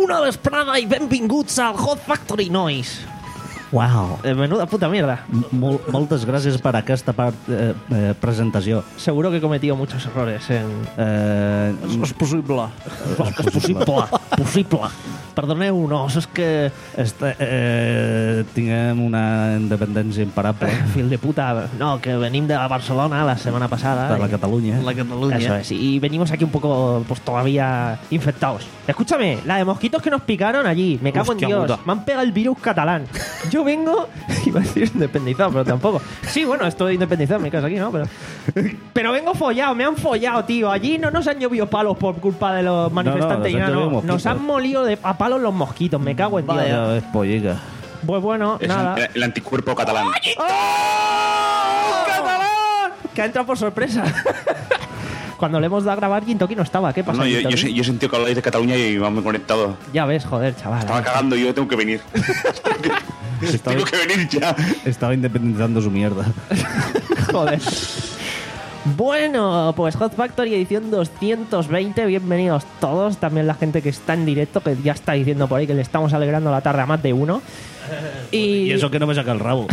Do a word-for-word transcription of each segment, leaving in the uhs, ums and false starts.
Una vesprada i benvinguts al Hot Factory, nois. Wow. Eh, menuda puta mierda. Mol, moltes gràcies per aquesta part, eh, eh, presentació. Seguro que he cometido muchos errores en... Eh, És possible. És possible. Possible. Perdoneu-nos, és que... este, eh, tinguem una independència imparable Fil de puta. No, que venim de Barcelona la semana pasada. per la Catalunya. La Cataluña. Eso es. Y venimos aquí un poco, pues todavía infectados. Escúchame, la de mosquitos que nos picaron allí. Me cago Hostia en Dios. puta. Me han pegado el virus catalán. Yo vengo... Iba a decir independizado, pero tampoco. Sí, bueno, estoy independizado en mi casa aquí, ¿no? Pero, pero vengo follado, me han follado, tío. Allí no nos han llovido palos por culpa de los manifestantes. nos y han nada, llovido no. mosquitos. Nos han molido de, a palos los mosquitos. Me cago en Dios. Vaya, es pollica. Pues bueno, Es nada. el, el anticuerpo catalán. ¡Oh! ¡Catalán! Que ha entrado por sorpresa. Cuando le hemos dado a grabar, Gintoki no estaba. ¿Qué pasa, No, yo, Gintoki? yo, yo he sentido que habláis de Cataluña y me he conectado. Ya ves, joder, chaval. Estaba cagando y yo tengo que venir. Estaba, Tengo que venir ya. estaba independizando su mierda. Joder. Bueno, pues Hot Factory edición doscientos veinte. Bienvenidos todos. También la gente que está en directo, que ya está diciendo por ahí que le estamos alegrando la tarde a más de uno. Y, Y eso que no me saca el rabo.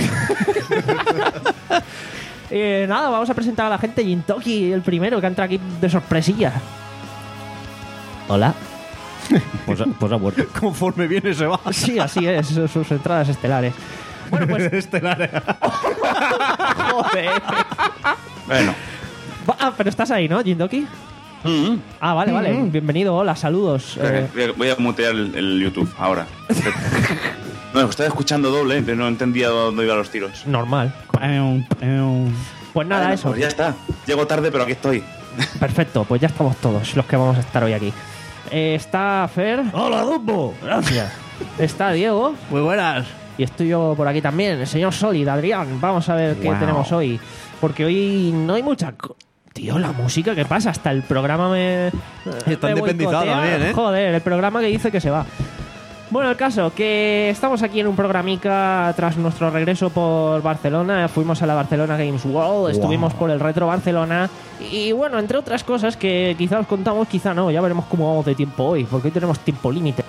Eh, nada, vamos a presentar a la gente. Gintoki, el primero que entra aquí de sorpresilla. Hola. Pues, ha- pues ha muerto. Conforme viene se va. Sí, así es, sus entradas estelares. Bueno, pues. Estelar. Joder. Bueno. Va- Ah, pero estás ahí, ¿no, Gintoki? Mm. Ah, vale, vale. Bienvenido, hola, saludos. Eh, Voy a- Voy a mutear el, el YouTube ahora. No, estaba escuchando doble, pero no entendía dónde iban los tiros. normal. Pues nada, Bueno, eso. Pues ya está. Llego tarde, pero aquí estoy. Perfecto, pues ya estamos todos los que vamos a estar hoy aquí. Eh, está Fer. ¡Hola, Dumbo! Gracias. Está Diego. Muy buenas. Y estoy yo por aquí también. El señor Solid, Adrián. Vamos a ver qué Wow. tenemos hoy. Porque hoy no hay mucha... co- Tío, la música, ¿qué pasa? Hasta el programa me... Está me independizado boicotea. también, ¿eh? Joder, el programa que dice que se va. Bueno, el caso, que estamos aquí en un programica tras nuestro regreso por Barcelona. Fuimos a la Barcelona Games World, estuvimos por el Retro Barcelona. Y bueno, entre otras cosas que quizá os contamos, quizá no. Ya veremos cómo vamos de tiempo hoy, porque hoy tenemos tiempo límite.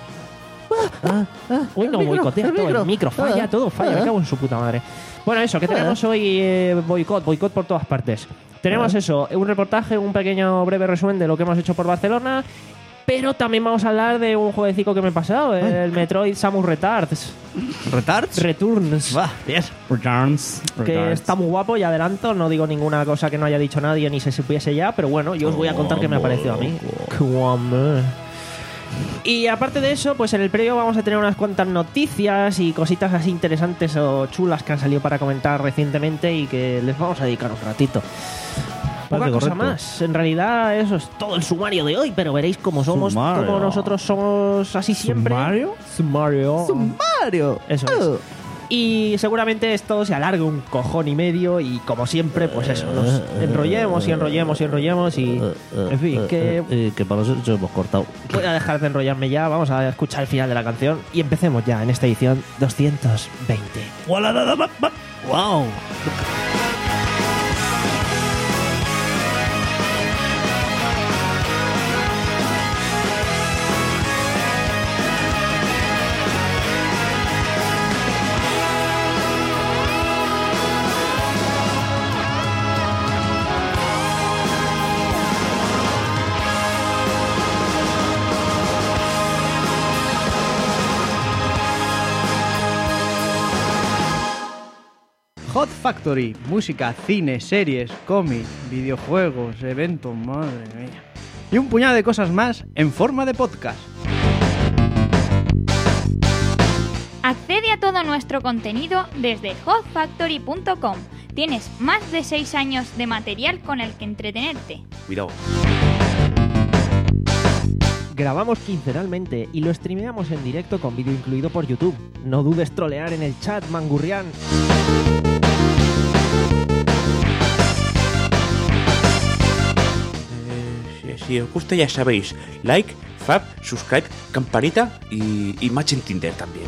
Uy, no, boicotea todo, el micro falla, todo falla, me cago en su puta madre. Bueno, eso, que tenemos hoy eh, boicot, boicot por todas partes. Tenemos eso, un reportaje, un pequeño breve resumen de lo que hemos hecho por Barcelona. Pero también vamos a hablar de un jueguecito que me he pasado, el Metroid Samus Retards. ¿Retards? Returns. Va, bien. Returns. Que está muy guapo y adelanto, no digo ninguna cosa que no haya dicho nadie ni se supiese ya, pero bueno, yo os voy a contar qué me ha parecido a mí. Come. Y aparte de eso, pues en el previo vamos a tener unas cuantas noticias y cositas así interesantes o chulas que han salido para comentar recientemente y que les vamos a dedicar un ratito. Poca Parece cosa correcto. más. En realidad eso es todo el sumario de hoy, pero veréis cómo somos, Sumario. como nosotros somos así siempre. ¿Sumario? Sumario. ¡Mario! Eso es. Y seguramente esto se alargue un cojón y medio y como siempre, pues eso, nos enrollemos y enrollemos y enrollemos y... En fin, que Eh, que para eso hemos cortado. voy a dejar de enrollarme ya, vamos a escuchar el final de la canción y empecemos ya en esta edición doscientos veinte. ¡Wow! Hot Factory. Música, cine, series, cómics, videojuegos, eventos, madre mía. Y un puñado de cosas más en forma de podcast. Accede a todo nuestro contenido desde hot factory punto com. Tienes más de seis años de material con el que entretenerte. Cuidado. Grabamos quincenalmente y lo streameamos en directo con vídeo incluido por YouTube. No dudes trolear en el chat, Mangurrián. Eh, si, si os gusta ya sabéis, like, fab, subscribe, campanita y, y match en Tinder también.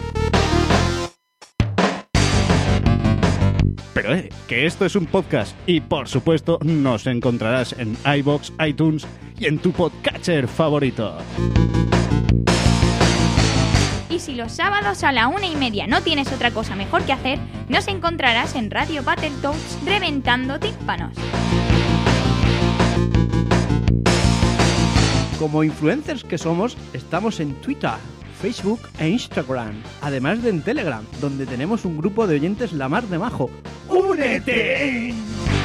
Pero eh, que esto es un podcast y por supuesto nos encontrarás en iVoox, iTunes y en tu podcatcher favorito. Y si los sábados a la una y media no tienes otra cosa mejor que hacer, nos encontrarás en Radio Battletoads reventando tímpanos. Como influencers que somos, estamos en Twitter, Facebook e Instagram, además de en Telegram, donde tenemos un grupo de oyentes la mar de majo. ¡Únete!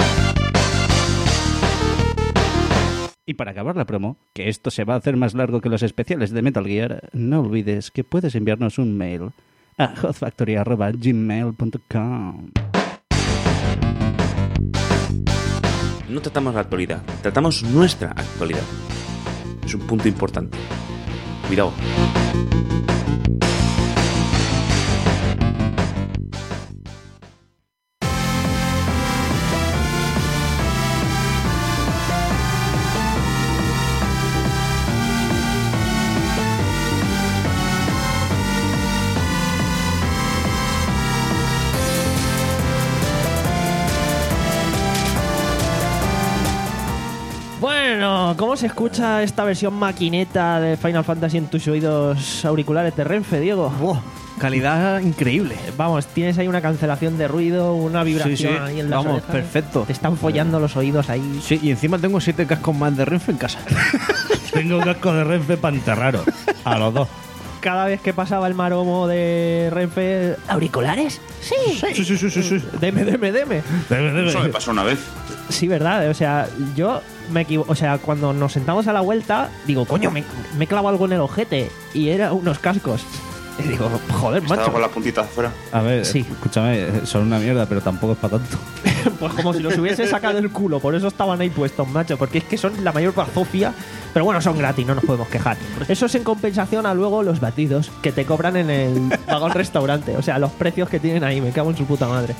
Y para acabar la promo, que esto se va a hacer más largo que los especiales de Metal Gear, no olvides que puedes enviarnos un mail a hotfactory arroba gmail punto com. No tratamos la actualidad, tratamos nuestra actualidad. Es un punto importante. Cuidado. Bueno, ¿cómo se escucha esta versión maquineta de Final Fantasy en tus oídos auriculares de Renfe, Diego? ¡Wow! Calidad increíble. Vamos, tienes ahí una cancelación de ruido, una vibración Sí, sí. ahí en las Vamos, orejas. perfecto. Te están follando los oídos ahí. Sí, y encima tengo siete cascos más de Renfe en casa. Tengo casco de Renfe para enterraros. A los dos. Cada vez que pasaba el maromo de Renfe... ¿Auriculares? Sí. Sí, sí, sí, sí, sí. Deme, deme, deme. Eso me pasó una vez. Sí, verdad. O sea, yo me equivoco. O sea, cuando nos sentamos a la vuelta, digo, coño, me, me clavo algo en el ojete. Y era unos cascos. Y digo, joder, Estaba macho. con la puntita afuera. A ver, Sí. escúchame, son una mierda, pero tampoco es para tanto. Pues como si los hubiese sacado del culo. Por eso estaban ahí puestos, macho. Porque es que son la mayor bazofia. Pero bueno, son gratis, no nos podemos quejar. Eso es en compensación a luego los batidos que te cobran en el vagón restaurante. O sea, los precios que tienen ahí, me cago en su puta madre.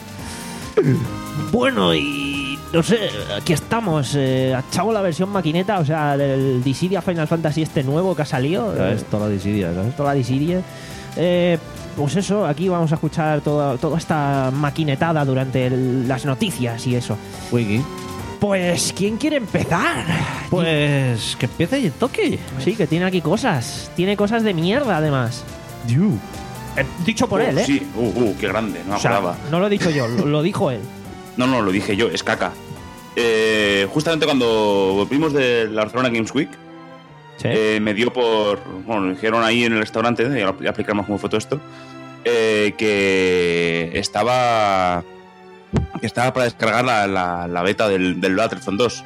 Bueno, y no sé, aquí estamos. Eh, Chavo la versión maquineta, o sea, del Dissidia Final Fantasy este nuevo que ha salido. Ya eh, es toda la disidia, ¿sabes? toda la Dissidia. Eh, pues eso, aquí vamos a escuchar toda, toda esta maquinetada durante el- las noticias y eso. Wiki. Pues, ¿quién quiere empezar? Pues que empiece y el toque. Sí, que tiene aquí cosas. Tiene cosas de mierda, además. Eh, dicho por Uh, él, ¿eh? Sí, uh, uh, qué grande, no me O sea, acordaba. no lo he dicho yo, lo, lo dijo él. No, no, lo dije yo, es caca. Eh, justamente cuando volvimos de la Barcelona Games Week, Sí. eh, me dio por. Bueno, me dijeron ahí en el restaurante, eh, ya ya explicamos cómo fue todo esto, eh, que estaba. que estaba para descargar la, la, la beta del, del Battlefront dos.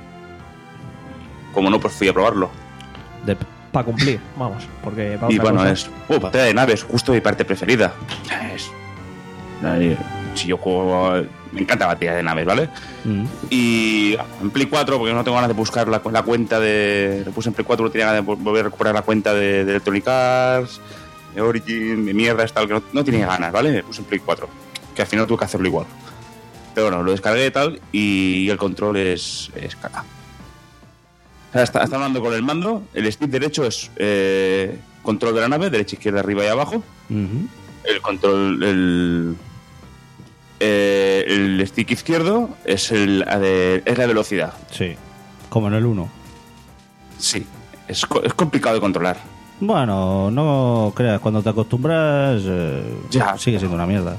Como no, pues fui a probarlo. Dep. Para cumplir, vamos. Porque para Y otra bueno, cosa- es. Uh, batalla de naves, justo mi parte preferida. Es. Si yo juego. Me encanta batalla de naves, ¿vale? Mm. Y en Play cuatro, porque no tengo ganas de buscar la, la cuenta de. Lo puse en Play cuatro, no tenía ganas de volver a recuperar la cuenta de, de Electronic Arts, de Origin, de mierda, tal, que no, no tenía ganas, ¿vale? Me puse en Play cuatro, que al final tuve que hacerlo igual. Pero bueno, lo descargué y tal, y el control es, es caca. O sea, está, está hablando con el mando, el stick derecho es eh, control de la nave, derecha, izquierda, arriba y abajo. Ujú. El control, el, eh, el stick izquierdo es, el, de- es la velocidad. Sí. Como en el uno. Sí, es, co- es complicado de controlar. Bueno, no creas, cuando te acostumbras, eh, Ya. sigue siendo una mierda.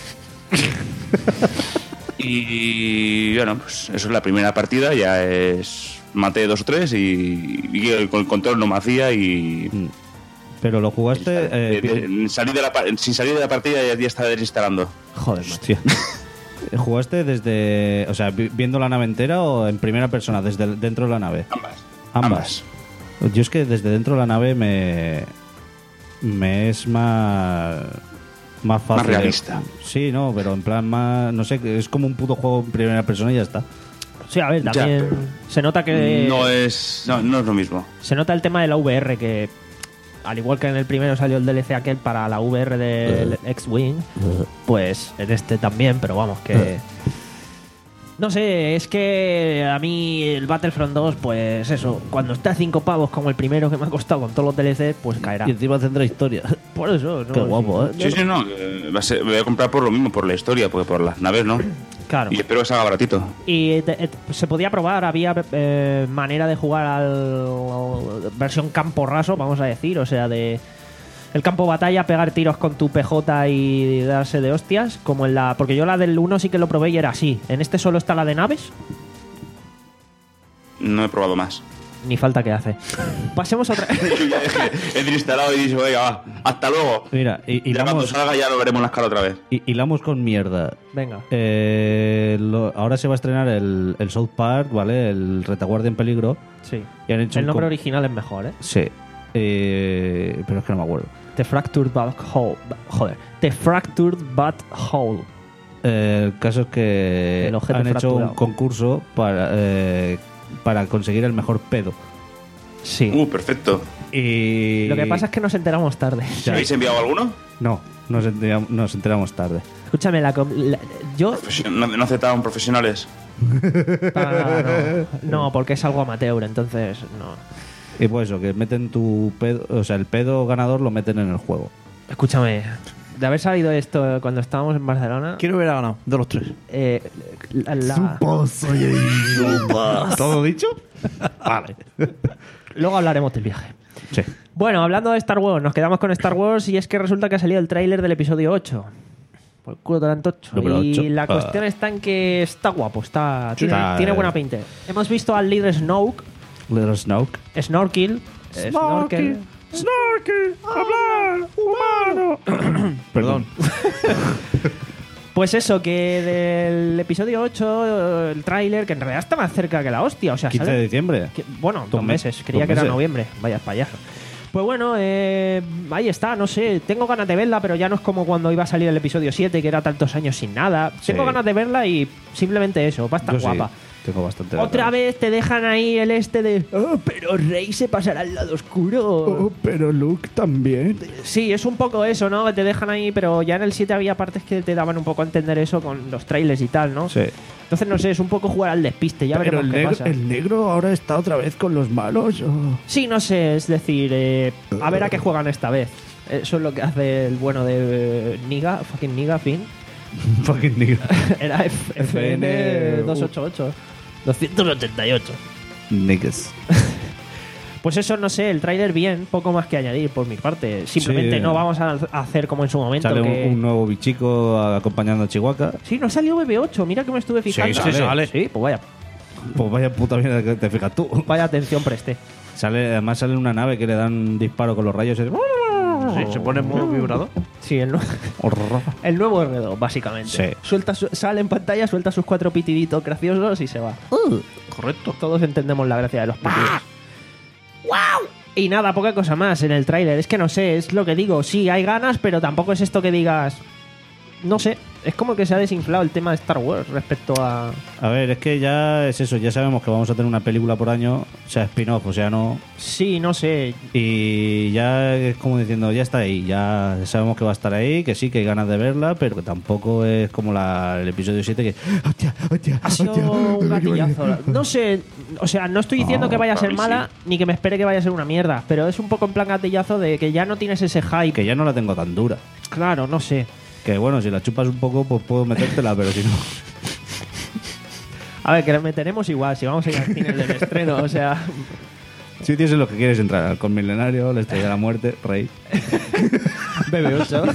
Y bueno, pues eso es la primera partida, ya es... Maté dos o tres y, y el, con el control no me hacía y... Mm. Pero lo jugaste. eh, eh, de- salí de la, pa- sin salir de la partida ya, ya estaba desinstalando. Joder, macho. Hostia. ¿Jugaste desde. O sea, vi- viendo la nave entera o en primera persona, desde el- dentro de la nave? Ambas. Ambas. Yo es que desde dentro de la nave me. Me es más. Más fácil. Más realista. Sí, no, pero en plan más. No sé, es como un puto juego en primera persona y ya está. Sí, a ver, Ya, también pero- se nota que No es, no, no es lo mismo. se nota el tema de la V R, que al igual que en el primero salió el D L C aquel para la V R del X-Wing, pues en este también, pero vamos, que... No sé, es que a mí el Battlefront dos, pues eso, cuando está a cinco pavos como el primero que me ha costado con todos los D L C, pues caerá. Y encima tendrá historia. Por eso, ¿no? Qué guapo, ¿eh? Sí, sí, no. que va a ser- voy a comprar por lo mismo, por la historia, porque por las naves no. Claro. Y espero que salga baratito. Y te- eh, se podía probar, había eh, manera de jugar al versión campo raso, vamos a decir, o sea, de el campo batalla, pegar tiros con tu P J y darse de hostias, como en la... Porque yo la del uno sí que lo probé y era así. ¿En este solo está la de naves? No he probado más. Ni falta que hace. Pasemos a otra... Yo ya dejé, he desinstalado y he dicho, venga, va, hasta luego. Mira, y, y Ya cuando hilamos, salga ya lo veremos en la escala otra vez. y- hilamos con mierda. Venga. Eh, lo- ahora se va a estrenar el, el South Park, ¿vale? El Retaguardia en Peligro. Sí. Y han hecho El un nombre com- original es mejor, ¿eh? Sí. Eh, pero es que no me acuerdo. The Fractured But Hole. Joder. The Fractured But Hole. Eh, el caso es que El ojete han hecho fracturado. un concurso para, eh, para conseguir el mejor pedo. Sí. Uh, perfecto. Y... Lo que pasa es que nos enteramos tarde. ¿Habéis enviado alguno? No, nos enteramos, nos enteramos tarde. Escúchame, la, com- la- yo... Profesio- ¿No, no aceptaban profesionales? Ah, no, no, porque es algo amateur, entonces no. Y pues eso, que meten tu pedo, o sea, el pedo ganador lo meten en el juego. Escúchame, de haber salido esto cuando estábamos en Barcelona, ¿Quién hubiera ganado? De los tres. eh, la- la- ¿Todo dicho? Vale. luego hablaremos del viaje. Sí. Bueno, hablando de Star Wars, nos quedamos con Star Wars y es que resulta que ha salido el tráiler del episodio ocho. Por el culo de Antocho. Número Y ocho. la Ah. cuestión está en que está guapo, está, tiene, Está, tiene eh. buena pinta. Hemos visto al líder Snoke, Little Snoke. Snorkel, eh, Snorkel. Snorkel, hablar, humano. Perdón. Pues eso, que del episodio ocho, el tráiler, que en realidad está más cerca que la hostia. O sea, quince sale- de diciembre. que- bueno, dos Dos me- meses. Creía dos que era meses. noviembre. Vaya payaso. Pues bueno, eh, ahí está, no sé. Tengo ganas de verla, pero ya no es como cuando iba a salir el episodio siete, que era tantos años sin nada. Sí. Tengo ganas de verla y simplemente eso, va a estar Yo sí, guapa. tengo bastante Otra ganas. vez te dejan ahí el este de... Oh, pero Rey se pasará al lado oscuro. Oh, pero Luke también. Sí, es un poco eso, ¿no? Te dejan ahí, pero ya en el siete había partes que te daban un poco a entender eso con los trailers y tal, ¿no? Sí. Entonces, no sé, es un poco jugar al despiste, ya veremos qué pasa. negro ahora está otra vez con los malos. Sí, no sé, es decir, eh, a ver a qué juegan esta vez. Eso es lo que hace el bueno de eh, Niga, fucking Niga, Finn. Fucking negro. Era F- F N doscientos ochenta y ocho. doscientos ochenta y ocho. Niggas. Pues eso, no sé, el tráiler bien, poco más que añadir por mi parte. Simplemente Sí. no vamos a hacer como en su momento. Sale un, que... un nuevo bichico acompañando a Chihuahua. Sí, no salió B B ocho, mira que me estuve fijando. Sí, sale. Sí, pues vaya, Pues vaya puta mierda que te fijas tú. vaya atención presté. Sale, además sale una nave que le dan un disparo con los rayos. y- Sí, se pone en modo vibrador. Sí, el, nu- el nuevo R dos, básicamente. Sí. Suelta su- sale en pantalla, suelta sus cuatro pitiditos graciosos y se va. Correcto. Todos entendemos la gracia de los pitidos. ¡Wow! Y nada, poca cosa más en el tráiler. Es que no sé, es lo que digo. Sí, hay ganas, pero tampoco es esto que digas... No sé, es como que se ha desinflado el tema de Star Wars respecto a... A ver, es que ya es eso. Ya sabemos que vamos a tener una película por año. O sea, spin-off, o sea, no. Sí, no sé. Y ya es como diciendo, ya está ahí. Ya sabemos que va a estar ahí, que sí, que hay ganas de verla, pero que tampoco es como la, el episodio siete que. ¡Hostia, hostia, Ha sido hostia! un gatillazo. No sé, o sea, no estoy diciendo No, que vaya a ser para mí mala, ni que me espere que vaya a ser una mierda, pero es un poco en plan gatillazo de que ya no tienes ese hype. Que ya no la tengo tan dura. Claro, no sé. Que bueno, si la chupas un poco, pues puedo metértela, pero si no. A ver, que le meteremos igual, si vamos a ir al cine del estreno, o sea... Si tienes lo que quieres entrar, al con milenario, la estrella de la muerte, rey. B B ocho.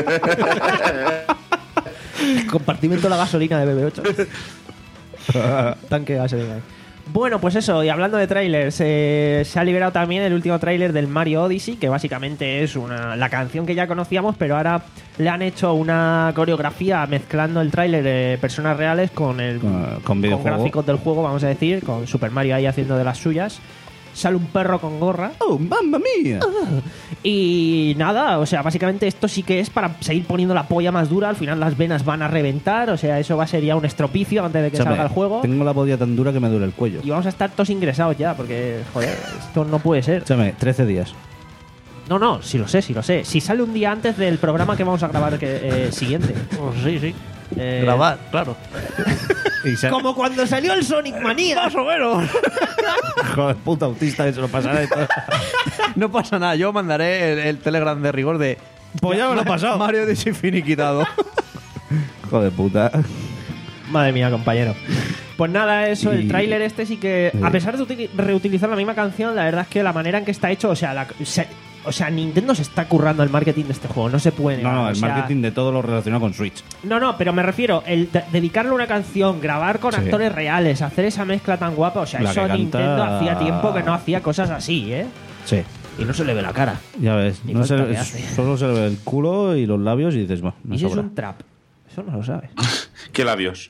Compartimento de la gasolina de B B ocho. Tanque de gasolina. Bueno, pues eso, y hablando de trailers, eh, se ha liberado también el último tráiler del Mario Odyssey, que básicamente es una, la canción que ya conocíamos, pero ahora le han hecho una coreografía mezclando el tráiler de personas reales con el Con- con videojuego. gráficos del juego, vamos a decir, con Super Mario ahí haciendo de las suyas. Sale un perro con gorra. ¡Oh, mamma mía! Y nada, o sea, básicamente esto sí que es para seguir poniendo la polla más dura. Al final las venas van a reventar. O sea, eso va a ser ya un estropicio antes de que Escúchame, salga el juego. Tengo la polla tan dura que me duele el cuello. Y vamos a estar todos ingresados ya, porque, joder, esto no puede ser. Escúchame, trece días. No, no, sí lo sé, sí lo sé. Si sale un día antes del programa que vamos a grabar que, eh, siguiente. Pues sí, sí. Eh, Grabar, claro. Y se... Como cuando salió el Sonic Manía. Más o menos. Joder, puta autista, que se lo pasará de todo. No pasa nada, yo mandaré el, el telegram de rigor de. Pues ya me lo he pasado. Mario de finiquitado. Joder, puta. Madre mía, compañero. Pues nada, eso, el Y- tráiler este sí que, a pesar de util- reutilizar la misma canción, la verdad es que la manera en que está hecho, o sea, la- se- O sea, Nintendo se está currando el marketing de este juego, no se puede No, negar, no, o el sea- marketing de todo lo relacionado con Switch. No, no, pero me refiero, el de- dedicarle una canción, grabar con Sí. actores reales, hacer esa mezcla tan guapa, o sea, La eso que canta- Nintendo hacía tiempo que no hacía cosas así, ¿eh? Sí. Y no se le ve la cara. Ya ves, Ni no se- falta que hace. solo se le ve el culo y los labios y dices, bueno, no y eso es sobra. un trap. Eso no lo sabes. ¿Qué labios?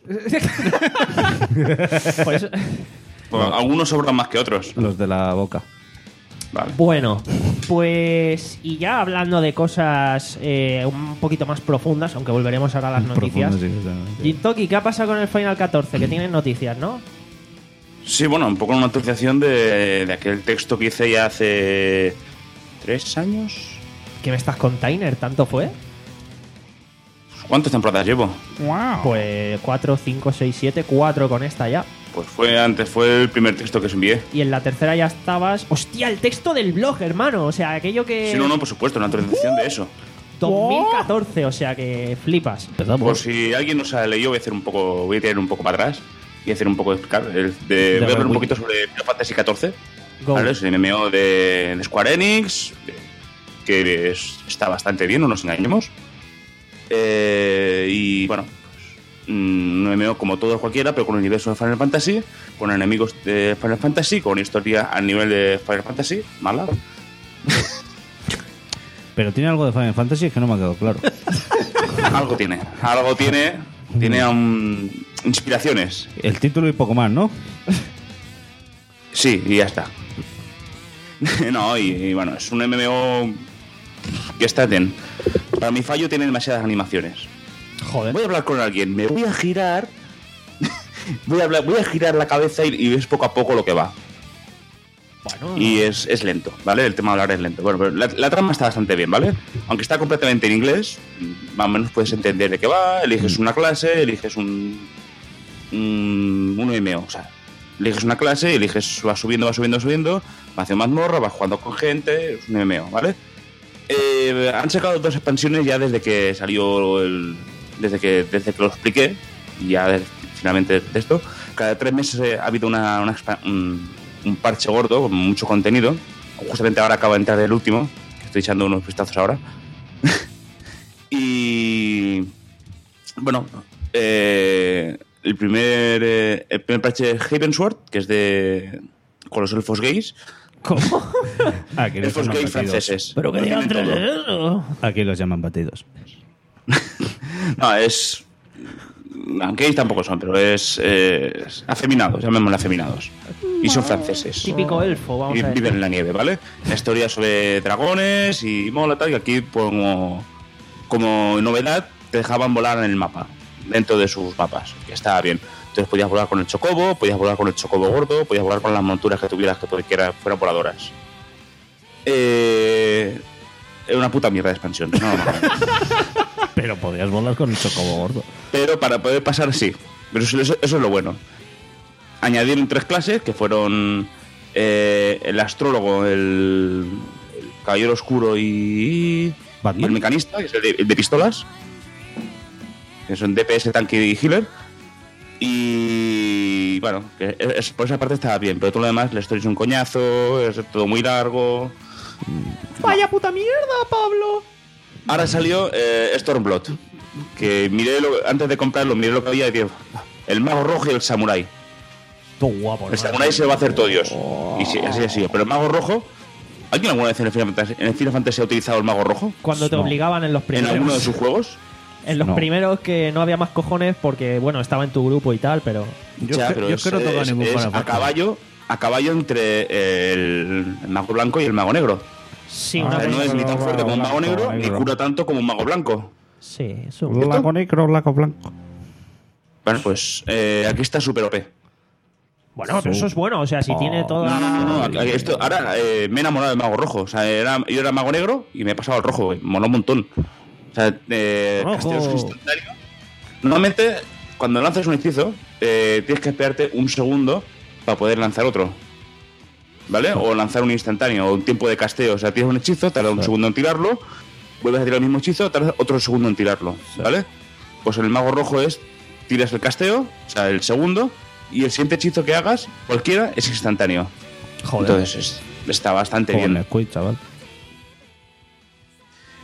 Por eso- Pues algunos sobran más que otros. Los de la boca. Vale. Bueno, pues y ya hablando de cosas eh, un poquito más profundas, aunque volveremos ahora a las noticias. Profundo, sí, o sea, Jintoki, ¿qué ha pasado con el Final catorce? Que tienen noticias, ¿no? Sí, bueno, un poco una actualización de, de aquel texto que hice ya hace tres años. ¿Qué me estás con Tyner? ¿Tanto fue? ¿Cuántas temporadas llevo? Pues cuatro, cinco, seis, siete, cuatro con esta ya. Pues fue antes, fue el primer texto que os envié. Y en la tercera ya estabas. ¡Hostia, el texto del blog, hermano! O sea, aquello que. Sí, no, no, por supuesto, una actualización de eso. dos mil catorce, o sea que flipas. Por si alguien no se ha leído, voy a hacer un poco, voy a tirar un poco para atrás y hacer un poco de explicar. el- de, voy a hablar un poquito sobre Final Fantasy catorce. Go. ¿Vale? Es el M M O de, de Square Enix, que es- está bastante bien, no nos engañemos. Eh, y bueno, pues, mm, un M M O como todo cualquiera, pero con el universo de Final Fantasy, con enemigos de Final Fantasy, con historia a nivel de Final Fantasy, mala. Pero tiene algo de Final Fantasy que no me ha quedado claro. Algo tiene, algo tiene, tiene um, inspiraciones. El título y poco más, ¿no? Sí, y ya está. No, y, y bueno, es un M M O que está bien. Para mi fallo tiene demasiadas animaciones. Joder. Voy a hablar con alguien, me voy a girar. voy, a hablar, voy a girar la cabeza y, y ves poco a poco lo que va. Bueno. Y es, es lento, ¿vale? El tema de hablar es lento. Bueno, pero la, la trama está bastante bien, ¿vale? Aunque está completamente en inglés, más o menos puedes entender de qué va. Eliges una clase, eliges un. un, un M M O, o sea. Eliges una clase, eliges, vas subiendo, vas subiendo, subiendo, vas haciendo mazmorra, vas jugando con gente, es un M M O, ¿vale? Eh, han sacado dos expansiones ya desde que salió el. desde que, desde que lo expliqué, y ya de- finalmente de esto. Cada tres meses eh, ha habido una, una expa- un, un parche gordo con mucho contenido. Justamente ahora acaba de entrar el último, que estoy echando unos vistazos ahora. Y. Bueno, eh, el primer eh, el primer parche es Heavensward, que es de. con los elfos gays. ¿Cómo? Aquí los Elfos llaman gays batidos. franceses. Pero que digan tres de eso. Aquí los llaman batidos. No, es. Gays tampoco son, pero es. eh, es afeminados, llamémosle afeminados. Y son franceses. Típico elfo, vamos Y a ver. viven en la nieve, ¿vale? La historia sobre dragones y mola tal, y aquí pues, como, como novedad te dejaban volar en el mapa, dentro de sus mapas, que estaba bien. Entonces podías volar con el chocobo, podías volar con el chocobo gordo, podías volar con las monturas que tuvieras que, que eran- fueran voladoras. Eh, es una puta mierda de expansión, no, no, no. Pero podías volar con el chocobo gordo. Pero para poder pasar, sí. Pero eso, eso- eso es lo bueno. Añadieron tres clases que fueron eh, el astrólogo, el, el caballero oscuro y, y Batman. el mecanista, que es el de, el de pistolas, que son D P S, tanque y healer. Y bueno, que es- es- por esa parte estaba bien, pero todo lo demás, la historia es un coñazo, es todo muy largo. Vaya puta mierda, Pablo. Ahora salió eh, Stormblood, que miré lo- antes de comprarlo, miré lo que había y dije, el mago rojo y el samurái. Todo guapo. El samurái se lo va a hacer todo Dios. Y sí, así ha sido. Pero el mago rojo. ¿Alguien alguna vez en el Final Fantasy, en el Final Fantasy ha utilizado el mago rojo? Cuando te No. obligaban en los ¿En primeros. alguno de sus juegos? En los No. primeros que no había más cojones porque, bueno, estaba en tu grupo y tal, pero. Yo, Ya, es que- pero yo es, es que no he tocado es- ningún es Final a Fantasy. caballo, a caballo entre el, el mago blanco y el mago negro. Sí, Ah, O una sea, no cosa. es ni tan fuerte como un mago blanco, negro, ni negro. cura tanto como un mago blanco. Sí, es un. Lago negro, lago blanco. Bueno, pues eh, aquí está súper O P. Bueno, pero eso es bueno, o sea, si tiene toda. No, no, no, no, aquí- esto, ahora eh, me he enamorado del mago rojo. O sea, era- yo era mago negro y me he pasado al rojo, güey. Mola un montón. O sea, eh, Rojo. casteos instantáneos. Normalmente, cuando lanzas un hechizo, eh, tienes que esperarte un segundo para poder lanzar otro. ¿Vale? O lanzar un instantáneo o un tiempo de casteo. O sea, tienes un hechizo, tarda un segundo en tirarlo, vuelves a tirar el mismo hechizo, tarda otro segundo en tirarlo. ¿Vale? Pues en el mago rojo es tiras el casteo, o sea, el segundo, y el siguiente hechizo que hagas, cualquiera, es instantáneo. Joder. Entonces es- está bastante Con bien. el Squid, chaval.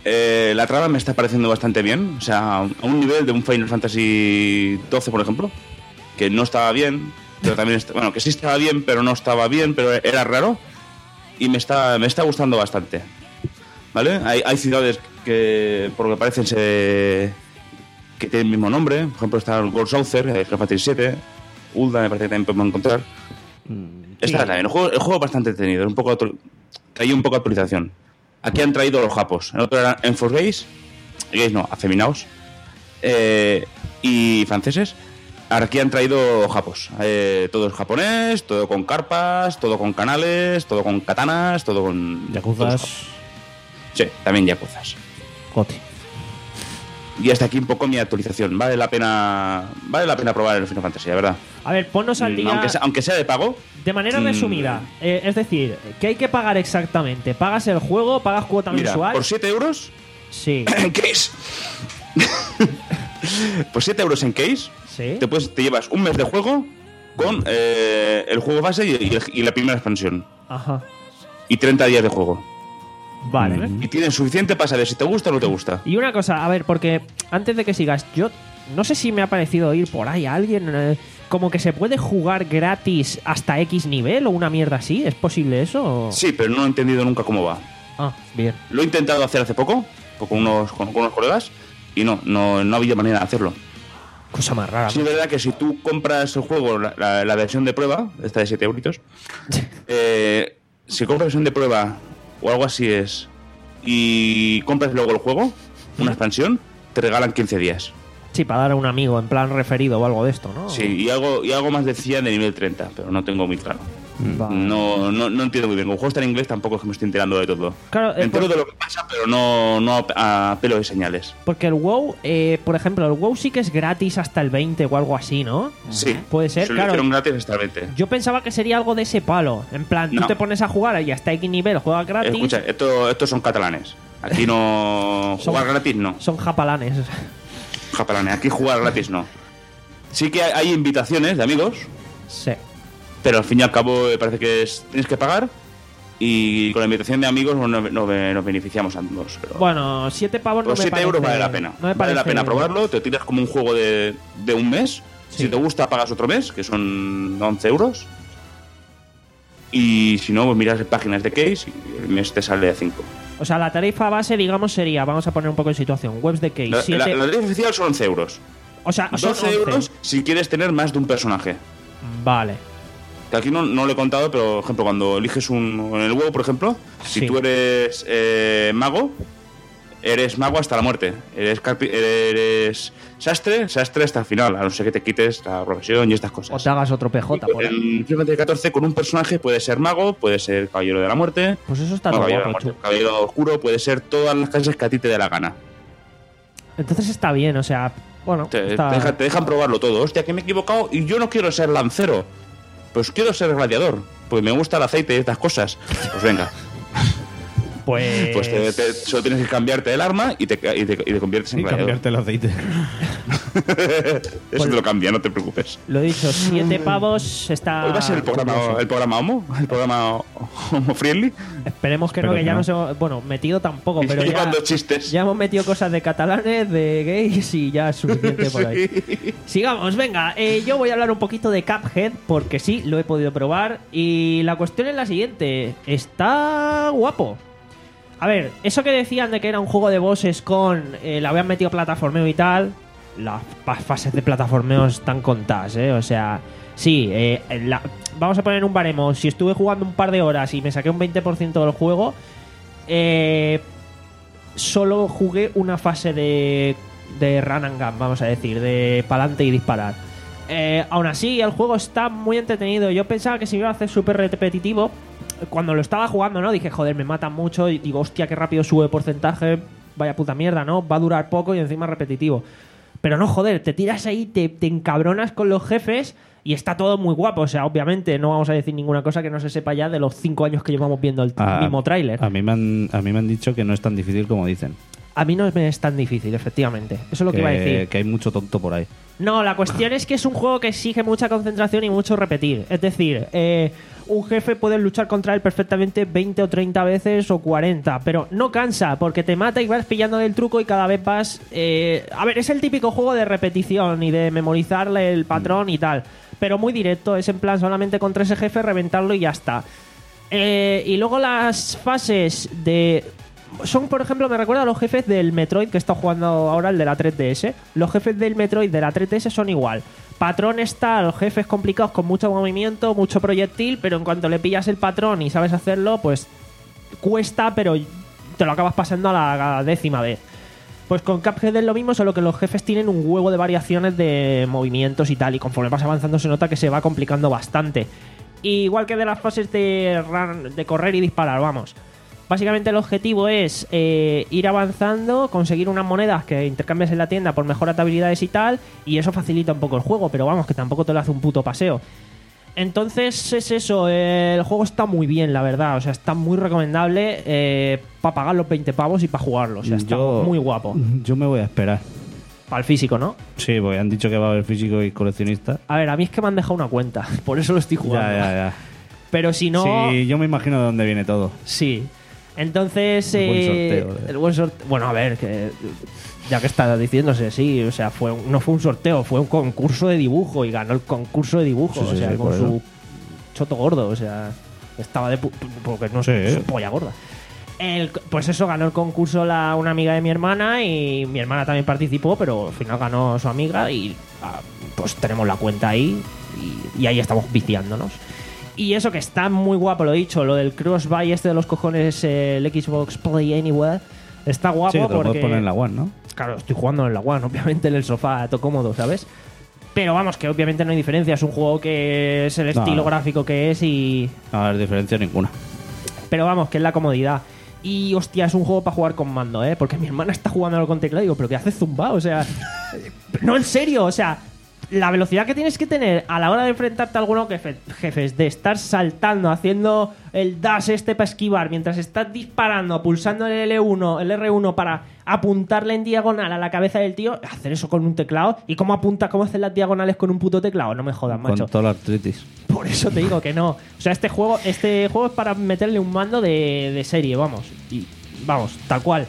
Eh, la trama me está pareciendo bastante bien. O sea, a un nivel de un Final Fantasy doce, por ejemplo, que no estaba bien, pero también está, bueno, que sí estaba bien, pero no estaba bien, pero era raro. Y me está, me está gustando bastante. ¿Vale? Hay, hay ciudades que, por lo que parecen, se, que tienen el mismo nombre. Por ejemplo, está el Gold Saucer, el Final Fantasy siete. Ulda me parece que también podemos encontrar. Mm, Está sí. también. El juego, el juego es bastante entretenido. Un poco hay un poco de actualización. Aquí han traído los japos. El otro era Enforce Gays. Gays no, afeminados. Eh, y franceses. Aquí han traído japos. Eh, todo es japonés, todo con carpas, todo con canales, todo con katanas, todo con... Yakuzas. Sí, también yakuzas. Goti. Y hasta aquí un poco mi actualización. Vale la pena vale la pena probar el Final Fantasy, la verdad. A ver, ponnos al Mm, día Aunque sea, aunque sea de pago. de manera mm, resumida. Eh, es decir, ¿qué hay que pagar exactamente? ¿Pagas el juego? ¿Pagas cuota Mira, mensual? por siete euros Sí. en case. Por siete euros en case, Sí. te, puedes, te llevas un mes de juego con eh, el juego base y, y el- y la primera expansión. Ajá. Y treinta días de juego. Vale. Y tienes suficiente para saber si te gusta o no te gusta. Y una cosa, a ver, porque antes de que sigas, yo no sé si me ha parecido oír por ahí a alguien eh, como que se puede jugar gratis hasta X nivel o una mierda así. ¿Es posible eso? o- Sí, pero no he entendido nunca cómo va. Ah, bien. Lo he intentado hacer hace poco, con unos, con, con unos colegas, y no, no, no había manera de hacerlo. Cosa más rara. Sí, es verdad que si tú compras el juego, la, la- la versión de prueba, esta de siete euritos, eh, si compras la versión de prueba o algo así es, y compras luego el juego, una expansión, te regalan quince días. Sí, para dar a un amigo en plan referido o algo de esto, ¿no? Sí, y algo, y algo más de cien de nivel treinta, pero no tengo muy claro. Vale. No, no, no entiendo muy bien. Como el juego está en inglés, tampoco es que me estoy enterando de todo. Claro, eh, Me entero por- de lo que pasa, pero no, no a, a pelo de señales. Porque el WoW, eh, por ejemplo, el WoW sí que es gratis hasta el veinte o algo así, ¿no? Sí. Puede ser, Se lo claro. hicieron gratis hasta el veinte. Yo pensaba que sería algo de ese palo. En plan, tú No. te pones a jugar y hasta X nivel juegas gratis. Escucha, esto, estos son catalanes. Aquí no... Son- Jugar gratis no. Son japalanes. Japalanes. Aquí jugar gratis no. Sí que hay, hay invitaciones de amigos, Sí. pero al fin y al cabo me parece que es, tienes que pagar y con la invitación de amigos nos, nos- nos beneficiamos ambos. Pero Bueno, siete pavos no los me siete parece... euros vale la pena. no me vale la parece- pena probarlo, te tiras como un juego de, de un mes. Sí. Si te gusta, pagas otro mes, que son once euros. Y si no, pues miras páginas de case y el mes te sale a cinco. O sea, la tarifa base, digamos, sería... Vamos a poner un poco en situación. Webs de case. La, siete- la- la tarifa oficial son once euros. o sea, son doce once. euros si quieres tener más de un personaje. Vale. Que aquí no, no lo he contado, pero por ejemplo, cuando eliges un. En el WoW, por ejemplo, si Sí. tú eres eh, mago, eres mago hasta la muerte. Eres, carpi- eres sastre, sastre hasta el final, a no ser que te quites la profesión y estas O cosas. te hagas otro P J por ahí. En Final Fantasy catorce, con un personaje puede ser mago, puede ser caballero de la muerte, Pues eso está no, todo caballero, de la guapo, muerte, chu. caballero oscuro, puede ser todas las clases que a ti te dé la gana. Entonces está bien, o sea... Bueno, Te, está... te deja- te dejan probarlo todo. Hostia, que me he equivocado y yo no quiero ser lancero. Pues quiero ser gladiador. Porque me gusta el aceite y estas cosas. Pues venga. Pues... Pues te, te- solo tienes que cambiarte el arma y te, y te, y te conviertes en Y gladiador. cambiarte el aceite. Eso te lo cambia, no te preocupes. Lo dicho, siete pavos está... Hoy va a ser el programa, curioso. el programa Homo, el programa Homo Friendly. Esperemos que no, Espero que que ya no. nos hemos... Bueno, metido tampoco, pero y ya... cuando chistes. Ya hemos metido cosas de catalanes, de gays y ya es suficiente por ahí. Sí. Sigamos, venga. eh, yo voy a hablar un poquito de Cuphead porque sí, lo he podido probar. Y la cuestión es la siguiente. Está guapo. A ver, eso que decían de que era un juego de bosses con... Eh, le habían metido plataformeo y tal. Las pa- fases de plataformeo están contadas, ¿eh? O sea... Sí, eh, la- vamos a poner un baremo. Si estuve jugando un par de horas y me saqué un veinte por ciento del juego... Eh... Solo jugué una fase de, de run and gun, vamos a decir, de pa'lante y disparar. Eh, aún así, el juego está muy entretenido. Yo pensaba que se iba a hacer súper repetitivo. Cuando lo estaba jugando, ¿no? Dije, joder, me matan mucho. Y digo, hostia, qué rápido sube porcentaje. Vaya puta mierda, ¿no? Va a durar poco y encima repetitivo. Pero no, joder, te tiras ahí, te, te encabronas con los jefes y está todo muy guapo. O sea, obviamente no vamos a decir ninguna cosa que no se sepa ya de los cinco años que llevamos viendo el Ah, mismo tráiler. A mí, me han, a mí me han dicho que no es tan difícil como dicen. A mí no me es tan difícil, efectivamente. Eso es lo que, que iba a decir. Que hay mucho tonto por ahí. No, la cuestión es que es un juego que exige mucha concentración y mucho repetir. Es decir, eh, un jefe puede luchar contra él perfectamente veinte o treinta veces o cuarenta, pero no cansa porque te mata y vas pillando del truco y cada vez vas... Eh, a ver, es el típico juego de repetición y de memorizarle el patrón y tal, pero muy directo. Es en plan solamente contra ese jefe reventarlo y ya está. Eh, y luego las fases de... Son, por ejemplo, me recuerda a los jefes del Metroid que está jugando ahora, el de la tres D S. Los jefes del Metroid de la tres D S son igual. Patrones tal, jefes complicados con mucho movimiento, mucho proyectil, pero en cuanto le pillas el patrón y sabes hacerlo, pues cuesta, pero te lo acabas pasando a la, a la décima vez. Pues con Cuphead es lo mismo, solo que los jefes tienen un huevo de variaciones de movimientos y tal, y conforme vas avanzando se nota que se va complicando bastante. Igual que de las fases de, run, de correr y disparar, vamos. Básicamente el objetivo es eh, ir avanzando, conseguir unas monedas que intercambias en la tienda por mejoras de habilidades y tal, y eso facilita un poco el juego, pero vamos, que tampoco te lo hace un puto paseo. Entonces es eso, eh, el juego está muy bien, la verdad, o sea, está muy recomendable eh, para pagar los veinte pavos y para jugarlo, o sea, está yo, muy guapo. Yo me voy a esperar. Para el físico, ¿no? Sí, porque han dicho que va a haber físico y coleccionista. A ver, a mí es que me han dejado una cuenta, por eso lo estoy jugando. Ya, ya, ya. Pero si no... Sí, yo me imagino de dónde viene todo. Sí. Entonces, el buen eh, sorteo, eh. el buen sorteo. Bueno, a ver, que ya que está diciéndose, sí, o sea, fue no fue un sorteo, fue un concurso de dibujo y ganó el concurso de dibujo, Sí, sí, o sea, sí, con por su eso. choto gordo, o sea, estaba de pu porque no Sí. es su polla gorda. El, pues eso, ganó el concurso la, una amiga de mi hermana y mi hermana también participó, pero al final ganó su amiga y ah, pues tenemos la cuenta ahí y, y ahí estamos viciándonos. Y eso que está muy guapo, lo he dicho, lo del cross-buy este de los cojones, eh, el Xbox Play Anywhere, está guapo Sí, que te lo porque... puedes poner en la One, ¿no? Claro, estoy jugando en la One, obviamente en el sofá, todo cómodo, ¿sabes? Pero vamos, que obviamente no hay diferencia, es un juego que es el No. estilo gráfico que es y... No va a haber diferencia ninguna. Pero vamos, que es la comodidad. Y hostia, es un juego para jugar con mando, ¿eh? Porque mi hermana está jugando con teclado y digo, ¿pero qué hace zumba? O sea... no, en serio, o sea... La velocidad que tienes que tener a la hora de enfrentarte a algunos jefe, jefes, de estar saltando, haciendo el dash este para esquivar, mientras estás disparando, pulsando el L uno, el R uno para apuntarle en diagonal a la cabeza del tío, hacer eso con un teclado. ¿Y cómo apuntas, cómo haces las diagonales con un puto teclado? No me jodas, macho. Con toda la artritis. Por eso te digo que no. O sea, este juego, este juego es para meterle un mando de, de serie, vamos. Y vamos, tal cual.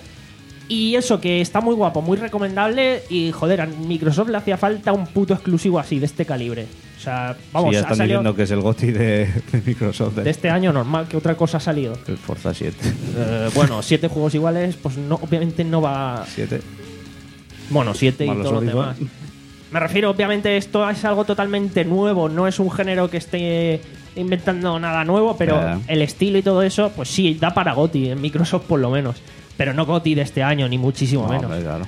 Y eso, que está muy guapo, muy recomendable. Y joder, a Microsoft le hacía falta un puto exclusivo así, de este calibre. O sea, vamos, Sí, ya ha están salido diciendo que es el GOTY de, de Microsoft. de este año normal, que otra cosa ha salido. El Forza siete. Eh, bueno, siete juegos iguales, pues no, obviamente no va. siete. Bueno, siete y Más los todos los Horizon. demás. Me refiero, obviamente, esto es algo totalmente nuevo, no es un género que esté inventando nada nuevo, pero Ya. el estilo y todo eso, pues sí, da para GOTY, en Microsoft por lo menos. Pero no GOTY de este año, ni muchísimo No, menos. hombre, claro.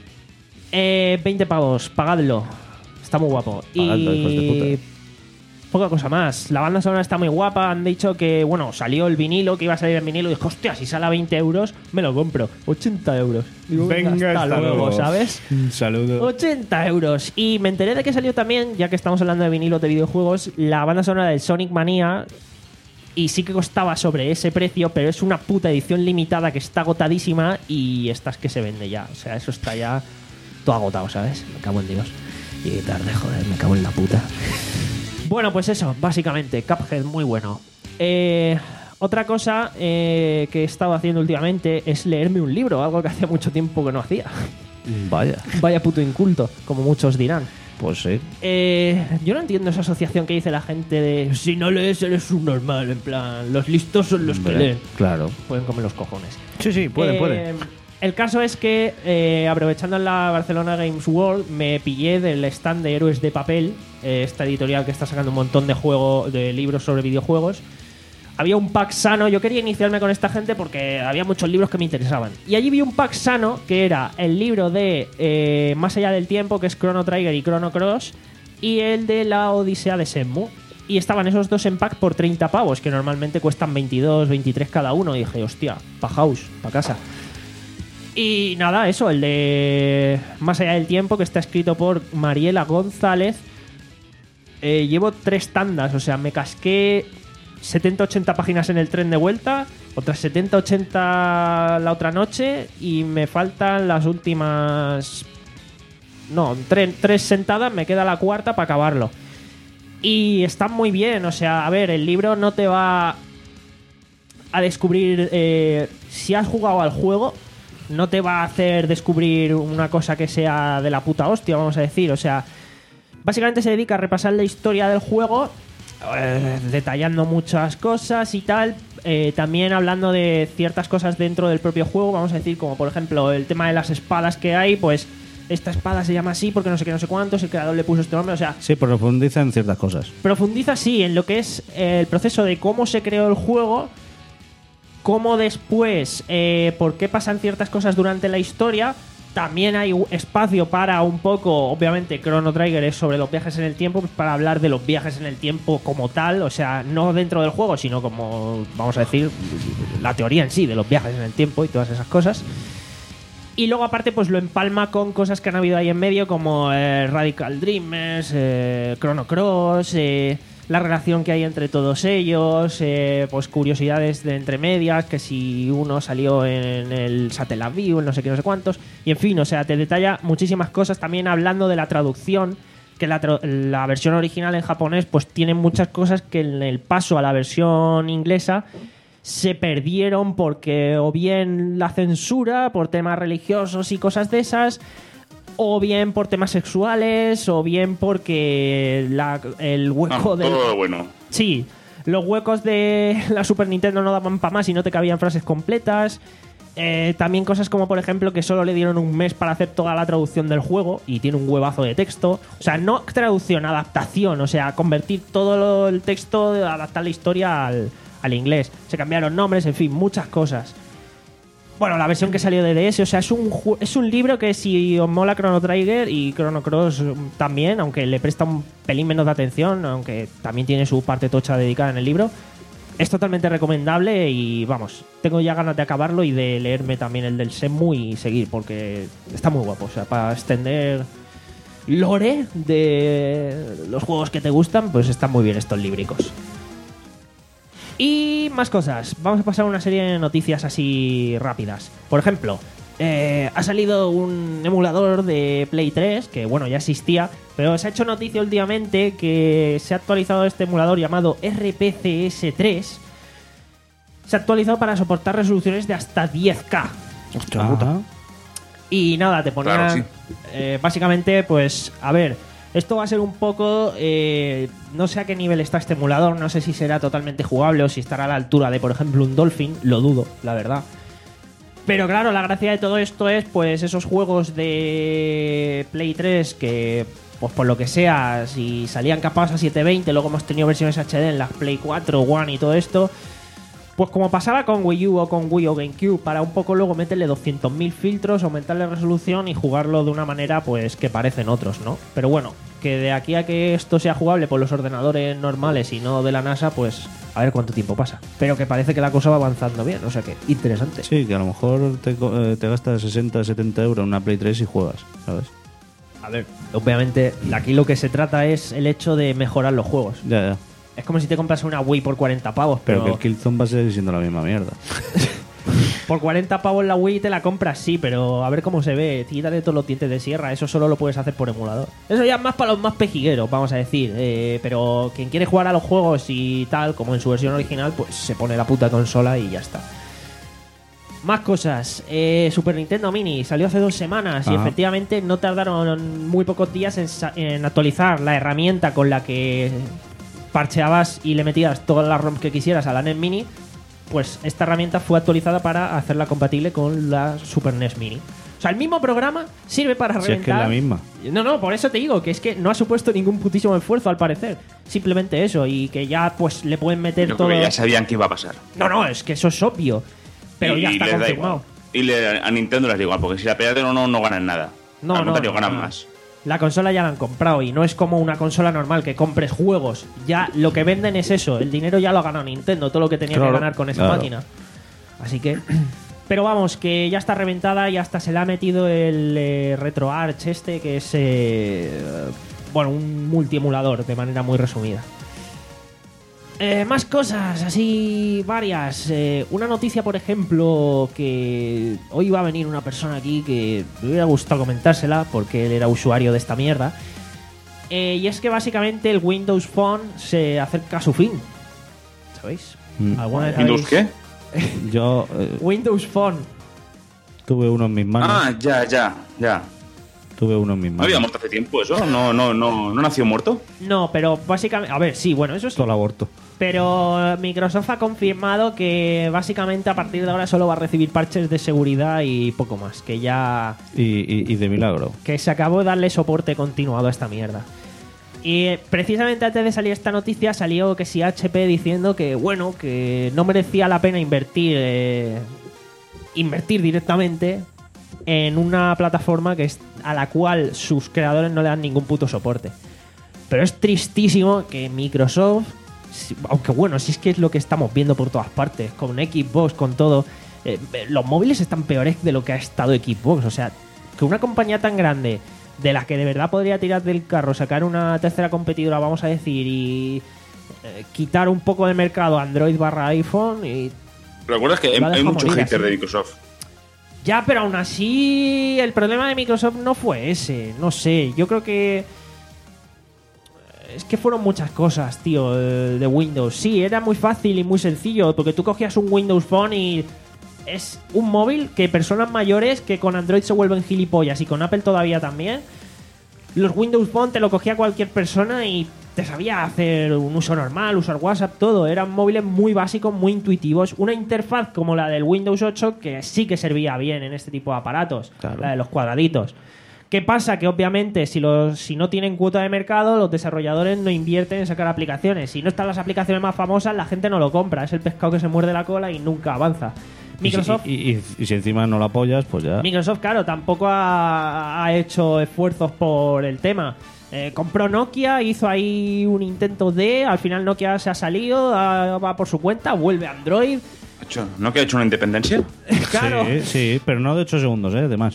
Eh, veinte pavos, pagadlo. Está muy guapo. Pagadlo, hijos de Y puta. poca cosa más. La banda sonora está muy guapa. Han dicho que, bueno, salió el vinilo, que iba a salir el vinilo. Y dije, hostia, si sale a veinte euros, me lo compro. ochenta euros. Digo, venga, hasta, luego, ¿sabes? Un saludo. ochenta euros. Y me enteré de que salió también, ya que estamos hablando de vinilos de videojuegos, la banda sonora del Sonic Mania. Y sí que costaba sobre ese precio, pero es una puta edición limitada que está agotadísima y esta es que se vende ya. O sea, eso está ya todo agotado, ¿sabes? Me cago en Dios. Y tarde, joder, me cago en la puta. Bueno, pues eso, básicamente, Cuphead muy bueno. Eh, otra cosa eh, que he estado haciendo últimamente es leerme un libro, algo que hacía mucho tiempo que no hacía. Vaya. Vaya puto inculto, como muchos dirán. Pues sí. Eh, yo no entiendo esa asociación que dice la gente de si no lees eres un normal, en plan, los listos son los Hombre, que leen. Claro. Pueden comer los cojones. Sí, sí, pueden, Eh, pueden. El caso es que, eh, aprovechando en la Barcelona Games World, me pillé del stand de Héroes de Papel, eh, esta editorial que está sacando un montón de juego, de libros sobre videojuegos. Había un pack sano, yo quería iniciarme con esta gente porque había muchos libros que me interesaban. Y allí vi un pack sano que era el libro de eh, Más allá del tiempo, que es Chrono Trigger y Chrono Cross, y el de la Odisea de Shenmue. Y estaban esos dos en pack por treinta pavos, que normalmente cuestan veintidós, veintitrés cada uno. Y dije, hostia, pa' house, pa' casa. Y nada, eso, el de Más allá del tiempo, que está escrito por Mariela González. Eh, llevo tres tandas, o sea, me casqué setenta ochenta páginas en el tren de vuelta, otras setenta ochenta la otra noche y me faltan las últimas... No, tre- tres sentadas, me queda la cuarta para acabarlo. Y está muy bien, o sea, a ver, el libro no te va a descubrir... Eh, si has jugado al juego, no te va a hacer descubrir una cosa que sea de la puta hostia, vamos a decir. O sea, básicamente se dedica a repasar la historia del juego, eh, detallando muchas cosas y tal. Eh, también hablando de ciertas cosas dentro del propio juego, vamos a decir, como por ejemplo el tema de las espadas que hay, pues... Esta espada se llama así porque no sé qué, no sé cuántos, el creador le puso este nombre, o sea... Sí, profundiza en ciertas cosas. Profundiza, sí, en lo que es eh, el proceso de cómo se creó el juego, cómo después, eh, por qué pasan ciertas cosas durante la historia. También hay espacio para un poco, obviamente, Chrono Trigger es sobre los viajes en el tiempo, pues para hablar de los viajes en el tiempo como tal, o sea, no dentro del juego, sino como, vamos a decir, la teoría en sí de los viajes en el tiempo y todas esas cosas. Y luego aparte pues lo empalma con cosas que han habido ahí en medio como eh, Radical Dreamers, eh, Chrono Cross, eh, la relación que hay entre todos ellos, eh, pues curiosidades de entre medias, que si uno salió en el Satellite View, no sé qué, no sé cuántos, y en fin, o sea, te detalla muchísimas cosas, también hablando de la traducción, que la, tra- la versión original en japonés pues tiene muchas cosas que en el paso a la versión inglesa se perdieron porque o bien la censura por temas religiosos y cosas de esas, o bien por temas sexuales, o bien porque la, el hueco Ah, del... todo bueno. Sí, los huecos de la Super Nintendo no daban para más y no te cabían frases completas. Eh, también cosas como, por ejemplo, que solo le dieron un mes para hacer toda la traducción del juego y tiene un huevazo de texto. O sea, no traducción, adaptación. O sea, convertir todo lo, el texto, adaptar la historia al... al inglés. Se cambiaron nombres, en fin, muchas cosas. Bueno, la versión que salió de D S, o sea, es un, ju- es un libro que si os mola Chrono Trigger y Chrono Cross también, aunque le presta un pelín menos de atención, aunque también tiene su parte tocha dedicada en el libro, es totalmente recomendable y vamos, tengo ya ganas de acabarlo y de leerme también el del Shenmue y seguir, porque está muy guapo, o sea, para extender lore de los juegos que te gustan, pues están muy bien estos líbricos. Y más cosas. Vamos a pasar a una serie de noticias así rápidas. Por ejemplo, eh, ha salido un emulador de Play tres, que bueno, ya existía, pero se ha hecho noticia últimamente que se ha actualizado este emulador llamado R P C S tres. Se ha actualizado para soportar resoluciones de hasta diez K. Hostia puta. Y nada, te ponía... Claro, sí. eh, básicamente, pues, a ver... Esto va a ser un poco... Eh, no sé a qué nivel está este emulador, no sé si será totalmente jugable o si estará a la altura de, por ejemplo, un Dolphin. Lo dudo, la verdad. Pero claro, la gracia de todo esto es, pues, esos juegos de Play tres que, pues, por lo que sea, si salían capados a setecientos veinte, luego hemos tenido versiones H D en las Play cuatro, One y todo esto... Pues como pasaba con Wii U o con Wii o GameCube, para un poco luego meterle doscientos mil filtros, aumentarle resolución y jugarlo de una manera pues que parecen otros, ¿no? Pero bueno, que de aquí a que esto sea jugable por los ordenadores normales y no de la NASA, pues a ver cuánto tiempo pasa. Pero que parece que la cosa va avanzando bien, o sea que interesante. Sí, que a lo mejor te, co- eh, te gastas sesenta, setenta euros en una Play tres y juegas, ¿sabes? A ver, obviamente aquí lo que se trata es el hecho de mejorar los juegos. Ya, ya. Es como si te compras una Wii por cuarenta pavos, Pero, pero... que el Killzone va a seguir siendo la misma mierda. Por cuarenta pavos la Wii te la compras, sí, pero a ver cómo se ve. Quítale todos los dientes de sierra, eso solo lo puedes hacer por emulador. Eso ya es más para los más pejigueros, vamos a decir. Eh, pero quien quiere jugar a los juegos y tal, como en su versión original, pues se pone la puta consola y ya está. Más cosas. Eh, Super Nintendo Mini salió hace dos semanas y Ajá. efectivamente no tardaron muy pocos días en, sa- en actualizar la herramienta con la que parcheabas y le metías todas las ROMs que quisieras a la N E S Mini. Pues esta herramienta fue actualizada para hacerla compatible con la Super N E S Mini. O sea, el mismo programa sirve para Si reventar... es que es la misma. No, no, por eso te digo que es que no ha supuesto ningún putísimo esfuerzo al parecer. Simplemente eso, y que ya pues le pueden meter Yo todo... creo que ya sabían que iba a pasar. No, no, es que eso es obvio. Pero Y- ya y está les da confirmado. igual. Y le- a Nintendo les da igual, porque si la pierden o no, no ganan nada. No, Al no, contrario, no, ganan no. más. La consola ya la han comprado y no es como una consola normal que compres juegos. Ya lo que venden es eso. El dinero ya lo ha ganado Nintendo, todo lo que tenía Claro, que ganar con esa claro. máquina. Así que... Pero vamos, que ya está reventada y hasta se le ha metido el eh, RetroArch este, que es... eh, bueno, un multiemulador, de manera muy resumida. Eh, más cosas, así varias. Eh, una noticia, por ejemplo, que hoy va a venir una persona aquí que me hubiera gustado comentársela porque él era usuario de esta mierda. Eh, y es que básicamente el Windows Phone se acerca a su fin. ¿Sabéis? Mm. ¿Alguna vez ¿Windows habéis- qué? Yo eh, Windows Phone. tuve uno en mis manos. Ah, ya, ya, ya. Tuve uno en mis ¿No manos. había muerto hace tiempo eso? ¿No, no, no, no nació muerto? No, pero básicamente... A ver, sí, bueno, eso es... Todo el aborto. Pero Microsoft ha confirmado que básicamente a partir de ahora solo va a recibir parches de seguridad y poco más. Que ya... Y, y, y de milagro. Que se acabó de darle soporte continuado a esta mierda. Y eh, precisamente antes de salir esta noticia salió que si H P diciendo que, bueno, que no merecía la pena invertir... eh, invertir directamente en una plataforma que es a la cual sus creadores no le dan ningún puto soporte. Pero es tristísimo que Microsoft, si- aunque bueno, si es que es lo que estamos viendo por todas partes, con Xbox, con todo, eh, los móviles están peores de lo que ha estado Xbox. O sea, que una compañía tan grande, de la que de verdad podría tirar del carro, sacar una tercera competidora, vamos a decir, y eh, quitar un poco de mercado Android barra iPhone y... ¿Recuerdas que hay, Lo ha hay dejado mucho morir hater así. de Microsoft? Ya, pero aún así el problema de Microsoft no fue ese. No sé, yo creo que... Es que fueron muchas cosas, tío, eh, de Windows. Sí, era muy fácil y muy sencillo, porque tú cogías un Windows Phone y... Es un móvil que personas mayores que con Android se vuelven gilipollas y con Apple todavía también. Los Windows Phone te lo cogía cualquier persona y te sabía hacer un uso normal, usar WhatsApp, todo. Eran móviles muy básicos, muy intuitivos. Una interfaz como la del Windows ocho que sí que servía bien en este tipo de aparatos. Claro. La de los cuadraditos. ¿Qué pasa? Que obviamente si, los, si no tienen cuota de mercado, los desarrolladores no invierten en sacar aplicaciones. Si no están las aplicaciones más famosas, la gente no lo compra. Es el pescado que se muerde la cola y nunca avanza. Microsoft... Y, si- y- y- y si encima no lo apoyas, pues ya. Microsoft, claro, tampoco ha, ha hecho esfuerzos por el tema. Eh, compró Nokia, hizo ahí un intento de... Al final Nokia se ha salido, ah, va por su cuenta, vuelve Android. Hecho, ¿no que ha hecho una independencia? Claro, Sí, sí, pero no de ocho segundos, ¿eh? Además.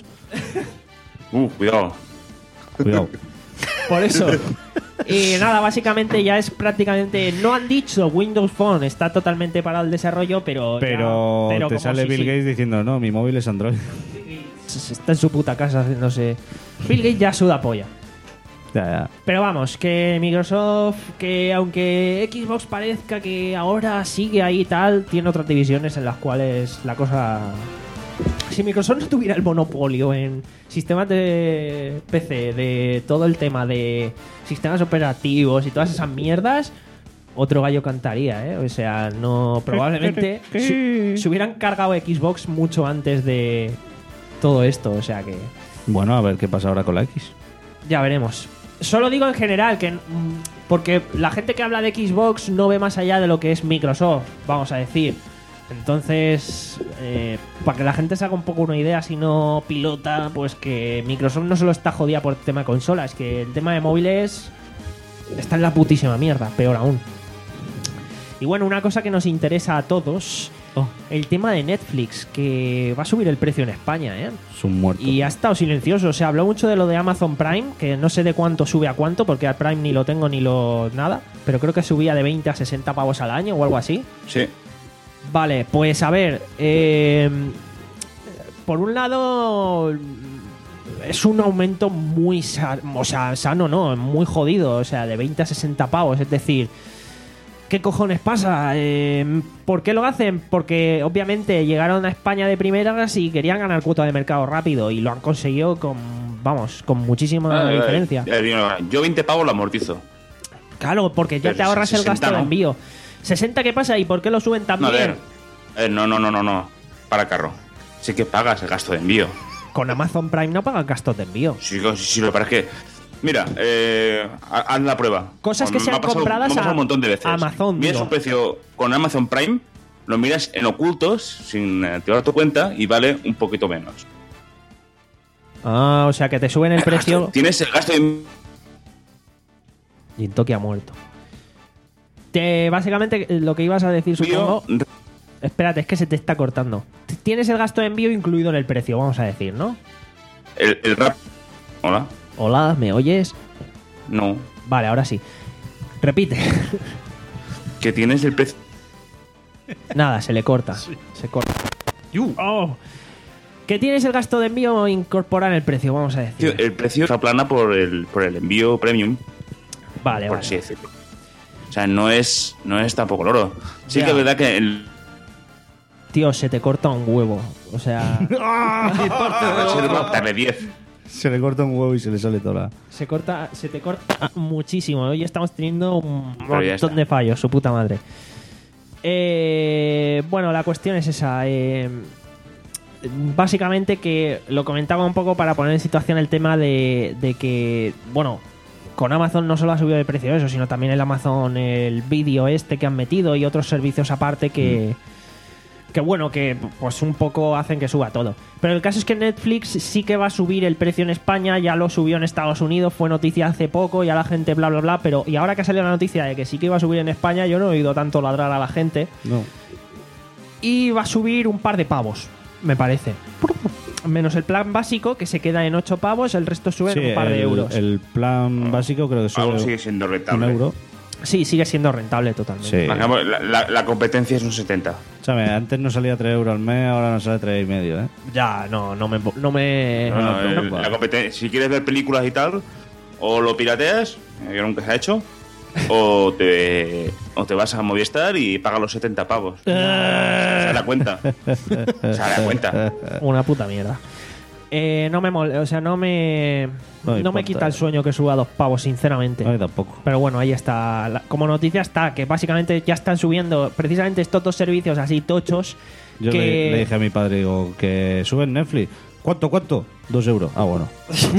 Uh, cuidado. Cuidado. por eso. Y nada, básicamente ya es prácticamente... No han dicho Windows Phone, está totalmente parado el desarrollo, pero... ya- Pero, pero te como sale si Bill sí. Gates diciendo, no, mi móvil es Android. Está en su puta casa haciéndose... Bill Gates ya suda polla. Ya, ya. Pero vamos, que Microsoft, que aunque Xbox parezca que ahora sigue ahí y tal, tiene otras divisiones en las cuales la cosa... Si Microsoft no tuviera el monopolio en sistemas de P C, de todo el tema de sistemas operativos y todas esas mierdas, otro gallo cantaría, ¿eh? O sea, no... Probablemente se, se hubieran cargado Xbox mucho antes de todo esto, o sea que... Bueno, a ver qué pasa ahora con la X. Ya veremos. Solo digo en general que... mm, Porque la gente que habla de Xbox no ve más allá de lo que es Microsoft, vamos a decir. Entonces, eh, para que la gente se haga un poco una idea, si no pilota, pues que Microsoft no solo está jodida por el tema de consolas, que el tema de móviles está en la putísima mierda, peor aún. Y bueno, una cosa que nos interesa a todos, Oh, el tema de Netflix, que va a subir el precio en España, ¿eh? es un muerto. Y ha estado silencioso. Se habló mucho de lo de Amazon Prime, que no sé de cuánto sube a cuánto, porque al Prime ni lo tengo ni lo nada. Pero creo que subía de veinte a sesenta pavos al año o algo así. Sí. Vale, pues a ver. eh, por un lado, es un aumento muy sa- o sea, sano, ¿no? Muy jodido. O sea, de veinte a sesenta pavos. Es decir, ¿qué cojones pasa? Eh, ¿Por qué lo hacen? Porque obviamente llegaron a España de primeras y querían ganar cuota de mercado rápido y lo han conseguido con, vamos, con muchísima Ah, eh, diferencia. eh, digo, yo veinte pavos lo amortizo. Claro, porque ya Pero te ahorras el sesenta gasto de no. envío. ¿sesenta qué pasa? ¿Y por qué lo suben tan No, a bien? ver. Eh, no, no, no, no, no. Para carro. Sí que pagas el gasto de envío. Con Amazon Prime no pagan gastos de envío. Sí, sí, sí, lo parece que... Mira, eh, ha- haz la prueba. Cosas que Me sean ha pasado- compradas me ha pasado a- un montón de veces. a Amazon, Miras digo. un precio con Amazon Prime, lo miras en ocultos, sin eh, activar tu cuenta, y vale un poquito menos. Ah, o sea que te suben el precio Tienes el gasto de... y en Toki ha muerto. Te, básicamente lo que ibas a decir, supongo... envío. Espérate, es que se te está cortando. Tienes el gasto de envío incluido en el precio, vamos a decir, ¿no? El, el rap... Hola. Hola, ¿me oyes? No. Vale, ahora sí. Repite. que tienes el precio. Nada, se le corta. Se corta. Oh. ¿Qué tienes el gasto de envío incorporar en el precio? Vamos a decir. El precio se aplana por el, por el envío premium, Vale, por vale. así decirlo. O sea, no es, no es tampoco el oro. Sí Ya. que es verdad que el, Tío, se te corta un huevo. O sea, darle diez. Se le corta un huevo y se le sale toda la... se corta, se te corta muchísimo. Hoy estamos teniendo un Pero ya está. montón de fallos, su puta madre. Eh, bueno, la cuestión es esa. Eh, básicamente que lo comentaba un poco para poner en situación el tema de, de que, bueno, con Amazon no solo ha subido de precio eso, sino también el Amazon, el vídeo este que han metido y otros servicios aparte que... Mm. que bueno, que pues un poco hacen que suba todo. Pero el caso es que Netflix sí que va a subir el precio en España, ya lo subió en Estados Unidos, fue noticia hace poco, ya la gente bla bla bla, pero y ahora que ha salido la noticia de que sí que iba a subir en España, yo no he oído tanto ladrar a la gente. No. Y va a subir un par de pavos, me parece. Menos el plan básico, que se queda en ocho pavos, el resto sube Sí, en un par de el, euros. el plan básico creo que Aún sube sigue siendo un rentable. euro. Sí, sigue siendo rentable totalmente. Sí. Por ejemplo, La, la- la competencia es un setenta. ¿Sabes? Antes no salía tres euros al mes, ahora no sale tres y medio, ¿eh? Ya, no, no me... No me No, no, no me el- preocupa. la competen- si quieres ver películas y tal, o lo pirateas, eh, que nunca se ha hecho, o te, o te vas a Movistar y pagas los setenta pavos. Se da la cuenta. Se da la cuenta. Una puta mierda. Eh, no me mole, o sea, no me No no, me me importa. quita el sueño que suba dos pavos, sinceramente. No, tampoco. Pero bueno, ahí está. La- como noticia está que básicamente ya están subiendo precisamente estos dos servicios así tochos. Yo que... le, le dije a mi padre, digo, que suben Netflix. ¿Cuánto, cuánto? Dos euros. Ah, bueno.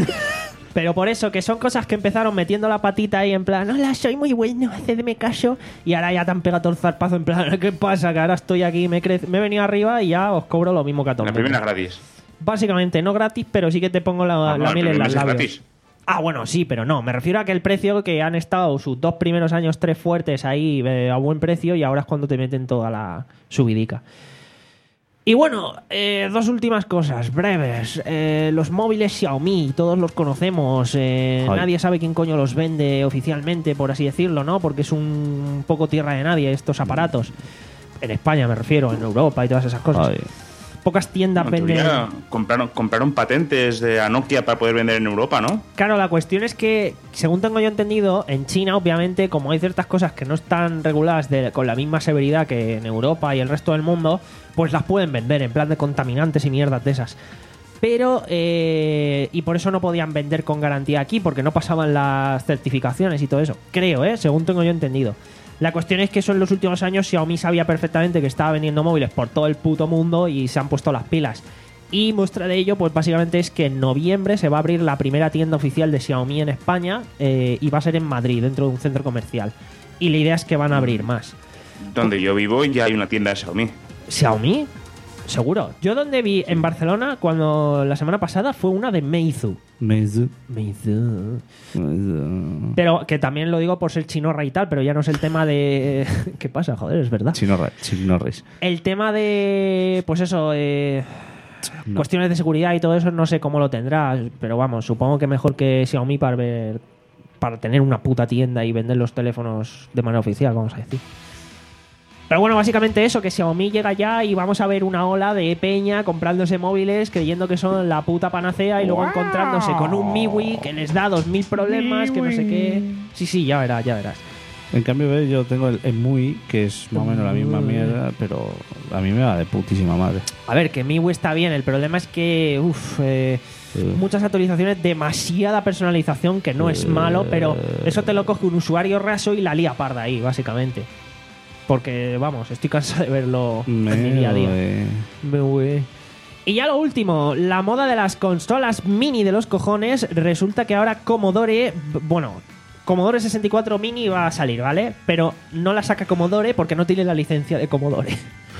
Pero por eso, que son cosas que empezaron metiendo la patita ahí en plan, hola, soy muy bueno, hacedme caso. Y ahora ya te han pegado todo el zarpazo en plan, ¿qué pasa? Que ahora estoy aquí, me, he crec- me he venido arriba y ya os cobro lo mismo que a todo La el mundo. primera gratis. Básicamente, no gratis, pero sí que te pongo la, Ah, la no, miel el en primer las mes es labios. gratis. Ah, bueno, sí, pero no. Me refiero a que el precio que han estado sus dos primeros años, tres fuertes ahí eh, a buen precio y ahora es cuando te meten toda la subidica. Y bueno, eh, dos últimas cosas breves. Eh, los móviles Xiaomi, todos los conocemos. Eh, Ay. nadie sabe quién coño los vende oficialmente, por así decirlo, ¿no? Porque es un poco tierra de nadie estos aparatos. En España me refiero, en Europa y todas esas cosas. Ay. Pocas tiendas En venden... teoría, compraron, compraron patentes de a Nokia para poder vender en Europa, ¿no? Claro, la cuestión es que, según tengo yo entendido, en China, obviamente, como hay ciertas cosas que no están reguladas de- con la misma severidad que en Europa y el resto del mundo, pues las pueden vender en plan de contaminantes y mierdas de esas. Pero, eh, y por eso no podían vender con garantía aquí, porque no pasaban las certificaciones y todo eso. Creo, ¿eh? Según tengo yo entendido. La cuestión es que eso en los últimos años Xiaomi sabía perfectamente que estaba vendiendo móviles por todo el puto mundo y se han puesto las pilas. Y muestra de ello, pues básicamente es que en noviembre se va a abrir la primera tienda oficial de Xiaomi en España eh, y va a ser en Madrid, dentro de un centro comercial. Y la idea es que van a abrir más. Donde yo vivo ya hay una tienda de Xiaomi. ¿Xiaomi? Seguro. Yo donde vi en Barcelona, cuando la semana pasada, fue una de Meizu. Meizu. Meizu. Meizu. Pero que también lo digo por ser chinorra y tal, pero ya no es el tema de... ¿Qué pasa? Joder, es verdad. Chinorra, chinorris. El tema de... Pues eso, eh, No. cuestiones de seguridad y todo eso, no sé cómo lo tendrá, pero vamos, supongo que mejor que Xiaomi para ver... Para tener una puta tienda y vender los teléfonos de manera oficial, vamos a decir. Pero bueno, básicamente eso, que Xiaomi llega ya y vamos a ver una ola de peña comprándose móviles creyendo que son la puta panacea y luego encontrándose con un MIUI que les da dos mil problemas, que no sé qué. Sí, sí, ya verás, ya verás. En cambio, ¿ves? Yo tengo el EMUI, que es más o menos la misma mierda, pero a mí me va de putísima madre. A ver, que MIUI está bien, el problema es que, uff, eh, Sí. muchas actualizaciones, demasiada personalización, que no es malo, pero eso te lo coge un usuario raso y la lía parda ahí, básicamente. Porque, vamos, estoy cansado de verlo en mi día a día. eh. Me voy. Y ya lo último, la moda de las consolas mini de los cojones. Resulta que ahora Commodore, b- bueno, Commodore sesenta y cuatro mini va a salir, ¿vale? Pero no la saca Commodore porque no tiene la licencia de Commodore.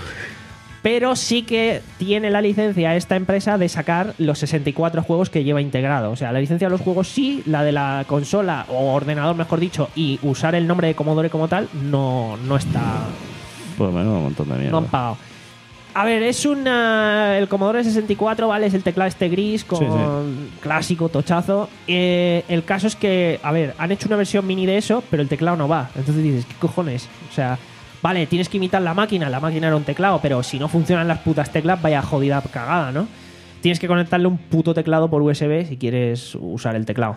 Pero sí que tiene la licencia esta empresa de sacar los sesenta y cuatro juegos que lleva integrado. O sea, la licencia de los juegos sí, la de la consola o ordenador, mejor dicho, y usar el nombre de Commodore como tal, no, no está... Por lo menos un montón de mierda. No han pagado. A ver, es una. El Commodore sesenta y cuatro, ¿vale? Es el teclado este gris con Sí, sí. clásico, tochazo. Eh, el caso es que, a ver, han hecho una versión mini de eso, pero el teclado no va. Entonces dices, ¿qué cojones? O sea, Vale, tienes que imitar la máquina, la máquina era un teclado, pero si no funcionan las putas teclas, vaya jodida cagada, ¿no? Tienes que conectarle un puto teclado por U S B si quieres usar el teclado.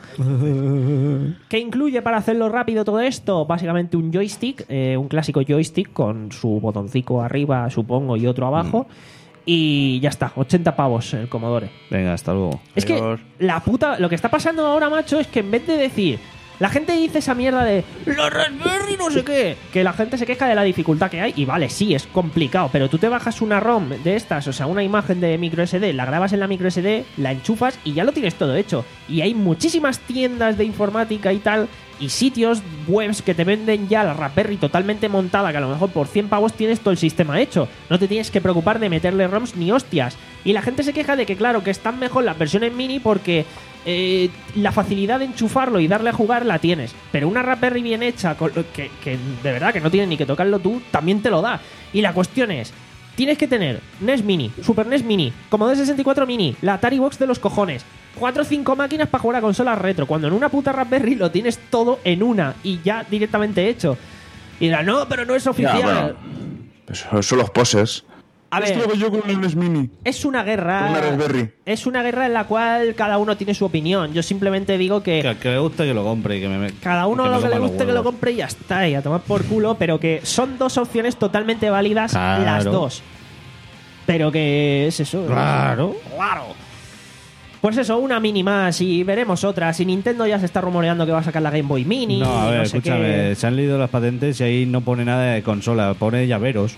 ¿Qué incluye para hacerlo rápido todo esto? Básicamente un joystick, eh, un clásico joystick con su botoncito arriba, supongo, y otro abajo. Mm. Y ya está, ochenta pavos el Commodore. Venga, hasta luego. Es Adiós. que la puta... Lo que está pasando ahora, macho, es que en vez de decir... La gente dice esa mierda de la Raspberry no sé qué, que la gente se queja de la dificultad que hay y vale, sí, es complicado, pero tú te bajas una ROM de estas, o sea, una imagen de micro S D, la grabas en la micro S D, la enchufas y ya lo tienes todo hecho. Y hay muchísimas tiendas de informática y tal y sitios webs que te venden ya la Raspberry totalmente montada, que a lo mejor por cien pavos tienes todo el sistema hecho. No te tienes que preocupar de meterle ROMs ni hostias. Y la gente se queja de que, claro, que están mejor las versiones mini porque... Eh, la facilidad de enchufarlo y darle a jugar la tienes, pero una Raspberry bien hecha con, que, que de verdad que no tiene ni que tocarlo tú, también te lo da. Y la cuestión es, tienes que tener N E S Mini, Super N E S Mini, Commodore sesenta y cuatro Mini, la Atari Box de los cojones, cuatro o cinco máquinas para jugar a consolas retro, cuando en una puta Raspberry lo tienes todo en una y ya directamente hecho. Y dirá, no, pero no es oficial. Ya, bueno, eso son los poses. A ver, Esto lo hago yo con un N E S Mini. es una guerra. Una Raspberry. Es una guerra en la cual cada uno tiene su opinión. Yo simplemente digo que Que, que le guste que lo compre y que me... cada uno que me lo que le coma los guste que lo huevos. compre y ya está, y a tomar por culo, pero que son dos opciones totalmente válidas Claro. las dos. Pero que es eso. Claro. Claro. Pues eso, una mini más y veremos otra. Si Nintendo ya se está rumoreando que va a sacar la Game Boy Mini. No, a ver, no sé escúchame, qué. se han leído las patentes y ahí no pone nada de consola, pone llaveros.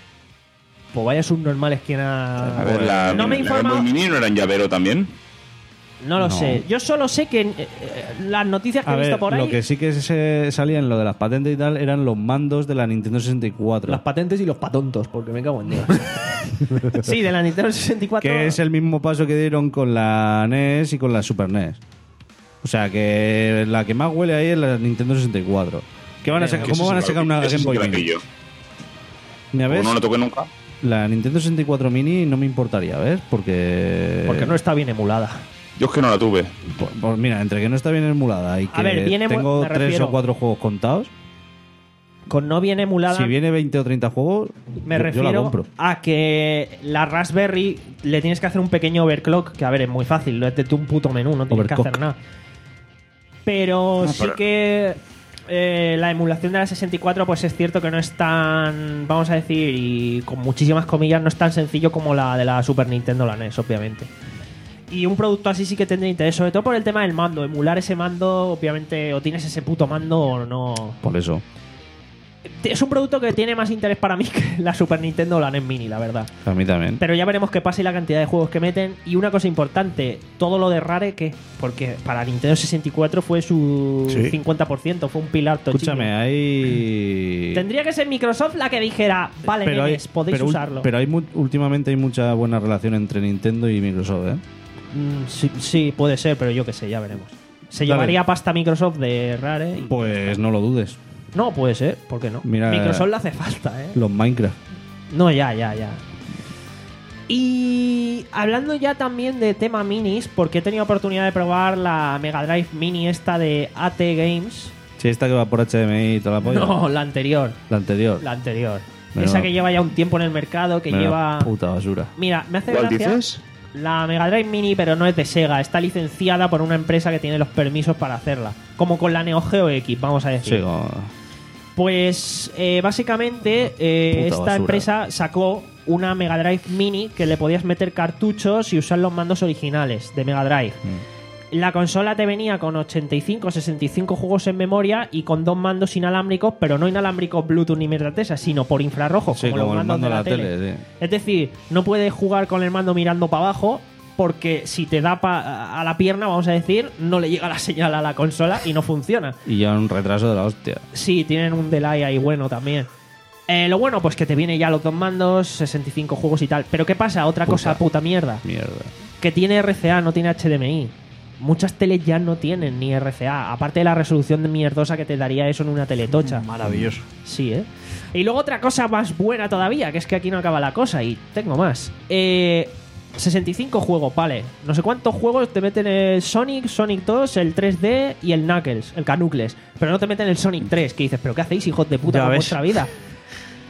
Pues vaya subnormales quien ha... A ver, la, no me he la Game informado. Boy Mini no era en llavero también. No lo No. sé. Yo solo sé que eh, eh, las noticias que A he visto ver, por ahí... lo que sí que se salía en lo de las patentes y tal eran los mandos de la Nintendo sesenta y cuatro. Las patentes y los patontos, porque me cago en Dios. Sí, de la Nintendo sesenta y cuatro. Que es el mismo paso que dieron con la N E S y con la Super N E S. O sea, que la que más huele ahí es la Nintendo sesenta y cuatro. ¿Qué van a Eh, sacar? Que ese ¿Cómo sí van a que sacar la- una ese Game sí Boy que la Mini? pillo. Mira, ¿ves? Como no lo toqué nunca. La Nintendo sesenta y cuatro Mini no me importaría, ¿ves? Porque... Porque no está bien emulada. Yo es que no la tuve. Pues, pues mira, entre que no está bien emulada y que A ver, viene emu- tengo me tres refiero- o cuatro juegos contados, Con no bien emulada... si viene veinte o treinta juegos, Me yo, yo refiero la compro. a que la Raspberry le tienes que hacer un pequeño overclock, que a ver, es muy fácil, es de un puto menú, no tienes que Overclock. hacer nada. Pero No, sí pero- que eh, la emulación de la sesenta y cuatro pues es cierto que no es tan, vamos a decir, y con muchísimas comillas, no es tan sencillo como la de la Super Nintendo, la N E S, obviamente. Y un producto así sí que tendría interés, sobre todo por el tema del mando. Emular ese mando, obviamente, o tienes ese puto mando o no. Por eso. Es un producto que tiene más interés para mí que la Super Nintendo o la N E S Mini, la verdad. A mí también. Pero ya veremos qué pasa y la cantidad de juegos que meten. Y una cosa importante, todo lo de Rare, ¿qué? Porque para Nintendo sesenta y cuatro fue su Sí. cincuenta por ciento, fue un pilar tochillo. Escúchame, hay... Tendría que ser Microsoft la que dijera, vale, pero hay, nenes, podéis pero, ul- usarlo. pero hay mu- últimamente hay mucha buena relación entre Nintendo y Microsoft, ¿eh? Mm, sí, sí, puede ser, pero yo qué sé, ya veremos. Se Dale. llevaría pasta Microsoft de Rare. y- Pues no lo dudes. No, puede ser, ¿por qué no? Mira- Microsoft le hace falta, ¿eh? Los Minecraft. No, ya, ya, ya. Y hablando ya también de tema minis, porque he tenido oportunidad de probar la Mega Drive Mini esta de A T Games. Sí, esta que va por H D M I y toda la polla. No, la anterior. La anterior. La anterior. Menuda- Esa que lleva ya un tiempo en el mercado, que Menuda lleva... puta basura. Mira, me hace ¿Cuál gracia... dices? La Mega Drive Mini, pero no es de Sega. Está licenciada por una empresa que tiene los permisos para hacerla. Como con la Neo Geo X, vamos a decir. Sí, como- Pues eh, básicamente eh, Puta esta basura. empresa sacó una Mega Drive Mini que le podías meter cartuchos y usar los mandos originales de Mega Drive. Mm. La consola te venía con ochenta y cinco, sesenta y cinco juegos en memoria y con dos mandos inalámbricos, pero no inalámbricos Bluetooth ni mierda de esas, sino por infrarrojos, Sí, como, como los el mandos mando de de la, la tele. tele, sí. Es decir, no puedes jugar con el mando mirando para abajo porque si te da pa- a la pierna, vamos a decir, no le llega la señal a la consola y no funciona. Y ya un retraso de la hostia. Sí, tienen un delay ahí bueno también. Eh, lo bueno, pues que te viene ya los dos mandos, sesenta y cinco juegos y tal. Pero ¿qué pasa? Otra Puta. cosa, puta mierda. Mierda. Que tiene R C A, no tiene H D M I. Muchas teles ya no tienen ni R C A. Aparte de la resolución de mierdosa que te daría eso en una teletocha. Maravilloso. Sí, ¿eh? Y luego otra cosa más buena todavía, que es que aquí no acaba la cosa y tengo más. Eh, sesenta y cinco juegos, vale. No sé cuántos juegos te meten el Sonic, Sonic dos, el tres D y el Knuckles, el Canucles. Pero no te meten el Sonic tres, que dices, ¿pero qué hacéis, hijos de puta, Ya con ves. vuestra vida?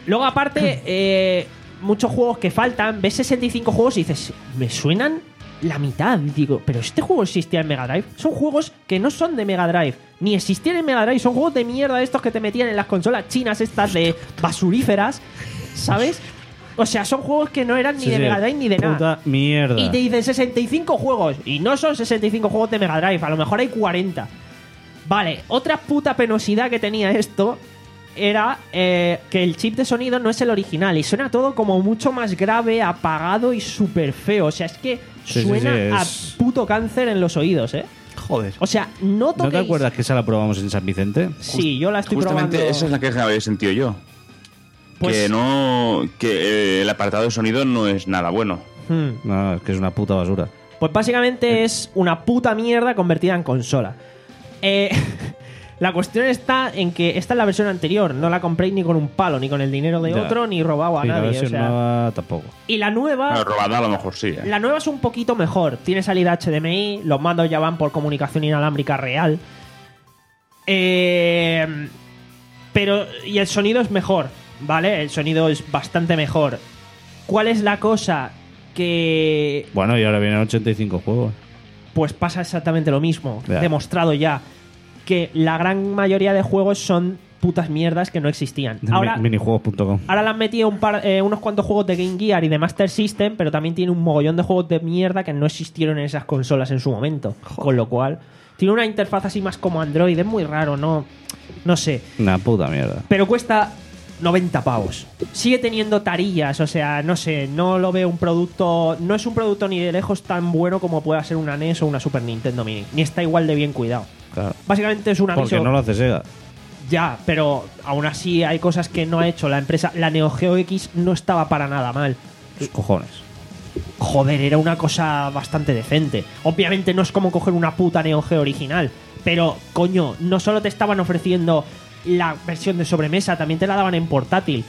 Luego, aparte, eh, muchos juegos que faltan, ves sesenta y cinco juegos y dices, me suenan la mitad. Digo, pero este juego existía en Mega Drive. Son juegos que no son de Mega Drive, ni existían en Mega Drive. Son juegos de mierda estos que te metían en las consolas chinas estas de basuríferas, ¿sabes? O sea, son juegos que no eran ni Sí, de sí. Mega Drive ni de nada. Puta mierda. Y te dicen sesenta y cinco juegos. Y no son sesenta y cinco juegos de Mega Drive. A lo mejor hay cuarenta. Vale, otra puta penosidad que tenía esto era eh, que el chip de sonido no es el original. Y suena todo como mucho más grave, apagado y súper feo. O sea, es que Sí, sí, suena sí, es- a puto cáncer en los oídos, ¿eh? Joder. O sea, no toquéis... ¿No te acuerdas que esa la probamos en San Vicente? Sí, yo la estoy Justamente probando. esa es la queja que había sentido yo. Pues- Que no. Que eh, el apartado de sonido no es nada bueno. Hmm. No, es que es una puta basura. Pues básicamente es una puta mierda convertida en consola. Eh, la cuestión está en que esta es la versión anterior. No la compréis ni con un palo, ni con el dinero de Ya. otro, ni robado a Y la nadie. O versión sea. nueva tampoco. Y la nueva. Bueno, robada a lo mejor sí. ¿eh? La nueva es un poquito mejor. Tiene salida H D M I, los mandos ya van por comunicación inalámbrica real. Eh, pero. Y el sonido es mejor, ¿vale? El sonido es bastante mejor. ¿Cuál es la cosa? Que. Bueno, y ahora vienen ochenta y cinco juegos. Pues pasa exactamente lo mismo. Ya. Demostrado ya. Que la gran mayoría de juegos son putas mierdas que no existían. Ahora. Mi- minijuegos punto com. Ahora le han metido un par, eh, unos cuantos juegos de Game Gear y de Master System, pero también tiene un mogollón de juegos de mierda que no existieron en esas consolas en su momento. Con lo cual, tiene una interfaz así más como Android, es muy raro, no, no sé. Una puta mierda. Pero cuesta noventa pavos. Sigue teniendo tarillas, o sea, no sé, no lo veo un producto. No es un producto ni de lejos tan bueno como pueda ser una N E S o una Super Nintendo Mini. Ni está igual de bien cuidado. Claro. Básicamente es un aviso. Porque no lo hace Sega. Ya, pero aún así hay cosas que no ha hecho la empresa. La Neo Geo X no estaba para nada mal. Sus cojones. Joder, era una cosa bastante decente. Obviamente no es como coger una puta Neo Geo original, pero coño, no solo te estaban ofreciendo la versión de sobremesa, también te la daban en portátil.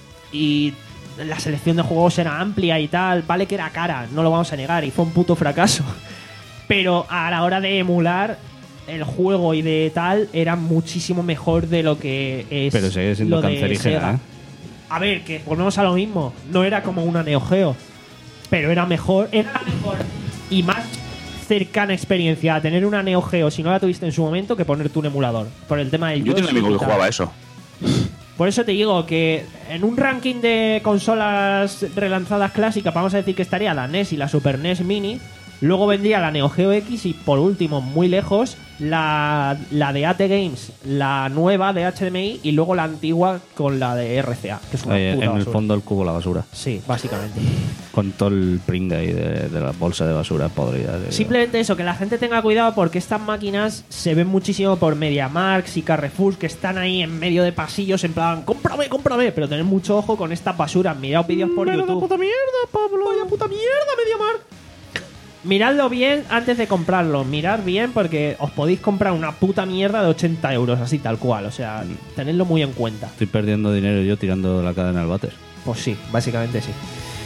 Y la selección de juegos era amplia y tal. Vale que era cara, no lo vamos a negar, y fue un puto fracaso. Pero a la hora de emular el juego y de tal, era muchísimo mejor de lo que es. Pero sigue siendo lo de cancerígena, Sega. ¿eh? A ver, que volvemos a lo mismo. No era como una Neo Geo, pero era mejor, era mejor y más cercana experiencia a tener una Neo Geo si no la tuviste en su momento que ponerte un emulador. Por el tema del Yo tenía un joystick amigo y que tal. jugaba a eso. Por eso te digo que en un ranking de consolas relanzadas clásicas, vamos a decir que estaría la N E S y la Super N E S Mini. Luego vendría la Neo Geo X y por último, muy lejos, la, la de A T Games, la nueva de H D M I y luego la antigua con la de R C A, que es una Ahí, puta en el basura. fondo del cubo la basura. Sí, básicamente. Con todo el pringue ahí de, de la bolsa de basura podrida. de- Simplemente eso, que la gente tenga cuidado porque estas máquinas se ven muchísimo por MediaMarkt y Carrefour que están ahí en medio de pasillos en plan, cómprame, cómprame, pero tened mucho ojo con estas basuras. Mirad vídeos por YouTube. puta mierda, Pablo! ¡Vaya puta mierda, MediaMarkt! Miradlo bien antes de comprarlo. Mirad bien porque os podéis comprar una puta mierda de ochenta euros, así tal cual. O sea, tenedlo muy en cuenta. Estoy perdiendo dinero yo tirando la cadena al váter. Pues sí, básicamente sí.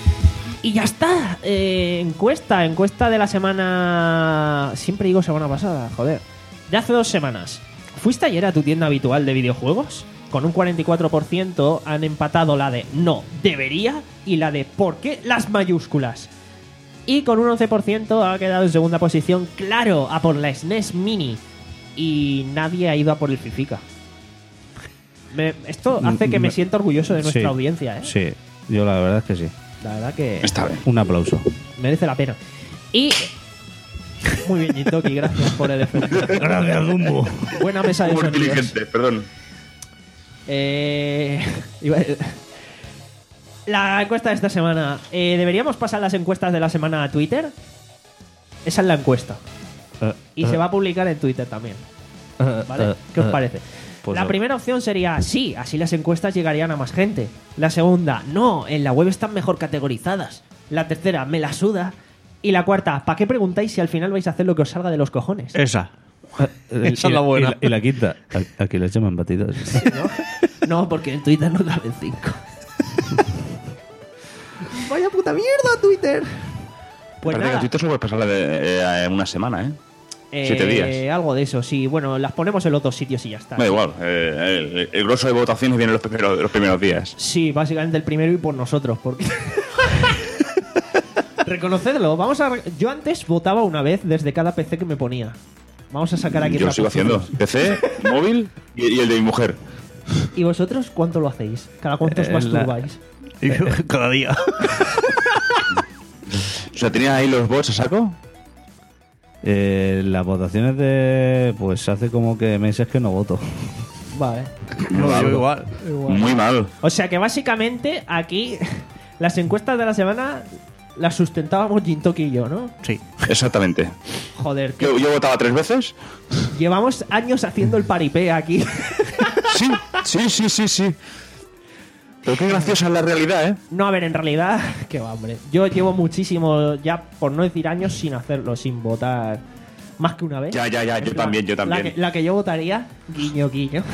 Y ya está. Eh, encuesta, encuesta de la semana. Siempre digo semana pasada, joder. De hace dos semanas. ¿Fuiste ayer a tu tienda habitual de videojuegos? Con un cuarenta y cuatro por ciento han empatado la de no, debería y la de ¿por qué las mayúsculas? Y con un once por ciento ha quedado en segunda posición, claro, a por la S N E S Mini. Y nadie ha ido a por el Fifica. Me- esto hace que me sienta orgulloso de nuestra Sí, audiencia, ¿eh? Sí, yo la verdad es que sí. La verdad que Está bien. Un aplauso. merece la pena. Y... Muy bien, Yitoki, gracias por el efecto. Gracias, Dumbo. Buena mesa de Muy sonidos. inteligente, perdón. Eh, iba a- la encuesta de esta semana. Eh, ¿Deberíamos pasar las encuestas de la semana a Twitter? Esa es la encuesta. Y se va a publicar en Twitter también. ¿Vale? ¿Qué os parece? Pues la no. primera opción sería sí, así las encuestas llegarían a más gente. La segunda, no, en la web están mejor categorizadas. La tercera, me la suda. Y la cuarta, ¿para qué preguntáis si al final vais a hacer lo que os salga de los cojones? Esa. Esa es la buena. Y la, y la quinta. A- Aquí le llaman batidos. ¿No? No, porque en Twitter no caben cinco. Vaya puta mierda, Twitter. Pues Parece que nada. a Twitter solo puedes pasarle de, eh, una semana, ¿eh? Eh, Siete días. Algo de eso, sí. Bueno, las ponemos en los dos sitios y ya está. Da igual. Eh, el, el grosso de votaciones viene los primeros, los primeros días. Sí, básicamente el primero y por nosotros, porque... Reconocedlo. Vamos a... Yo antes votaba una vez desde cada P C que me ponía. Vamos a sacar aquí... Yo lo sigo haciendo. P C, móvil y, y el de mi mujer. ¿Y vosotros cuánto lo hacéis? ¿Cada cuántos Eh, masturbáis? La... Cada día. O sea, ¿tenía ahí los bots a saco? Eh, las votaciones de... Pues hace como que meses que no voto. Vale. No, yo igual. Igual. Muy mal. O sea que básicamente aquí las encuestas de la semana las sustentábamos Gintoki y yo, ¿no? Sí. Exactamente. Joder, que Yo, yo votaba tres veces. llevamos años haciendo el paripé aquí. Sí, sí, sí, sí, sí. Pero qué graciosa es la realidad, ¿eh? No, a ver, en realidad, qué va, hombre. Yo llevo muchísimo, ya por no decir años, sin hacerlo, sin votar más que una vez. Ya, ya, ya, yo En plan, también, yo también. La que, la que yo votaría, guiño, guiño.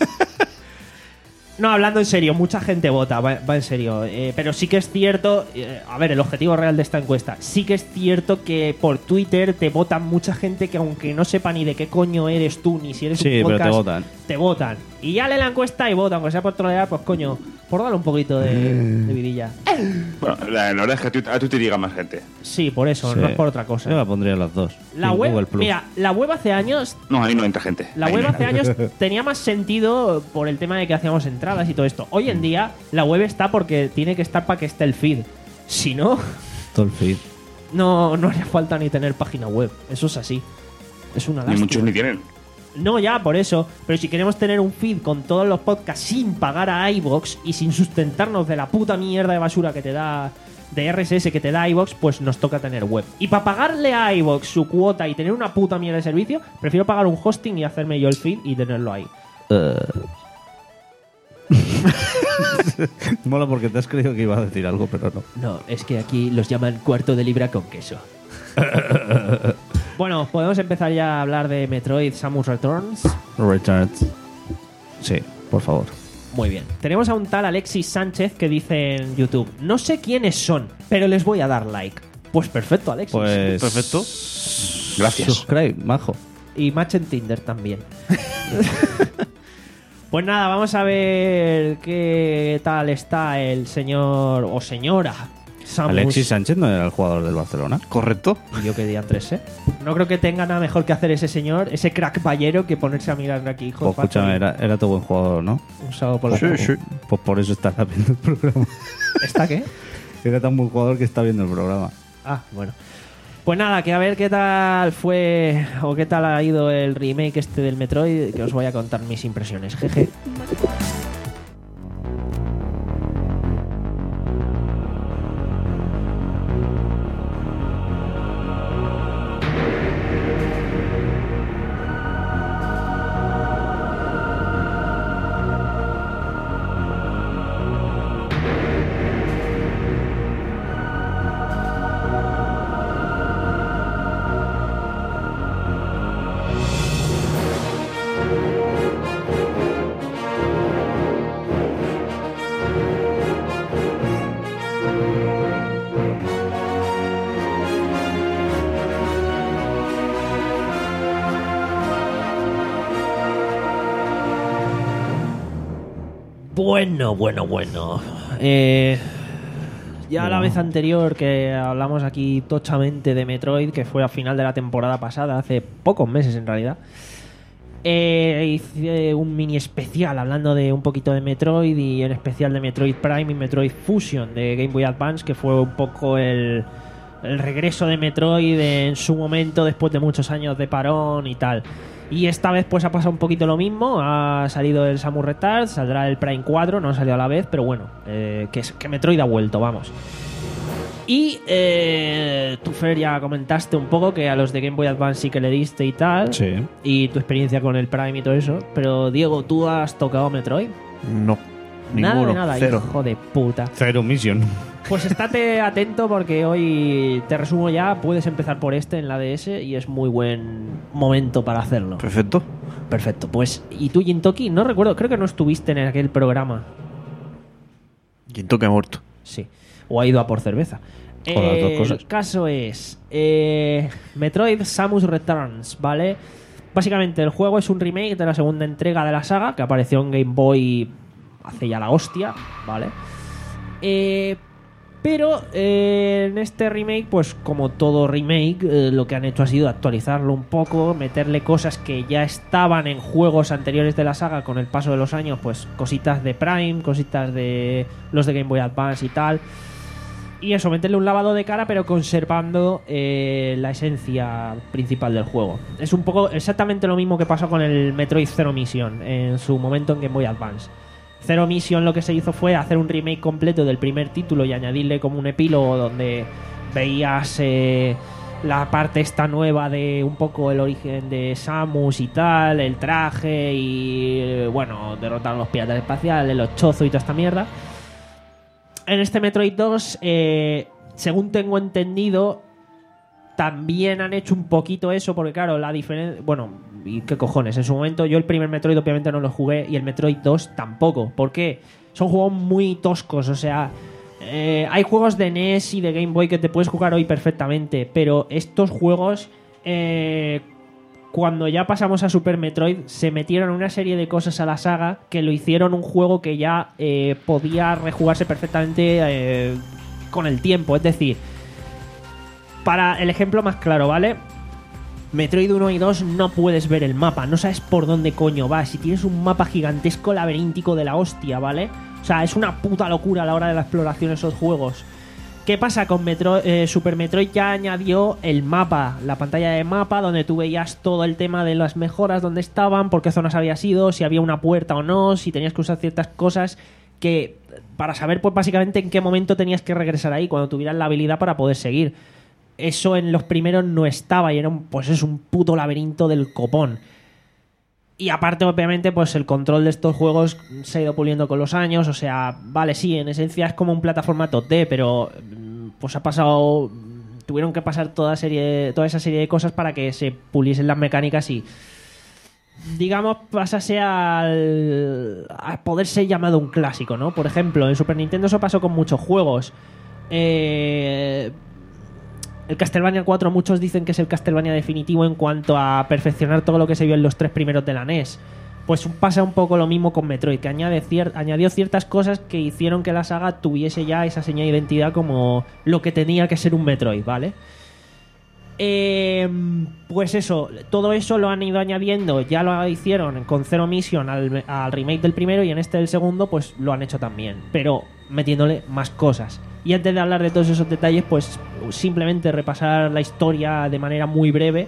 No, hablando en serio, mucha gente vota, va, va en serio. Eh, pero sí que es cierto, eh, a ver, el objetivo real de esta encuesta, sí que es cierto que por Twitter te votan mucha gente que aunque no sepa ni de qué coño eres tú, ni si eres Sí, un pero te podcast, votan. te votan. Y ya lee la encuesta y vota, aunque sea por trolear, pues coño, por darle un poquito de, de vidilla. Bueno, la, la verdad es que a Twitter, a Twitter llega más gente. Sí, por eso, Sí. no es por otra cosa. Yo la pondría las dos. La En web, Google Plus. mira, la web hace años, No, ahí no entra gente. la Ahí web no hace entra. años tenía más sentido por el tema de que hacíamos entradas y todo esto. Hoy en día la web está porque tiene que estar para que esté el feed. Si no, Todo el feed. no, no haría falta ni tener página web. Eso es así. Es una Ni lástima. muchos ni tienen. No, ya, por eso. Pero si queremos tener un feed con todos los podcasts sin pagar a iVoox y sin sustentarnos de la puta mierda de basura que te da, de R S S que te da iVoox, pues nos toca tener web. Y para pagarle a iVoox su cuota y tener una puta mierda de servicio, prefiero pagar un hosting y hacerme yo el feed y tenerlo ahí. Mola porque te has creído que iba a decir algo, pero no. No, es que aquí los llaman cuarto de libra con queso. Bueno, podemos empezar ya a hablar de Metroid Samus Returns. Returns. Sí, por favor. Muy bien. Tenemos a un tal Alexis Sánchez que dice en YouTube: no sé quiénes son, pero les voy a dar like. Pues perfecto, Alexis. Pues. Perfecto. Gracias. Subscribe, majo. Y match en Tinder también. Pues nada, vamos a ver qué tal está el señor o señora Samus. Alexis Sánchez no era el jugador del Barcelona. Correcto. Y yo qué diantres, ¿eh? No creo que tenga nada mejor que hacer ese señor, ese crack ballero, que ponerse a mirar aquí. Pues escúchame, era, era tu buen jugador, ¿no? Un sábado por la Sí, tarde. sí. Pues por eso estás viendo el programa. ¿Está qué? Era tan buen jugador que está viendo el programa. Ah, bueno. Pues nada, que a ver qué tal fue o qué tal ha ido el remake este del Metroid, que os voy a contar mis impresiones. Jeje. Bueno, bueno, bueno. Eh, ya la vez anterior que hablamos aquí tochamente de Metroid, que fue a final de la temporada pasada, hace pocos meses en realidad, eh, hice un mini especial hablando de un poquito de Metroid y en especial de Metroid Prime y Metroid Fusion de Game Boy Advance, que fue un poco el, el regreso de Metroid en su momento después de muchos años de parón y tal. Y esta vez pues ha pasado un poquito lo mismo. Ha salido el Samus Returns, saldrá el Prime cuatro, no ha salido a la vez, pero bueno, eh, que, que Metroid ha vuelto, vamos. Y eh, tú, Fer, ya comentaste un poco que a los de Game Boy Advance sí que le diste y tal. Sí. Y tu experiencia con el Prime y todo eso. Pero, Diego, ¿tú has tocado Metroid? No. Nada Ninguno. de nada, Cero. hijo de puta. Zero Mission. Pues estate atento porque hoy te resumo ya. Puedes empezar por este en la D S y es muy buen momento para hacerlo. Perfecto. Perfecto. Pues, ¿y tú, Gintoki? No recuerdo, creo que no estuviste en aquel programa. Quinto que ha muerto. Sí. O ha ido a por cerveza. O las dos Eh, cosas. El caso es eh, Metroid Samus Returns, ¿vale? Básicamente el juego es un remake de la segunda entrega de la saga que apareció en Game Boy hace ya la hostia, ¿vale? Eh, pero eh, en este remake, pues como todo remake, eh, lo que han hecho ha sido actualizarlo un poco, meterle cosas que ya estaban en juegos anteriores de la saga con el paso de los años, pues cositas de Prime, cositas de los de Game Boy Advance y tal. Y eso, meterle un lavado de cara, pero conservando eh, la esencia principal del juego. Es un poco exactamente lo mismo que pasó con el Metroid Zero Mission en su momento en Game Boy Advance. Zero Mission lo que se hizo fue hacer un remake completo del primer título y añadirle como un epílogo donde veías eh, la parte esta nueva de un poco el origen de Samus y tal, el traje y, eh, bueno, derrotar a los piratas espaciales, los chozos y toda esta mierda. En este Metroid dos, eh, según tengo entendido, también han hecho un poquito eso, porque claro, la diferencia... Bueno, y qué cojones, en su momento yo el primer Metroid obviamente no lo jugué y el Metroid dos tampoco. ¿Por qué? Son juegos muy toscos, o sea... Eh, hay juegos de N E S y de Game Boy que te puedes jugar hoy perfectamente, pero estos juegos... Eh, cuando ya pasamos a Super Metroid, se metieron una serie de cosas a la saga que lo hicieron un juego que ya eh, podía rejugarse perfectamente eh, con el tiempo. Es decir, para el ejemplo más claro, ¿vale? Metroid uno y dos no puedes ver el mapa, no sabes por dónde coño vas. Si tienes un mapa gigantesco laberíntico de la hostia, ¿vale? O sea, es una puta locura a la hora de la exploración de esos juegos. ¿Qué pasa con Metro, eh, Super Metroid? Ya añadió el mapa, la pantalla de mapa, donde tú veías todo el tema de las mejoras, dónde estaban, por qué zonas habías ido, si había una puerta o no, si tenías que usar ciertas cosas, que para saber pues básicamente en qué momento tenías que regresar ahí, cuando tuvieras la habilidad para poder seguir. Eso en los primeros no estaba y era un, pues es un puto laberinto del copón. Y aparte, obviamente, pues el control de estos juegos se ha ido puliendo con los años. O sea, vale, sí, en esencia es como un plataforma dos D, pero pues ha pasado... Tuvieron que pasar toda, serie, toda esa serie de cosas para que se puliesen las mecánicas y, digamos, pasase al, a poder ser llamado un clásico, ¿no? Por ejemplo, en Super Nintendo eso pasó con muchos juegos. Eh... El Castlevania cuatro muchos dicen que es el Castlevania definitivo en cuanto a perfeccionar todo lo que se vio en los tres primeros de la N E S. Pues pasa un poco lo mismo con Metroid, que añade cier- añadió ciertas cosas que hicieron que la saga tuviese ya esa señal de identidad como lo que tenía que ser un Metroid, ¿vale? Eh, pues eso, todo eso lo han ido añadiendo, ya lo hicieron con Zero Mission al, al remake del primero y en este del segundo pues lo han hecho también, pero metiéndole más cosas. Y antes de hablar de todos esos detalles, pues simplemente repasar la historia de manera muy breve.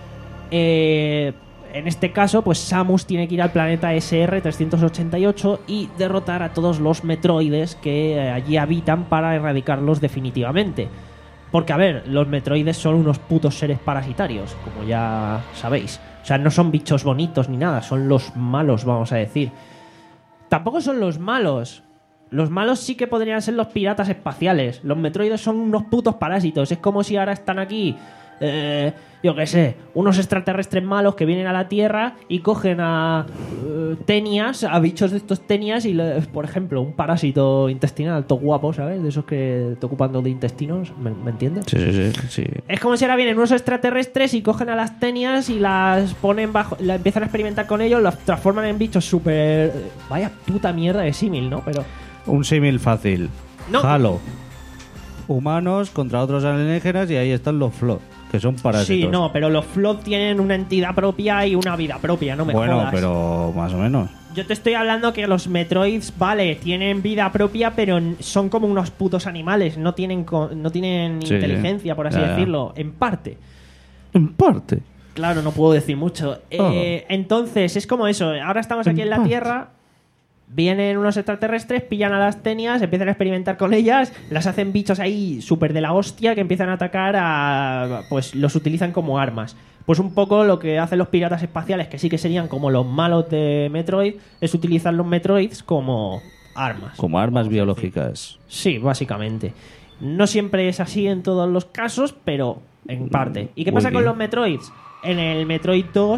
Eh, en este caso, pues Samus tiene que ir al planeta S R trescientos ochenta y ocho y derrotar a todos los Metroides que eh, allí habitan para erradicarlos definitivamente. Porque, a ver, los Metroides son unos putos seres parasitarios, como ya sabéis. O sea, no son bichos bonitos ni nada, son los malos, vamos a decir. Tampoco son los malos. Los malos sí que podrían ser los piratas espaciales. Los Metroides son unos putos parásitos. Es como si ahora están aquí, eh, yo qué sé, unos extraterrestres malos que vienen a la Tierra y cogen a eh, tenias, a bichos de estos tenias y, le, por ejemplo, un parásito intestinal, todo guapo, ¿sabes? De esos que te ocupan de intestinos, ¿me, ¿me entiendes? Sí, sí, sí, sí. Es como si ahora vienen unos extraterrestres y cogen a las tenias y las ponen bajo, la empiezan a experimentar con ellos, las transforman en bichos súper... Vaya puta mierda de símil, ¿no? Pero... Un símil fácil. No. Halo. Humanos contra otros alienígenas y ahí están los Flood, que son parásitos. Sí, no, pero los Flood tienen una entidad propia y una vida propia, no me bueno, jodas. pero más o menos. Yo te estoy hablando que los Metroids, vale, tienen vida propia, pero son como unos putos animales, no tienen, co- no tienen Sí, inteligencia, por así ya, ya. decirlo, en parte. En parte. Claro, no puedo decir mucho. Eh, entonces, es como eso. Ahora estamos aquí En en la parte. Tierra. Vienen unos extraterrestres, pillan a las tenias, empiezan a experimentar con ellas, las hacen bichos ahí súper de la hostia que empiezan a atacar a... Pues los utilizan como armas. Pues un poco lo que hacen los piratas espaciales, que sí que serían como los malos de Metroid, es utilizar los Metroids como armas. Como armas biológicas. Sí, básicamente. No siempre es así en todos los casos, pero en parte. ¿Y qué Muy pasa con bien. los Metroids? En el Metroid dos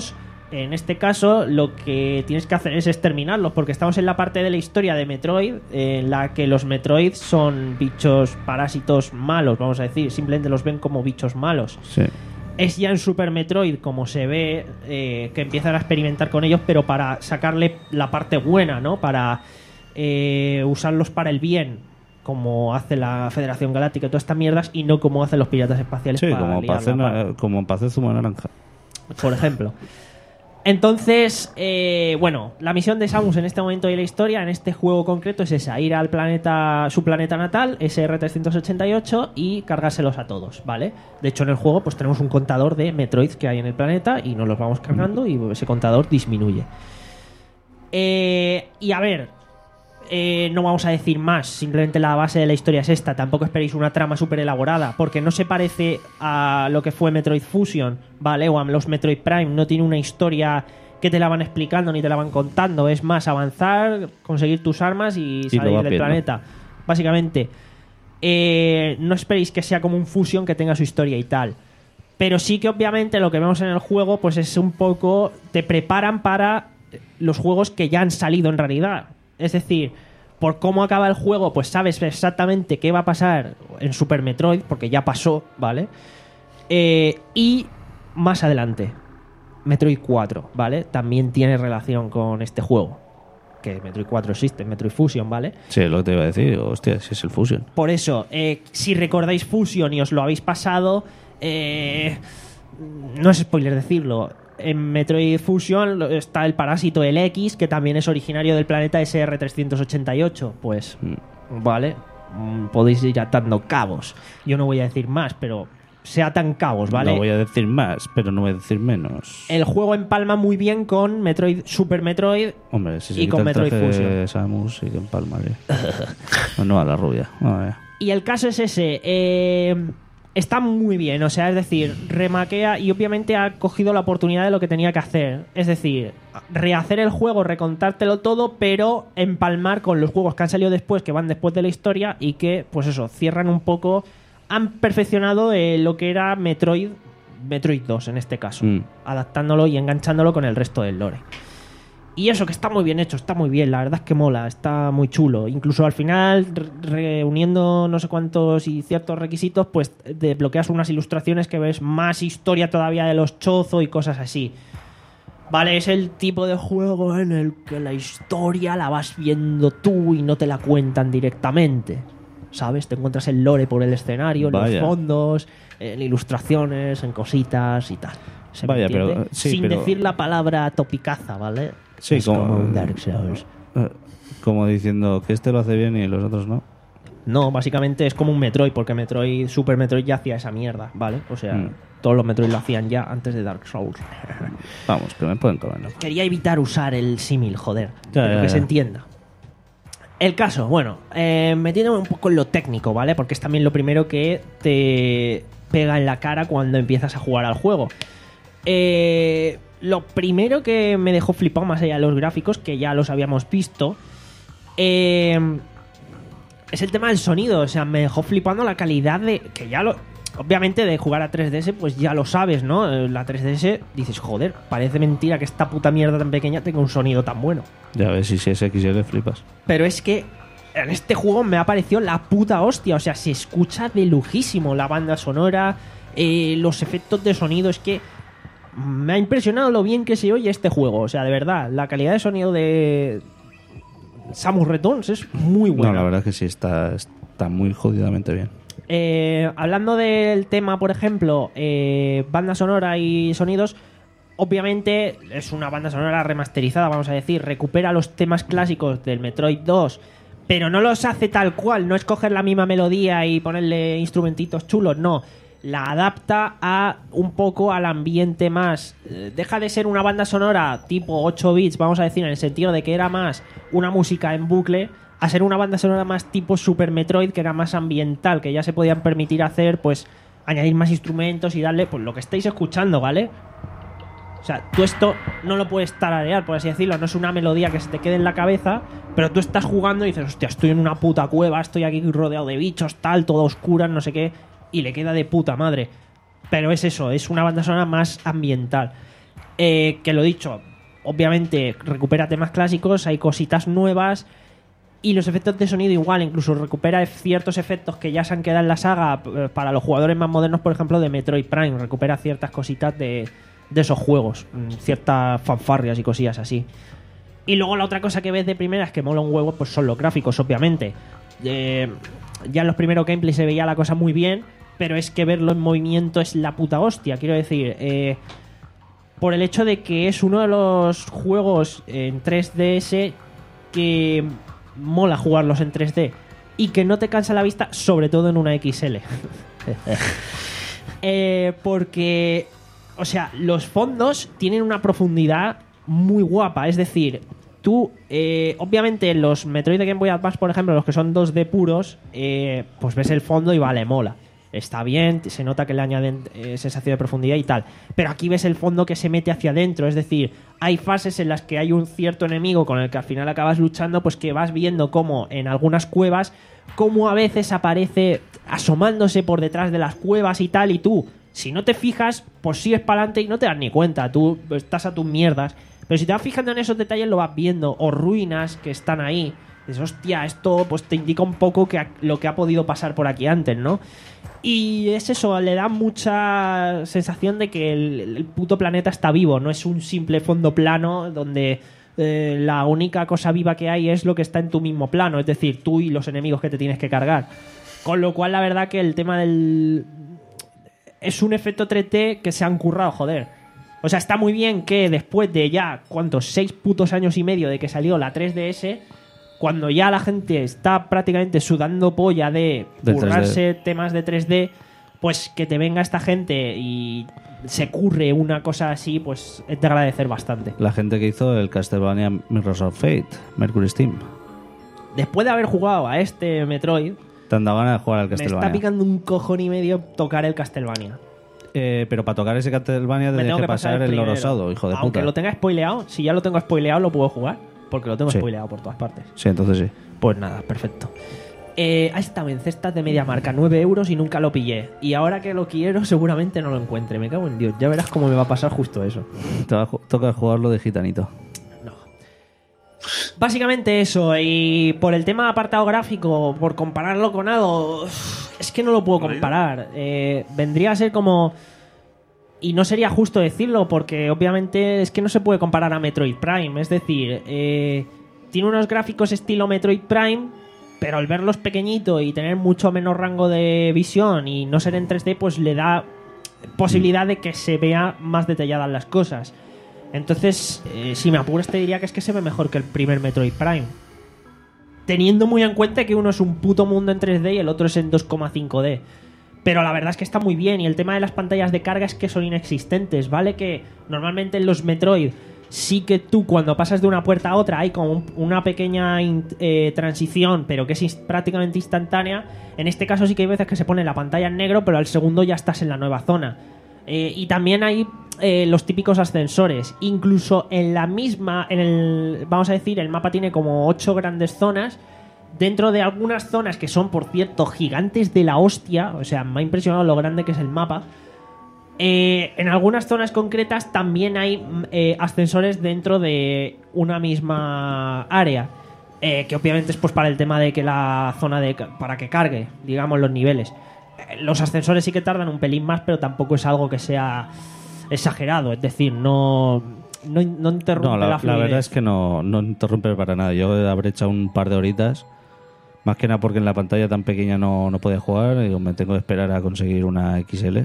En este caso, lo que tienes que hacer es exterminarlos, porque estamos en la parte de la historia de Metroid en la que los Metroid son bichos parásitos malos, vamos a decir, simplemente los ven como bichos malos. Sí. Es ya en Super Metroid como se ve eh, que empiezan a experimentar con ellos, pero para sacarle la parte buena, ¿no? Para eh, usarlos para el bien, como hace la Federación Galáctica y todas estas mierdas, y no como hacen los piratas espaciales. Sí, para como para hacer, liarla, na- como para hacer zumo de naranja. por ejemplo. Entonces, eh, bueno, la misión de Samus en este momento de la historia, en este juego concreto, es esa: ir al planeta, su planeta natal, S R trescientos ochenta y ocho, y cargárselos a todos, ¿vale? De hecho, en el juego pues tenemos un contador de Metroids que hay en el planeta y nos los vamos cargando y ese contador disminuye. Eh, y a ver, eh, no vamos a decir más, simplemente la base de la historia es esta. Tampoco esperéis una trama súper elaborada, porque no se parece a lo que fue Metroid Fusion, ¿vale? O a los Metroid Prime. No tiene una historia que te la van explicando ni te la van contando. Es más avanzar, conseguir tus armas y Y lo salir va del viendo. planeta. Básicamente, eh, no esperéis que sea como un Fusion que tenga su historia y tal. Pero sí que obviamente lo que vemos en el juego pues es un poco... Te preparan para los juegos que ya han salido en realidad. Es decir, por cómo acaba el juego, pues sabes exactamente qué va a pasar en Super Metroid, porque ya pasó, ¿vale? Eh, y más adelante, Metroid cuatro, ¿vale? También tiene relación con este juego. Que Metroid cuatro existe, Metroid Fusion, ¿vale? Sí, lo que te iba a decir. Hostia, si es el Fusion. Por eso, eh, si recordáis Fusion y os lo habéis pasado, eh, no es spoiler decirlo. En Metroid Fusion está el parásito, el X, que también es originario del planeta S R trescientos ochenta y ocho. Pues, vale, mm, podéis ir atando cabos. Yo no voy a decir más, pero se atan cabos, ¿vale? No voy a decir más, pero no voy a decir menos. El juego empalma muy bien con Metroid, Super Metroid. Hombre, si se y quita con el traje Metroid Fusion. de Samus, sí que empalma. No, no a la rubia. No, ya. Y el caso es ese. Eh, está muy bien, o sea, es decir, remaquea y obviamente ha cogido la oportunidad de lo que tenía que hacer. Es decir, rehacer el juego, recontártelo todo, pero empalmar con los juegos que han salido después, que van después de la historia y que, pues eso, cierran un poco. Han perfeccionado eh, lo que era Metroid, Metroid dos en este caso, Mm. adaptándolo y enganchándolo con el resto del lore. Y eso, que está muy bien hecho, está muy bien, la verdad es que mola, está muy chulo. Incluso al final, re- reuniendo no sé cuántos y ciertos requisitos, pues desbloqueas unas ilustraciones que ves más historia todavía de los Chozo y cosas así. Vale, es el tipo de juego en el que la historia la vas viendo tú y no te la cuentan directamente. ¿Sabes? Te encuentras el lore por el escenario, en Vaya. los fondos, en ilustraciones, en cositas y tal. ¿Se me Vaya, entiende? pero- sí, Sin pero- decir la palabra topicaza, ¿vale? Sí, Es como- un Dark Souls. Eh, Como diciendo que este lo hace bien y los otros no. No, básicamente es como un Metroid, porque Metroid, Super Metroid ya hacía esa mierda, ¿vale? O sea, Mm. todos los Metroid lo hacían ya antes de Dark Souls. Vamos, que me pueden comer. ¿no? Quería evitar usar el símil, joder, Ya, pero ya, que ya. se entienda. El caso, bueno, eh, metiéndome un poco en lo técnico, ¿vale? Porque es también lo primero que te pega en la cara cuando empiezas a jugar al juego. Eh, lo primero que me dejó flipado, más allá de los gráficos, que ya los habíamos visto, eh, es el tema del sonido. O sea, me dejó flipando la calidad de... Que ya lo... Obviamente de jugar a tres D S, pues ya lo sabes, ¿no? Eh, La tres D S, dices, joder, parece mentira que esta puta mierda tan pequeña tenga un sonido tan bueno. Ya ves, si es X L flipas. Pero es que en este juego me ha parecido la puta hostia. O sea, se escucha de lujísimo la banda sonora, eh, los efectos de sonido. Es que me ha impresionado lo bien que se oye este juego. O sea, de verdad, la calidad de sonido de Samus Returns es muy buena. No, la verdad es que sí, está, está muy jodidamente bien. Eh, hablando del tema, por ejemplo, eh, banda sonora y sonidos, obviamente es una banda sonora remasterizada, vamos a decir, recupera los temas clásicos del Metroid dos, pero no los hace tal cual, no es coger la misma melodía y ponerle instrumentitos chulos, no. La adapta a un poco al ambiente más. eh, Deja de ser una banda sonora tipo ocho bits, vamos a decir, en el sentido de que era más una música en bucle, a ser una banda sonora más tipo Super Metroid, que era más ambiental, que ya se podían permitir hacer, pues, añadir más instrumentos y darle, pues, lo que estáis escuchando, ¿vale? O sea, tú esto no lo puedes tararear, por así decirlo, no es una melodía que se te quede en la cabeza, pero tú estás jugando y dices, hostia, estoy en una puta cueva, estoy aquí rodeado de bichos, tal, todo oscura, no sé qué, y le queda de puta madre. Pero es eso, es una banda sonora más ambiental. Eh, que lo dicho, obviamente recupera temas clásicos, hay cositas nuevas y los efectos de sonido igual, incluso recupera ciertos efectos que ya se han quedado en la saga eh, para los jugadores más modernos, por ejemplo, de Metroid Prime. Recupera ciertas cositas de, de esos juegos, ciertas fanfarrias y cosillas así. Y luego la otra cosa que ves de primera es que mola un huevo, pues son los gráficos, obviamente. Eh, ya en los primeros gameplays se veía la cosa muy bien, pero es que verlo en movimiento es la puta hostia. Quiero decir, eh, por el hecho de que es uno de los juegos en tres D S que mola jugarlos en tres D y que no te cansa la vista, sobre todo en una X L. eh, porque, o sea, los fondos tienen una profundidad muy guapa. Es decir, tú, eh, obviamente, los Metroid de Game Boy Advance, por ejemplo, los que son dos D puros, eh, pues ves el fondo y vale, mola. Está bien, se nota que le añaden eh, sensación de profundidad y tal. Pero aquí ves el fondo que se mete hacia adentro. Es decir, hay fases en las que hay un cierto enemigo con el que al final acabas luchando, pues que vas viendo cómo en algunas cuevas, cómo a veces aparece asomándose por detrás de las cuevas y tal, y tú, si no te fijas, pues sigues para adelante y no te das ni cuenta. Tú estás a tus mierdas. Pero si te vas fijando en esos detalles, lo vas viendo. O ruinas que están ahí. Dices, hostia, esto pues te indica un poco que lo que ha podido pasar por aquí antes, ¿no? Y es eso, le da mucha sensación de que el, el puto planeta está vivo. No es un simple fondo plano donde eh, la única cosa viva que hay es lo que está en tu mismo plano. Es decir, tú y los enemigos que te tienes que cargar. Con lo cual, la verdad que el tema del... es un efecto tres D que se han currado, joder. O sea, está muy bien que después de ya, ¿cuántos? Seis putos años y medio de que salió la tres D S, cuando ya la gente está prácticamente sudando polla de De currarse temas de tres D, pues que te venga esta gente y se curre una cosa así, pues es de agradecer bastante. La gente que hizo el Castlevania Mirrors of Fate, Mercury Steam. Después de haber jugado a este Metroid, Te han dado ganas de jugar al me Castlevania. está picando un cojón y medio tocar el Castlevania. Eh, pero para tocar ese Castlevania Me tienes tengo que que pasar pasar el primero. Lorosado, hijo de Aunque puta. lo tenga spoileado, si ya lo tengo spoileado, lo puedo jugar. Porque lo tengo Sí. spoileado por todas partes. Sí, entonces sí. Pues nada, perfecto. Eh, ha estado en cestas de media marca, nueve euros y nunca lo pillé. Y ahora que lo quiero, seguramente no lo encuentre. Me cago en Dios, ya verás cómo me va a pasar justo eso. Te va a ju- toca jugarlo de gitanito. No. Básicamente eso, y por el tema apartado gráfico, por compararlo con algo, es que no lo puedo comparar. Eh, vendría a ser como... Y no sería justo decirlo, porque obviamente es que no se puede comparar a Metroid Prime. Es decir, eh, tiene unos gráficos estilo Metroid Prime, pero al verlos pequeñito y tener mucho menos rango de visión y no ser en tres D, pues le da posibilidad de que se vea más detalladas las cosas. Entonces, eh, si me apuras, te diría que es que se ve mejor que el primer Metroid Prime. Teniendo muy en cuenta que uno es un puto mundo en tres D y el otro es en dos coma cinco D. Pero la verdad es que está muy bien. Y el tema de las pantallas de carga es que son inexistentes, ¿vale? Que normalmente en los Metroid sí que tú cuando pasas de una puerta a otra hay como un- una pequeña in- eh, transición, pero que es ins- prácticamente instantánea. En este caso sí que hay veces que se pone la pantalla en negro, pero al segundo ya estás en la nueva zona. Eh, y también hay eh, los típicos ascensores. Incluso en la misma, en el, vamos a decir, el mapa tiene como ocho grandes zonas. Dentro de algunas zonas que son, por cierto, gigantes de la hostia, o sea, me ha impresionado lo grande que es el mapa. Eh, en algunas zonas concretas también hay eh, ascensores dentro de una misma área. Eh, que obviamente es pues para el tema de que la zona de ca- para que cargue, digamos, los niveles. Eh, los ascensores sí que tardan un pelín más, pero tampoco es algo que sea exagerado. Es decir, no, no, no interrumpe No, la, la la fluidez. verdad es que no, no interrumpe para nada. Yo habré echado un par de horitas. Más que nada porque en la pantalla tan pequeña no, no podía jugar. Y me tengo que esperar a conseguir una X L.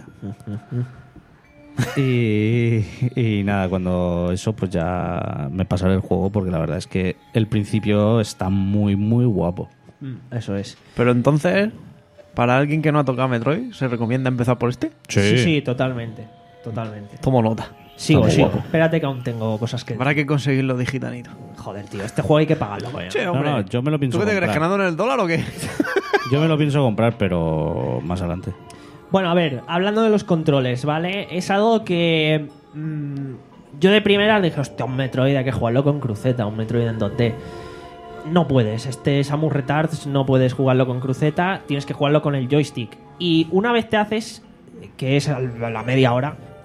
y, y nada, cuando eso pues ya me pasaré el juego, porque la verdad es que el principio está muy, muy guapo. Mm, eso es. Pero entonces, para alguien que no ha tocado Metroid, ¿se recomienda empezar por este? Sí, sí, totalmente. Totalmente. Tomo nota. Sigo, Está muy sigo. guapo. Espérate que aún tengo cosas que... Habrá que conseguirlo de gitanito. Joder, tío, este juego hay que pagarlo, coño. Sí, No, hombre. no, yo me lo pienso ¿Tú qué te crees, comprar. ganando en el dólar o qué? Yo me lo pienso comprar, pero más adelante. Bueno, a ver, hablando de los controles, ¿vale? Es algo que... mm, yo de primera dije, hostia, un Metroid hay que jugarlo con cruceta, un Metroid en dos D. No puedes, este Samus Retards no puedes jugarlo con cruceta, tienes que jugarlo con el joystick. Y una vez te haces, que es a la media hora,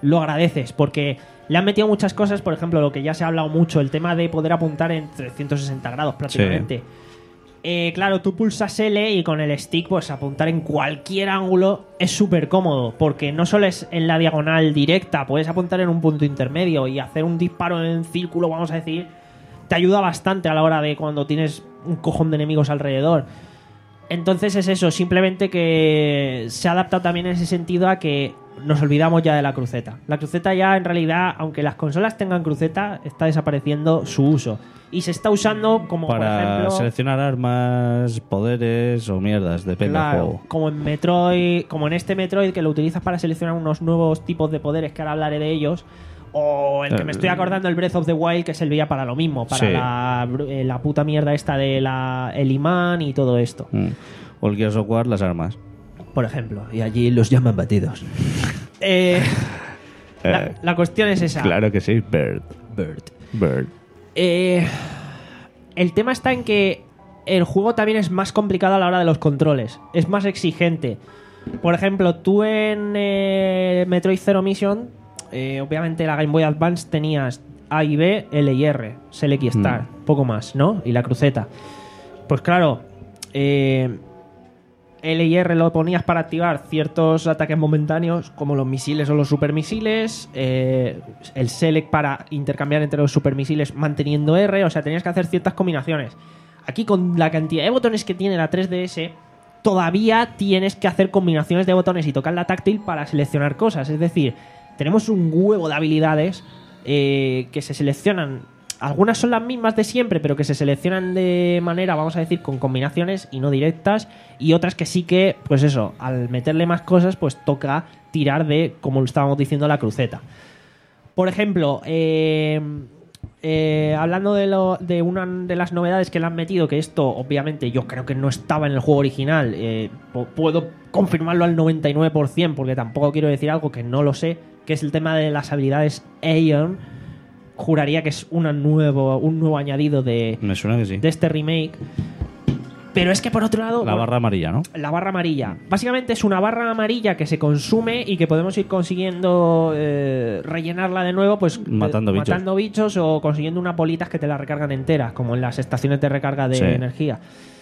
lo agradeces, porque le han metido muchas cosas, por ejemplo, lo que ya se ha hablado mucho, el tema de poder apuntar en trescientos sesenta grados prácticamente. Sí. Eh, claro, tú pulsas L y con el stick, pues apuntar en cualquier ángulo es súper cómodo, porque no solo es en la diagonal directa, puedes apuntar en un punto intermedio y hacer un disparo en círculo, vamos a decir, te ayuda bastante a la hora de cuando tienes un cojón de enemigos alrededor. Entonces es eso, simplemente que se ha adaptado también en ese sentido a que nos olvidamos ya de la cruceta. La cruceta ya, en realidad, aunque las consolas tengan cruceta, está desapareciendo su uso. Y se está usando como, Para por ejemplo... seleccionar armas, poderes o mierdas, depende Claro, del juego. como en Metroid, como en este Metroid que lo utilizas para seleccionar unos nuevos tipos de poderes, que ahora hablaré de ellos, o el que me estoy acordando, el Breath of the Wild, que servía para lo mismo, para Sí. la, eh, la puta mierda esta de la, el imán y todo esto, Mm. O el Gears of War, las armas. por ejemplo. Y allí los llaman batidos. eh, la, Eh, la cuestión es esa. Claro que sí, Bird. Bird. Bird. Eh, el tema está en que el juego también es más complicado a la hora de los controles. Es más exigente. Por ejemplo, tú en eh, Metroid Zero Mission, eh, obviamente la Game Boy Advance tenías A y B, L y R, Select y Start, Mm. poco más, ¿no? Y la cruceta. Pues claro, eh, L y R lo ponías para activar ciertos ataques momentáneos, como los misiles o los supermisiles, eh, el Select para intercambiar entre los supermisiles manteniendo R, o sea, tenías que hacer ciertas combinaciones. Aquí, con la cantidad de botones que tiene la tres D S, todavía tienes que hacer combinaciones de botones y tocar la táctil para seleccionar cosas. Es decir, tenemos un huevo de habilidades eh, que se seleccionan. Algunas son las mismas de siempre, pero que se seleccionan de manera, vamos a decir, con combinaciones y no directas. Y otras que sí que, pues eso, al meterle más cosas, pues toca tirar de, como lo estábamos diciendo, la cruceta. Por ejemplo, eh, eh, hablando de, lo, de una de las novedades que le han metido, que esto obviamente yo creo que no estaba en el juego original, eh, po- puedo confirmarlo al noventa y nueve por ciento, porque tampoco quiero decir algo que no lo sé, que es el tema de las habilidades Aeon. Juraría que es una nuevo, un nuevo añadido de, Me suena que sí. de este remake. Pero es que por otro lado... La bueno, barra amarilla, ¿no? la barra amarilla. Básicamente es una barra amarilla que se consume y que podemos ir consiguiendo eh, rellenarla de nuevo, pues Matando eh, bichos. matando bichos o consiguiendo unas bolitas que te la recargan enteras, como en las estaciones de recarga de Sí. energía.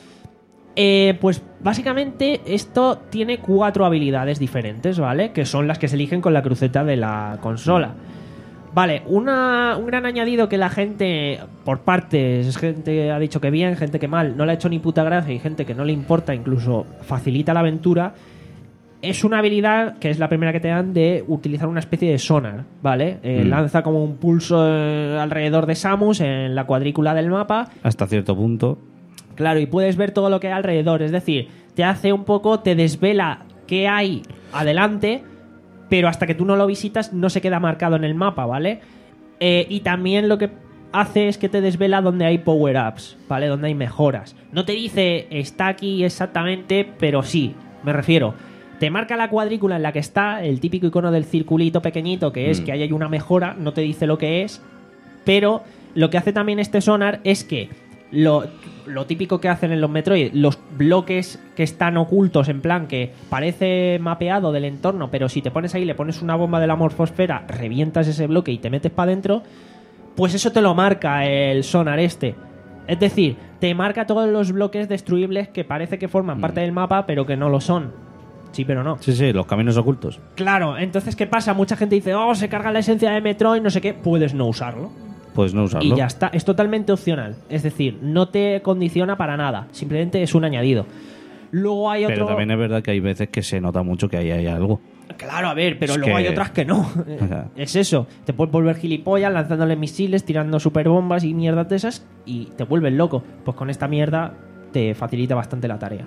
Eh, pues básicamente esto tiene cuatro habilidades diferentes, ¿vale? Que son las que se eligen con la cruceta de la consola. Vale, una, un gran añadido que la gente, por partes, gente ha dicho que bien, gente que mal, no le ha hecho ni puta gracia y gente que no le importa, incluso facilita la aventura, es una habilidad que es la primera que te dan de utilizar una especie de sonar, ¿vale? Eh, Mm. Lanza como un pulso eh, alrededor de Samus en la cuadrícula del mapa. Hasta cierto punto. Claro, y puedes ver todo lo que hay alrededor. Es decir, te hace un poco, te desvela qué hay adelante, pero hasta que tú no lo visitas no se queda marcado en el mapa, ¿vale? Eh, y también lo que hace es que te desvela donde hay power-ups, ¿vale? Donde hay mejoras. No te dice está aquí exactamente, pero sí, me refiero. Te marca la cuadrícula en la que está, el típico icono del circulito pequeñito, que es Mm. que ahí hay una mejora, no te dice lo que es, pero lo que hace también este sonar es que lo, lo típico que hacen en los Metroid, los bloques que están ocultos, en plan que parece mapeado del entorno, pero si te pones ahí, le pones una bomba de la morfosfera, revientas ese bloque y te metes para adentro, pues eso te lo marca el sonar este. Es decir, te marca todos los bloques destruibles que parece que forman Mm. parte del mapa, pero que no lo son. Sí, pero no. Sí, sí, los caminos ocultos. Claro, entonces, ¿qué pasa? Mucha gente dice, oh, se carga la esencia de Metroid, no sé qué. Puedes no usarlo. Pues no usarlo. Y ya está. Es totalmente opcional. Es decir, no te condiciona para nada. Simplemente es un añadido. Luego hay otro... Pero también es verdad que hay veces que se nota mucho que ahí hay algo. Claro, a ver, pero Es luego que- hay otras que no. Es eso. Te puedes volver gilipollas lanzándole misiles, tirando superbombas y mierdas de esas y te vuelves loco. Pues con esta mierda te facilita bastante la tarea.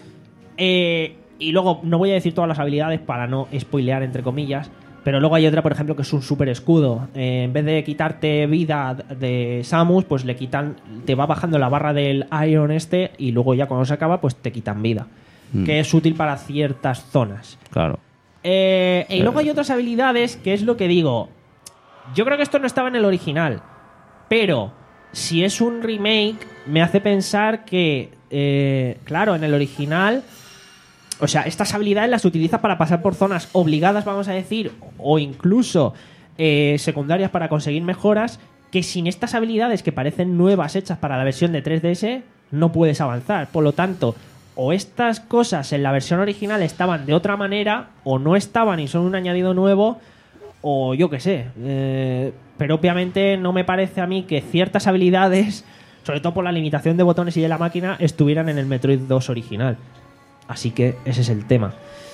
Eh, y luego, no voy a decir todas las habilidades para no spoilear, entre comillas, pero luego hay otra, por ejemplo, que es un super escudo. Eh, en vez de quitarte vida de Samus, pues le quitan, te va bajando la barra del Iron este y luego ya cuando se acaba, pues te quitan vida. Mm. Que es útil para ciertas zonas. Claro. Eh, y luego hay otras habilidades que es lo que digo. Yo creo que esto no estaba en el original, pero si es un remake, me hace pensar que, eh, claro, en el original O sea, estas habilidades las utilizas para pasar por zonas obligadas, vamos a decir, o incluso eh, secundarias para conseguir mejoras, que sin estas habilidades que parecen nuevas hechas para la versión de tres D S no puedes avanzar. Por lo tanto, o estas cosas en la versión original estaban de otra manera, o no estaban y son un añadido nuevo, o yo qué sé. Eh, pero obviamente no me parece a mí que ciertas habilidades, sobre todo por la limitación de botones y de la máquina, estuvieran en el Metroid dos original. Así que ese es el tema.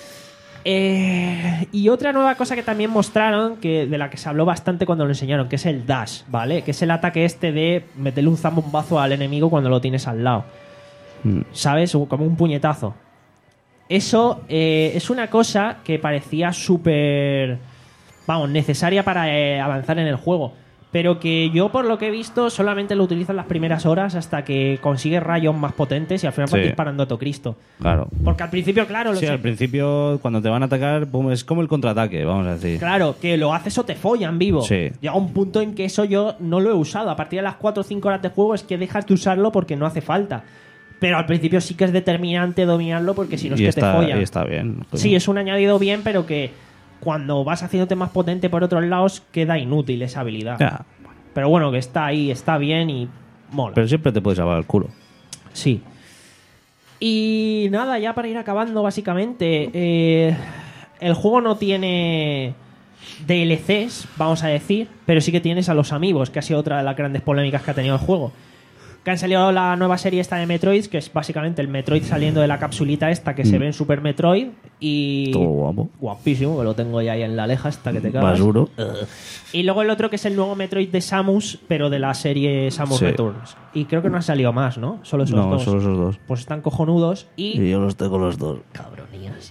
Eh, y otra nueva cosa que también mostraron, que de la que se habló bastante cuando lo enseñaron, que es el dash, ¿vale? Que es el ataque este de meterle un zambombazo al enemigo cuando lo tienes al lado. Mm. ¿Sabes? Como un puñetazo. Eso eh, es una cosa que parecía súper, vamos, necesaria para eh, avanzar en el juego. Pero que yo, por lo que he visto, solamente lo utilizan las primeras horas hasta que consigues rayos más potentes y al final vas Sí. disparando a todo Cristo. Claro. Porque al principio, claro... Lo Sí, sé- al principio, cuando te van a atacar, pum, es como el contraataque, vamos a decir. Claro, que lo haces o te follan vivo. Sí. Llega un punto en que eso yo no lo he usado. A partir de las cuatro o cinco horas de juego es que dejas de usarlo porque no hace falta. Pero al principio sí que es determinante dominarlo porque si no es y, que está, te follan. y está bien. coño. Sí, es un añadido bien, pero que cuando vas haciéndote más potente por otros lados queda inútil esa habilidad. Ya, Pero bueno, que está ahí, está bien y mola. pero siempre te puedes salvar el culo. Sí. Y nada, ya para ir acabando, básicamente, eh, el juego no tiene D L Cs, vamos a decir, pero sí que tienes a los amigos, que ha sido otra de las grandes polémicas que ha tenido el juego. Que han salido la nueva serie esta de Metroid, que es básicamente el Metroid saliendo de la capsulita esta que Mm. se ve en Super Metroid. Y Todo guapo. guapísimo, que lo tengo ya ahí en la aleja hasta que te cagas. Más duro. Y luego el otro que es el nuevo Metroid de Samus, pero de la serie Samus Sí. Returns. Y creo que no ha salido más, ¿no? Solo esos No, dos. solo esos dos. Pues están cojonudos y... Y yo los tengo los dos. Cabronías.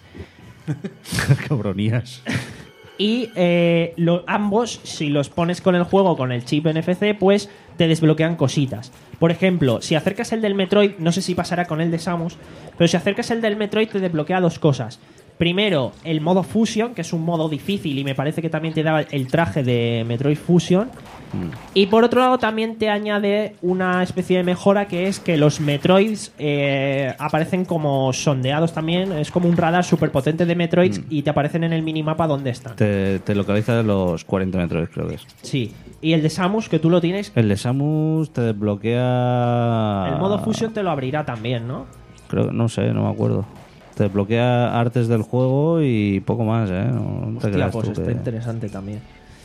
Cabronías. Y eh, lo- ambos, si los pones con el juego, con el chip N F C, pues te desbloquean cositas. Por ejemplo, si acercas el del Metroid, no sé si pasará con el de Samus, pero si acercas el del Metroid te desbloquea dos cosas. Primero, el modo Fusion, que es un modo difícil y me parece que también te da el traje de Metroid Fusion. Y por otro lado también te añade una especie de mejora, que es que los Metroids eh, aparecen como sondeados también. Es como un radar súper potente de Metroids y te aparecen en el minimapa donde están. Te, te localiza los cuarenta metros, creo que es. Sí. Y el de Samus, que tú lo tienes, El de Samus te desbloquea... el modo Fusion te lo abrirá también, ¿no? Creo, no sé, no me acuerdo. Te desbloquea artes del juego y poco más, ¿eh? No, no te Hostia, creas pues tú está que- interesante también.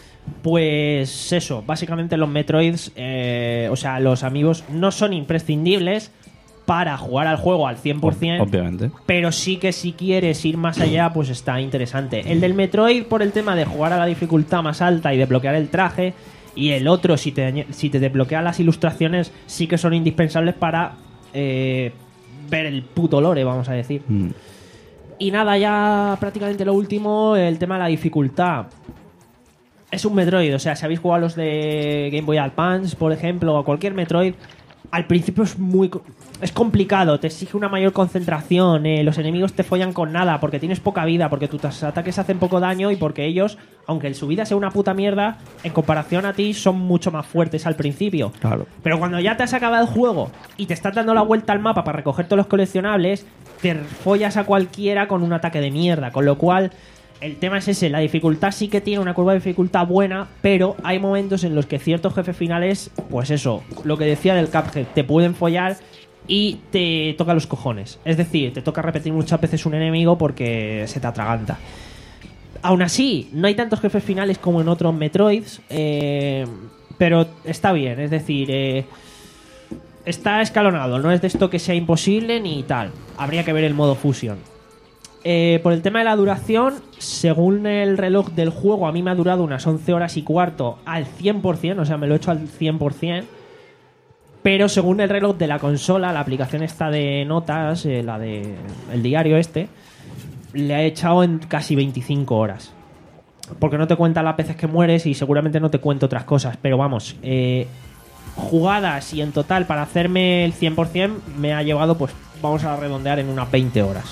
Pues eso, básicamente los Metroids, eh, o sea, los amigos no son imprescindibles para jugar al juego al cien por ciento. Obviamente. Pero sí que si quieres ir más allá, pues está interesante. El del Metroid por el tema de jugar a la dificultad más alta y desbloquear el traje. Y el otro, si te, añ- si te desbloquea las ilustraciones, sí que son indispensables para eh, ver el puto lore, vamos a decir. Mm. Y nada, ya prácticamente lo último, el tema de la dificultad. Es un Metroid, o sea, si habéis jugado a los de Game Boy Advance, por ejemplo, o cualquier Metroid, al principio es muy co- es complicado, te exige una mayor concentración, eh, los enemigos te follan con nada, porque tienes poca vida, porque tus ataques hacen poco daño y porque ellos, aunque su vida sea una puta mierda, en comparación a ti son mucho más fuertes al principio. Claro. Pero cuando ya te has acabado el juego y te estás dando la vuelta al mapa para recoger todos los coleccionables, te follas a cualquiera con un ataque de mierda. Con lo cual, el tema es ese. La dificultad sí que tiene una curva de dificultad buena, pero hay momentos en los que ciertos jefes finales, pues eso, lo que decía del Cuphead, te pueden follar y te toca los cojones. Es decir, te toca repetir muchas veces un enemigo porque se te atraganta. Aún así, no hay tantos jefes finales como en otros Metroids, eh, pero está bien, es decir, eh, está escalonado, no es de esto que sea imposible ni tal. Habría que ver el modo fusión. Eh, por el tema de la duración, según el reloj del juego, a mí me ha durado unas once horas y cuarto al cien por ciento, o sea, me lo he hecho al cien por ciento. Pero según el reloj de la consola, la aplicación esta de notas, eh, la de el diario este, le ha echado en casi veinticinco horas. Porque no te cuenta las veces que mueres y seguramente no te cuento otras cosas. Pero vamos, eh, jugadas y en total para hacerme el cien por ciento me ha llevado, pues vamos a redondear en unas veinte horas.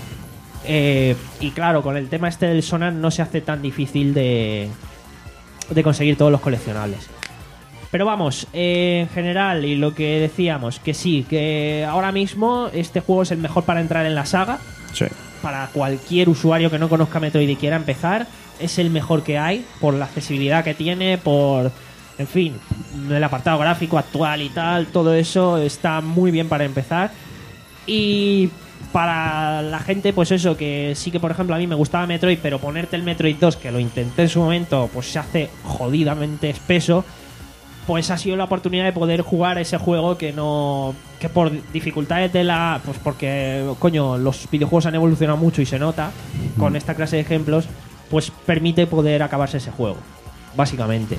Eh, y claro, con el tema este del sonar no se hace tan difícil de, de conseguir todos los coleccionables. Pero vamos, eh, en general, y lo que decíamos, que sí, que ahora mismo este juego es el mejor para entrar en la saga. Sí. Para cualquier usuario que no conozca Metroid y quiera empezar, es el mejor que hay por la accesibilidad que tiene, por, en fin, el apartado gráfico actual y tal, todo eso está muy bien para empezar. Y para la gente, pues eso, que sí que por ejemplo a mí me gustaba Metroid, pero ponerte el Metroid dos, que lo intenté en su momento, pues se hace jodidamente espeso, pues ha sido la oportunidad de poder jugar ese juego que no... que por dificultades de la... pues porque, coño, los videojuegos han evolucionado mucho y se nota con esta clase de ejemplos, pues permite poder acabarse ese juego, básicamente.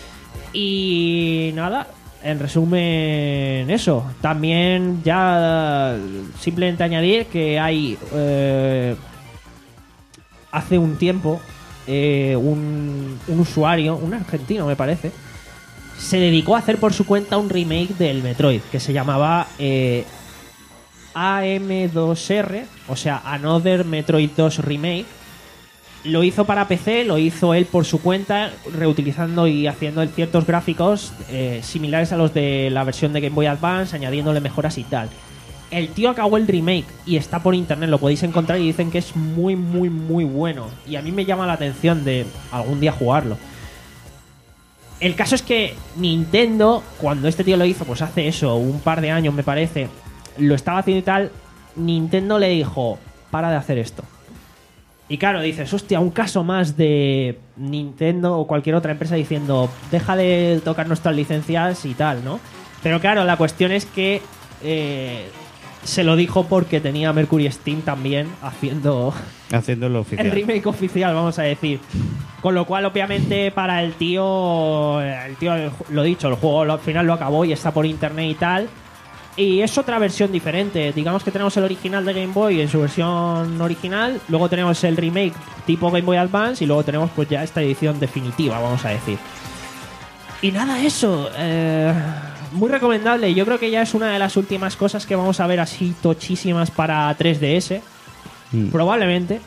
Y nada, en resumen, eso. También ya simplemente añadir que hay... Eh, hace un tiempo eh, un, un usuario, un argentino me parece, se dedicó a hacer por su cuenta un remake del Metroid que se llamaba eh, A M dos R, o sea, Another Metroid dos Remake. Lo hizo para P C, lo hizo él por su cuenta, reutilizando y haciendo ciertos gráficos eh, similares a los de la versión de Game Boy Advance, añadiéndole mejoras y tal. El tío acabó el remake y está por internet, lo podéis encontrar y dicen que es muy, muy, muy bueno. Y a mí me llama la atención de algún día jugarlo. El caso es que Nintendo, cuando este tío lo hizo, pues hace eso, un par de años me parece, lo estaba haciendo y tal, Nintendo le dijo, para de hacer esto. Y claro, dices, hostia, un caso más de Nintendo o cualquier otra empresa diciendo, deja de tocar nuestras licencias y tal, ¿no? Pero claro, la cuestión es que eh, se lo dijo porque tenía Mercury Steam también haciendo... Haciéndolo oficial. El remake oficial, vamos a decir. Con lo cual, obviamente, para el tío, el tío, lo dicho, el juego al final lo acabó y está por internet y tal. Y es otra versión diferente. Digamos que tenemos el original de Game Boy en su versión original. Luego tenemos el remake tipo Game Boy Advance. Y luego tenemos pues ya esta edición definitiva, vamos a decir. Y nada, eso. Eh, muy recomendable. Yo creo que ya es una de las últimas cosas que vamos a ver así tochísimas para tres D S. Mm. Probablemente.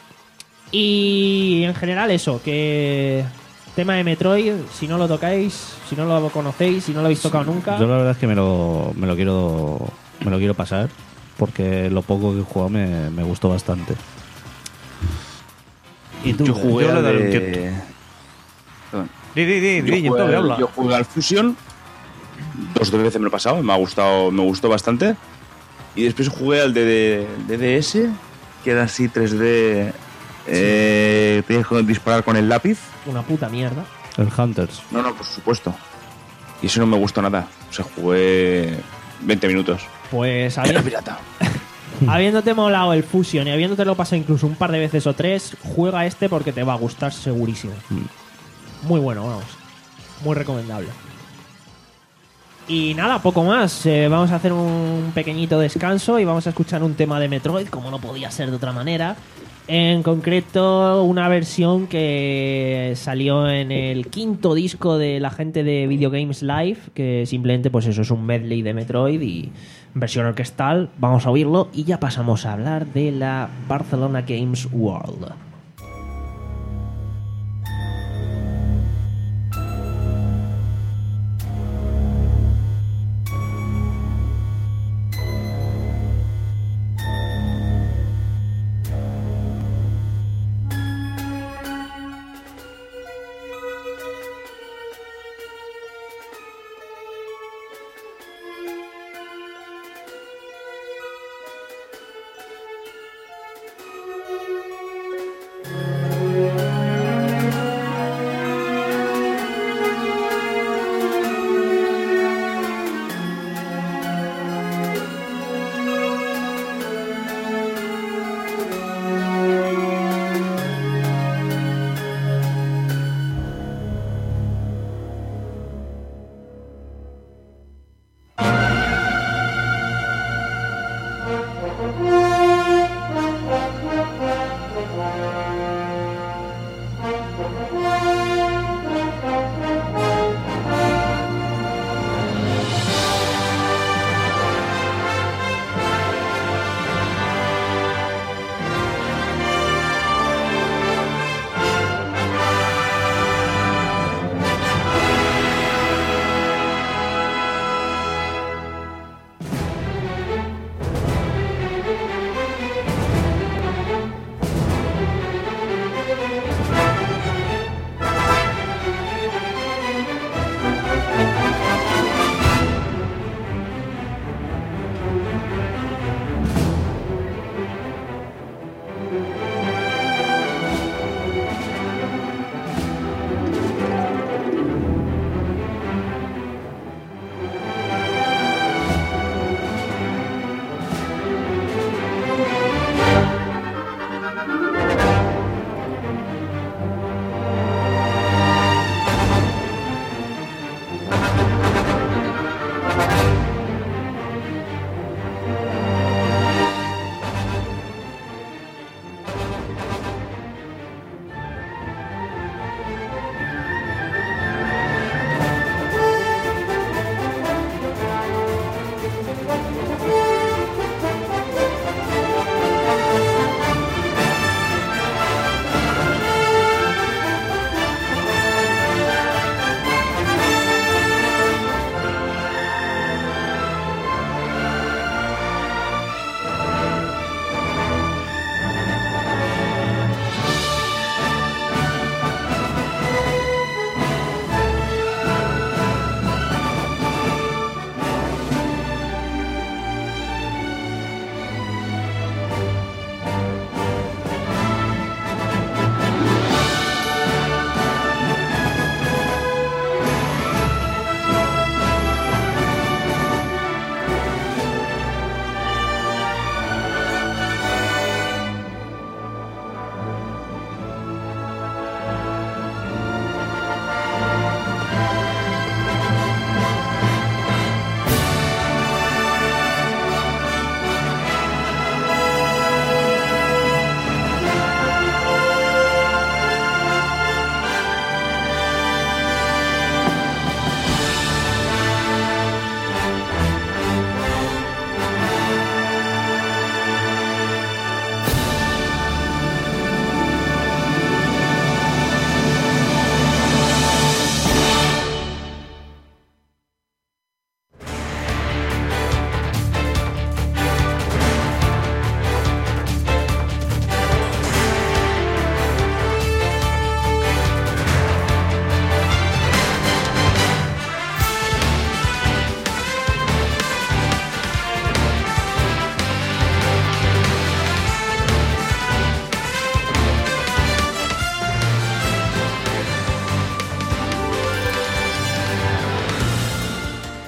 Y en general eso, que tema de Metroid, si no lo tocáis, si no lo conocéis, si no lo habéis tocado nunca. Yo la verdad es que me lo, me lo quiero me lo quiero pasar, porque lo poco que he jugado me, me gustó bastante. ¿Y tú? Yo jugué yo al le daré de... un Di, di, di, di, yo, jugué al, habla. yo jugué al Fusion, dos veces me lo he pasado, me ha gustado, me gustó bastante. Y después jugué al de, de, de D S, que era así tres D... Eh, tienes que disparar con el lápiz. Una puta mierda. El Hunters. No, no, por supuesto. Y eso no me gustó nada. O sea, jugué veinte minutos. Pues Era pirata. habiéndote molado el Fusion y habiéndote lo pasado incluso un par de veces o tres, juega este porque te va a gustar segurísimo. Mm. Muy bueno, vamos. Muy recomendable. Y nada, poco más. Eh, vamos a hacer un pequeñito descanso y vamos a escuchar un tema de Metroid, como no podía ser de otra manera. En concreto, una versión que salió en el quinto disco de la gente de Video Games Live, que simplemente, pues eso, es un medley de Metroid y versión orquestal. Vamos a oírlo y ya pasamos a hablar de la Barcelona Games World.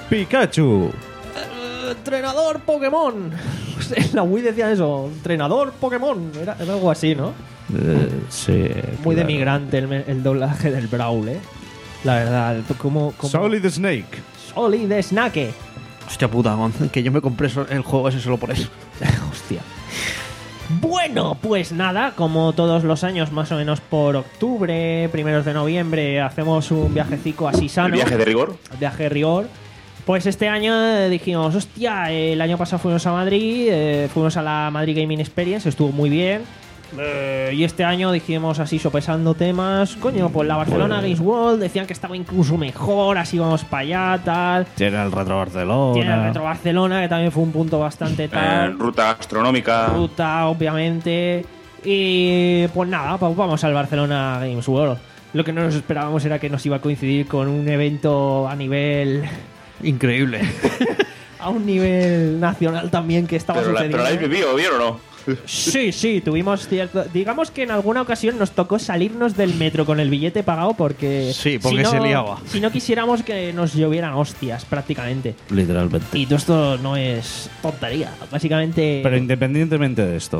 Pikachu. Eh, entrenador Pokémon. En la Wii decía eso, entrenador Pokémon. Era, era algo así, ¿no? Eh, sí. Muy de claro. migrante el, el doblaje del Brawl, ¿eh? La verdad, como... como Solid Snake. Solid Snake. Hostia puta, Gon, que yo me compré so- el juego ese solo por eso. Hostia. Bueno, pues nada, como todos los años, más o menos por octubre, primeros de noviembre, hacemos un viajecico así El sano. viaje de rigor. Viaje de rigor. Pues este año eh, dijimos, hostia, eh, el año pasado fuimos a Madrid, eh, fuimos a la Madrid Gaming Experience, estuvo muy bien. Eh, y este año dijimos así, sopesando temas, coño, pues la Barcelona Games World decían que estaba incluso mejor, así vamos para allá, tal. Tiene el Retro Barcelona. Tiene el Retro Barcelona, que también fue un punto bastante Eh, tal. ruta gastronómica. Ruta, obviamente. Y pues nada, pues vamos al Barcelona Games World. Lo que no nos esperábamos era que nos iba a coincidir con un evento a nivel... Increíble. a un nivel nacional también que estaba Pero la, sucediendo. pero la habéis vivido, ¿bien o no? Sí, sí, tuvimos cierto... Digamos que en alguna ocasión nos tocó salirnos del metro con el billete pagado porque... Sí, porque si no- se liaba. Si no quisiéramos que nos llovieran hostias, prácticamente. Literalmente. Y todo esto no es tontería. Básicamente... Pero independientemente de esto,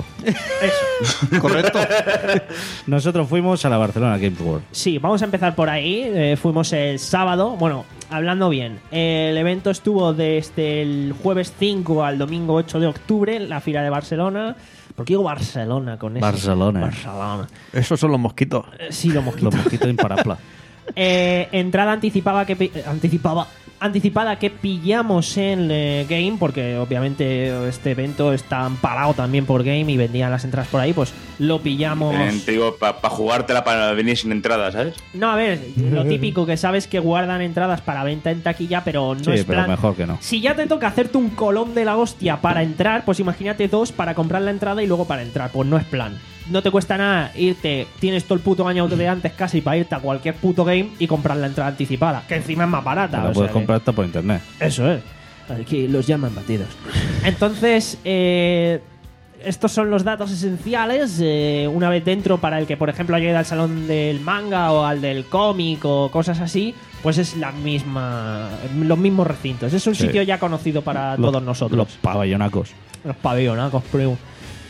Eso. ¿Correcto? nosotros fuimos a la Barcelona Games World. Sí, vamos a empezar por ahí. Eh, fuimos el sábado. Bueno, hablando bien, el evento estuvo desde el jueves cinco al domingo ocho de octubre en la Fira de Barcelona. ¿Por qué digo Barcelona con eso? Barcelona. Barcelona. Esos son los mosquitos. Eh, sí, lo mosquito. Los mosquitos imparapla. Eh, entrada anticipada que pi- anticipaba anticipada que pillamos en eh, Game, porque obviamente este evento está amparado también por Game y vendían las entradas por ahí, pues lo pillamos. Eh, te digo, para jugártela para venir sin entrada, ¿sabes? No, a ver, lo típico que sabes que guardan entradas para venta en taquilla, pero no Sí, es pero plan. mejor que no. Si ya te toca hacerte un colón de la hostia para entrar, pues imagínate dos para comprar la entrada y luego para entrar. Pues no es plan. No te cuesta nada irte, tienes todo el puto año de antes casi para irte a cualquier puto game y comprar la entrada anticipada, que encima es más barata. La o sea puedes que- comprar hasta por internet. Eso es. Aquí los llaman batidos. Entonces, eh, estos son los datos esenciales. eh, una vez dentro, para el que, por ejemplo, haya ido al salón del manga o al del cómic o cosas así, pues es la misma, los mismos recintos. Es un Sí. sitio ya conocido para Los- todos nosotros. Los pabellonacos. Los pabellonacos, primo.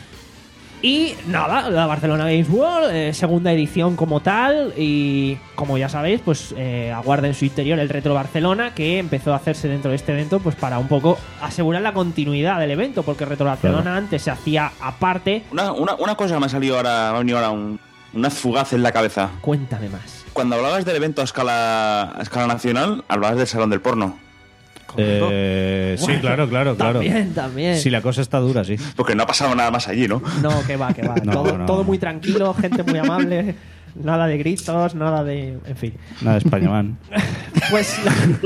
Y nada, la Barcelona Games World, eh, segunda edición como tal. Y como ya sabéis, pues eh, aguarda en su interior el Retro Barcelona, que empezó a hacerse dentro de este evento, pues para un poco asegurar la continuidad del evento, porque Retro Barcelona Claro. antes se hacía aparte. Una, una, una cosa me ha salido ahora, me ha venido ahora un, una fugaz en la cabeza. Cuéntame más. Cuando hablabas del evento a escala, a escala nacional, hablabas del Salón del Porno. Eh, sí, Bueno, claro, claro, claro. También, también. Si la cosa está dura, sí. Porque no ha pasado nada más allí, ¿no? No, que va, que va. No, todo, no. todo muy tranquilo, gente muy amable. Nada de gritos, nada de. En fin. Nada de Españaman. Pues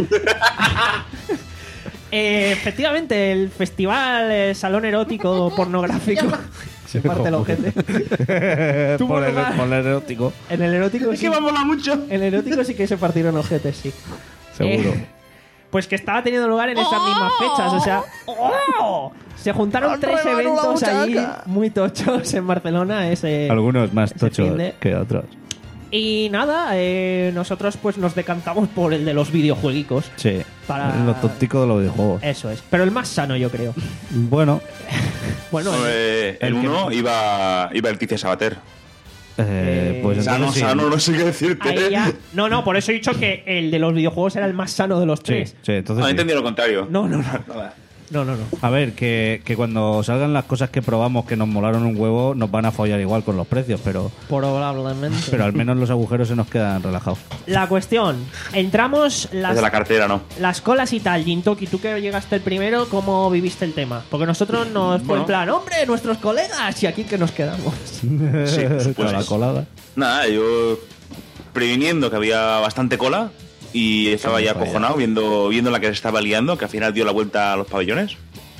Eh, efectivamente, el festival eh, Salón Erótico Pornográfico se parte el ojete. Tuvo por, el, lugar- por el erótico, En el erótico Es sí, que me mola mucho. en el erótico sí que se partieron ojetes, sí. seguro. Eh, pues que estaba teniendo lugar en esas mismas fechas, o sea, ¡oh! Se juntaron tres eventos allí muy tochos en Barcelona ese Algunos más ese tochos finde. que otros. Y nada, eh, nosotros pues nos decantamos por el de los videojueguicos. Sí. Para- Lo tontico de los videojuegos. Eso es, pero el más sano yo creo. Bueno, Bueno, el- Eh, el el que- uno iba, iba el Ticia Sabater. eh, Eh, pues Sano, entonces sí. sano, no sé qué decirte. ahí ya- No, no, por eso he dicho que el de los videojuegos era el más sano de los Sí, tres. sí, entonces No, he sí. entendido lo contrario. No, no, no. Nada. No, no, no. A ver, que, que cuando salgan las cosas que probamos que nos molaron un huevo, nos van a follar igual con los precios, pero, Probablemente. pero al menos los agujeros se nos quedan relajados. La cuestión, entramos las, Desde la cartera, no. las colas y tal. Jintoki, tú que llegaste el primero, ¿cómo viviste el tema? Porque nosotros nos fue Bueno. en plan, hombre, nuestros colegas, y aquí que nos quedamos. Sí, por supuesto. Con la colada. Nada, yo previniendo que había bastante cola y estaba ya Vaya. acojonado viendo, viendo la que se estaba liando, que al final dio la vuelta a los pabellones.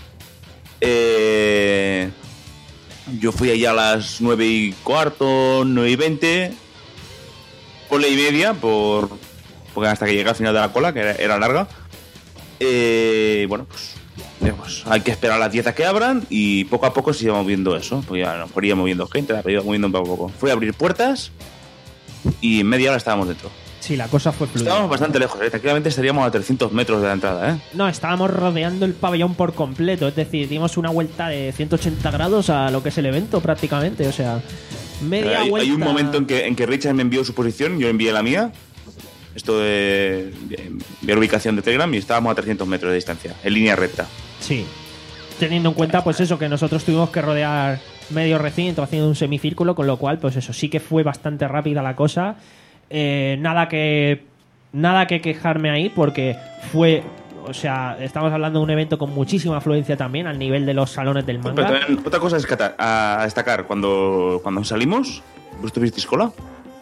Eh, yo fui allá a las nueve y cuarto, nueve y veinte, ponle y media, por, porque hasta que llegué al final de la cola, que era, era larga. Eh, bueno, pues, eh, pues hay que esperar a las diez a que abran y poco a poco se iba moviendo eso. Pues ya no iba moviendo gente, la iba moviendo poco a poco. Fui a abrir puertas y en media hora estábamos dentro. Sí, la cosa fue fluida. Estábamos bastante lejos, ¿eh? Tranquilamente estaríamos a trescientos metros de la entrada, ¿eh? No, estábamos rodeando el pabellón por completo. Es decir, dimos una vuelta de ciento ochenta grados a lo que es el evento prácticamente. O sea, media hay, vuelta. hay un momento en que, en que Richard me envió su posición, yo envié la mía. Esto de, de enviar ubicación de Telegram y estábamos a trescientos metros de distancia, en línea recta. Sí. Teniendo en cuenta, pues eso, que nosotros tuvimos que rodear medio recinto haciendo un semicírculo, con lo cual, pues eso, sí que fue bastante rápida la cosa. Eh, nada que nada que quejarme ahí porque fue, o sea, estamos hablando de un evento con muchísima afluencia también al nivel de los salones del manga. Pero también, otra cosa es cata- a destacar, cuando, cuando salimos, ¿vos tuvisteis cola?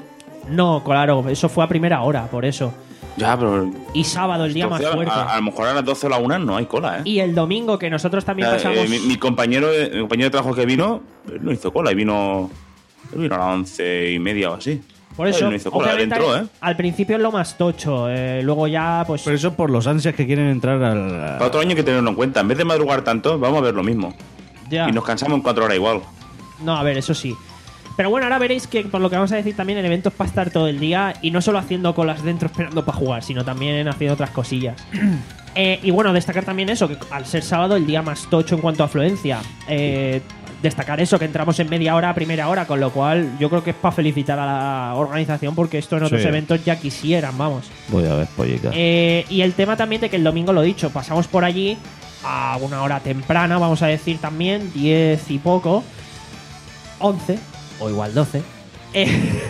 No, claro, eso fue a primera hora, por eso. Ya, pero... Y sábado, el día más doce, fuerte. A, a lo mejor a las doce o la una no hay cola, ¿eh? Y el domingo, que nosotros también Eh, pasamos... eh, mi, mi compañero mi compañero de trabajo que vino, él no hizo cola y vino... Él vino a las once y media o así. Por eso, Él no hizo cola, él obviamente, entró, ¿eh? al principio es lo más tocho. eh, luego ya, pues... Pero eso por los ansias que quieren entrar al... Para otro año hay que tenerlo en cuenta. En vez de madrugar tanto, vamos a ver lo mismo. ya. Y nos cansamos en cuatro horas igual. No, a ver, eso sí. Pero bueno, ahora veréis que, por lo que vamos a decir también, el evento es para estar todo el día y no solo haciendo colas dentro esperando para jugar, sino también haciendo otras cosillas. eh, y bueno, destacar también eso, que al ser sábado el día más tocho en cuanto a afluencia. Eh, destacar eso, que entramos en media hora a primera hora, con lo cual yo creo que es para felicitar a la organización porque esto en otros Sí. eventos ya quisieran, vamos. Voy a ver, pollica. Eh, y el tema también de que el domingo, lo dicho, pasamos por allí a una hora temprana, vamos a decir también, diez y poco, once o igual doce. Eh,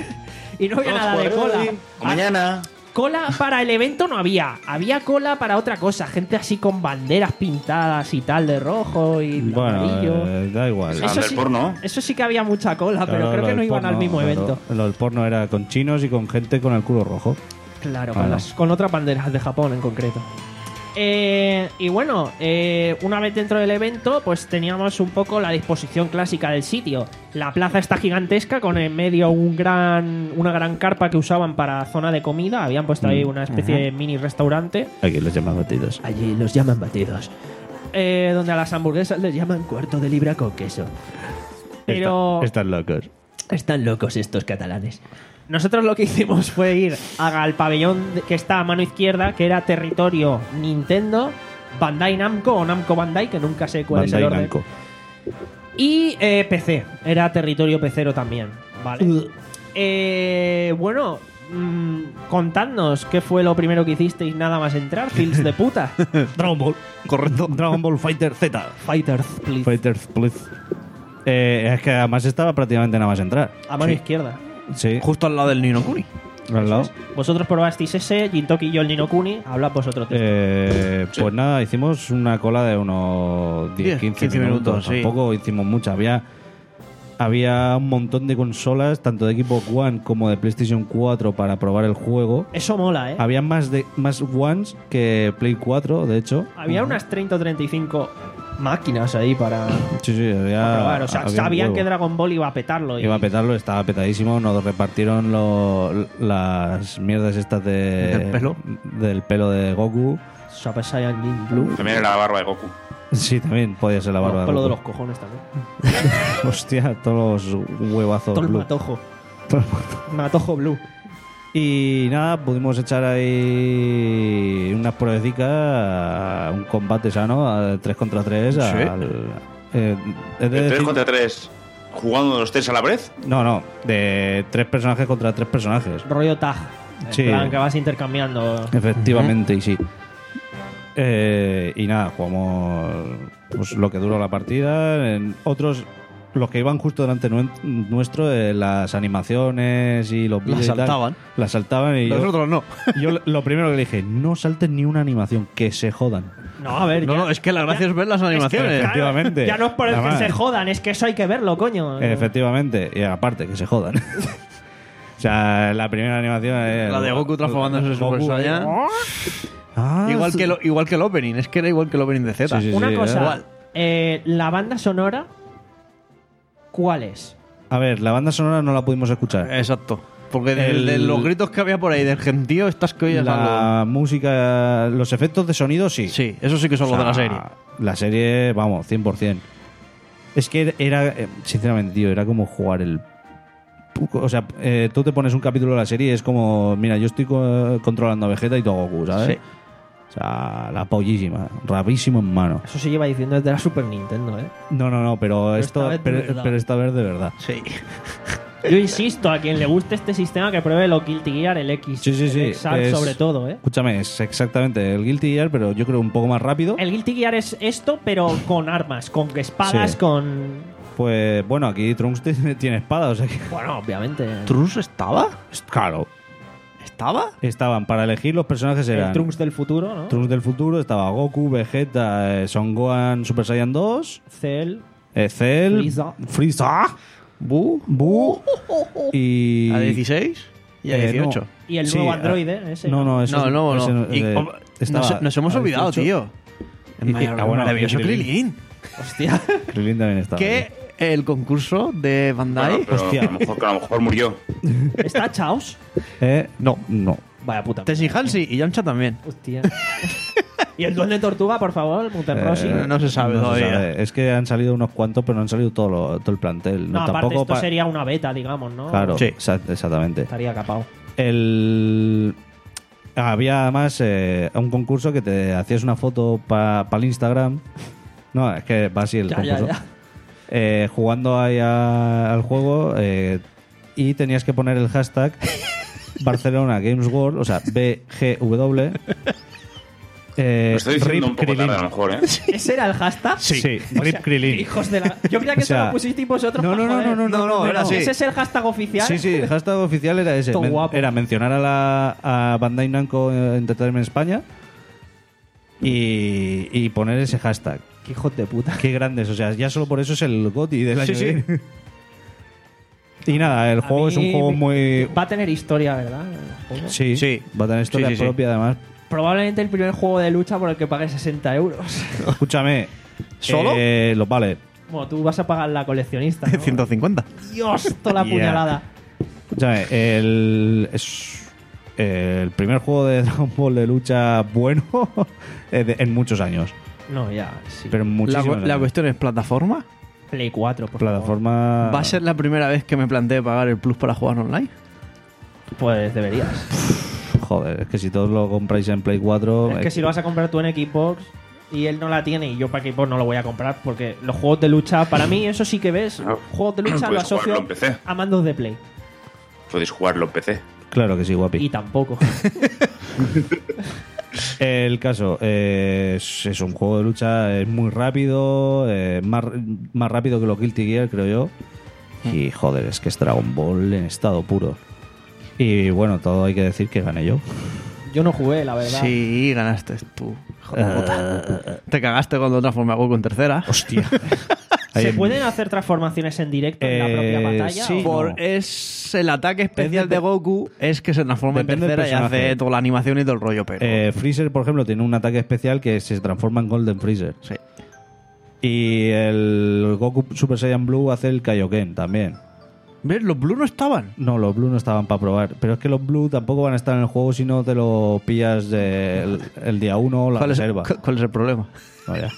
y no había nada de cola. O mañana. Cola para el evento no había. Había cola para otra cosa. Gente así con banderas pintadas y tal de rojo y Bueno, amarillo. eh, da igual. Ah, del sí, porno. eso sí que había mucha cola, pero Claro, creo lo que no del iban al porno, mismo claro. evento. Lo del porno era con chinos y con gente con el culo rojo. Claro, Ah, con, no. las, con otras banderas de Japón en concreto. Eh, y bueno, eh, una vez dentro del evento, pues teníamos un poco la disposición clásica del sitio. La plaza está gigantesca, con en medio un gran, una gran carpa que usaban para zona de comida. Habían puesto ahí una especie de mini restaurante. Aquí los llaman batidos. Allí los llaman batidos. Eh, donde a las hamburguesas les llaman cuarto de libra con queso. Pero... Están locos. Están locos estos catalanes. Nosotros lo que hicimos fue ir al pabellón que está a mano izquierda, que era territorio Nintendo, Bandai Namco o Namco Bandai, que nunca sé cuál es el Bandai orden. Namco. Y eh, P C, era territorio pecero también. Vale. Eh, bueno, mmm, contadnos qué fue lo primero que hicisteis nada más entrar, Fields de puta. Dragon Ball. Correcto. Dragon Ball Fighter Z. Fighters, please. Fighters, please. Eh, es que además estaba prácticamente nada más entrar. A mano Sí. izquierda. Sí, Justo al lado del Ni no Kuni. al lado. Vosotros probasteis ese, Jintoki y yo el Ni no Kuni. Hablad vosotros. de esto. Eh, Sí. Pues nada, hicimos una cola de unos diez, diez, quince, quince minutos. minutos, sí. Tampoco hicimos mucha. Había, había un montón de consolas, tanto de equipo One como de PlayStation cuatro, para probar el juego. Eso mola, ¿eh? Había más de más Ones que Play cuatro, de hecho. Había unas treinta o treinta y cinco máquinas ahí para, Sí, sí, había. para probar. O sea, había un sabían huevo. que Dragon Ball iba a petarlo. y- Iba a petarlo, estaba petadísimo. Nos repartieron lo- las mierdas estas de. ¿Del pelo? Del pelo de Goku. Super Saiyan Blue. También era la barba de Goku. Sí, también podía ser la barba El pelo de los Goku. cojones también. Hostia, todos los huevazos. Todo el blue. matojo. Matojo Blue. Y nada, pudimos echar ahí unas pruebecicas, un combate sano, tres contra tres. Sí. Eh, es de tres decir- contra tres. Jugando los tres a la vez. No, no, de tres personajes contra tres personajes. Rollo tag. En Sí. plan, que vas intercambiando. Efectivamente, y sí. Eh, y nada, jugamos pues, lo que duró la partida. En otros, los que iban justo delante nue- nuestro, eh, las animaciones y los vídeos y tal, saltaban. las saltaban y yo, Nosotros no. yo lo primero que le dije, no salten ni una animación, que se jodan. No, a ver. No, ya- no, es que la gracia ya- es ver las animaciones. claro, Efectivamente. Ya no es por el Nada que más. se jodan, es que eso hay que verlo, coño. Efectivamente, y aparte, que se jodan. O sea, la primera animación es... La de Goku transformándose en Super Goku, Saiyan. Ah, Igual sí. que, lo, igual que el opening, es que era igual que el opening de Z. Sí, sí, Una sí, cosa, igual. eh, la banda sonora, ¿cuál es? A ver, la banda sonora no la pudimos escuchar. Exacto. Porque de, El- de los gritos que había por ahí del gentío, estas que oías algo. La música, los efectos de sonido, sí. Sí, eso sí que son O los de la sea, serie. La serie, vamos, cien por ciento. Es que era, eh, sinceramente, tío, era como jugar el tú, o sea, eh, tú te pones un capítulo de la serie y es como, mira, yo estoy co- controlando a Vegeta y tú a Goku, ¿sabes? Sí. O sea, la pollísima, rapidísimo en mano. Eso se lleva diciendo desde la Super Nintendo, ¿eh? No, no, no, pero, esto, esta vez de pero, verdad. pero esta vez de verdad. Sí. Yo insisto, a quien le guste este sistema que pruebe lo Guilty Gear, el X. Sí, sí, sí, El Exalt es- sobre todo, ¿eh? Escúchame, es exactamente el Guilty Gear, pero yo creo un poco más rápido. El Guilty Gear es esto, pero con armas, con espadas, Sí. con... Pues bueno, aquí Trunks tiene, tiene espada, o sea que. Bueno, obviamente. ¿Trunks estaba? Claro. ¿Estaba? Estaban para elegir los personajes El eran. Trunks del futuro, ¿no? Trunks del futuro, estaba Goku, Vegeta, eh, Son Gohan Super Saiyan dos, Cell. eh, Cell, Frieza. Frieza, ¿Bu? Buu y. ¿A dieciséis? Y a Eh, dieciocho. Y el Sí, nuevo ah, androide, ese. No, no, ese No, no, ese no. Y, eh, oh, estaba nos, nos hemos a olvidado, dieciocho. tío. Y- y- ah, bueno, Maravilloso y Krillin. Krillin. Hostia. Krillin también estaba. Que el concurso de Bandai... Bueno, pero Hostia. a lo mejor, a lo mejor murió. ¿Está Chaos? Eh, No. no. Vaya puta. Tessie Hansi y Yamcha también. Hostia. ¿Y el duende tortuga, por favor? Muten Eh, Rossi. no se sabe no todavía. sabe. Es que han salido unos cuantos, pero no han salido todo, lo- todo el plantel. No, aparte tampoco esto pa- sería una beta, digamos, ¿no? Claro, Sí. exa- exactamente. Estaría capado. El... Había además eh, un concurso que te hacías una foto para el Instagram. No, es que va así el Ya, ya, concurso. ya. Eh, jugando ahí a- al juego eh, y tenías que poner el hashtag Barcelona Games World, o sea, B G W. Eh, Lo estoy diciendo Rip un poco Krillin. tarde, a lo mejor, ¿eh? ¿Ese era el hashtag? Sí, O Rip sea, Krillin. Hijos de la... Yo creía que O sea, se lo pusisteis vosotros. no, para no, no, joder. no, no, no, no, era no. así. ¿Ese es el hashtag oficial? Sí, sí, el hashtag oficial era ese. Todo guapo. Era mencionar a la a Bandai Namco Entertainment España y, y poner ese hashtag. Qué hijos de puta. Qué grandes, o sea, ya solo por eso es el GOTY del año. Sí, sí. que viene. Y nada, el A juego es un mí juego muy... Va a tener historia, ¿verdad? El juego. Sí, Sí. va a tener historia Sí, sí, sí. propia además. Probablemente el primer juego de lucha por el que pague sesenta euros. Escúchame. ¿Solo? Eh, lo vale. Bueno, tú vas a pagar la coleccionista, ¿no? ciento cincuenta. Dios, toda la Yeah. puñalada. Escúchame, el... Es el primer juego de Dragon Ball de lucha bueno eh, de- en muchos años. No, ya, sí. Pero en La, muchísimos cu- la años. cuestión es plataforma. Play cuatro, por favor. Plataforma... ¿Va a ser la primera vez que me plantee pagar el Plus para jugar online? Pues deberías. Joder, es que si todos lo compráis en Play cuatro... Es eh, que si lo vas a comprar tú en Xbox y él no la tiene y yo para Xbox no lo voy a comprar porque los juegos de lucha, para mí eso sí que ves, No. juegos de lucha lo Puedes jugarlo asocio en P C. a mandos de Play. Podéis jugarlo en P C. Claro que sí, guapi. Y tampoco. El caso eh, es, es un juego de lucha, es muy rápido, eh, más, más rápido que los Guilty Gear, creo yo. Y joder, es que es Dragon Ball en estado puro. Y bueno, todo hay que decir que gané yo. Yo no jugué, la verdad. Sí, ganaste tú. Hijo de puta. Te cagaste cuando transformé a Goku en tercera. Hostia. ¿Se Ahí- pueden hacer transformaciones en directo en la Eh, propia batalla? sí. o- Por, No. es el ataque especial Depende- de Goku es que se transforma en Depende del tercera y personaje. hace toda la animación y todo el rollo, pero... Eh, Freezer, por ejemplo, tiene un ataque especial que se transforma en Golden Freezer. sí. Y el Goku Super Saiyan Blue hace el Kaioken también. ¿Ves? Los Blue no estaban. No, los Blue no estaban para probar. Pero es que los Blue tampoco van a estar en el juego si no te lo pillas de el, el día uno o la ¿Cuál es, reserva. cu- ¿Cuál es el problema? No, ya.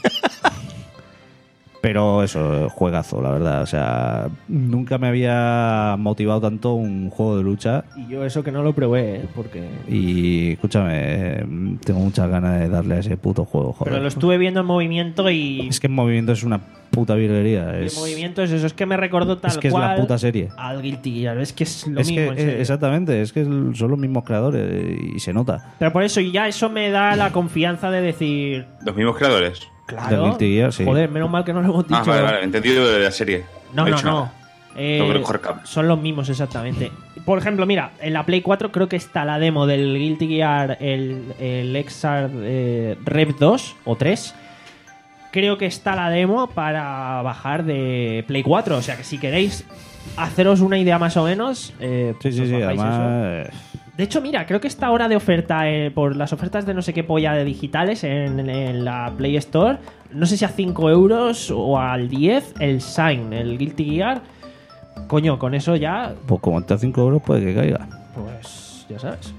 Pero eso, juegazo, la verdad. O sea, nunca me había motivado tanto un juego de lucha. Y yo eso que no lo probé, ¿eh? Porque... Y escúchame, eh, tengo muchas ganas de darle a ese puto juego, joder. Pero lo estuve viendo en movimiento y... Es que en movimiento es una puta virguería. y Es, en movimiento es eso, es que me recordó tal es que es cual la puta serie. al Guilty Gear. Es que es lo Es mismo, que, en serio. eh, exactamente, es que son los mismos creadores y se nota. Pero por eso, y ya eso me da la confianza de decir... Los mismos creadores. Claro. Del Guilty Gear, sí. Joder, menos mal que no lo hemos dicho. Ah, vale, vale. Entendido de la serie. No, he no, dicho no. nada. Eh, Tengo que recoger cables. son los mismos, exactamente. Por ejemplo, mira, en la Play cuatro creo que está la demo del Guilty Gear, el, el Exart eh, Rev dos o tres. Creo que está la demo para bajar de Play cuatro. O sea que si queréis haceros una idea más o menos. Eh, Sí, pues sí, os sí, bajáis eso. además... eh, De hecho, mira, creo que está ahora de oferta eh, por las ofertas de no sé qué polla de digitales en, en la Play Store. No sé si a cinco euros o al diez el Sign, el Guilty Gear. Coño, con eso ya, Pues como está a cinco euros puede que caiga. pues ya sabes.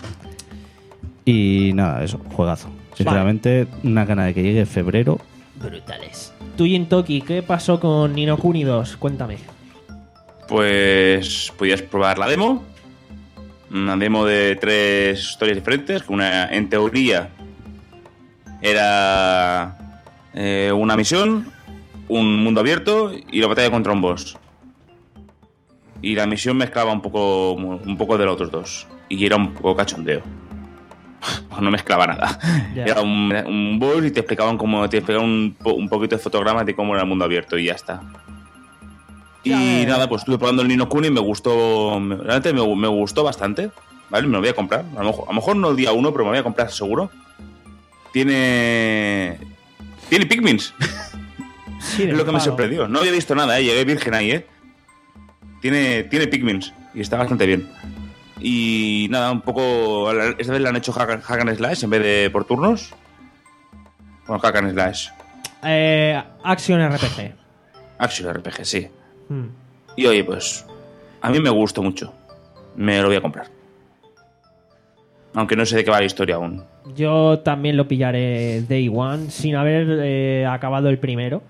Y nada, eso, juegazo. Sinceramente, una gana de que llegue febrero. Brutales. Tú y Toki, ¿qué pasó con Ni no Kuni dos? Cuéntame. pues podías probar la demo. Una demo de tres historias diferentes. Una, en teoría, era eh, una misión, un mundo abierto y la batalla contra un boss. Y la misión mezclaba un poco, un poco de los otros dos. Y era un poco cachondeo. No mezclaba nada. Ya. Era un, un boss y te explicaban cómo, te explicaban un, po- un poquito de fotogramas de cómo era el mundo abierto y ya está. Y Ya, ya, ya. nada, pues estuve probando el Ni no Kuni y me gustó. me- Realmente me, me gustó bastante. ¿Vale? Me lo voy a comprar. A lo mejor, a lo mejor no el día uno, pero me lo voy a comprar seguro. Tiene. Tiene Pikmins. Sí, Es lo que me palo. sorprendió. No había visto nada, ¿eh? Llegué virgen ahí, ¿eh? Tiene, tiene Pikmins y está bastante bien. Y nada, un poco. Esta vez le han hecho hack, hack and slash en vez de por turnos. Bueno, hack and slash. Eh, Action R P G. Action R P G, sí. Hmm. Y oye, pues. A mí me gustó mucho. Me lo voy a comprar. Aunque no sé de qué va la historia aún. Yo también lo pillaré Day One sin haber eh, acabado el primero.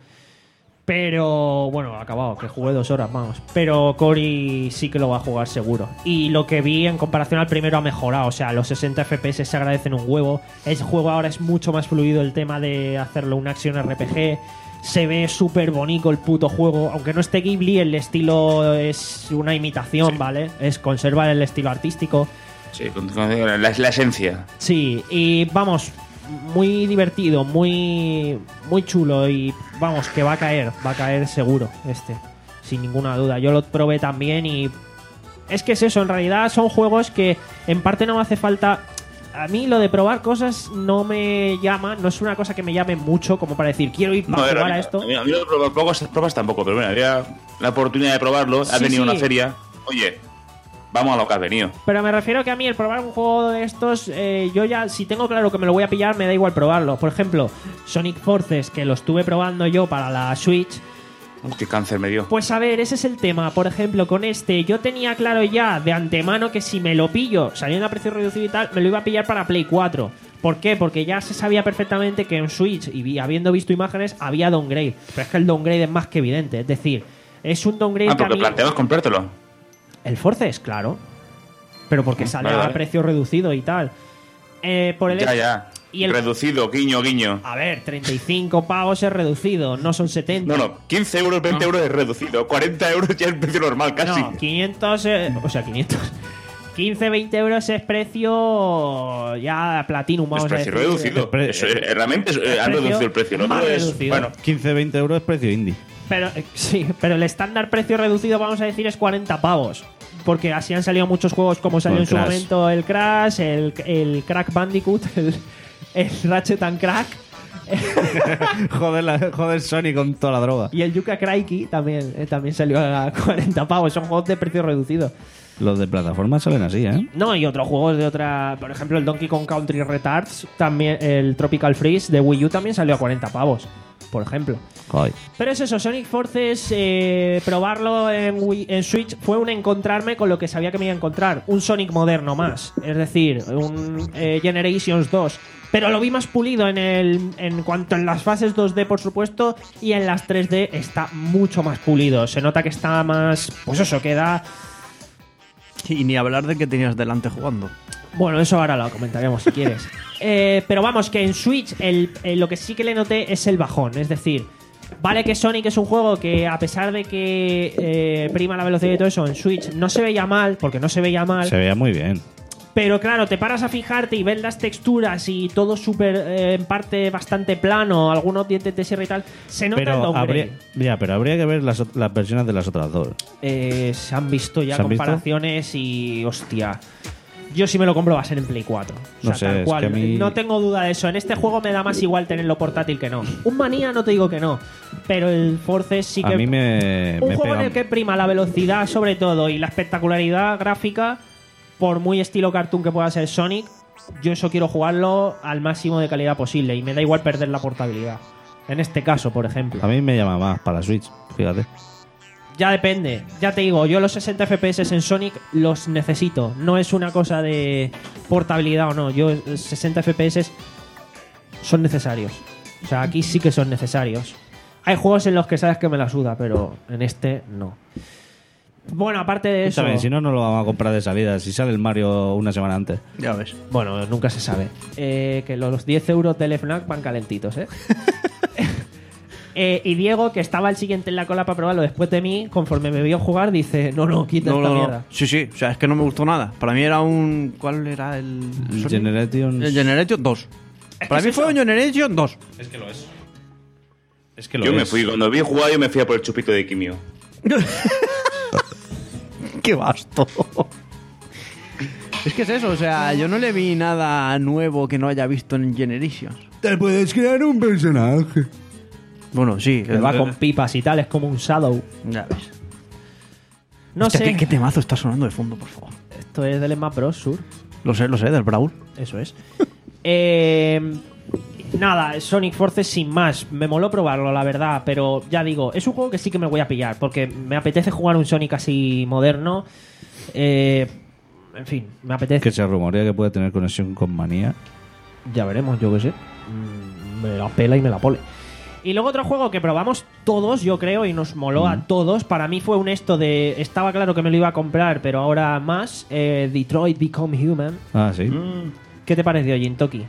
Pero bueno, acabado, que jugué dos horas, vamos. Pero Cory sí que lo va a jugar seguro. Y lo que vi en comparación al primero ha mejorado. O sea, los sesenta F P S se agradecen un huevo. El juego ahora es mucho más fluido el tema de hacerlo un action R P G. Se ve súper bonito el puto juego. Aunque no esté Ghibli, el estilo es una imitación, Sí. ¿vale? Es conservar el estilo artístico. Sí, con, con la, la esencia. Sí, y vamos, muy divertido, muy muy chulo y vamos, que va a caer, va a caer seguro este, sin ninguna duda. Yo lo probé también y es que es eso, en realidad son juegos que en parte no me hace falta. A mí lo de probar cosas no me llama, no es una cosa que me llame mucho como para decir, quiero ir para No, probar era- a esto. A mí, a mí lo de probar pocas pruebas tampoco, pero bueno, había la oportunidad de probarlo. Sí, ha venido sí. una feria. Oye, vamos a lo que has venido. Pero me refiero que a mí el probar un juego de estos, eh, yo ya, si tengo claro que me lo voy a pillar, me da igual probarlo. Por ejemplo, Sonic Forces, que lo estuve probando yo para la Switch. Uf, qué cáncer me dio. Pues a ver, ese es el tema. Por ejemplo, con este, yo tenía claro ya de antemano que si me lo pillo, saliendo a precio reducido y tal, me lo iba a pillar para Play cuatro. ¿Por qué? Porque ya se sabía perfectamente que en Switch, y vi- habiendo visto imágenes, había downgrade. Pero es que el downgrade es más que evidente. Es decir, es un downgrade Ah, que a porque mí... planteabas comprártelo. El Forces, claro. Pero porque sale Vale, a vale. precio reducido y tal. Eh, por el Ya, ya. Y el- Reducido, guiño, guiño. A ver, treinta y cinco pavos es reducido, no son setenta. No, no, quince euros, veinte euros es reducido. cuarenta euros ya es precio normal, casi. No, quinientos, eh, o sea, quinientos. quince, veinte euros es precio ya Platinum, es vamos a precio decir. reducido. Pre- Eso, eh, realmente es- eh, han precio reducido el precio. Lo más otro es, reducido. bueno, quince veinte euros es precio indie. Pero eh, sí, pero el estándar precio reducido, vamos a decir, es cuarenta pavos. Porque así han salido muchos juegos como salió Con en su Crash. momento el Crash, el, el Crack Bandicoot, el, el Ratchet and Crack joder, la- joder Sony con toda la droga. y el Yuka Kraiki también, eh, también salió a cuarenta pavos. Son juegos de precio reducido. Los de plataforma salen así, ¿eh? No, y otros juegos de otra. Por ejemplo, el Donkey Kong Country Retards, también el Tropical Freeze de Wii U también salió a cuarenta pavos, por ejemplo. Joder. Pero es eso, Sonic Forces, eh, probarlo en, Wii- en Switch fue un encontrarme con lo que sabía que me iba a encontrar. Un Sonic moderno más. Es decir, un eh, Generations dos. Pero lo vi más pulido en, el, en cuanto en las fases dos D, por supuesto, y en las tres D está mucho más pulido. Se nota que está más. Pues eso, queda. Y ni hablar de que tenías delante jugando. Bueno, eso ahora lo comentaremos si quieres. Eh, pero vamos, que en Switch el, eh, lo que sí que le noté es el bajón. Es decir, vale que Sonic es un juego que a pesar de que eh, prima la velocidad y todo eso, en Switch no se veía mal, porque no se veía mal. Se veía muy bien. Pero claro, te paras a fijarte y ves las texturas y todo súper, eh, en parte bastante plano, algunos dientes de sierra y tal. Se nota el Pero downgrade. habría, ya, pero habría que ver las, ot- las versiones de las otras dos. Eh, se han visto ya ¿Se han visto? comparaciones y hostia. Yo si me lo compro va a ser en Play cuatro. O No sea, sé, tal es cual. que a mí- No tengo duda de eso. En este juego me da más igual tenerlo portátil que no. Un Manía no te digo que no. Pero el Forces sí que. A mí me, un me juego pega. en el que prima la velocidad sobre todo y la espectacularidad gráfica, por muy estilo cartoon que pueda ser Sonic, yo eso quiero jugarlo al máximo de calidad posible y me da igual perder la portabilidad. En este caso, por ejemplo. A mí me llama más para la Switch, fíjate. Ya depende. Ya te digo, yo los sesenta F P S en Sonic los necesito. No es una cosa de portabilidad o no. Yo sesenta F P S son necesarios. O sea, aquí sí que son necesarios. Hay juegos en los que sabes que me la suda, pero en este no. Bueno, aparte de eso... También, si no, no lo vamos a comprar de salida. Si sale el Mario una semana antes. Ya ves. Bueno, nunca se sabe. Eh, que los diez euros del FNAC van calentitos, ¿eh? eh, y Diego, que estaba el siguiente en la cola para probarlo después de mí, conforme me vio jugar, dice, no, no, quita No, esta no, no. mierda. Sí, sí. O sea, es que no me gustó nada. Para mí era un... ¿Cuál era el...? El Generations... El Generation dos. Para mí es fue eso. un Generation dos. Es que lo es. Es que lo Yo es. me fui, cuando vi jugar, yo me fui a por el chupito de Kimio. ¡Qué vasto! Es que es eso, o sea, yo no le vi nada nuevo que no haya visto en Generations. Te puedes crear un personaje. Bueno, sí. Que va con pipas y tal, es como un Shadow. Ya ves. No Hostia, sé. ¿qué, qué temazo está sonando de fondo, por favor? Esto es del Smash Bros. Sur. Lo sé, lo sé, del Brawl. Eso es. eh, nada, Sonic Forces sin más. Me moló probarlo, la verdad. Pero ya digo, es un juego que sí que me voy a pillar. Porque me apetece jugar un Sonic así moderno. Eh, en fin, me apetece. Que se rumorea que puede tener conexión con Manía. Ya veremos, yo qué sé. Mm, Me la pela y me la pole. Y luego otro juego que probamos todos, yo creo, y nos moló a todos. Para mí fue un esto de... Estaba claro que me lo iba a comprar, pero ahora más. eh, Detroit Become Human. Ah, sí. ¿Qué te pareció, Jintoki?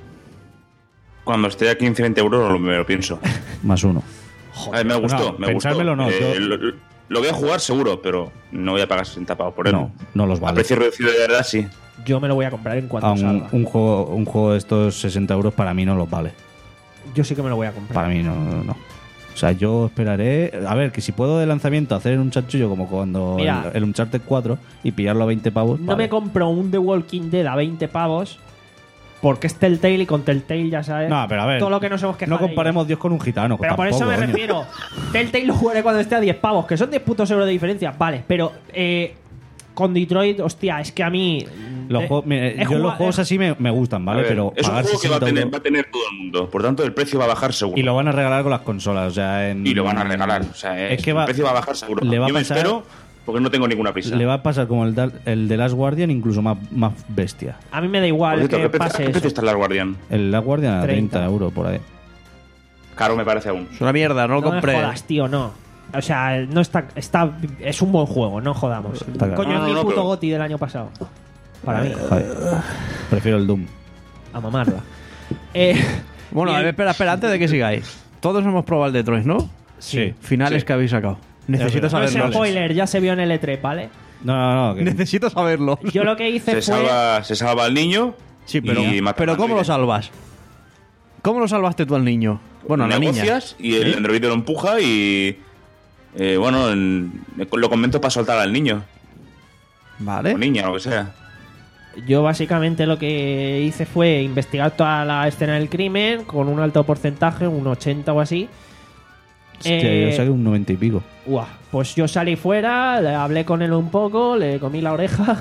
Cuando esté a quince veinte euros lo- me lo pienso. Más uno. A ver, me gustó, No, me gustó. pensármelo no, Eh, yo- lo, lo voy a jugar seguro, pero no voy a pagar sesenta pavos por él. No, no los A vale. precio reducido de verdad, sí. Yo me lo voy a comprar en cuanto A un, salga. un juego, un juego de estos sesenta euros para mí no los vale. Yo sí que me lo voy a comprar. Para mí no, no, no. O sea, yo esperaré. A ver, que si puedo de lanzamiento hacer un chanchullo como cuando Mira. el, el Uncharted cuatro y pillarlo a veinte pavos. No vale. me compro un The Walking Dead a veinte pavos porque es Telltale y con Telltale ya sabes. No, pero a ver. Todo lo que nos hemos quejado. No de ellos. comparemos Dios con un gitano. Pero por eso tampoco, me coño. refiero. Telltale lo jugaré cuando esté a diez pavos, que son diez putos euros de diferencia. Vale, pero eh, con Detroit, hostia, es que a mí. Los eh, juegos- mira, he yo jugado- los juegos he- así me, me gustan, A ¿vale? ver, Pero es un pagar juego que va a, sesenta tener, euros- va a tener todo el mundo. Por tanto, el precio va a bajar seguro. y lo van a regalar con las consolas. O sea, en- Y lo van a regalar. O sea, Es es que el va- precio va a bajar seguro. le va a Yo me pasar- espero porque no tengo ninguna prisa. Le va a pasar como el, da- el de Last Guardian, incluso más, más bestia. A mí me da Por igual cierto, que ¿qué, precio, pase ¿qué precio eso. está el Last Guardian? El Last Guardian a treinta. treinta euros por ahí. Caro me parece aún. Es una mierda, no lo No me compré. jodas, tío, no. O sea, no está, está. Es un buen juego, no jodamos. Está claro. Coño, No, es no, mi no, puto pero- goti del año pasado. Para mí, Joder. Prefiero el Doom. a mamarla. Eh, Bueno, y a el- ver, espera, espera, antes de que sigáis. Todos hemos probado el Detroit, ¿no? Sí. Finales Sí. que habéis sacado. Necesito no es saberlo. spoiler, ya se vio en el E tres, ¿vale? No, no, no. que- Necesito saberlo. Yo lo que hice Se fue. salva, se salva al niño. Sí, pero, y mata pero al ¿cómo lo androide. salvas? ¿Cómo lo salvaste tú al niño? Bueno, a la niña. Negocias y el androide lo empuja y. eh, bueno, en- lo convento para soltar al niño. Vale. O niña, lo que sea. Yo básicamente lo que hice fue investigar toda la escena del crimen con un alto porcentaje, un ochenta o así. Hostia, Eh, yo saqué un noventa y pico. Uah, pues yo salí fuera, le hablé con él un poco, le comí la oreja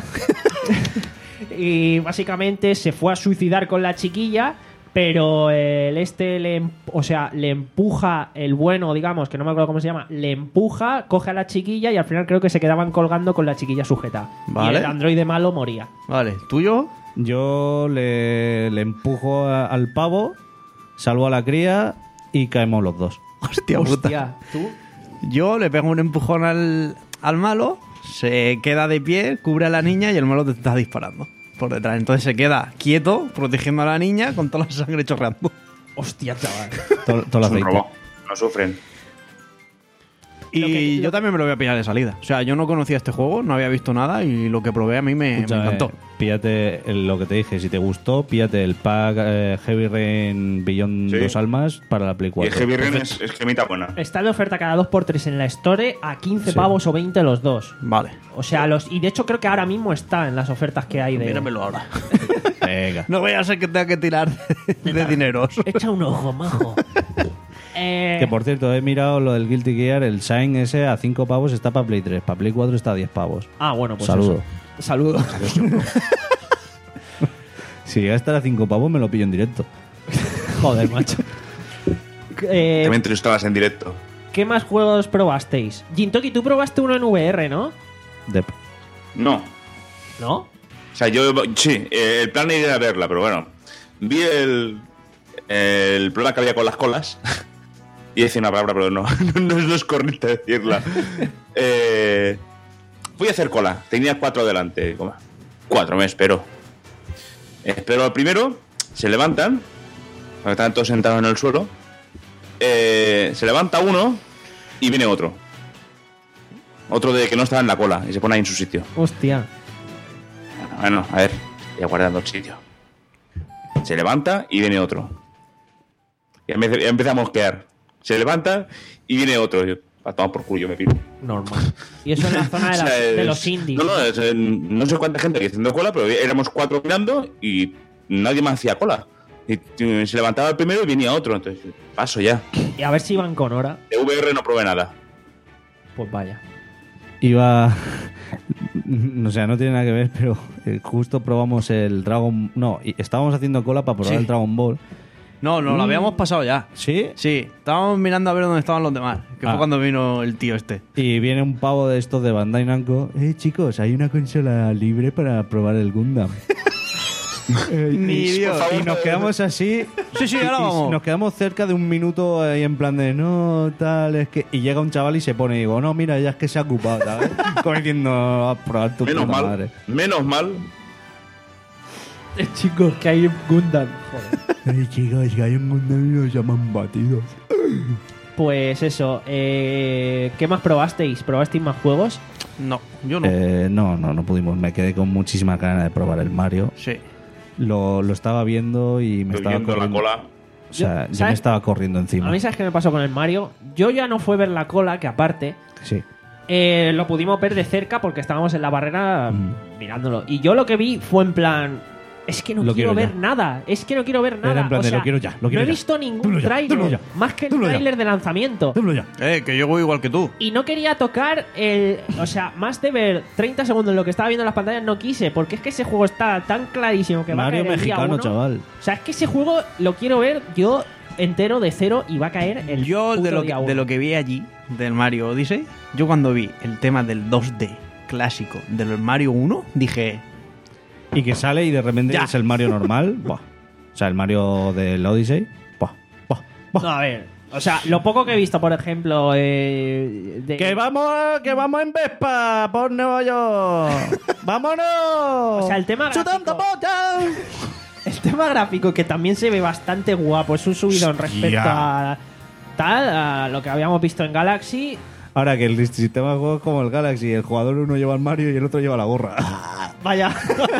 y básicamente se fue a suicidar con la chiquilla, pero el este le, em- o sea, le empuja el bueno, digamos, que no me acuerdo cómo se llama, le empuja, coge a la chiquilla y al final creo que se quedaban colgando con la chiquilla sujeta. Vale. Y el androide malo moría. Vale, ¿tuyo? Yo le, le empujo a- al pavo, salvo a la cría y caemos los dos. Hostia, puta. Hostia, ¿tú? Yo le pego un empujón al, al malo, se queda de pie, cubre a la niña y el malo te está disparando por detrás. Entonces se queda quieto, protegiendo a la niña con toda la sangre chorreando. Hostia, chaval. Todo, todo el Es un aceite. robot. No sufren. Y Lo que- yo lo- también me lo voy a pillar de salida. O sea, yo no conocía este juego, no había visto nada y lo que probé a mí me, me Escúchame, encantó. Píllate el- lo que te dije. Si te gustó, píllate el pack eh, Heavy Rain Beyond Sí. Dos Almas para la Play Y el cuatro. Heavy Rain es, es gemita buena. Está de oferta cada dos por tres en la Store a quince Sí. pavos o veinte los dos. Vale. O sea, los y de hecho creo que ahora mismo está en las ofertas que hay de. Míramelo ahora. Venga. No vaya a ser que tenga que tirar de, de dineros. Echa un ojo, majo. eh, Que por cierto, he mirado lo del Guilty Gear. El Shine ese a cinco pavos está para Play tres. Para Play cuatro está a diez pavos. Ah, bueno, pues Saludo. eso. Saludo. Si llega a estar a cinco pavos, me lo pillo en directo. Joder, macho. Eh, También te lo estabas en directo. ¿Qué más juegos probasteis? Jintoki, tú probaste uno en V R, ¿no? De- No. ¿No? O sea, yo. Sí, eh, el plan era verla, pero bueno. Vi el. El problema que había con las colas. Y decía una palabra, pero no. No, no es correcto decirla. Eh, Voy a hacer cola. Tenía cuatro delante. Como, cuatro, me espero. Espero al primero. Se levantan. Porque están todos sentados en el suelo. Eh, se levanta uno y viene otro. Otro de que no estaba en la cola y se pone ahí en su sitio. Hostia. Bueno, a ver. Voy guardando el sitio. Se levanta y viene otro. Y ya empieza a mosquear. Se levanta y viene otro. Yo, a tomar por culo, yo me pido. Normal. Y eso en la zona de, la, O sea, es- de los indies. No, no, es, eh, no sé cuánta gente había haciendo cola, pero éramos cuatro mirando y nadie más hacía cola. Y y se levantaba el primero y venía otro. Entonces, paso ya. Y a ver si iban con hora. De V R no probé nada. Pues vaya. Iba... O sea, no tiene nada que ver, pero eh, justo probamos el Dragon... No, y estábamos haciendo cola para probar Sí. el Dragon Ball. No, nos lo habíamos pasado ya. ¿Sí? Sí, estábamos mirando a ver dónde estaban los demás. Que Ah. fue cuando vino el tío este. Y viene un pavo de estos de Bandai Namco. Eh, chicos, hay una consola libre para probar el Gundam. Eh, Ni y, Dios. y nos quedamos así. Sí, sí, ahora y vamos. Nos quedamos cerca de un minuto ahí en plan de no, tal, es que. Y llega un chaval y se pone y digo, no, mira, ya es que se ha ocupado, ¿sabes? Como diciendo, a probar tu Menos puta mal. madre. Menos mal. Chicos, que hay Gundam. Joder. Ay, chicos, que hay un Gundam y los llaman batidos. Pues eso. Eh, ¿Qué más probasteis? ¿Probasteis más juegos? No, yo no. Eh, no, no, no pudimos. Me quedé con muchísima ganas de probar el Mario. Sí. Lo, lo estaba viendo y me Estoy estaba viendo la corriendo. cola. O sea, Yo- yo, ¿sabes? me estaba corriendo encima. A mí, ¿sabes qué me pasó con el Mario? Yo ya no fue ver la cola, que aparte Sí. eh, lo pudimos ver de cerca porque estábamos en la barrera Mm. mirándolo. Y yo lo que vi fue en plan. Es que no Lo quiero, quiero ver ya. nada. Es que no quiero ver nada. Era en plan O de, sea, lo quiero ya, lo quiero no he ya. visto Dilo ningún ya, tráiler. dilo ya. Más que el Dilo ya. tráiler de lanzamiento. Dilo ya. Eh, que yo voy igual que tú. Y no quería tocar el. O sea, más de ver treinta segundos en lo que estaba viendo en las pantallas, no quise. Porque es que ese juego está tan clarísimo que va Mario a caer el día mexicano, uno. chaval. O sea, es que ese juego lo quiero ver yo entero de cero y va a caer el Yo, de puto lo, que, día uno. de lo que vi allí, del Mario Odyssey, yo cuando vi el tema del dos D clásico del Mario uno, dije, Y que sale y de repente Ya. es el Mario normal. Buah. O sea, el Mario del Odyssey. Buah, buah, buah. No, a ver. O sea, lo poco que he visto, por ejemplo, eh, de- ¡Que vamos, que vamos en Vespa por Nueva York! ¡Vámonos! O sea, el tema ¡Chutando gráfico. potas! El tema gráfico, que también se ve bastante guapo, es un subidón respecto a tal, a lo que habíamos visto en Galaxy. Ahora que el sistema de juego es como el Galaxy, el jugador uno lleva el Mario y el otro lleva la gorra. Vaya.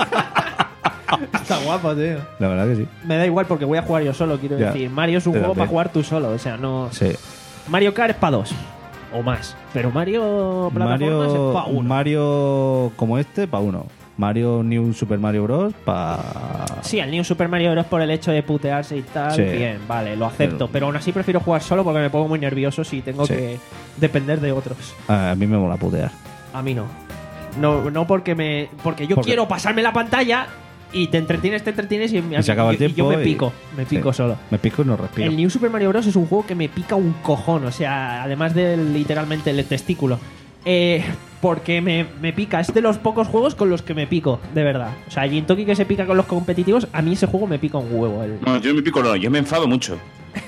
Está guapo, tío. La verdad que sí. Me da igual porque voy a jugar yo solo, quiero Ya. decir. Mario es un Te juego da para bien. jugar tú solo, o sea, no... Sí. Mario Kart es para dos, o más. Pero Mario plataformas es Mario, para uno. Mario como este, para uno. Mario New Super Mario Bros. para... Sí, el New Super Mario Bros. Por el hecho de putearse y tal, Sí. bien, vale, lo acepto. Pero- Pero aún así prefiero jugar solo porque me pongo muy nervioso si tengo Sí. que depender de otros. A mí me mola putear. A mí no. No, no porque me. Porque yo Porque- quiero pasarme la pantalla y te entretienes, te entretienes y, Y se acaba el y- y tiempo. yo me y- pico, me pico Sí. solo. Me pico y no respiro. El New Super Mario Bros. Es un juego que me pica un cojón, o sea, además de literalmente el testículo. Eh, porque me, me pica, es de los pocos juegos con los que me pico, de verdad. O sea, Jin Toki que se pica con los competitivos, a mí ese juego me pica un huevo. El, No, yo no me pico, no, yo me enfado mucho.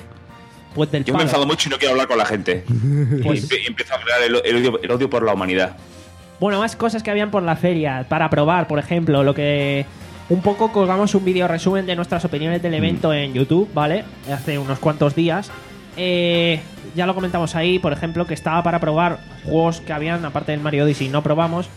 pues del Yo me palo. enfado mucho y no quiero hablar con la gente. Pues- y, empe- y empiezo a crear el, el odio, el odio por la humanidad. Bueno, más cosas que habían por la feria para probar, por ejemplo, lo que un poco colgamos un vídeo resumen de nuestras opiniones del evento en YouTube, ¿vale? Hace unos cuantos días. Eh, ya lo comentamos ahí, por ejemplo, que estaba para probar juegos que habían, aparte del Mario Odyssey, no probamos.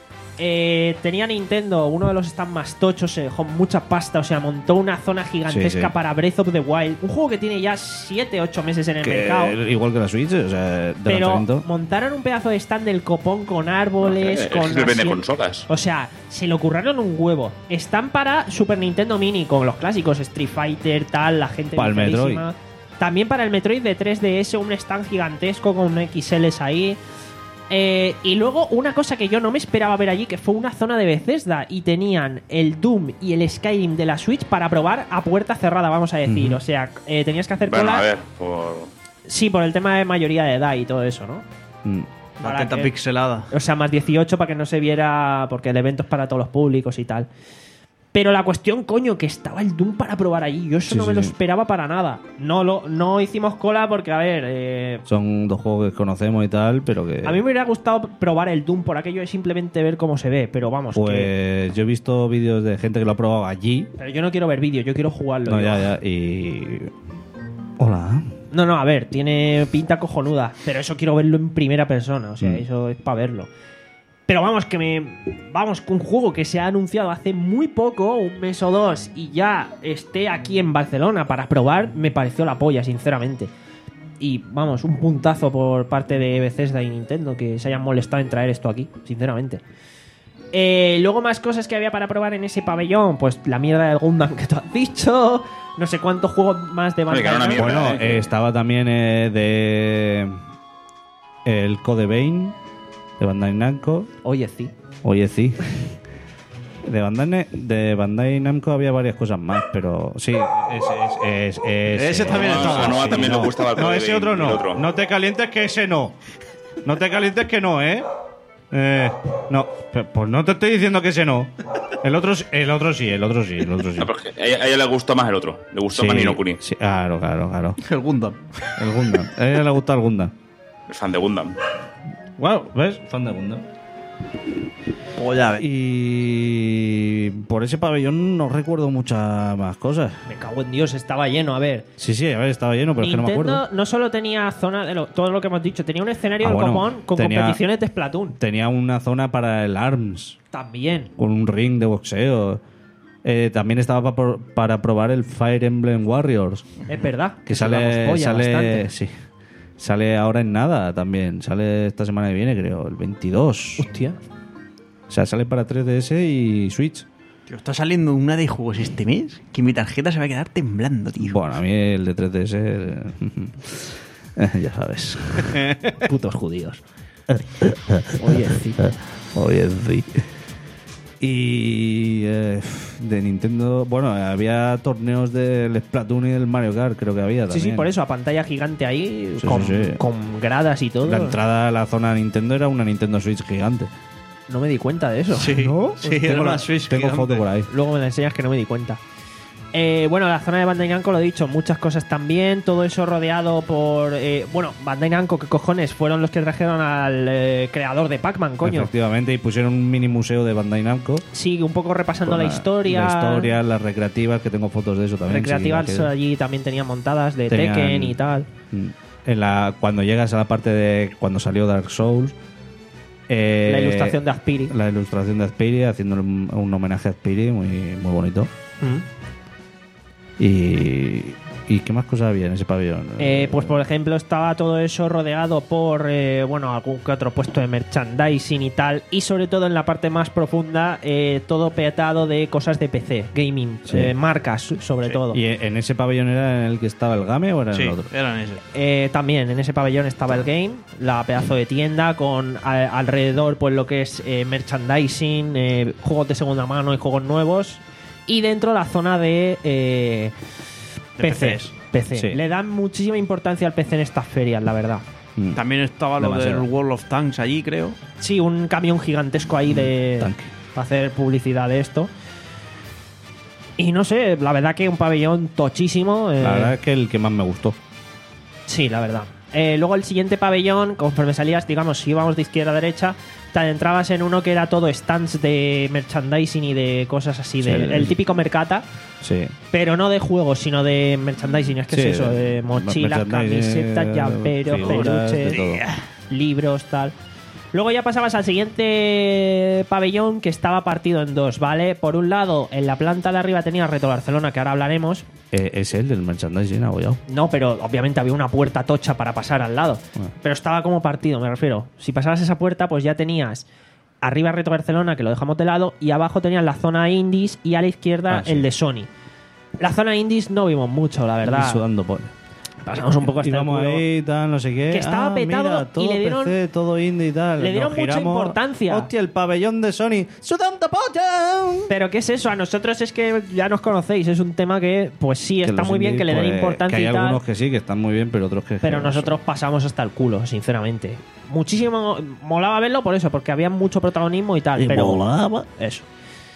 Eh, tenía Nintendo uno de los stands más tochos, eh, con mucha pasta, o sea, montó una zona gigantesca Sí, sí. para Breath of the Wild. Un juego que tiene ya siete ocho meses en el Que- mercado. igual que la Switch, o sea, de Pero lanzamiento. montaron un pedazo de stand del copón con árboles, Eh, con es que vende así- consolas. O sea, se lo curraron un huevo. Están para Super Nintendo Mini, con los clásicos Street Fighter, tal, la gente Para el ligerísima. Metroid. También para el Metroid de tres D S, un stand gigantesco con X Ls ahí. Eh, y luego una cosa que yo no me esperaba ver allí, que fue una zona de Bethesda y tenían el Doom y el Skyrim de la Switch para probar a puerta cerrada, vamos a decir. Ujú. O sea, eh, tenías que hacer Bueno, cola. a ver, por... Sí, por el tema de mayoría de edad y todo eso, ¿no? Mm. la Para teta que- pixelada. O sea, más dieciocho para que no se viera, porque el evento es para todos los públicos y tal. Pero la cuestión, coño, que estaba el Doom para probar allí. Yo eso Sí, no sí, me lo sí. esperaba para nada. No lo no hicimos cola porque, a ver, eh, Son dos juegos que conocemos y tal, pero que... a mí me hubiera gustado probar el Doom por aquello de simplemente ver cómo se ve. Pero vamos, Pues que... yo he visto vídeos de gente que lo ha probado allí. Pero yo no quiero ver vídeos, yo quiero jugarlo. No, yo. ya, ya. Y... Hola. No, no, a ver, tiene pinta cojonuda. Pero eso quiero verlo en primera persona. O sea, Mm. eso es para verlo. Pero vamos, que me. Vamos, que un juego que se ha anunciado hace muy poco, un mes o dos, y ya esté aquí en Barcelona para probar, me pareció la polla, sinceramente. Y vamos, un puntazo por parte de Bethesda y Nintendo que se hayan molestado en traer esto aquí, sinceramente. Eh, luego más cosas que había para probar en ese pabellón, pues la mierda del Gundam que tú has dicho, no sé cuántos juegos más de Oye, que era una Bandai Namco. mierda. Bueno, eh. eh, estaba también eh, de... El Code Vein de Bandai Namco. Oye, sí. Oye, sí. De Bandai, Ne- de Bandai Namco había varias cosas más, pero sí, ese, es, es, es- Ese también No, estaba. Sonoa sí, también no. le gustaba el No, Code ese Vein otro y no. el otro. No te calientes que ese no. No te calientes que no, ¿eh? Eh, no, P- pues no te estoy diciendo que ese no. El otro, sí- el otro sí, el otro sí, el otro sí. No, pero es que a ella, a ella le gustó más el otro. Le gustó Sí, más Nino Kuni. sí, claro, claro, claro. El Gundam. El Gundam. A ella le gusta el Gundam. El fan de Gundam. Wow, ¿ves? Fan de Gundam. Pues ya ves. Y por ese pabellón no recuerdo muchas más cosas. Me cago en Dios, estaba lleno, a ver. Sí, sí, a ver, estaba lleno, pero es que no me Nintendo acuerdo. no solo tenía zona de lo- todo lo que hemos dicho, tenía un escenario Ah, del bueno, copón con tenía- competiciones de Splatoon. Tenía una zona para el ARMS, También. con un ring de boxeo. Eh, también estaba pa- por- para probar el Fire Emblem Warriors, Es verdad. que eso damos sale, polla sale, bastante. sí, sale ahora en nada también. Sale esta semana que viene, creo, el veintidós. Hostia. O sea, sale para tres D S y Switch. Tío, está saliendo una de juegos este mes que mi tarjeta se va a quedar temblando, tío. Bueno, a mí el de tres D S, eh, ya sabes. Putos judíos. Oye, sí. Oye, sí. Y eh, de Nintendo, bueno, había torneos del Splatoon y del Mario Kart, creo que había Sí, también. sí, por eso, a pantalla gigante ahí, Sí, con, sí, sí. con gradas y todo. La entrada a la zona Nintendo era una Nintendo Switch gigante. No me di cuenta de eso. Sí, ¿No? sí, Tengo, era una la- Switch tengo gigante. foto por ahí. Luego me la enseñas que no me di cuenta. Eh, bueno, la zona de Bandai Namco, lo he dicho, muchas cosas también. Todo eso rodeado por... eh, bueno, Bandai Namco, ¿qué cojones? Fueron los que trajeron al eh, creador de Pac-Man, coño. Efectivamente, y pusieron un mini museo de Bandai Namco. Sí, un poco repasando con la, historia. La historia, las recreativas, que tengo fotos de eso también. Recreativas si quieres. allí también tenían montadas de Tenían- Tekken y tal. Mm. En la, cuando llegas a la parte de cuando salió Dark Souls. eh, La ilustración de Aspiri. La ilustración de Aspiri, haciendo un, un homenaje a Aspiri, muy, muy bonito. Mm. Y, ¿Y qué más cosas había en ese pabellón? Eh, pues por ejemplo estaba todo eso rodeado por eh, bueno, algún que otro puesto de merchandising y tal, y sobre todo en la parte más profunda eh, todo petado de cosas de P C, gaming, Sí. eh, marcas sobre todo. ¿Y en ese pabellón era en el que estaba el Game o era en Sí, el otro? eran ese. Eh, también en ese pabellón estaba el game, la pedazo de tienda con a- alrededor pues lo que es eh, merchandising, eh, juegos de segunda mano y juegos nuevos, y dentro la zona de eh, De P C. PCs. P C. Sí. Le dan muchísima importancia al P C en estas ferias, la verdad. Mm. También estaba lo Demasiado. del World of Tanks allí, creo. Sí, un camión gigantesco ahí de Tanque. para hacer publicidad de esto. Y no sé, la verdad que un pabellón tochísimo. eh, La verdad es que el que más me gustó. Sí, la verdad. Eh, luego el siguiente pabellón, conforme salías, digamos, si íbamos de izquierda a derecha, te adentrabas en uno que era todo stands de merchandising y de cosas así, Sí, de, el- el típico mercata, Sí. pero no de juegos, sino de merchandising. Es que Sí, es eso, de de mochilas, merchandising, camisetas, llaveros, figuras, peluches, de todo. libros, tal. Luego ya pasabas al siguiente pabellón que estaba partido en dos, ¿vale? Por un lado, en la planta de arriba tenía Retro Barcelona, que ahora hablaremos. Eh, es el del merchandising abollado. No, pero obviamente había una puerta tocha para pasar al lado. Ah. Pero estaba como partido, me refiero. Si pasabas esa puerta, pues ya tenías arriba Retro Barcelona, que lo dejamos de lado, y abajo tenías la zona indies y a la izquierda Ah, sí. el de Sony. La zona indies no vimos mucho, la verdad. Sudando por. Pasamos un poco hasta Y el vamos culo. ahí, tal, no sé qué. Que estaba Ah, petado mira, y todo le dieron- P C, todo indie y tal. le dieron Nos mucha giramos, importancia. Hostia, el pabellón de Sony. ¡Sudando polla! Pero ¿qué es eso? A nosotros es que ya nos conocéis. Es un tema que, pues sí, Que está los muy bien indies, que le den pues, importancia que hay y tal. algunos que sí, que están muy bien, pero otros que. Pero que- nosotros pasamos hasta el culo, sinceramente. Muchísimo molaba verlo por eso, porque había mucho protagonismo y tal. Y pero molaba. eso.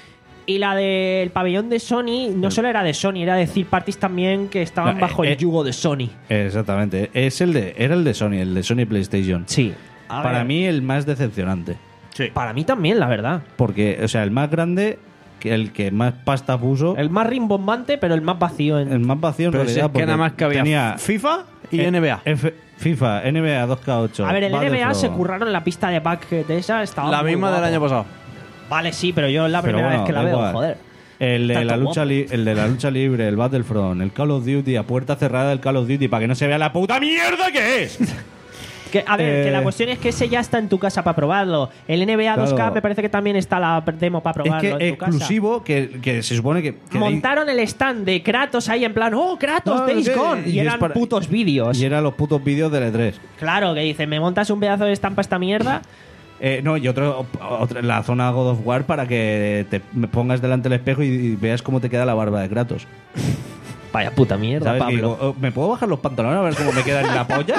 Y la del pabellón de Sony no solo era de Sony, era de third parties también que estaban No, bajo eh, el eh, yugo de Sony. Exactamente. Es el de, era el de Sony, el de Sony PlayStation. Sí. A Para ver, mí el más decepcionante. Para mí también, la verdad. Porque, o sea, el más grande, que el que más pasta puso, El más rimbombante, pero el más vacío. En... el más vacío en Pero si realidad. es que porque nada más que había tenía FIFA y eh, N B A. F- FIFA, N B A dos K ocho. A ver, el N B A se Battlefront. curraron la pista de Bucket esa. Estaba La muy misma del guapo. año pasado. Vale, sí, pero yo es la Pero primera bueno, vez que la da veo, igual. joder. El de, Está la todo lucha guapo. li- el de la lucha libre, el Battlefront, el Call of Duty, a puerta cerrada del Call of Duty, para que no se vea la puta mierda que es. Que, a ver, Eh, que la cuestión es que ese ya está en tu casa para probarlo. El N B A dos K Claro. me parece que también está la demo para Es probarlo que en tu casa. exclusivo, que, que se supone que... que Montaron el stand de Kratos ahí en plan, ¡oh, Kratos, No, Days ¿qué? Gone! Y, Y es eran para- putos vídeos. Y eran los putos vídeos del E tres. Claro, que dicen, ¿me montas un pedazo de estampa esta mierda? Eh, no, y otro, otra- la zona God of War para que te me pongas delante del espejo y, y veas cómo te queda la barba de Kratos. Vaya puta mierda, ¿Sabes? Que Pablo. digo, oh, ¿me puedo bajar los pantalones a ver cómo me queda en la polla?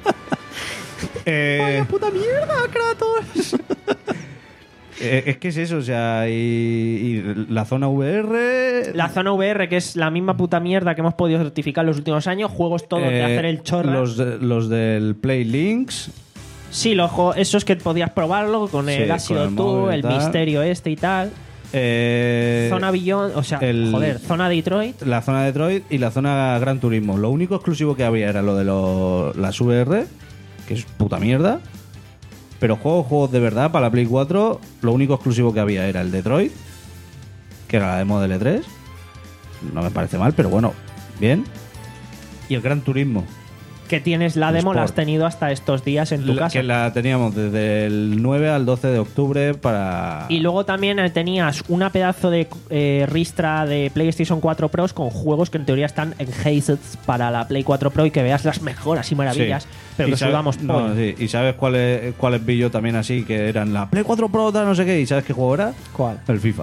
eh, ¡Vaya puta mierda, Kratos! eh, es que es eso, o sea, y, y la zona V R... La zona V R, que es la misma puta mierda que hemos podido certificar en los últimos años, juegos todos de eh, hacer el chorra. Los, de- los del Play Links... Sí, los juegos, esos que podías probarlo con el Sí, Has sido con el tú, móvil y el tal. misterio este y tal. eh, Zona Beyond, o sea, el- joder, zona Detroit. la zona Detroit y la zona Gran Turismo. Lo único exclusivo que había era lo de lo- las V R, que es puta mierda. Pero juegos, juegos de verdad para la Play cuatro, lo único exclusivo que había era el Detroit, que era la demo del E tres. No me parece mal, pero bueno, bien. Y el Gran Turismo, Que tienes la el demo, la has Sport. tenido hasta estos días en tu la- casa. que la teníamos desde el nueve al doce de octubre para... Y luego también eh, tenías una pedazo de eh, ristra de PlayStation cuatro Pros con juegos que en teoría están enhanced para la Play cuatro Pro y que veas las mejoras y maravillas, Sí. pero Y que sabe- sudamos no, pollo. sí. ¿Y sabes cuáles cuáles vi yo también así? Que eran la Play cuatro Pro, tal, no sé qué. ¿Y sabes qué juego era? ¿Cuál? El FIFA.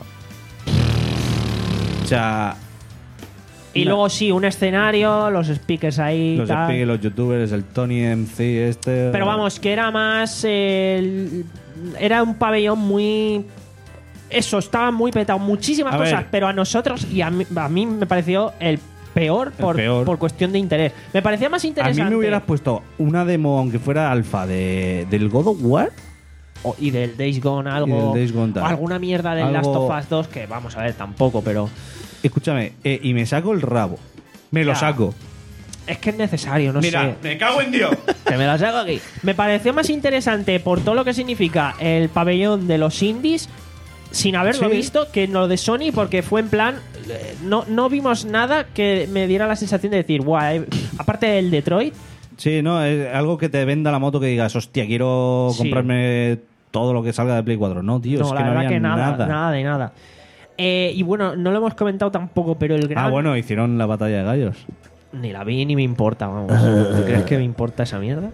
O sea, Y una- luego sí, un escenario, los speakers ahí. los tal. speakers, los youtubers, el Tony M C este... Pero vamos, que era más. eh, el- era un pabellón muy. Eso, estaba muy petado. Muchísimas A cosas, ver. pero a nosotros y a mí, a mí me pareció el peor por, peor. por cuestión de interés. Me parecía más A interesante. mí me hubieras puesto una demo, aunque fuera alfa, de, del God of War. o- y del Days Gone algo. Y del Days Gone, tal. o alguna mierda del Algo- Last of Us dos, que vamos a ver, tampoco, pero. Escúchame, eh, y me saco el rabo. Me lo Ya. saco. Es que es necesario, no Mira, sé. me cago en Dios. Que me la saco aquí. Me pareció más interesante por todo lo que significa el pabellón de los indies, sin haberlo Sí. visto, que lo de Sony, porque fue en plan. eh, No, no vimos nada que me diera la sensación de decir, guay, aparte del Detroit, Sí, no, es algo que te venda la moto que digas, hostia, quiero Sí. comprarme todo lo que salga de Play cuatro. No, tío, no, es la que no verdad había que nada, nada. nada, de nada. Eh, y bueno, no lo hemos comentado tampoco, pero el gran. Ah, bueno, hicieron la batalla de gallos. Ni la vi ni me importa, vamos. ¿Tú crees que me importa esa mierda?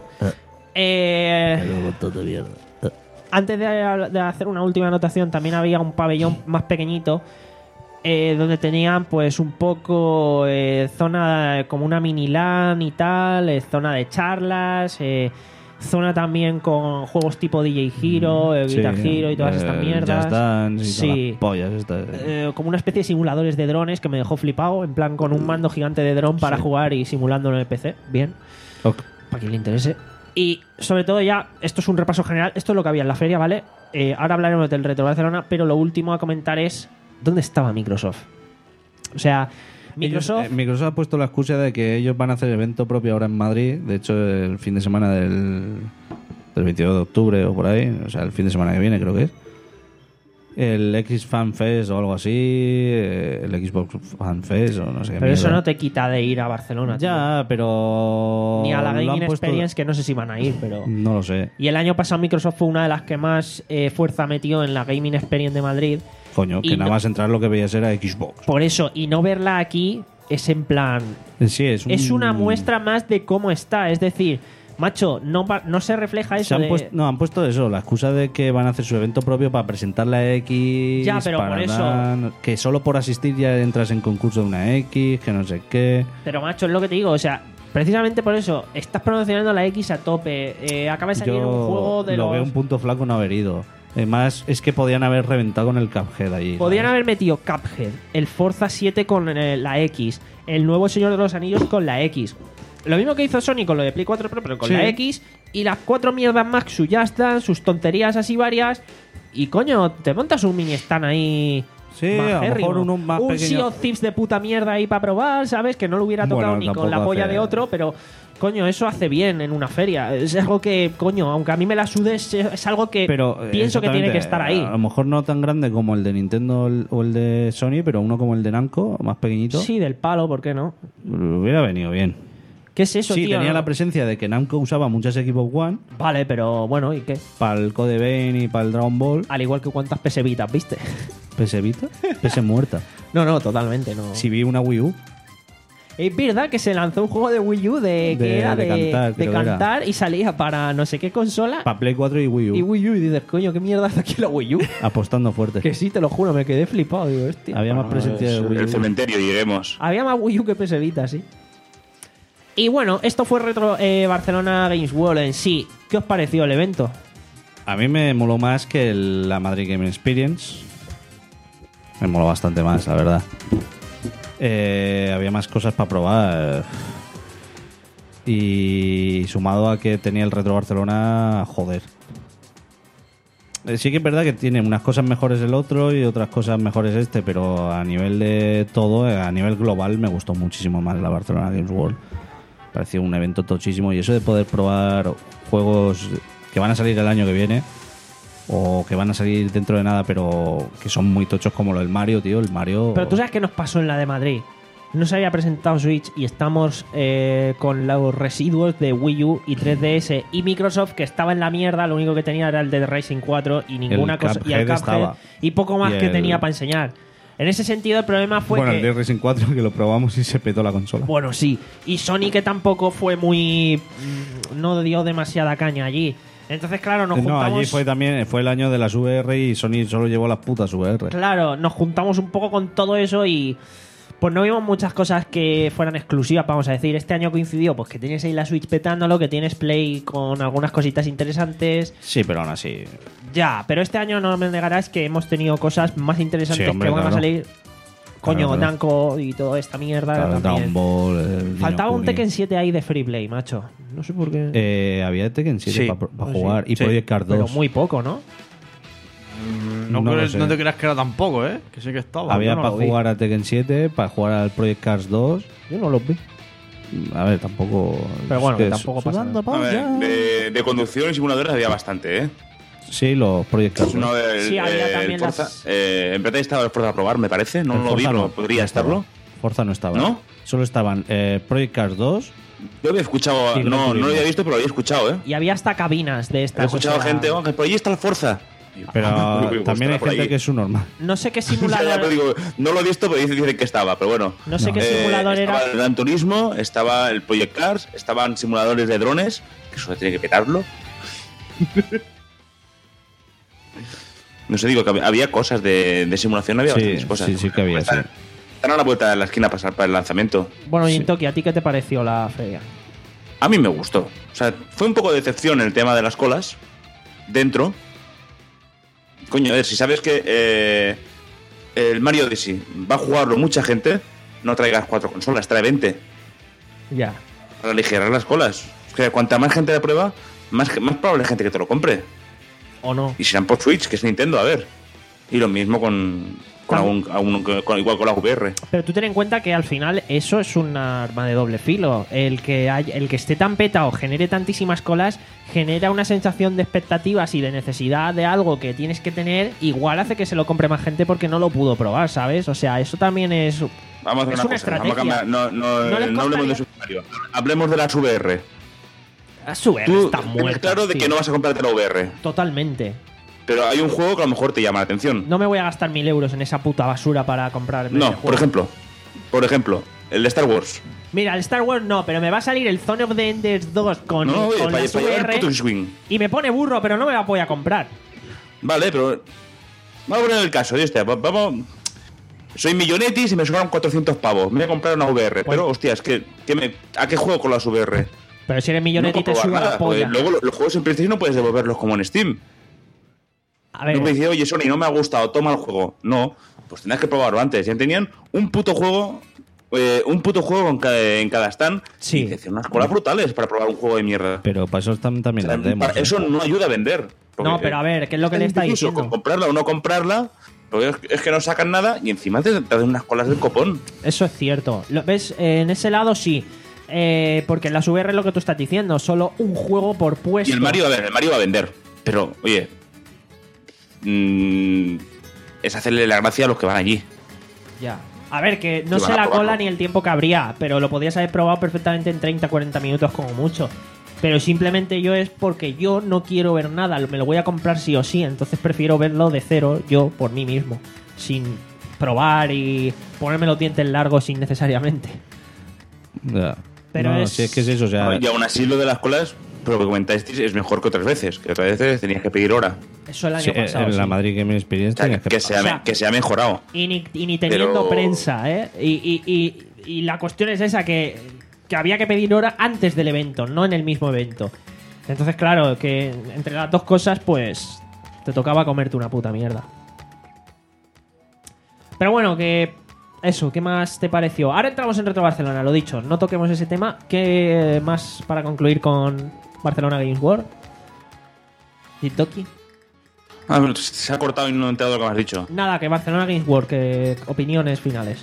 Eh, antes de, de hacer una última anotación, también había un pabellón más pequeñito eh, donde tenían pues un poco eh, zona como una mini LAN y tal, eh, zona de charlas, eh, zona también con juegos tipo D J Hero, eh, Guitar Sí, Hero y todas eh, estas Just mierdas. Dance y Sí. todas las pollas estas. Eh, como una especie de simuladores de drones que me dejó flipado, en plan con un mando gigante de dron para jugar y simulándolo en el P C. Bien, Ok. para quien le interese. Y sobre todo ya, esto es un repaso general, esto es lo que había en la feria, ¿vale? Eh, ahora hablaremos del Retro Barcelona, pero lo último a comentar es ¿dónde estaba Microsoft? O sea, Microsoft... Ellos- eh, Microsoft ha puesto la excusa de que ellos van a hacer evento propio ahora en Madrid. De hecho, el fin de semana del, del veintidós de octubre o por ahí. O sea, el fin de semana que viene creo que es. El X Fan Fest o algo así. eh, El Xbox Fan Fest o no sé qué pero eso mierda. no te quita de ir a Barcelona. tío. Ya, pero... Ni a la lo han Gaming puesto- Experience, que no sé si van a ir, pero... No lo sé. Y el año pasado Microsoft fue una de las que más eh, fuerza metió en la Gaming Experience de Madrid. Coño, Y que nada no- más entrar lo que veías era Xbox. Por eso, y no verla aquí es en plan... Sí, es un- Es una muestra más de cómo está. Es decir, macho, no, va- no se refleja Se eso han de... puesto, no, han puesto eso, la excusa de que van a hacer su evento propio para presentar la X. Ya, pero para por eso- dar- que solo por asistir ya entras en concurso de una X, que no sé qué. Pero macho, es lo que te digo, o sea, precisamente por eso, estás promocionando la X a tope, eh, acaba de salir Yo un juego de lo los... veo un punto flaco no haber ido. Además, es que podían haber reventado con el Cuphead ahí. Podían ¿sabes? haber metido Cuphead, el Forza siete con eh, la X, el nuevo Señor de los Anillos con la X. Lo mismo que hizo Sony con lo de Play cuatro Pro, pero con Sí. la X. Y las cuatro mierdas Max ya están, sus tonterías así varias. Y coño, te montas un mini stand ahí. Sí, a lo majérrimo. mejor uno más un pequeño. Sea of Thieves de puta mierda ahí para probar, ¿sabes? Que no lo hubiera tocado Bueno, ni con tampoco la polla hace- de otro, pero coño, eso hace bien en una feria. Es algo que, coño, aunque a mí me la sude, es, es algo que Pero, eh, pienso que tiene que exactamente, estar ahí. A lo mejor no tan grande como el de Nintendo o el- o el de Sony, pero uno como el de Namco, más pequeñito, Sí, del palo, ¿por qué no? hubiera venido bien. ¿Qué es eso, sí, tío? tenía No- la presencia de que Namco usaba muchos equipos One Vale, pero bueno, ¿y qué? para el Code Vein y para el Dragon Ball. Al igual que cuántas P S Vitas, ¿viste? ¿P S Vita? P S muerta. No, no, totalmente, no. Si vi una Wii U, Es verdad que se lanzó un juego de Wii U de, que De- era de de, cantar, de creo que era. cantar y salía para no sé qué consola para Play cuatro y Wii U, y Wii U y dices, coño, ¿qué mierda hace aquí la Wii U? apostando fuerte. Que sí, te lo juro, me quedé flipado. Digo, hostia. Había más presencia de Wii El U. cementerio, lleguemos. Había más Wii U que P S Vita, sí. Y bueno, esto fue Retro eh, Barcelona Games World en sí. ¿Qué os pareció el evento? A mí me moló más que el- la Madrid Game Experience. Me moló bastante más, la verdad. Eh, había más cosas para probar. Y sumado a que tenía el Retro Barcelona, joder. Eh, Sí que es verdad que tiene unas cosas mejores el otro y otras cosas mejores este, pero a nivel de todo, eh, a nivel global, me gustó muchísimo más la Barcelona Games World. Pareció un evento tochísimo y eso de poder probar juegos que van a salir el año que viene o que van a salir dentro de nada, pero que son muy tochos como lo del Mario, tío. El Mario. Pero tú sabes qué nos pasó en la de Madrid. No se había presentado Switch y estamos eh, con los residuos de Wii U y tres D S y Microsoft, que estaba en la mierda. Lo único que tenía era el Dead Racing cuatro y ninguna El cosa. Y el Cuphead Cuphead estaba. y poco más Y que el- tenía para enseñar. En ese sentido, el problema fue bueno, que. el Dead Racing cuatro que lo probamos y se petó la consola. Bueno, sí. Y Sony, que tampoco fue muy. mm, No dio demasiada caña allí. Entonces, claro, nos no, juntamos. allí fue también fue el año de las V R y Sony solo llevó las putas V R. Claro, nos juntamos un poco con todo eso y. Pues no vimos muchas cosas que fueran exclusivas, vamos a decir. Este año coincidió pues que tienes ahí la Switch petándolo, que tienes Play con algunas cositas interesantes. Sí, pero aún así. Ya, pero este año no me negarás que hemos tenido cosas más interesantes Sí, hombre, que van a claro. salir. Coño, Claro, claro. Namco y toda esta mierda Claro, el también. Dragon Ball, el Ni no Faltaba un Kuni. Tekken siete ahí de Free Play, macho. No sé por qué. Eh, había Tekken siete Sí. para Pues jugar sí. y Sí. Project Cars Pero dos. muy poco, ¿no? No, No lo crees- sé. no te creas que era tampoco, ¿eh? Que sí que estaba. Había yo no para lo vi. jugar a Tekken siete, para jugar al Project Cars dos. Yo no los vi. A ver, tampoco. Pero bueno, es que tampoco pasa sudando nada. A ver, pausa. de, de conducción y simuladores había bastante, ¿eh? Sí, los Project Cars. Uno del- Sí, había el también Forza, las- eh, en verdad estaba el Forza a probar, me parece. No El lo vi, Forza pero no, podría no estaba. estarlo. Forza no estaba. ¿No? Solo estaban eh, Project Cars dos. Yo había escuchado, Sí, Gran no, no Turismo. lo había visto, pero lo había escuchado, ¿eh? Y había hasta cabinas de estas. He escuchado o sea, gente, oh, que por ahí está el Forza. Pero Digo, también hay estará por gente ahí. que es su normal. No sé qué Ya, ya, simulador. pero digo, no lo he visto, pero dicen, dicen que estaba, pero bueno. No sé No. qué Eh, simulador estaba era. el Gran Turismo, estaba el Project Cars, estaban simuladores de drones, que eso tiene que petarlo. No sé, digo que había- había cosas de, de simulación, había Sí, bastantes cosas. sí, sí que había, Están, sí. están a la vuelta de la esquina para, para el lanzamiento. Bueno, y Sí. en Tokio, ¿a ti qué te pareció la feria? A mí me gustó. O sea, fue un poco de decepción el tema de las colas dentro. Coño, a ver, si sabes que eh, el Mario Odyssey va a jugarlo mucha gente, no traigas cuatro consolas, trae veinte. Ya. Para aligerar las colas. Es que cuanta más gente la prueba, más, más probable es gente que te lo compre. ¿O no? Y serán por Switch, que es Nintendo, a ver. Y lo mismo con, con, Tam- algún, algún- con- igual con la V R. Pero tú ten en cuenta que al final eso es un arma de doble filo. El que, hay, el que esté tan petado, genere tantísimas colas, genera una sensación de expectativas y de necesidad de algo que tienes que tener. Igual hace que se lo compre más gente porque no lo pudo probar, ¿sabes? O sea, eso también es. Vamos a hacer Es una, una cosa. Vamos a estrategia. cambiar. No, no, No les no hablemos de costaría- Super Mario. Hablemos de las V R. A su vez, Tú está tienes muerto. claro de que no vas a comprarte la V R. Totalmente. Pero hay un juego que a lo mejor te llama la atención. No me voy a gastar mil euros en esa puta basura para comprarme No, ese por juego. ejemplo. Por ejemplo, el de Star Wars. Mira, el Star Wars no, pero me va a salir el Zone of the Enders dos con, No, oye, con para, las para llevar V el R puto swing. y me pone burro, pero no me la voy a comprar. Vale, pero. Vamos a poner el caso, hostia, va- vamos. Soy millonetis y me sobran cuatrocientos pavos. Me voy a comprar una V R. Pero, hostia, es que. que me, ¿a qué juego con las V R? Pero si eres millonetti No te puedo probar suda la nada, porque polla. luego lo- los juegos en PlayStation no puedes devolverlos como en Steam. A ver. No me dice, oye, Sony, no me ha gustado, toma el juego. No, pues tendrás que probarlo antes. Ya tenían un puto juego, eh, un puto juego en cada, en cada stand. Sí. Y hacían unas colas brutales para probar un juego de mierda. Pero para eso están también O sea, las demos. para- ¿eh? eso no ayuda a vender. Porque, No, pero a ver, ¿qué es lo que le está incluso diciendo? con comprarla o no comprarla, porque es, es que no sacan nada y encima te, te hacen unas colas del copón. Eso es cierto. Lo, ¿Ves? Eh, en ese lado sí. Eh, porque en las V R es lo que tú estás diciendo. Solo un juego por puesto. Y el Mario, a ver, el Mario va a vender. Pero, oye, mmm, es hacerle la gracia a los que van allí. Ya. A ver, que no Que sé van a la probarlo. cola ni el tiempo que habría, pero lo podrías haber probado perfectamente en treinta cuarenta minutos como mucho. Pero simplemente yo es porque yo no quiero ver nada, me lo voy a comprar sí o sí, entonces prefiero verlo de cero yo por mí mismo, sin probar y ponerme los dientes largos innecesariamente. Ya. Pero no, es- si es que es eso, o sea, Y aún así lo de las colas, pero lo que comentasteis es mejor que otras veces. Que otras veces tenías que pedir hora. Eso el año sí, pasado. en la sí. Madrid Gaming Experience O sea, tenías que, que, que, se ha, o sea, que se ha mejorado. Y ni, y ni teniendo Pero- prensa, ¿eh? Y, y, y, y la cuestión es esa, que, que había que pedir hora antes del evento, no en el mismo evento. Entonces, claro, que entre las dos cosas, pues te tocaba comerte una puta mierda. Pero bueno, que eso, ¿qué más te pareció? Ahora entramos en Retro Barcelona, lo dicho, no toquemos ese tema. ¿Qué más para concluir con Barcelona Games World? ¿Y Toki? Ah, pero se ha cortado y no he enterado lo que me has dicho. Nada, que Barcelona Games World, que opiniones finales.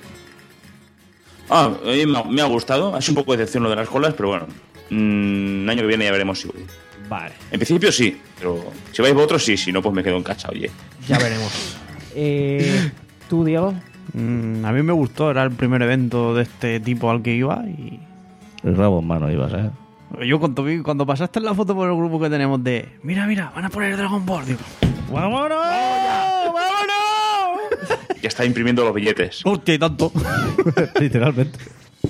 Ah, a mí me ha, me ha gustado. Ha sido un poco de decepción lo de las colas, pero bueno. Mm, el año que viene ya veremos si voy. Vale. En principio sí, pero si vais vosotros sí, si no, pues me quedo en casa, oye. Ya veremos. eh, ¿Tú, Diego? Mm, a mí me gustó, era el primer evento de este tipo al que iba y el rabo en mano ibas, ¿eh? yo cuando, vi- cuando pasaste la foto por el grupo que tenemos de mira, mira, van a poner Dragon Ball, digo, ¡Vámonos! ¡Vámonos! Ya está imprimiendo los billetes. hostia, y tanto. Literalmente.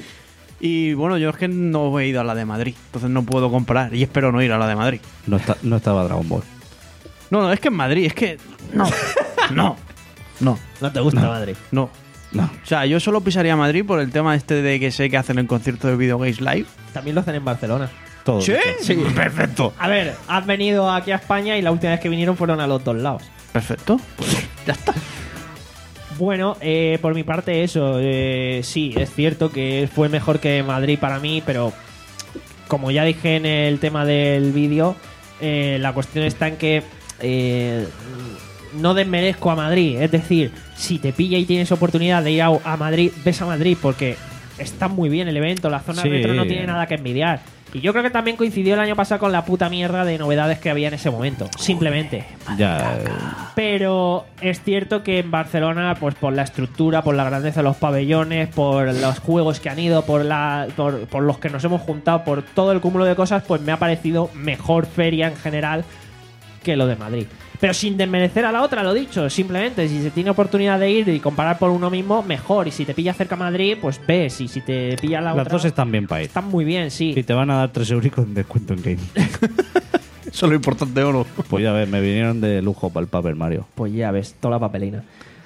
Y bueno, yo es que no he ido a la de Madrid, entonces no puedo comprar y espero no ir a la de Madrid. No, está, no estaba Dragon Ball. No, no, es que en Madrid, es que no, no, no, ¿No te gusta Madrid? no. No. O sea, yo solo pisaría Madrid por el tema este de que sé que hacen el concierto de Video Games Live. También lo hacen en Barcelona. Todo. ¿Sí? Sí. Perfecto. A ver, has venido aquí a España y la última vez que vinieron fueron a los dos lados. Perfecto. Pues ya está. Bueno, eh, por mi parte eso, eh, sí, es cierto que fue mejor que Madrid para mí, pero como ya dije en el tema del vídeo, eh, la cuestión está en que eh, no desmerezco a Madrid, es decir, si te pilla y tienes oportunidad de ir a, a Madrid, ves a Madrid porque está muy bien el evento, la zona Sí. retro no tiene nada que envidiar. Y yo creo que también coincidió el año pasado con la puta mierda de novedades que había en ese momento, simplemente. Ya. eh, Pero es cierto que en Barcelona, pues por la estructura, por la grandeza de los pabellones, por los juegos que han ido, por, la, por, por los que nos hemos juntado, por todo el cúmulo de cosas, pues me ha parecido mejor feria en general que lo de Madrid. Pero sin desmerecer a la otra, lo dicho, simplemente si se tiene oportunidad de ir y comparar por uno mismo, mejor. Y si te pilla cerca Madrid, pues ves. Y si te pilla la Las otra, dos están bien para ir. están muy bien, sí. Y te van a dar tres euricos en descuento en game. Eso es lo importante, ¿o no? Pues ya ves, me vinieron de lujo para el Paper Mario. Pues ya ves, toda la papelina.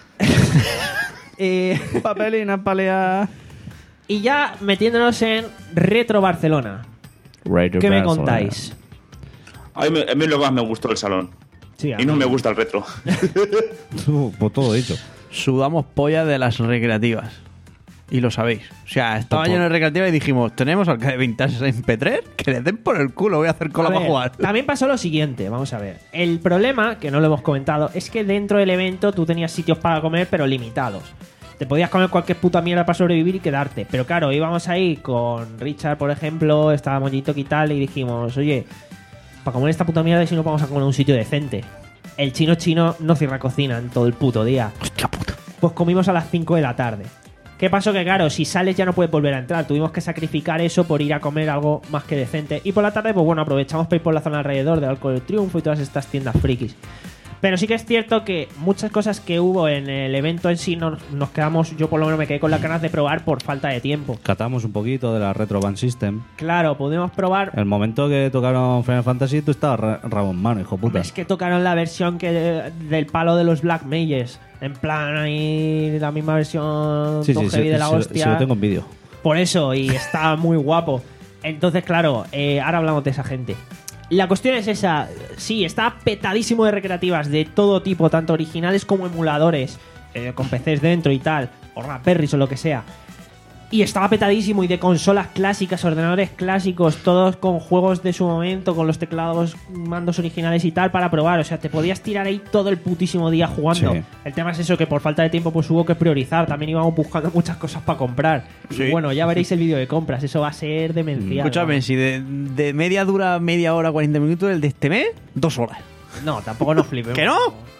eh, Papelina, palea. Y ya metiéndonos en Retro Barcelona. ¿Qué me contáis? A mí, me- a mí lo que más me gustó el salón. Sí, a Y no mí. me gusta el retro. Pues todo dicho. Sudamos polla de las recreativas. Y lo sabéis. O sea, estaba Tampoco. lleno de recreativas y dijimos, tenemos arcade vintage en P tres, que le den por el culo, voy a hacer cola A para ver, jugar. También pasó lo siguiente, vamos a ver. El problema, que no lo hemos comentado, es que dentro del evento tú tenías sitios para comer, pero limitados. Te podías comer cualquier puta mierda para sobrevivir y quedarte. Pero claro, íbamos ahí con Richard, por ejemplo, estaba Mollito y tal, y dijimos, oye, para comer esta puta mierda, si no vamos a comer en un sitio decente. El chino chino no cierra cocina en todo el puto día. Hostia puta. Pues comimos a las cinco de la tarde. ¿Qué pasó? Que claro, si sales ya no puedes volver a entrar. Tuvimos que sacrificar eso por ir a comer algo más que decente. Y por la tarde, pues bueno, aprovechamos para ir por la zona alrededor de Arco del Triunfo y todas estas tiendas frikis. Pero sí que es cierto que muchas cosas que hubo en el evento en sí nos, nos quedamos, yo por lo menos me quedé con las ganas de probar por falta de tiempo. Catamos un poquito de la Retro Band System. Claro, pudimos probar. El momento que tocaron Final Fantasy, tú estabas ra- rabo en mano, hijo puta. Es que tocaron la versión que del palo de los Black Mages. En plan, ahí la misma versión Sí, todo sí, heavy sí, de la sí, hostia. sí, lo tengo en vídeo. Por eso, y está muy guapo. Entonces, claro, eh, ahora hablamos de esa gente. La cuestión es esa. Sí, está petadísimo de recreativas de todo tipo, tanto originales como emuladores, eh, con P Cs dentro y tal, o Raspberries o lo que sea. Y estaba petadísimo, y de consolas clásicas, ordenadores clásicos, todos con juegos de su momento, con los teclados, mandos originales y tal para probar. O sea, te podías tirar ahí todo el putísimo día jugando. Sí. El tema es eso, que por falta de tiempo pues hubo que priorizar. También íbamos buscando muchas cosas para comprar. Sí. Y bueno, ya veréis el vídeo de compras, eso va a ser demencial. Escúchame, ¿no? si de, de media dura media hora, cuarenta minutos, el de este mes, dos horas. No, tampoco nos flipemos. ¿Que no?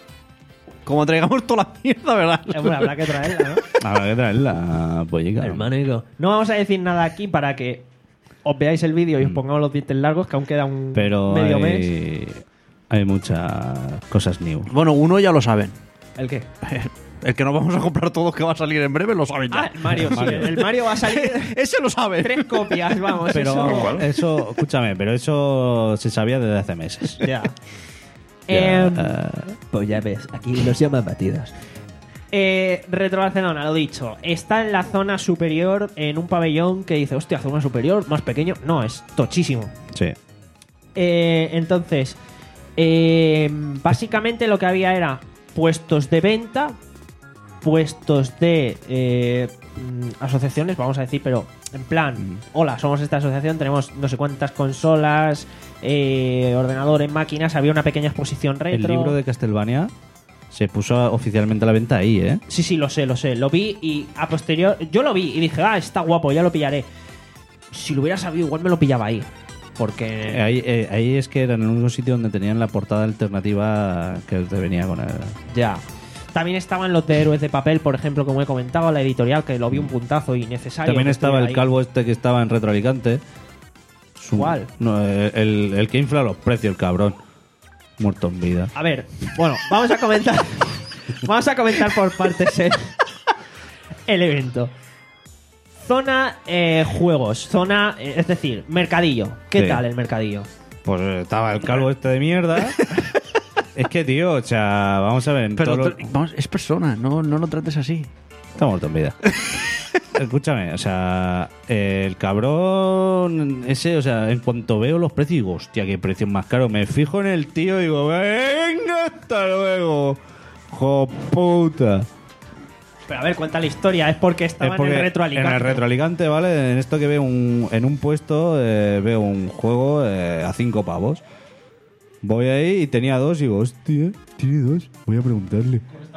Como traigamos toda la mierda, ¿verdad? Eh, bueno, habrá que traerla, ¿no? Habrá que traer la pollica. Hermano, no vamos a decir nada aquí para que os veáis el vídeo y os pongamos los dientes largos, que aún queda un Pero medio mes. hay, hay muchas cosas new. Bueno, uno ya lo saben. ¿El qué? El que nos vamos a comprar todos, que va a salir en breve, lo saben ya. Ah, el Mario, sí. El Mario va a salir Ese lo sabe. tres copias, vamos. Pero eso. eso, escúchame, pero eso se sabía desde hace meses. Ya. Ya, Em, eh, pues ya ves, aquí los llaman batidos. Eh, Retro Barcelona, lo dicho, está en la zona superior, en un pabellón que dice, hostia, zona superior, más pequeño. No, es tochísimo. sí. Eh, entonces, eh, básicamente lo que había era puestos de venta, puestos de eh, mm, asociaciones, vamos a decir, pero en plan, hola, somos esta asociación, tenemos no sé cuántas consolas, eh, ordenadores, máquinas, había una pequeña exposición retro. El libro de Castlevania se puso oficialmente a la venta ahí, ¿eh? Sí, sí, lo sé, lo sé. Lo vi y a posterior... Yo lo vi y dije, ah, está guapo, ya lo pillaré. Si lo hubiera sabido, igual me lo pillaba ahí. Porque... Ahí, eh, ahí es que era en el único sitio donde tenían la portada alternativa que te venía con el... Ya. También estaban los de Héroes de Papel, por ejemplo, como he comentado, la editorial, que lo vi un puntazo innecesario. También que estaba el estuviera ahí. calvo este que estaba en Retro Alicante. Su- ¿Cuál? No, el, el- el que infla los precios, el cabrón. Muerto en vida. A ver, bueno, vamos a comentar... vamos a comentar por partes el, el evento. Zona eh, juegos, zona... eh, es decir, mercadillo. ¿Qué Sí. tal el mercadillo? Pues eh, estaba el calvo este de mierda. Es que, tío, o sea, vamos a ver. en Pero todos los- tra- vamos, es persona, no, no lo trates así. Está muerto en vida. Escúchame, o sea, el cabrón ese, o sea, en cuanto veo los precios, digo, hostia, qué precios más caros. Me fijo en el tío y digo, venga, hasta luego. ¡Jo puta! Pero a ver, cuenta la historia. Es porque estaba Es porque en el Retro Alicante. En el Retro Alicante, ¿vale? En esto que veo un, en un puesto, eh, veo un juego eh, a cinco pavos. Voy ahí y tenía dos y digo, hostia, tiene dos. Voy a preguntarle.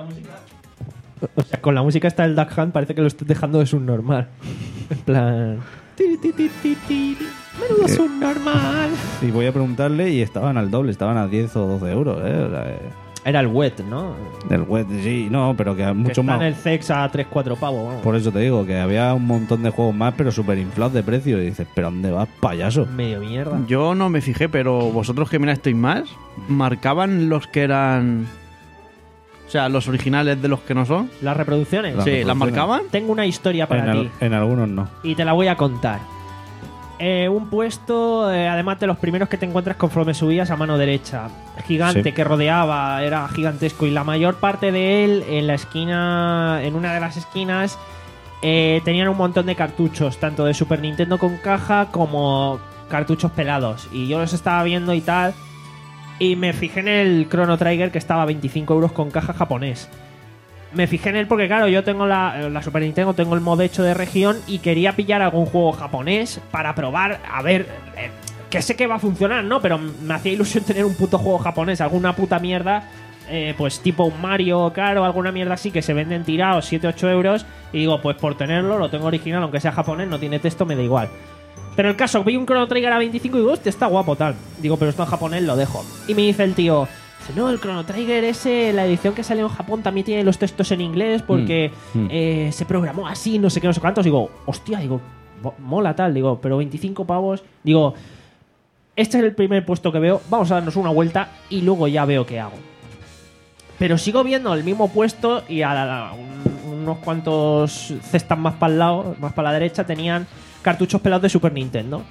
O sea, con la música está el Duck Hunt, parece que lo estoy dejando de subnormal. En plan... Ti, ti, ti, ti, ti. Menudo subnormal. Y voy a preguntarle y estaban al doble, estaban a diez o doce euros, ¿eh? O sea, eh, Era el wet, ¿no? del web, sí, no, pero que Que mucho está más. en el Cex a tres cuatro pavos, vamos. Por eso te digo, que había un montón de juegos más, pero súper inflados de precio. Y dices, ¿pero dónde vas, payaso? Medio mierda. Yo no me fijé, pero vosotros que mirasteis más, ¿marcaban los que eran... O sea, los originales de los que no son? Las reproducciones. Las Sí, ¿las reproducciones. marcaban? Tengo una historia para En, al- ti. en algunos no. Y te la voy a contar. Eh, un puesto, eh, además de los primeros que te encuentras conforme subías a mano derecha. Gigante, Sí. que rodeaba, era gigantesco. Y la mayor parte de él, en la esquina, en una de las esquinas, eh, tenían un montón de cartuchos, tanto de Super Nintendo con caja como cartuchos pelados. Y yo los estaba viendo y tal. Y me fijé en el Chrono Trigger, que estaba a veinticinco euros con caja japonés. Me fijé en él porque, claro, yo tengo la, la Super Nintendo, tengo el mod hecho de región y quería pillar algún juego japonés para probar, a ver, eh, que sé que va a funcionar, ¿no? Pero me hacía ilusión tener un puto juego japonés, alguna puta mierda, eh, pues tipo un Mario, claro, alguna mierda así que se venden tirados, siete ocho euros. Y digo, pues por tenerlo, lo tengo original, aunque sea japonés, no tiene texto, me da igual. Pero el caso, vi un Chrono Trigger a veinticinco y digo, hostia, está guapo tal. Digo, pero esto en japonés lo dejo. Y me dice el tío, dice, no, el Chrono Trigger ese, la edición que salió en Japón también tiene los textos en inglés porque Mm, mm. eh, se programó así, no sé qué, no sé cuántos. Digo, hostia, digo, bo- mola tal. Digo, pero veinticinco pavos. Digo, este es el primer puesto que veo, vamos a darnos una vuelta y luego ya veo qué hago. Pero sigo viendo el mismo puesto y a la- la- un- unos cuantos cestas más para el lado, más para la derecha, tenían cartuchos pelados de Super Nintendo.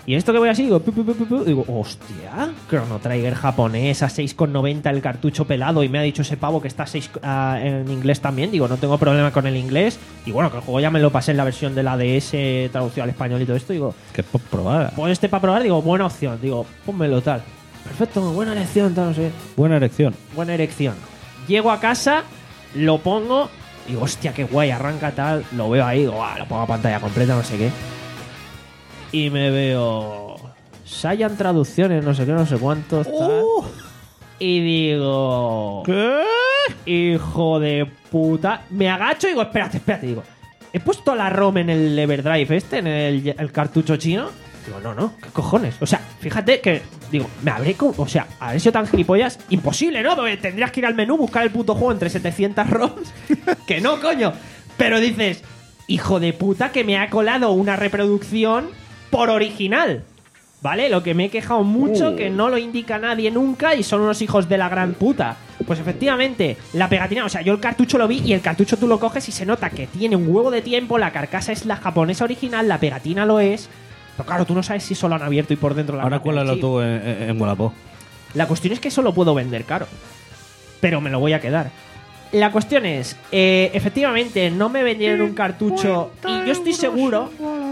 Y esto que voy así, digo, pu, pu, pu, pu, pu, digo, hostia, Chrono Trigger japonés a seis con noventa el cartucho pelado, y me ha dicho ese pavo que está a seis uh, en inglés también. Digo, no tengo problema con el inglés. Y bueno, que el juego ya me lo pasé en la versión de la D S traducido al español y todo esto. Digo, Que por probar. pues este para probar, digo, buena opción. Digo, pónmelo tal. Perfecto, buena elección, tal, no sé. Buena elección. Buena elección. Llego a casa, lo pongo, digo, hostia, qué guay, arranca tal. Lo veo ahí, digo, ah, lo pongo a pantalla completa, no sé qué. Y me veo Saiyan traducciones, no sé qué, no sé cuántos, tal. Y digo, ¿Qué? hijo de puta. Me agacho y digo, espérate, espérate. Digo, ¿he puesto la ROM en el Everdrive este, en el, el cartucho chino? Digo, no, no, ¿qué cojones? O sea, fíjate que, digo, me habré... co- O sea, habré sido tan gilipollas. Imposible, ¿no? Porque tendrías que ir al menú, buscar el puto juego entre setecientas ROMs. Que no, coño. Pero dices, hijo de puta, que me ha colado una reproducción por original. ¿Vale? Lo que me he quejado mucho, que no lo indica nadie nunca y son unos hijos de la gran puta. Pues efectivamente, la pegatina, o sea, yo el cartucho lo vi y el cartucho tú lo coges y se nota que tiene un huevo de tiempo, la carcasa es la japonesa original, la pegatina lo es. Pero claro, tú no sabes si solo han abierto y por dentro la Ahora cambian el cuélalo chip. tú en, en, en Wallapop. La cuestión es que eso lo puedo vender caro. Pero me lo voy a quedar. La cuestión es, eh, efectivamente, no me vendieron un cartucho y yo estoy seguro,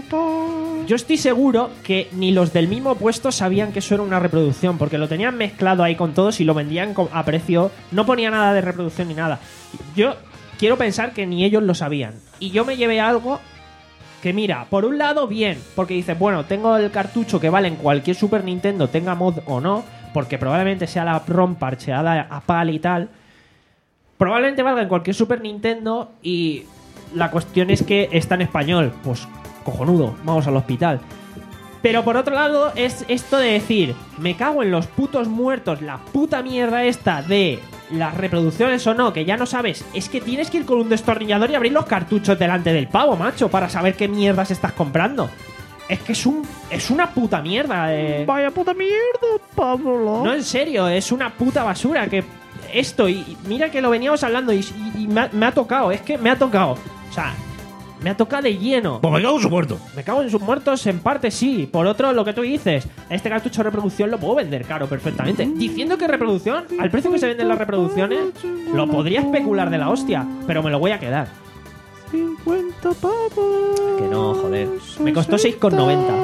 yo estoy seguro que ni los del mismo puesto sabían que eso era una reproducción, porque lo tenían mezclado ahí con todos y lo vendían co- a precio, no ponía nada de reproducción ni nada. Yo quiero pensar que ni ellos lo sabían. Y yo me llevé algo que, mira, por un lado, bien, porque dices, bueno, tengo el cartucho que vale en cualquier Super Nintendo, tenga mod o no, porque probablemente sea la ROM parcheada a pal y tal. Probablemente valga en cualquier Super Nintendo y la cuestión es que está en español. Pues cojonudo, vamos al hospital. Pero por otro lado es esto de decir, me cago en los putos muertos, la puta mierda esta de las reproducciones o no, que ya no sabes. Es que tienes que ir con un destornillador y abrir los cartuchos delante del pavo, macho, para saber qué mierdas estás comprando. Es que es un es una puta mierda. Eh. Vaya puta mierda, Pablo. No, en serio, es una puta basura que esto, y y mira que lo veníamos hablando y, y- y me, ha, me ha tocado, es que me ha tocado. O sea, me ha tocado de lleno. Pues me cago en su muerto. Me cago en sus muertos, en parte sí. Por otro, lo que tú dices, este cartucho de reproducción lo puedo vender caro perfectamente. Diciendo que reproducción, al precio que se venden las reproducciones, lo podría especular de la hostia, pero me lo voy a quedar. cincuenta pavos. Que no, joder. Me costó seis con noventa.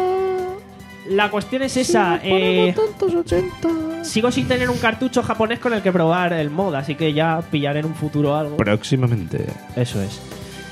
La cuestión es esa. Eh, Tantos ochenta. sigo sin tener un cartucho japonés con el que probar el mod, así que ya pillaré en un futuro algo. Próximamente. Eso es.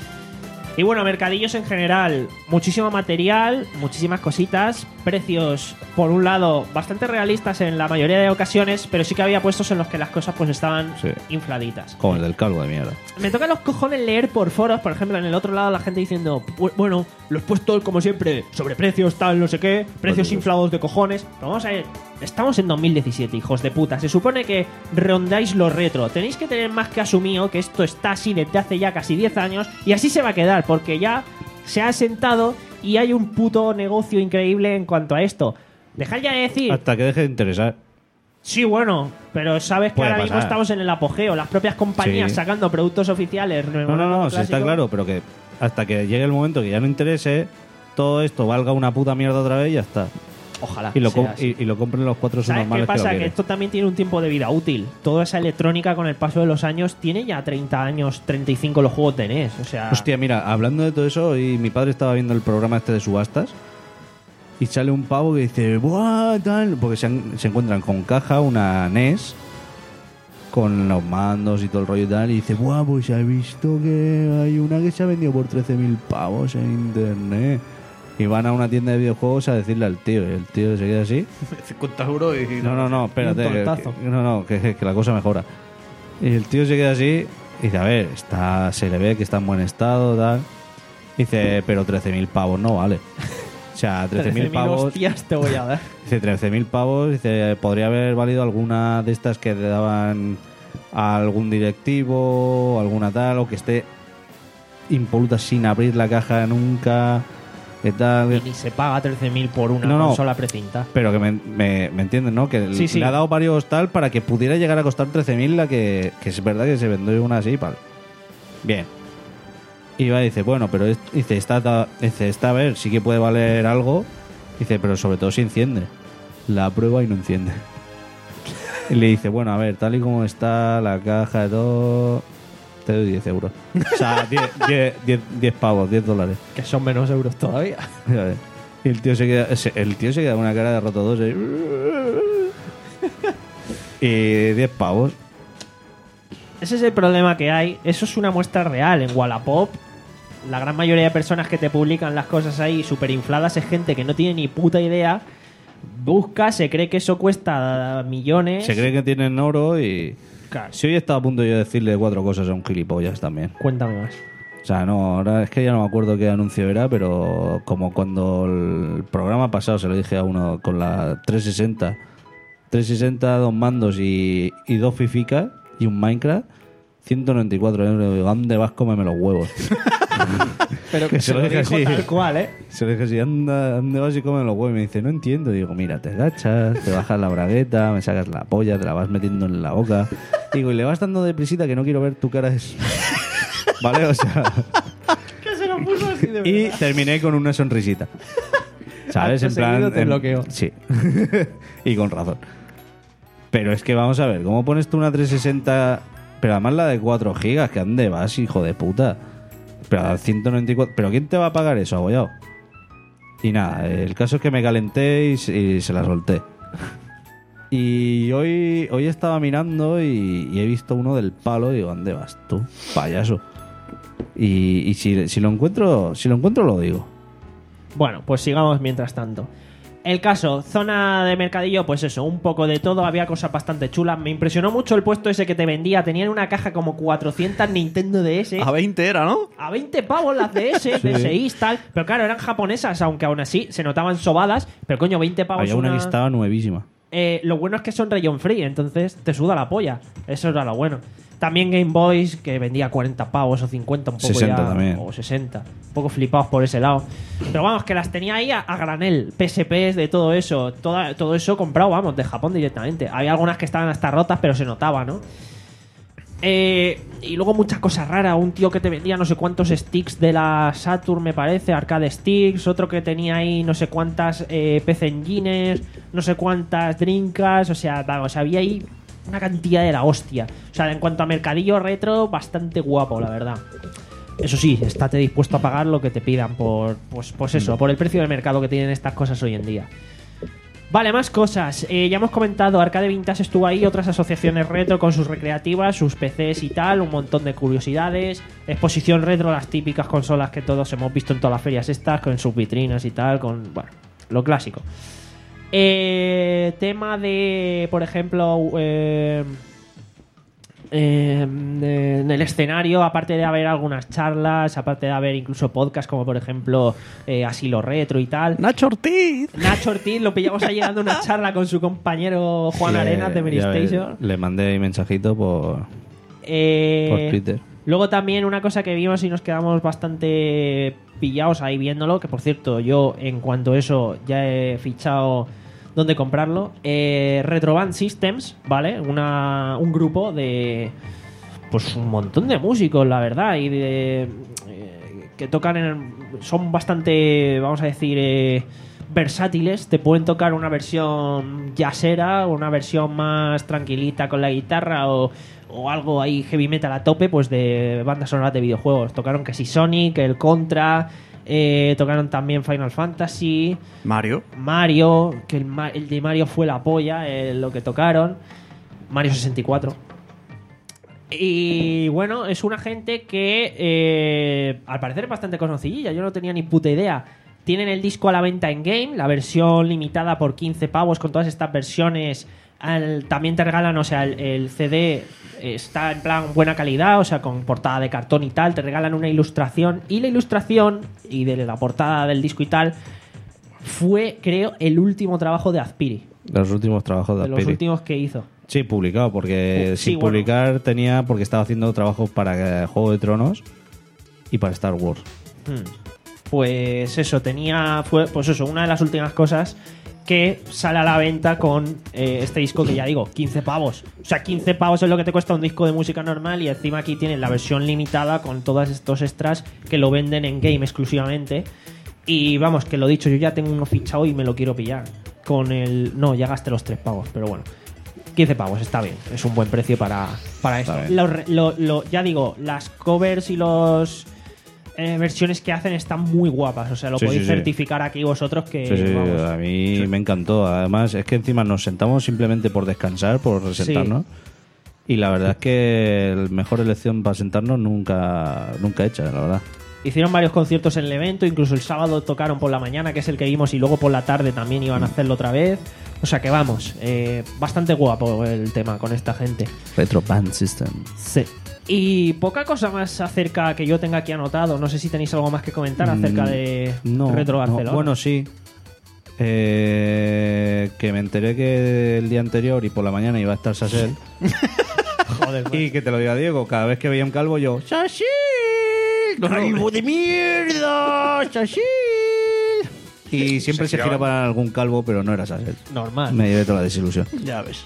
Y bueno, mercadillos en general, muchísimo material, muchísimas cositas, precios, por un lado, bastante realistas en la mayoría de ocasiones, pero sí que había puestos en los que las cosas pues estaban Sí. infladitas. Como el del calvo de mierda. Me toca los cojones leer por foros, por ejemplo, en el otro lado la gente diciendo, "Bu- bueno, lo he puesto como siempre, sobre precios, tal, no sé qué, precios inflados de cojones. Pero vamos a ver, estamos en dos mil diecisiete, hijos de puta. Se supone que rondáis lo retro. Tenéis que tener más que asumido que esto está así desde hace ya casi diez años y así se va a quedar, porque ya se ha sentado y hay un puto negocio increíble en cuanto a esto. Dejad ya de decir... Hasta que deje de interesar. Sí, bueno, pero sabes que Puede ahora mismo pasar. estamos en el apogeo. Las propias compañías Sí. sacando productos oficiales. No, no, no, sí está clásicos. claro, pero que hasta que llegue el momento que ya no interese, todo esto valga una puta mierda otra vez y ya está. Ojalá. Y lo, sea com- así. y, y lo compren los cuatro ¿Sabes qué normales que lo pasa? Que quieren. esto también tiene un tiempo de vida útil. Toda esa electrónica con el paso de los años tiene ya treinta años, treinta y cinco los juegos de N E S. O sea, Hostia, mira, hablando de todo eso, y mi padre estaba viendo el programa este de subastas y sale un pavo que dice, ¡buah! Tal, porque se, han- se encuentran con caja una N E S con los mandos y todo el rollo y tal, y dice, ¡buah! Pues he visto que hay una que se ha vendido por trece mil pavos en internet. Y van a una tienda de videojuegos a decirle al tío, y el tío se queda así. cincuenta euros y... No, no, no, espérate. Un que- tortazo. que- no, no, que, que la cosa mejora. Y el tío se queda así y dice, a ver, está, se le ve que está en buen estado, tal. Dice, pero trece mil pavos no vale. O sea, trece mil pavos... hostias te voy a dar. Dice, trece mil pavos, dice, podría haber valido alguna de estas que le daban a algún directivo, alguna tal, o que esté impoluta sin abrir la caja nunca, que tal... Y ni se paga trece mil por una No, no. consola precinta. Pero que me, me, me entienden, ¿no? Que Sí, sí. le ha dado varios tal para que pudiera llegar a costar trece mil la que, que es verdad que se vendió una así, pal. Bien. Y va y dice, bueno, pero es- dice, esta, ta- dice, esta a ver, sí que puede valer algo, Dice, pero sobre todo si enciende. La prueba y no enciende. Y le dice, bueno, a ver, tal y como está la caja de todo, te doy diez euros. O sea, diez pavos, diez dólares. Que son menos euros todavía. Y el tío se queda, el tío se queda con una cara de roto dos. Y diez pavos. Ese es el problema que hay. Eso es una muestra real. En Wallapop, la gran mayoría de personas que te publican las cosas ahí súper infladas es gente que no tiene ni puta idea. Busca, se cree que eso cuesta millones. Se cree que tienen oro y... Claro. Si hoy he estado a punto de yo decirle cuatro cosas a un gilipollas también. Cuéntame más. O sea, no, ahora es que ya no me acuerdo qué anuncio era, pero como cuando el programa pasado se lo dije a uno con la trescientos sesenta. trescientos sesenta, dos mandos y, y dos fificas y un Minecraft. ciento noventa y cuatro euros. Digo, ¿dónde vas? Cómeme los huevos. Pero que se lo dije así. Tal cual, ¿eh? Se lo dije así, anda, ¿dónde vas y comes los huevos? Y me dice, no entiendo. Digo, mira, te agachas, te bajas la bragueta, me sacas la polla, te la vas metiendo en la boca. Digo, y le vas dando deprisita que no quiero ver tu cara. Es... ¿Vale? O sea... Que se lo puso así de verdad. Y terminé con una sonrisita. ¿Sabes? Acto En plan... seguido te en- bloqueó. Sí. Y con razón. Pero es que vamos a ver, ¿cómo pones tú una trescientos sesenta? Pero además la de cuatro gigas, que ande vas, hijo de puta. Pero a ciento noventa y cuatro. ¿Pero quién te va a pagar eso, abollado? Y nada, el caso es que me calenté y, se- y se la solté. Y hoy, hoy estaba mirando y, y he visto uno del palo y digo, ¿dónde vas tú, payaso? Y, y si, si lo encuentro, si lo encuentro lo digo. Bueno, pues sigamos mientras tanto. El caso, zona de mercadillo, pues eso, un poco de todo, había cosas bastante chulas. Me impresionó mucho el puesto ese que te vendía. Tenían una caja como cuatrocientas Nintendo D S. A veinte era, ¿no? A veinte pavos las D S, D S I, tal. Pero claro, eran japonesas, aunque aún así se notaban sobadas. Pero coño, veinte pavos. Había una una- que estaba nuevísima. Eh, lo bueno es que son rayon free, entonces te suda la polla. Eso era lo bueno. También Game Boys, que vendía cuarenta pavos o cincuenta, un poco sesenta ya, también. o sesenta. Un poco flipados por ese lado. Pero vamos, que las tenía ahí a, a granel. P S Ps de todo eso. Toda, todo eso comprado, vamos, de Japón directamente. Había algunas que estaban hasta rotas, pero se notaba, ¿no? Eh, y luego muchas cosas raras. Un tío que te vendía no sé cuántos sticks de la Saturn, me parece, arcade sticks. Otro que tenía ahí no sé cuántas eh, P C Engines, no sé cuántas Dreamcast. O sea, vamos, había ahí una cantidad de la hostia. O sea, en cuanto a mercadillo retro, bastante guapo, la verdad. Eso sí, estate dispuesto a pagar lo que te pidan por, pues, pues eso, por el precio de mercado que tienen estas cosas hoy en día. Vale, más cosas. Eh, ya hemos comentado, Arcade Vintage estuvo ahí, otras asociaciones retro con sus recreativas, sus P Cs y tal, un montón de curiosidades. Exposición retro, las típicas consolas que todos hemos visto en todas las ferias estas, con sus vitrinas y tal, con, bueno, lo clásico. Eh, tema de, por ejemplo, eh, eh, de- en el escenario, aparte de haber algunas charlas, aparte de haber incluso podcasts como por ejemplo eh, Asilo Retro y tal. Nacho Ortiz. Nacho Ortiz lo pillamos ahí dando una charla con su compañero Juan Le- Arenas de ya Meristation. Le, le mandé ahí mensajito por, Eh, por Twitter. Luego también una cosa que vimos y nos quedamos bastante pillados ahí viéndolo, que por cierto yo en cuanto a eso ya he fichado dónde comprarlo. Eh, Retroband Systems, ¿vale? Una, un grupo de pues un montón de músicos, la verdad, y de eh, que tocan en, son bastante, vamos a decir, eh, versátiles. Te pueden tocar una versión jazzera, una versión más tranquilita con la guitarra o, o algo ahí heavy metal a tope, pues de bandas sonoras de videojuegos. Tocaron que si Sonic, el Contra, eh, tocaron también Final Fantasy, Mario. Mario, que el, Ma- el de Mario fue la polla, eh, lo que tocaron. Mario sesenta y cuatro. Y bueno, es una gente que eh, al parecer es bastante conocidilla. Yo no tenía ni puta idea. Tienen el disco a la venta en game, la versión limitada por quince pavos con todas estas versiones. Al- también te regalan, o sea, el, el C D está en plan buena calidad, o sea, con portada de cartón y tal. Te regalan una ilustración. Y la ilustración y de la portada del disco y tal fue, creo, el último trabajo de Azpiri. De los últimos trabajos de De los Azpiri. últimos que hizo. Sí, publicado, porque Uh, sí, sin bueno. publicar tenía porque estaba haciendo trabajos para eh, Juego de Tronos y para Star Wars. Hmm. Pues eso, tenía. Fue, pues eso, una de las últimas cosas que sale a la venta con eh, este disco que ya digo, quince pavos. O sea, quince pavos es lo que te cuesta un disco de música normal y encima aquí tienen la versión limitada con todos estos extras que lo venden en game exclusivamente. Y vamos, que lo dicho, yo ya tengo uno fichado y me lo quiero pillar. Con el... No, ya gasté los tres pavos, pero bueno. quince pavos, está bien. Es un buen precio para, para esto. Lo, lo, lo, ya digo, las covers y los... Eh, versiones que hacen están muy guapas. O sea, lo Sí, podéis sí, sí. certificar aquí vosotros que... Sí, sí, vamos, a mí me encantó. Además, es que encima nos sentamos simplemente por descansar, por sentarnos. Y la verdad es que la mejor elección para sentarnos nunca, nunca hecha, la verdad. Hicieron varios conciertos en el evento, incluso el sábado tocaron por la mañana, que es el que vimos, y luego por la tarde también iban a hacerlo otra vez. O sea que vamos, eh, bastante guapo el tema con esta gente. Retro Band System. Sí. Y poca cosa más acerca que yo tenga aquí anotado. No sé si tenéis algo más que comentar acerca de no, Retro no. Barcelona. Bueno, sí. Eh, que me enteré que el día anterior y por la mañana iba a estar Sasel. Joder, macho. Y que te lo diga Diego, cada vez que veía un calvo yo... ¡Sasel! ¡Calvo de mierda! ¡Sasel! Y siempre se, Se gira giraban. para algún calvo, pero no era Sasel. Normal. Me llevé toda la desilusión. Ya ves.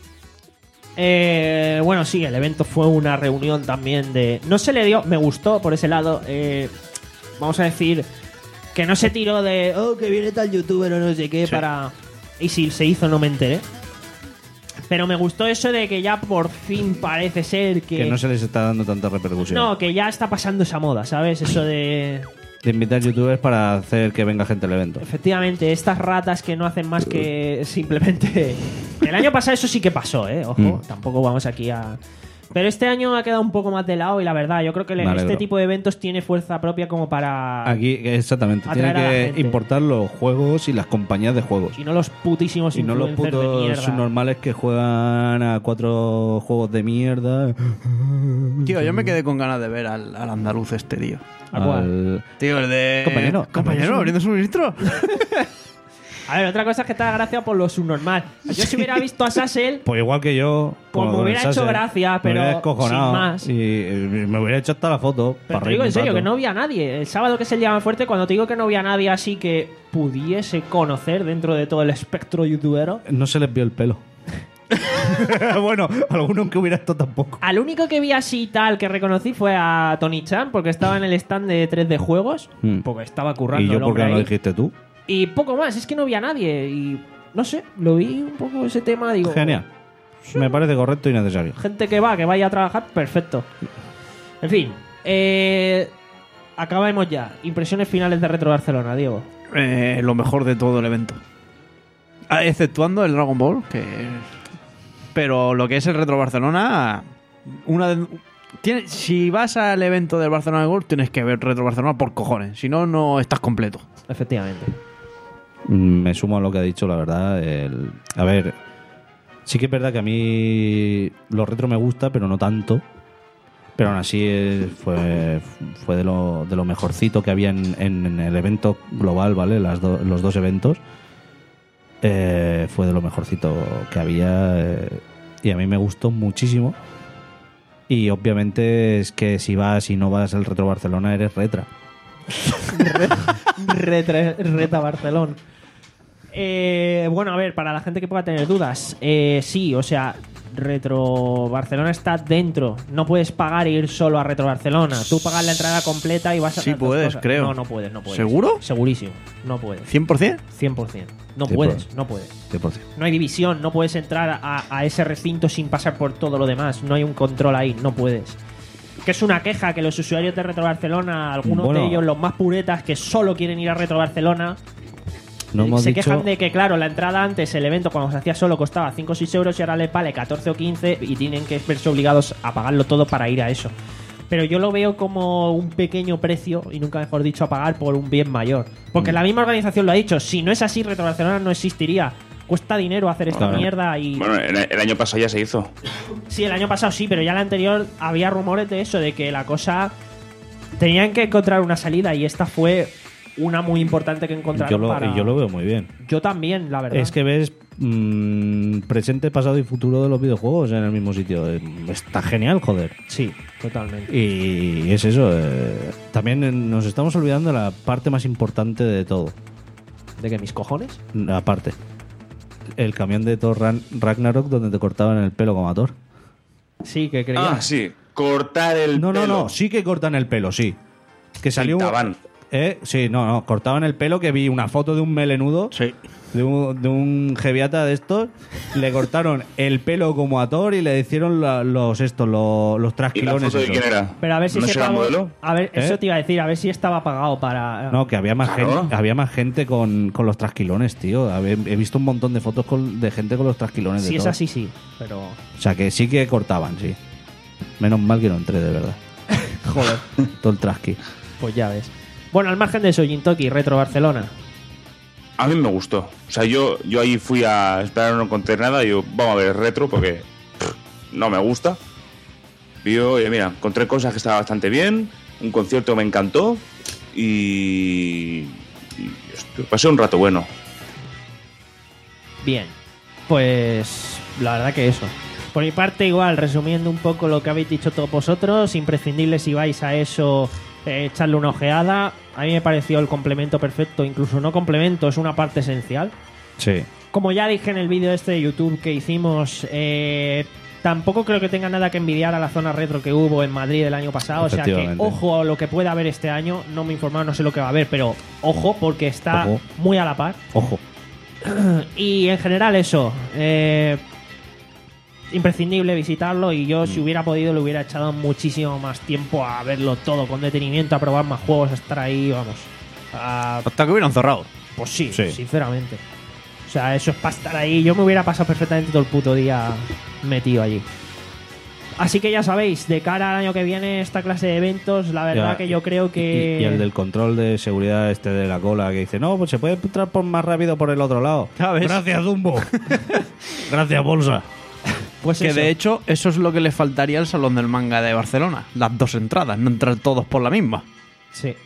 Eh, bueno, sí, el evento fue una reunión también de... No se le dio... Me gustó por ese lado. Eh, vamos a decir que no se tiró de... Oh, que viene tal youtuber o no sé qué para... Y si se hizo no me enteré. Pero me gustó eso de que ya por fin parece ser que... Que no se les está dando tanta repercusión. No, que ya está pasando esa moda, ¿sabes? Eso de... De invitar youtubers para hacer que venga gente al evento. Efectivamente, estas ratas que no hacen más que simplemente... El año pasado eso sí que pasó, ¿eh? Ojo, Mm. tampoco vamos aquí a... Pero este año ha quedado un poco más de lado y la verdad, yo creo que Me este alegro. tipo de eventos tiene fuerza propia como para... Aquí, exactamente. Tiene Atraer a la que gente. importar los juegos y las compañías de juegos. Y no los putísimos Y no los influencers de putos mierda. subnormales que juegan a cuatro juegos de mierda. Tío, yo me quedé con ganas de ver al, al andaluz este, tío. ¿A cuál? Al- Tío, el de... Compañero, Compañero, abriendo suministro. A ver, otra cosa es que está gracia por lo subnormal. Yo si hubiera visto a Sassel... Pues igual que yo. Como con el hubiera hecho Sasser, gracia, pero me hubiera descojonado sin más. Y eh, me hubiera hecho hasta la foto. Pero para te digo reírme en serio, un que rato. no vi a nadie. El sábado, que es el día más fuerte, cuando te digo que no vi a nadie así que pudiese conocer dentro de todo el espectro youtubero. No se les vio el pelo. Bueno, alguno que hubiera esto tampoco. Al único que vi así tal que reconocí fue a Tony Chan, porque estaba en el stand de tres D Juegos, Hmm. porque estaba currando ¿Y yo el por qué hombre no lo ahí. dijiste tú? Y poco más, es que no vi a nadie. Y no sé, lo vi un poco ese tema, digo... Genial. Me parece correcto y necesario. Gente que va, que vaya a trabajar, perfecto. En fin, eh, acabemos ya. Impresiones finales de Retro Barcelona, Diego. Eh, lo mejor de todo el evento. Ah, exceptuando el Dragon Ball, que... Pero lo que es el Retro Barcelona... Una de... Tiene... Si vas al evento del Barcelona World, tienes que ver Retro Barcelona por cojones. Si no, no estás completo. Efectivamente. Mm, Me sumo a lo que ha dicho, la verdad. El- A ver, sí que es verdad que a mí lo retro me gusta, pero no tanto. Pero aún así eh, fue, fue de, lo, de lo mejorcito que había en, en- en el evento global, ¿vale? Las do- los dos eventos. Eh, fue de lo mejorcito que había. eh, y a mí me gustó muchísimo. Y obviamente es que si vas y no vas al Retro Barcelona, eres retra. Retre- Reta Barcelona. Eh, bueno, a ver, para la gente que pueda tener dudas, eh, sí, o sea, Retro Barcelona está dentro. No puedes pagar e ir solo a Retro Barcelona. Tú pagas la entrada completa y vas a Sí hacer dos puedes, cosas. creo. No, no puedes, no puedes. ¿Seguro? Segurísimo, no puedes. ¿cien por ciento? cien por ciento. No cien por puedes, ciento. no puedes. cien por ciento. No hay división, no puedes entrar a, a ese recinto sin pasar por todo lo demás. No hay un control ahí, no puedes. Que es una queja que los usuarios de Retro Barcelona, algunos Bueno. de ellos, los más puretas, que solo quieren ir a Retro Barcelona, No hemos se dicho... quejan de que, claro, la entrada antes, el evento cuando se hacía solo costaba cinco o seis euros y ahora les vale catorce o quince y tienen que verse obligados a pagarlo todo para ir a eso. Pero yo lo veo como un pequeño precio, y nunca mejor dicho, a pagar por un bien mayor. Porque Mm. la misma organización lo ha dicho, si no es así, Retro Barcelona no existiría. Cuesta dinero hacer esta Claro. mierda y... Bueno, el, el año pasado ya se hizo. Sí, el año pasado sí, pero ya el anterior había rumores de eso, de que la cosa... Tenían que encontrar una salida y esta fue una muy importante que encontraron Yo lo, para... y yo lo veo muy bien. Yo también, la verdad. Es que ves mm, presente, pasado y futuro de los videojuegos en el mismo sitio. Eh, Está genial, joder. Sí, totalmente. Y es eso. eh, también eh, nos estamos olvidando de la parte más importante de todo. ¿De que mis cojones? Aparte, el camión de Thor Ran- Ragnarok donde te cortaban el pelo como a Thor. Sí, que creía. Ah, sí. Cortar el No, no, pelo. no. Sí que cortan el pelo, sí. Que salió un- Pintaban. ¿Eh? Sí, no, no, cortaban el pelo, que vi una foto de un melenudo, Sí. de un, de un jeviata de estos, le cortaron el pelo como a Thor y le hicieron la- los estos, los, los ¿Y la trasquilones. foto de esos. quién era? Pero a ver si ¿No ese será pavo- modelo? A ver, ¿Eh? eso te iba a decir, a ver si estaba pagado para. No, que había más Claro. gente, había más gente con, con los trasquilones, tío. Habe- He visto un montón de fotos con- de gente con los trasquilones de Si es Thor. así, sí. Pero. O sea, que sí que cortaban, sí. Menos mal que no entré, de verdad. Joder, Todo el trasqui. pues ya ves. Bueno, al margen de eso, Gintoki, Retro Barcelona. A mí me gustó. O sea, yo, yo ahí fui a esperar, no encontré nada y yo, vamos a ver retro porque pff, no me gusta. Y yo, oye, mira, encontré cosas que estaban bastante bien, un concierto me encantó y, y esto, pasé un rato bueno. Bien. Pues la verdad que eso. Por mi parte, igual, resumiendo un poco lo que habéis dicho todos vosotros, imprescindible si vais a eso, eh, echarle una ojeada. A mí me pareció el complemento perfecto, incluso no complemento, es una parte esencial. Sí. Como ya dije en el vídeo este de YouTube que hicimos, eh, tampoco creo que tenga nada que envidiar a la zona retro que hubo en Madrid el año pasado. O sea que Efectivamente. ojo a lo que pueda haber este año. No me he informado, no sé lo que va a haber, pero ojo porque está Ojo. muy a la par. Ojo. Y en general eso, eh, imprescindible visitarlo y yo Mm. si hubiera podido le hubiera echado muchísimo más tiempo a verlo todo con detenimiento, a probar más juegos, a estar ahí, vamos. a- Hasta que hubieran cerrado. pues sí, Sí. sinceramente. O sea, eso es para estar ahí. Yo me hubiera pasado perfectamente todo el puto día metido allí. Así que ya sabéis, de cara al año que viene, esta clase de eventos, la verdad Ya, que yo creo que... Y, y el del control de seguridad este de la cola que dice, no, pues se puede entrar por más rápido por el otro lado. Ya ves. Gracias, Dumbo. Gracias, Bolsa. Pues Que eso. de hecho, eso es lo que le faltaría al Salón del Manga de Barcelona. Las dos entradas, no entrar todos por la misma. Sí.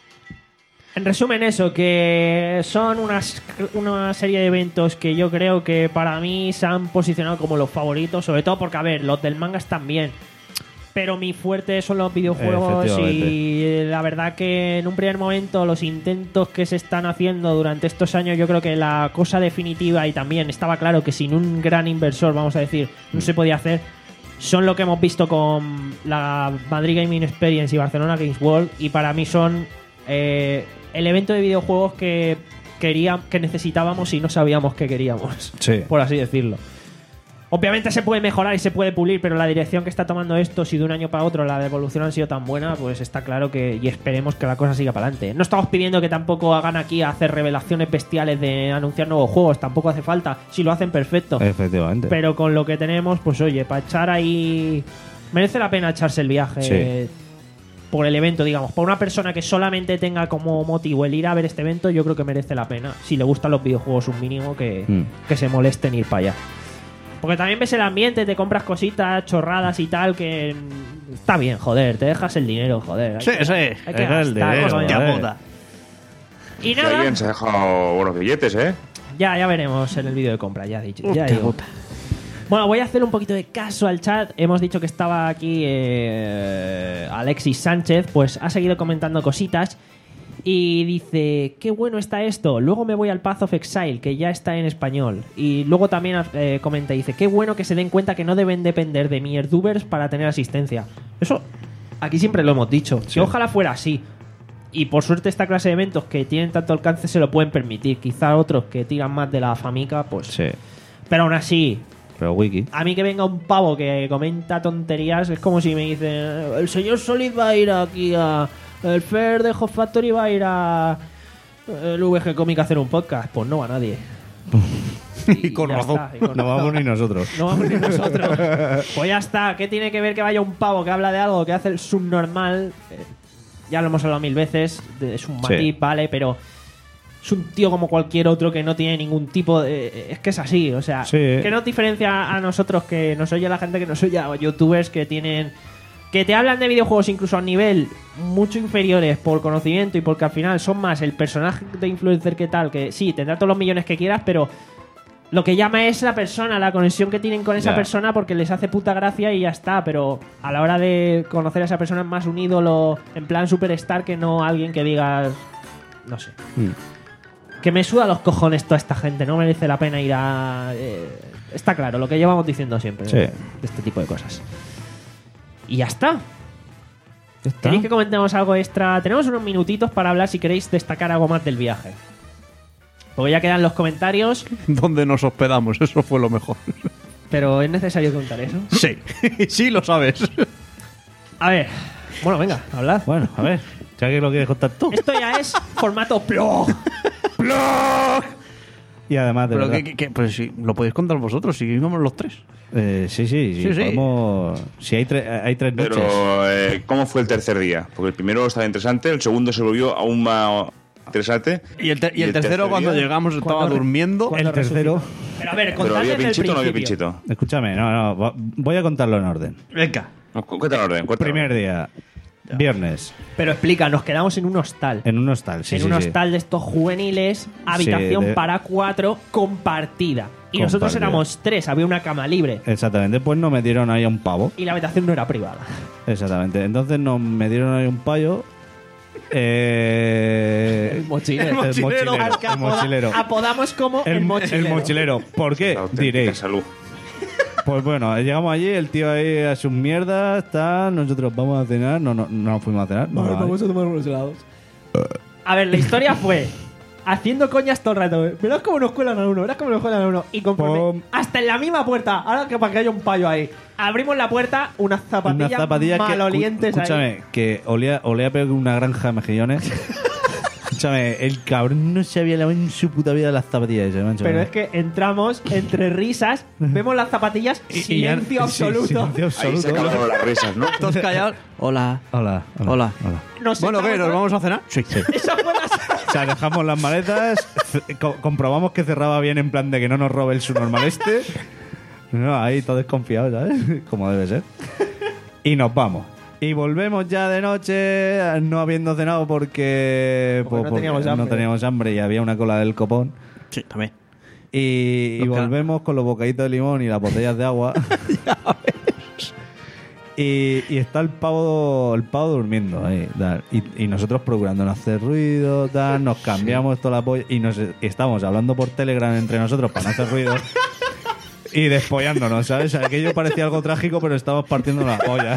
En resumen, eso, que son unas, una serie de eventos que yo creo que para mí se han posicionado como los favoritos, sobre todo porque, a ver, los del manga están bien, pero mi fuerte son los videojuegos y la verdad que en un primer momento los intentos que se están haciendo durante estos años, yo creo que la cosa definitiva, y también estaba claro que sin un gran inversor, vamos a decir, no se podía hacer, son lo que hemos visto con la Madrid Gaming Experience y Barcelona Games World, y para mí son eh, el evento de videojuegos que quería, que necesitábamos y no sabíamos que queríamos, Sí. por así decirlo. Obviamente se puede mejorar y se puede pulir, pero la dirección que está tomando esto, si de un año para otro la evolución ha sido tan buena, pues está claro que, y esperemos que la cosa siga para adelante. No estamos pidiendo que tampoco hagan aquí a hacer revelaciones bestiales de anunciar nuevos juegos, tampoco hace falta, si lo hacen perfecto. Efectivamente. Pero con lo que tenemos, pues oye, para echar ahí... Merece la pena echarse el viaje Sí. por el evento, digamos. Por una persona que solamente tenga como motivo el ir a ver este evento, yo creo que merece la pena. Si le gustan los videojuegos un mínimo, que, Mm. que se molesten ir para allá. Porque también ves el ambiente, te compras cositas, chorradas y tal, que mm, está bien, joder, te dejas el dinero, joder. Hay Sí, que- sí. Hay que Deja el gastar, dinero, coño. Ya joder. puta. Y Y nada, alguien se ha dejado buenos billetes, ¿eh? ya, ya veremos en el vídeo de compra, ya he dicho. Ya Hostia digo. puta. Bueno, voy a hacer un poquito de caso al chat. Hemos dicho que estaba aquí eh, Alexis Sánchez, pues ha seguido comentando cositas y dice, qué bueno está esto. Luego me voy al Path of Exile, que ya está en español. Y luego también eh, comenta y dice, qué bueno que se den cuenta que no deben depender de mierdubers para tener asistencia. Eso aquí siempre lo hemos dicho. Sí. Que ojalá fuera así. Y por suerte esta clase de eventos que tienen tanto alcance se lo pueden permitir. Quizá otros que tiran más de la famica, pues... Sí. Pero aún así, Pero wiki. a mí que venga un pavo que comenta tonterías es como si me dicen, el señor Solid va a ir aquí a... El Fer de Hot Factory va a ir a... El V G Comic a hacer un podcast. Pues no va nadie. Y con ya razón. está, y con No razón. vamos ni nosotros. No vamos ni nosotros. Pues ya está. ¿Qué tiene que ver que vaya un pavo que habla de algo que hace el subnormal? Eh, ya lo hemos hablado mil veces. de- Es un matiz, Sí. vale, pero es un tío como cualquier otro que no tiene ningún tipo de... Es que es así, o sea, Sí. que nos diferencia a nosotros que nos oye la gente que nos oye a youtubers que tienen... Que te hablan de videojuegos incluso a nivel mucho inferiores por conocimiento y porque al final son más el personaje de influencer que tal, que sí, tendrá todos los millones que quieras, pero lo que llama es la persona, la conexión que tienen con esa Ya. persona porque les hace puta gracia y ya está, pero a la hora de conocer a esa persona es más un ídolo en plan superstar que no alguien que digas, no sé. Mm. Que me suda los cojones toda esta gente, no merece la pena ir a... eh, está claro, lo que llevamos diciendo siempre Sí. de, de este tipo de cosas. Y ya está. está. ¿Queréis que comentemos algo extra? Tenemos unos minutitos para hablar si queréis destacar algo más del viaje. Porque ya quedan los comentarios, Donde nos hospedamos, eso fue lo mejor. pero es necesario contar eso. Sí, sí lo sabes. A ver, bueno, venga, hablad. Bueno, a ver, ya que lo quieres contar tú. Esto ya es formato blog. Y además, de Pero verdad. que, que- que- pues sí, lo podéis contar vosotros, si íbamos los tres. Eh, sí, sí, sí. Sí, sí. podemos- Si hay, tre- hay tres noches. Pero, eh, ¿cómo fue el tercer día? Porque el primero estaba interesante, el segundo se volvió aún más interesante. Y el, te- y ¿Y el el tercero, tercer cuando día? llegamos, estaba Cuando- durmiendo. cuando El tercero. resucitó. Pero a ver, ¿Pero contadme había desde el pinchito o no había principio. pinchito? Escúchame, no, no. va- Voy a contarlo en orden. Venga. No, cuéntalo en orden. cuéntalo. Primer día, viernes, Pero explica, nos quedamos en un hostal. en un hostal. Sí, en sí, un sí. hostal de estos juveniles, habitación de- para cuatro, compartida. Y nosotros Compartida. éramos tres, había una cama libre. Exactamente. Pues nos metieron ahí a un pavo. Y la habitación no era privada. Exactamente. Entonces nos metieron ahí un payo. Eh, mochilero. El mochilero. Al que El apoda- mochilero. apodamos como el, El, mochilero. el mochilero. ¿Por qué? La auténtica Diréis. salud. Pues bueno, llegamos allí, el tío ahí a sus mierdas, tal, nosotros vamos a cenar, no, no, no nos fuimos a cenar. no, a tomar unos helados. A ver, la historia fue haciendo coñas todo el rato. Verás cómo nos cuelan a uno, verás cómo nos cuelan a uno. Y conforme, Pum. hasta en la misma puerta, ahora que para que haya un payo ahí, abrimos la puerta, unas zapatillas, Unas zapatillas que, malolientes ahí. escúchame, que olía, olía peor que una granja de mejillones. Escúchame, el cabrón no se había lavado en su puta vida las zapatillas esas, macho. Pero es que entramos entre risas, vemos las zapatillas, Y- y ya- silencio sí, absoluto. silencio Ahí se absoluto. acabaron las risas, ¿no? Todos callados. Hola. Hola, hola. Hola. Nos Bueno, ¿qué? sentamos ¿Nos todos- vamos a cenar? Sí. Esa fue la... O sea, dejamos las maletas, c- co- comprobamos que cerraba bien en plan de que no nos robe el subnormal este. No, ahí todo desconfiado, ¿sabes? Como debe ser. Y nos vamos. Y volvemos ya de noche, no habiendo cenado porque, Porque no porque teníamos hambre. no teníamos hambre y había una cola del copón. Sí, también. Y, y Los ca- volvemos con los bocaditos de limón y las botellas de agua. y, y está el pavo el pavo durmiendo ahí, tal. Y, y nosotros procurando no hacer ruido, tal, nos cambiamos toda la polla y nos y estamos hablando por Telegram entre nosotros para no hacer ruido. Y despollándonos, ¿sabes? Aquello parecía algo trágico, pero estábamos partiendo la polla.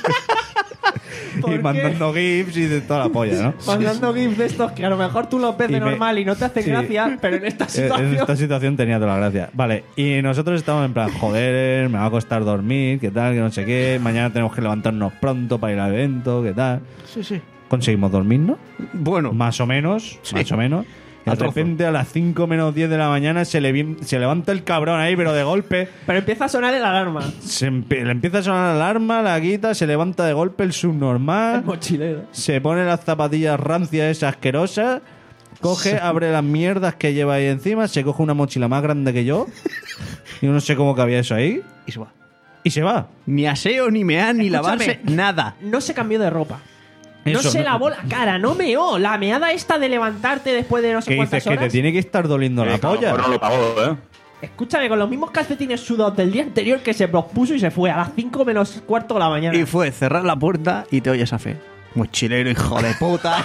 ¿Por y qué? mandando gifs y de toda la polla, ¿no? Mandando gifs de estos que a lo mejor tú los ves Y de me- normal y no te hacen sí. gracia, pero en esta Eh, situación... En esta situación tenía toda la gracia. Vale, y nosotros estábamos en plan, joder, me va a costar dormir, qué tal, que no sé qué. Mañana tenemos que levantarnos pronto para ir al evento, qué tal. Sí, sí. Conseguimos dormirnos, Bueno, más o menos, Sí. más o menos. Y A de trozo. repente a las cinco menos diez de la mañana se, le vien- se levanta el cabrón ahí, pero de golpe. Pero empieza a sonar el alarma. Se empe- le empieza a sonar la alarma, la quita, se levanta de golpe el El subnormal. mochilero. Se pone las zapatillas rancias, esas asquerosas. Coge, abre las mierdas que lleva ahí encima. Se coge una mochila más grande que yo. Yo no sé cómo cabía eso ahí. y se va. Y se va. Ni aseo, ni mear, ni Escúchame. lavarse, nada. No se cambió de ropa. No Eso, se no- lavó la cara, no meó. La meada esta de levantarte después de no sé ¿Qué cuántas dices? Que te horas. tiene que estar doliendo la Eh, claro, polla. pues no lo pagó, ¿eh? Escúchame, con los mismos calcetines sudados del día anterior que se los puso y se fue a las cinco menos cuarto de la mañana. Y fue cerrar la puerta y te oyes a Fe. Mochilero, hijo de puta.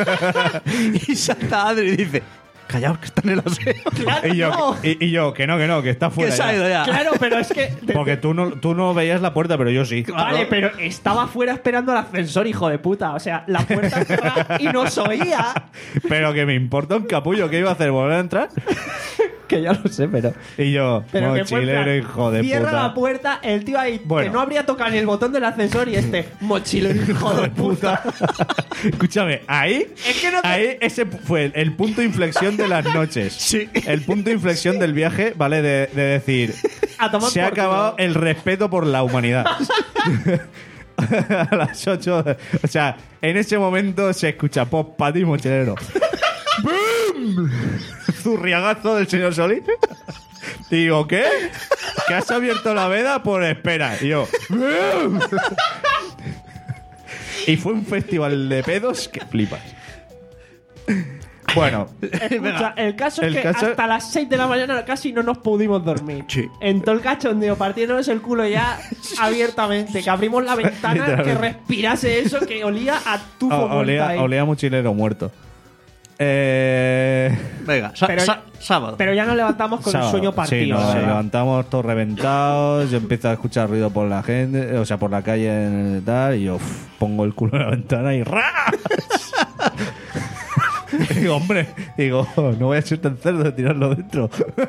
y salta Adri y dice: callaos, que está en el aseo. Claro, Y yo, no. y, y yo, que no, que no, que está que fuera. se ha ya. ido ya. Claro, pero es que... Porque tú no, tú no veías la puerta, pero yo sí. Vale, pero estaba fuera esperando el ascensor, hijo de puta. O sea, la puerta cerrada y nos oía. Pero que me importa un capullo. ¿Qué iba a hacer? ¿Volver a entrar? Que ya lo sé, pero... Y yo, Pero que fue en mochilero, plan, hijo de cierra puta. la puerta, el tío ahí Bueno. que no habría tocado ni el botón del ascensor y este mochilero, hijo de puta. Escúchame, ahí, Es que no te- ahí ese fue el, el punto de inflexión de las noches. Sí. El punto de inflexión del viaje, ¿vale? De, de decir, A tomar se ha por acabado culo. el respeto por la humanidad. A las ocho, o sea, en ese momento se escucha pop, pati, mochilero. ¡Bum! Zurriagazo del señor Solís. Y digo, ¿qué? ¿Que has abierto la veda? Pues espera. Y yo, ¡bum! Y fue un festival de pedos que flipas. Bueno, Escucha, el caso El es que caso- hasta las seis de la mañana casi no nos pudimos dormir. Sí. En todo el cachondeo, partiéndonos el culo ya abiertamente. Que abrimos la ventana, que Literalmente. respirase eso, que olía a tufo o- muerto olía, ahí. olía a mochilero muerto. Eh... Venga, sa- Pero sa- ya- sábado. Pero ya nos levantamos con sábado. el sueño partido. Sí, nos o sea. levantamos todos reventados. Yo empiezo a escuchar ruido por la gente, o sea, por la calle en el tal, y yo uf, pongo el culo en la ventana y ¡ra! Digo, hombre, digo, no voy a ser tan cerdo de tirarlo dentro.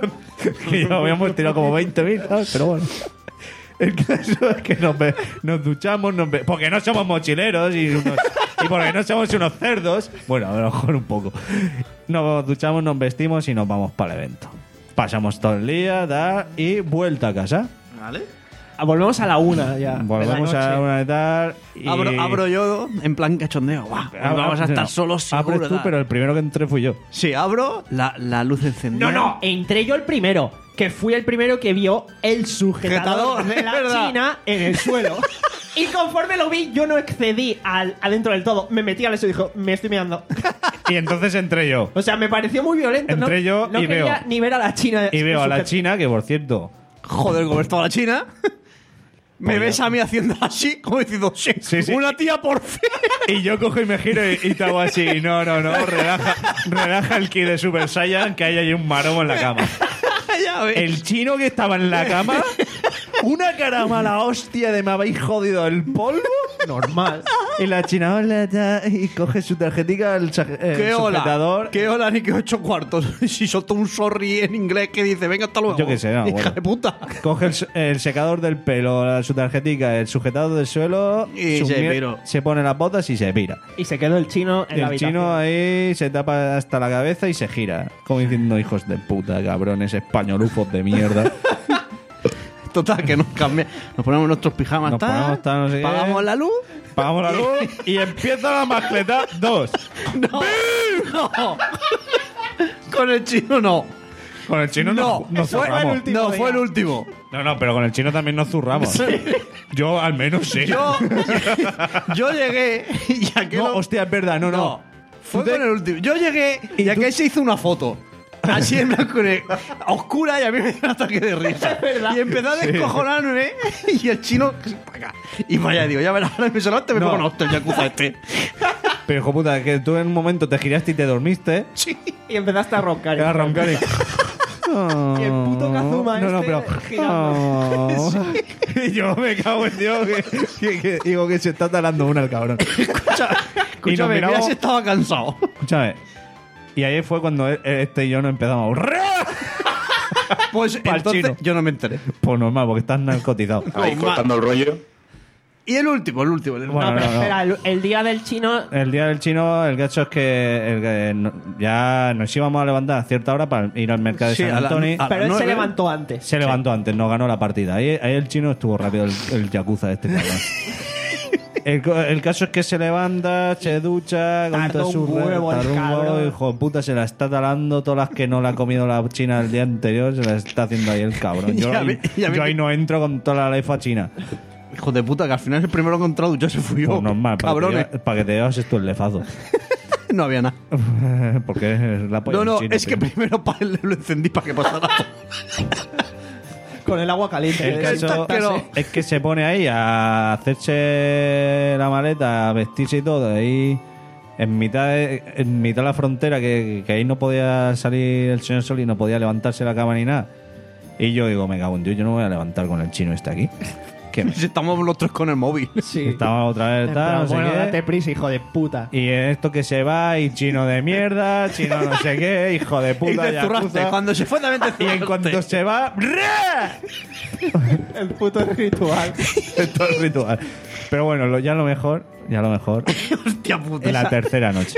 Y ya habíamos tirado como veinte mil, ¿sabes? Pero bueno. El caso es que nos, ve- nos duchamos, nos ve- porque no somos mochileros y, unos- y porque no somos unos cerdos. Bueno, a lo mejor un poco. Nos duchamos, nos vestimos y nos vamos para el evento. Pasamos todo el día, da, y vuelta a casa. ¿Vale? Ah, Volvemos a la una ya. de Volvemos la a noche. una de tal. Y... Abro, abro yo en plan cachondeo. Guau, Ab- vamos a ab- estar no, solos abres seguro. tú, tal. pero el primero que entré fui yo. Sí, abro la, la luz encendida. No, no, entré yo el primero. Que fui el primero que vio el sujetador Sujetador, de es la verdad. China en el suelo. Y conforme lo vi, yo no excedí al, adentro del todo. Me metí al eso y dijo, me estoy mirando. Y entonces entré yo. O sea, me pareció muy violento. Entré no, yo no y quería veo- ni ver a la China. Y veo a la sujet- China, que por cierto. Joder, como estaba la China. Me ves a mí haciendo así, como diciendo, sí, Sí, sí. una tía por fin. Y yo cojo y me giro y, y te hago así. No, no, no, relaja, relaja el ki de Super Saiyan, que hay ahí un maromo en la cama. Ya ves. El chino que estaba en la cama, una cara mala hostia de me habéis jodido el polvo. Normal. Y la china, hola, ya, y coge su tarjetica, el, sa- el ¿Qué hola? sujetador. ¿Qué hola ni qué ocho cuartos? Si soltó un sorry en inglés que dice, venga, hasta luego. Yo qué sé, no, Hija bueno. de puta. Coge el, el secador del pelo, la- su tarjetica, el sujetador del suelo, Y su se mier- piró. se pone las botas y se pira. Y se quedó el chino en Y la el habitación. chino ahí se tapa hasta la cabeza y se gira. Como diciendo, hijos de puta, cabrones, españolufos de mierda. Total, que nos cambia. Nos ponemos nuestros pijamas, Nos tal, ponemos tal, no sé qué. pagamos la luz. Pagamos la luz y empieza la mascleta dos. No. No. Con el chino no. Con el chino No, nos, nos fue, zurramos. el último no fue el último. No, no, pero con el chino también nos zurramos. Yo al menos sí. Yo, yo llegué y aquel. No, hostia, es verdad, no, no. No, fue Tú te- con el último. Yo llegué y, Y tú- aquel se hizo una foto. Así en blanco y negro, a oscura, y a mí me dio un ataque de risa. verdad. Y empezó a descojonarme y el chino para acá. Y vaya, digo, ya verás, ahora me solamente me No. pongo en hostia el yakuza este. Pero hijo puta, que tú en un momento te giraste y te dormiste. Sí. Y empezaste a roncar. Era roncar y... Y el puto Kazuma No, no, este pero... girando. Y yo me cago en Dios que, que- que- digo que se está talando una el cabrón. Escucha, Y nos escúchame, mira miramos- si estaba cansado. Escúchame. Y ahí fue cuando este y yo nos empezamos a... Pues Pa'l entonces chino. yo no me enteré. Pues normal, porque estás narcotizado. Ahí Con cortando el rollo. Y el último, el último. el último. Bueno, No, pero no, no. espera, el, el día del chino. El día del chino, el caso es que, el que no- ya nos íbamos a levantar a cierta hora para ir al mercado de Sí, San a la- Antonio. a- Pero él se nueve. levantó antes. Se levantó antes, nos ganó la partida. Ahí, ahí el chino estuvo rápido, el, el yakuza este cabrón. El, co- el caso es que se levanta, se ducha, con Tardó todo su un re- huevo el tardó un huevo, cabrón. hijo de puta, se la está talando todas las que no la ha comido la china el día anterior, se la está haciendo ahí el cabrón. Yo, Y a ahí, mí- y a mí yo que- ahí no entro con toda la lefa china. Hijo de puta, que al final el primero que entró yo se fui yo. Pues normal, para que, Cabrones. te, para que te llevas tú el lefazo. No había nada. Porque es la polla No, del no, chino, es que tío. primero pa- lo encendí para que pasara todo. Con el agua caliente. El de caso desinfectarse. es que se pone ahí a hacerse la maleta, a vestirse y todo, ahí en mitad de, en mitad de la frontera, que, que ahí no podía salir el señor Sol y no podía levantarse la cama ni nada. Y yo digo, me cago en Dios, yo no me voy a levantar con el chino este aquí. Que me- Si estamos los tres con el móvil. Sí. estaba otra vez En tal, plan, no sé bueno, qué. date prisa, hijo de puta. Y esto que se va, y chino de mierda, chino no sé qué, hijo de Y puta. te zurraste. yakuza. Cuando se fue también te Y zurraste. en cuanto se va, ¡ra! El puto ritual. todo el ritual. Pero bueno, lo- ya lo mejor, ya lo mejor, Hostia puta. la tercera noche.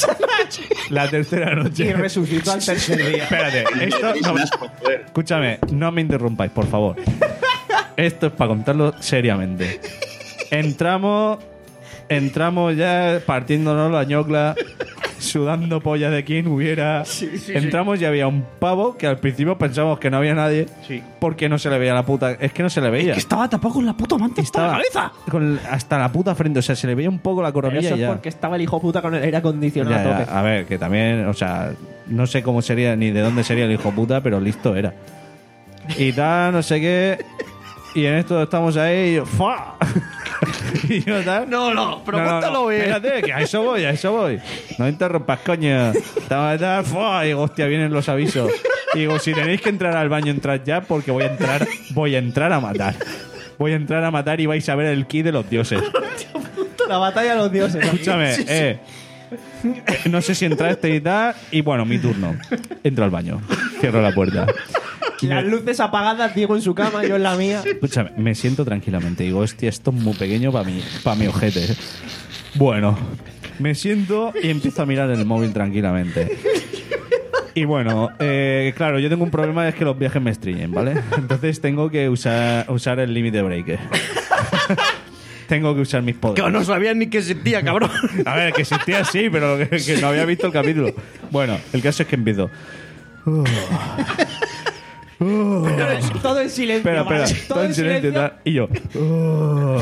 La tercera Y noche. resucitó al tercer día. Espérate, esto no- escúchame, no me interrumpáis, por favor. Esto es para contarlo seriamente. Entramos, entramos ya partiéndonos la ñocla, sudando pollas de quien hubiera. Entramos y había un pavo que al principio pensábamos que no había nadie, Sí. porque no se le veía la puta. Es que no se le veía. Que estaba tapado con la puta manta hasta la Estaba cabeza. con hasta la puta frente, o sea, se le veía un poco la Pero coronilla eso y es ya. porque estaba el hijo puta con el aire acondicionado Ya, a ya, tope. a ver, que también, o sea, no sé cómo sería ni de dónde sería el hijo puta, pero listo era. Y tal, no sé qué. Y en esto estamos ahí y yo, ¡fua! Y yo tal. No, no, pero No, no, cuéntalo no, bien. Espérate, que a eso voy, a eso voy. No interrumpas, coño. Estaba tal, ¡fua! Y digo, hostia, vienen los avisos. Y digo, si tenéis que entrar al baño, entrad ya, porque voy a entrar, voy a entrar a matar. Voy a entrar a matar y vais a ver el ki de los dioses. La batalla de los dioses. Escúchame, eh. eh, No sé si entraste y tal. Y bueno, mi turno. Entro al baño. Cierro la puerta. Las luces apagadas, Diego en su cama, yo en la mía. Escúchame, me siento tranquilamente. Digo, hostia, esto es muy pequeño para mi, para mi ojete. Bueno, me siento y empiezo a mirar el móvil tranquilamente. Y bueno, eh, claro, yo tengo un problema, es que los viajes me estriñen, ¿vale? Entonces tengo que usar, usar el límite breaker. Tengo que usar mis poderes. Que no sabías ni que existía, cabrón. A ver, que existía sí, pero que, que no había visto el capítulo. Bueno, el caso es que empiezo. Uh. Uh. Todo en silencio. Espera, ¿vale? espera, todo en silencio y tal. Y yo. Uh.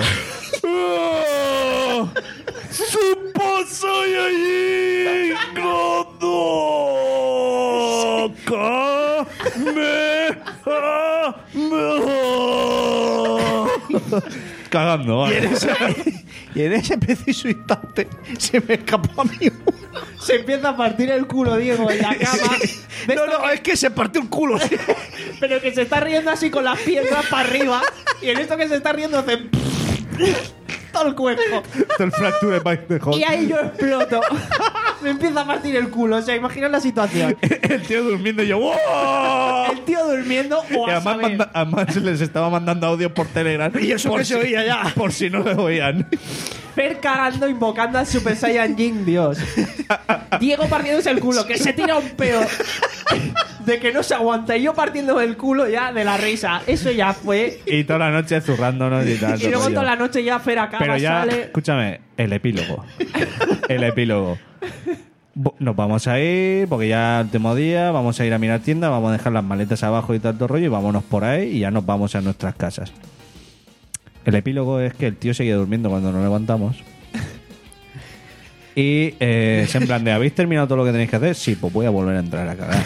Uh. ¡Supo soy allí! ¡Godo! ¡Ca! ¡Me! ¡Ah! ¡Me! Cagando, Y vale. en, ese, y en ese preciso instante se me escapó a mí. Se empieza a partir el culo, Diego, en la cama. De No, esto no, que- es que se partió el culo. Sí. Pero que se está riendo así con las piernas para arriba. Y en esto que se está riendo hace. Todo el cuerpo. Esto el fracture bite de Hulk. Y ahí yo exploto. Me empieza a partir el culo. O sea, imagina la situación. El tío durmiendo y yo. ¡wow! El tío durmiendo o Y a además, saber. manda- además les estaba mandando audio por Telegram. Y eso por que se oía ya. Por si no lo oían. Fer cagando invocando al Super Saiyan Jin, Dios. Diego partiéndose el culo, que se tira un peo de que no se aguanta. Y yo partiéndome el culo ya de la risa. Eso ya fue. Y toda la noche zurrándonos y tal. Y luego rollo. toda la noche ya Fer acaba, Pero ya, sale. escúchame, el epílogo. El epílogo. Bo- Nos vamos a ir, porque ya el último día, vamos a ir a mirar tiendas, vamos a dejar las maletas abajo y tanto rollo, y vámonos por ahí y ya nos vamos a nuestras casas. El epílogo es que el tío seguía durmiendo cuando nos levantamos. Y eh, es en plan de, ¿habéis terminado todo lo que tenéis que hacer? Sí, pues voy a volver a entrar a cagar.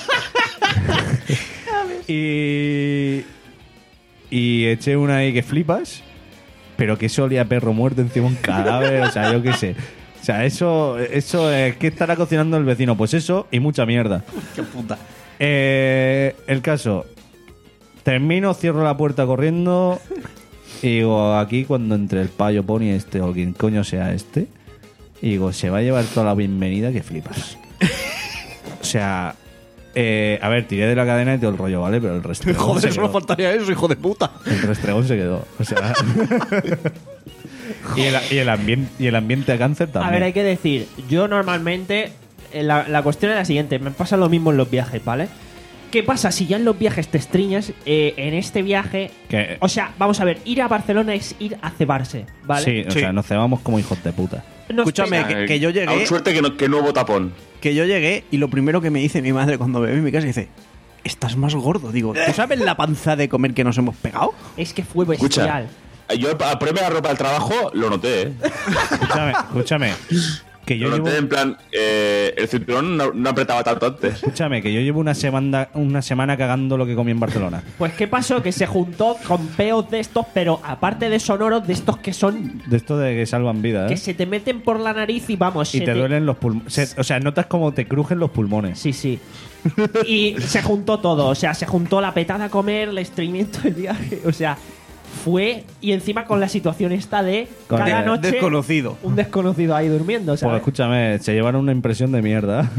y... Y eché una ahí que flipas, pero que eso olía a perro muerto encima de un cadáver, o sea, yo qué sé. O sea, eso, eso es que estará cocinando el vecino. Pues eso y mucha mierda. Qué puta. Eh, el caso, termino, cierro la puerta corriendo y digo, aquí cuando entre el payo pony este o quien coño sea este, y digo, se va a llevar toda la bienvenida que flipas. O sea, eh, a ver, tiré de la cadena y todo el rollo, ¿vale? Pero el restregón Joder, se solo quedó. faltaría eso, hijo de puta. El restregón se quedó. O sea... y, el, y, el ambiente, y el ambiente a cáncer también. A ver, hay que decir, yo normalmente, eh, la, la cuestión es la siguiente, me pasa lo mismo en los viajes, ¿vale? ¿Qué pasa si ya en los viajes te estriñas? Eh, en este viaje, Que- o sea, vamos a ver, ir a Barcelona es ir a cebarse, ¿vale? Sí, o Sí. sea, nos cebamos como hijos de puta. Nos Escúchame, pega- que- que yo llegué- Aún suerte que no, que no hubo tapón. Que yo llegué y lo primero que me dice mi madre cuando me ve en mi casa dice: estás más gordo. Digo, ¿tú sabes la panza de comer que nos hemos pegado? Es que fue Escucha, bestial. yo al ponerme la ropa del trabajo lo noté, ¿eh? Escúchame, escúchame. Que yo Lo llevo, noté en plan, eh, el cinturón no, no apretaba tanto antes. escúchame, que yo llevo una semana, una semana cagando lo que comí en Barcelona. Pues ¿qué pasó? Que se juntó con peos de estos, pero aparte de sonoros, de estos que son... De esto de que salvan vida, Que ¿eh? se te meten por la nariz y vamos... Y se te duelen los pulmones. O sea, notas como te crujen los pulmones. Sí, sí. Y se juntó todo. O sea, se juntó la petada a comer, el estreñimiento del viaje. O sea, fue... Y encima con la situación esta de Con cada el noche... desconocido. Un desconocido ahí durmiendo, Pues ¿sabes? escúchame, se llevaron una impresión de mierda.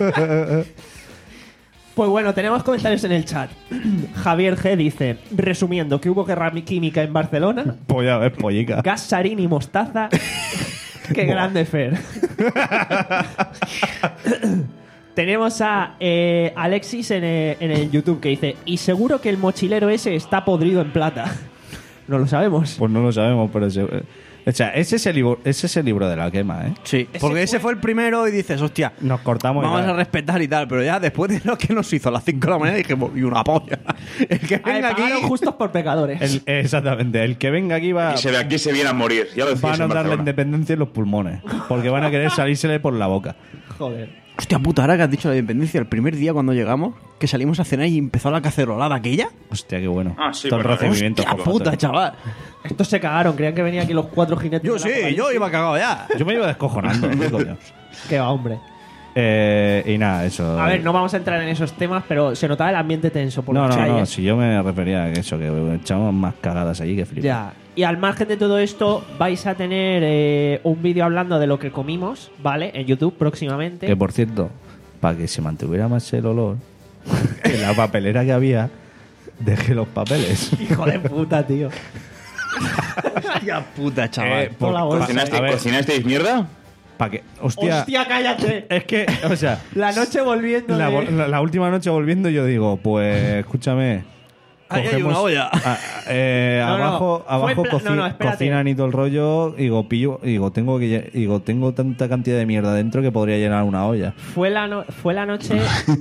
Pues bueno, tenemos comentarios en el chat. Javier G dice, resumiendo, que hubo guerra química en Barcelona, Pues ya ves, pollica. gas sarín y mostaza. Qué grande Fer. Tenemos a eh, Alexis en el, en el YouTube que dice, y seguro que el mochilero ese está podrido en plata. No lo sabemos. Pues no lo sabemos, pero... Se... O sea, ese es, el libro, ese es el libro de la quema, ¿eh? Sí, porque ese fue el primero y dices, hostia, Nos cortamos y vamos tal. a respetar y tal. Pero ya después de lo que nos hizo a las cinco de la mañana dijimos, y una polla. El que A ver, venga aquí. pagaron justos por pecadores. El- exactamente, el que venga aquí va, Y se ve aquí se viene a morir. Ya lo decís va a en notar la Barcelona. independencia en los pulmones. Porque van a querer salírsele por la boca. Joder. Hostia puta, ahora que has dicho la independencia, el primer día cuando llegamos, que salimos a cenar y empezó la cacerolada aquella. Hostia, qué bueno. Ah, sí, Todo el bueno, recibimiento. Hostia por favor. puta, chaval. Estos se cagaron, creían que venían aquí los cuatro jinetes. Yo de la sí, Apocalipsis. yo iba cagado ya. Yo me iba descojonando. ¿Qué coño? Qué va, hombre. Eh, y nada, eso. A ver, no vamos a entrar en esos temas, pero se notaba el ambiente tenso por No, las no, no. calles. Si yo me refería a eso, que echamos más cagadas allí que flipas. Ya. Y al margen de todo esto, vais a tener eh, un vídeo hablando de lo que comimos, ¿vale? En YouTube próximamente. Que por cierto, para que se mantuviera más el olor, en la papelera que había, dejé los papeles. Hijo de puta, tío. Hostia puta, chaval. Eh, por- Por la bolsa. ¿Cocinaste- a ver, ¿Cocinasteis mierda? pa' que, hostia, Hostia, cállate. es que, o sea, La noche volviendo. la, de- vol- la- la última noche volviendo yo digo, pues escúchame. Ahí hay una olla. a- eh, No, no, abajo fue abajo en plan- coci- no, no, espérate. cocinan y todo el rollo. Digo, pillo, digo, tengo que lle- digo, tengo tanta cantidad de mierda dentro que podría llenar una olla. Fue la, no- fue la noche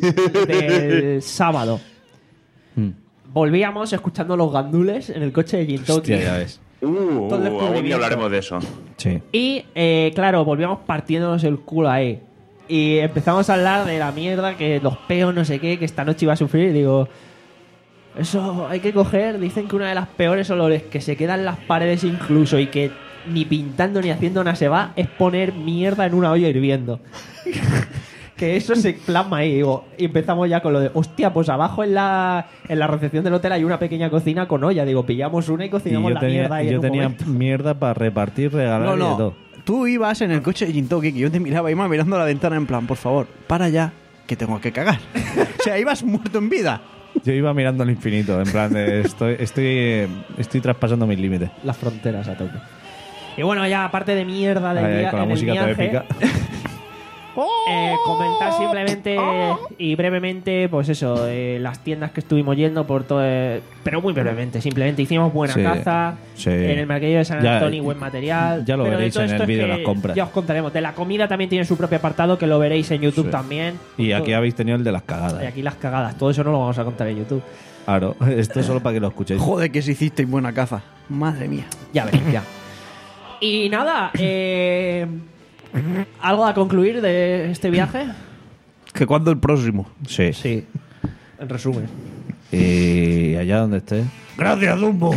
del sábado. Mm. Volvíamos escuchando los gandules en el coche de Gintoki. Hostia, ya ves. Uh, Todo el algún descubrimiento. día hablaremos de eso. Sí. Y, eh, claro, volvíamos partiéndonos el culo ahí. Y empezamos a hablar de la mierda, que los peos, no sé qué, que esta noche iba a sufrir. Y digo, eso hay que coger. Dicen que una de las peores olores que se quedan en las paredes incluso y que ni pintando ni haciendo nada se va es poner mierda en una olla hirviendo. Que eso se plasma ahí, digo. Y empezamos ya con lo de, hostia, pues abajo en la, en la recepción del hotel hay una pequeña cocina con olla. Digo, pillamos una y Y cocinamos yo la tenía, mierda ahí yo en un tenía momento. mierda para repartir, regalar No, y de no. todo. Tú ibas en el coche de Gintoki, que yo te miraba, iba mirando la ventana en plan, por favor, para ya, que tengo que cagar. O sea, ibas muerto en vida. Yo iba mirando al infinito, en plan de estoy, estoy, estoy traspasando mis límites. Las fronteras a tope. Y bueno, ya aparte de mierda del Ahí, día, con la en el música toda viaje, épica. eh, comentar simplemente y brevemente, pues eso, eh, las tiendas que estuvimos yendo por todo, eh, pero muy brevemente, simplemente hicimos buena Sí, caza sí. en el mercadillo de San Ya- Antonio, buen material. ya lo pero de veréis todo en el esto es vídeo de que las compras. Ya os contaremos. De la comida también tiene su propio apartado que lo veréis en YouTube Sí. también. Y aquí Todo- habéis tenido el de las cagadas. y aquí las cagadas, todo eso no lo vamos a contar en YouTube. Claro, esto es solo para que lo escuchéis. Joder, que si hicisteis buena caza. Madre mía. Ya veréis, ya. Y nada, eh, ¿algo a concluir de este viaje? ¿Que cuándo el próximo? Sí. Sí, en resumen. Y allá donde esté. Gracias, Dumbo.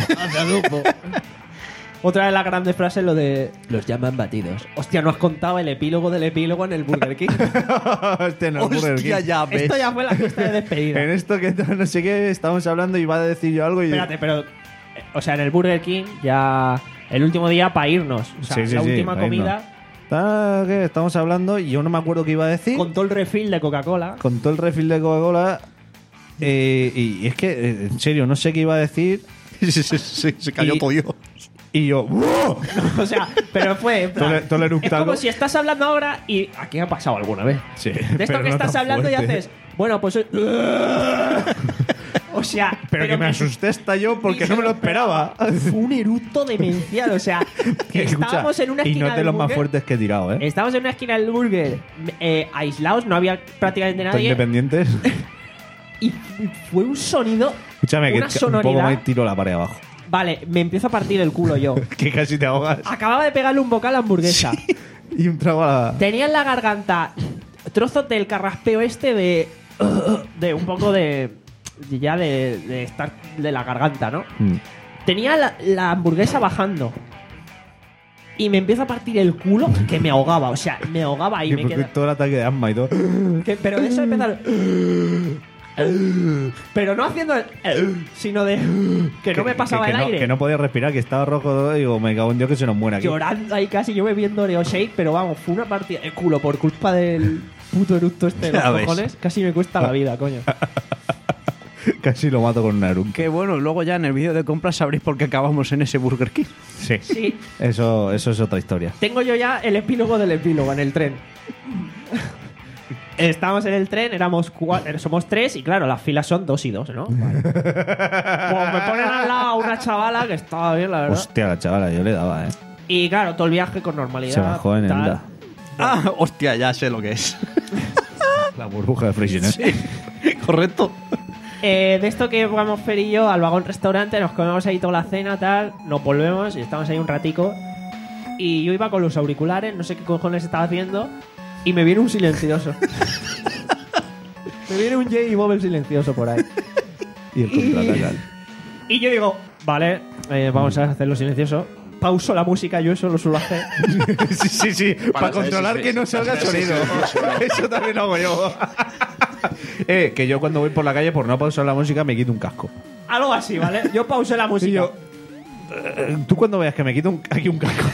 Otra de las grandes frases lo de los llaman batidos. Hostia, no has contado el epílogo del epílogo en el Burger King. este no es Burger Hostia, King. ya ves. Esto ya fue la fiesta de despedida. En esto que no sé qué estamos hablando y va a decir yo algo y Espérate, pero... eh, O sea, en el Burger King ya... El último día para irnos. O sea, Sí, sí, la sí, última pa' comida Ah, ¿qué? Estamos hablando y yo no me acuerdo qué iba a decir. con todo el refill de Coca-Cola. Con todo el refill de Coca-Cola. eh, y es que, eh, en serio, no sé qué iba a decir. se, se, se, se cayó Y- todo yo. Y yo, ¡wow! O sea, pero fue... en plan, Todo el- todo el es eructado. como si estás hablando ahora y... Aquí ha pasado alguna vez. Sí, De esto pero que no estás tan hablando y fuerte. haces... Bueno, pues... O sea... Pero, que me asusté hasta yo porque no me lo esperaba. Fue un eructo demencial. O sea, estábamos Escucha, en una y esquina no es de del los más burger, fuertes que he tirado, ¿eh? Estábamos en una esquina del burger eh, aislados, no había prácticamente Todos nadie. independientes. Y fue un sonido. Escúchame, que una un poco sonoridad. me tiro la pared abajo. Vale, me empiezo a partir el culo yo. Que casi te ahogas. Acababa de pegarle un bocado a la hamburguesa. Y un trago a la... Tenía en la garganta trozos del carraspeo este de. De un poco de. Ya de, de estar de la garganta, ¿no? Mm. Tenía la, la hamburguesa bajando. Y me empiezo a partir el culo que me ahogaba. O sea, me ahogaba y Y me porque quedaba. todo el ataque de asma y todo. Que- pero de eso empezar. Pero no haciendo el. Sino de. Que no me pasaba que, el no, aire. que no podía respirar, que estaba rojo todo. Y digo, me cago en Dios que se nos muera aquí. Llorando ahí casi, yo bebiendo Oreo Shake. Pero vamos, fue una partida de culo por culpa del puto eructo este de los Ya ves. cojones. Casi me cuesta la vida, coño. Casi lo mato con un Narun. Qué bueno, luego ya en el vídeo de compras sabréis por qué acabamos en ese Burger King. Sí. Sí. Eso, eso es otra historia. Tengo yo ya el epílogo del epílogo en el tren. Estábamos en el tren, éramos cuatro, somos tres y claro, las filas son dos y dos, ¿no? Vale. Pues me ponen al lado a una chavala que estaba bien, la verdad. Hostia, la chavala, yo le daba, ¿eh? Y claro, todo el viaje con normalidad. Se bajó en el tal. da. Ah, hostia, ya sé lo que es. La burbuja de Frisian, ¿eh? Correcto. Eh, de esto que vamos Fer y yo al vagón restaurante, nos comemos ahí toda la cena, tal, nos volvemos y estamos ahí un ratico. Y yo iba con los auriculares, no sé qué cojones estaba haciendo. y me viene un silencioso. Me viene un J Mobile silencioso por ahí. Y el contraatacan. Y yo digo, vale, eh, vamos a hacerlo silencioso. Pauso la música, yo eso lo suelo hacer. Sí, sí, sí. Para, Para controlar saber si que se- no salga para saber si sonido. se- Eso también lo hago yo. eh, que yo cuando voy por la calle, por no pausar la música, me quito un casco. Algo así, ¿vale? Yo pausé la música. Y yo, eh, tú cuando veas que me quito un- aquí un casco.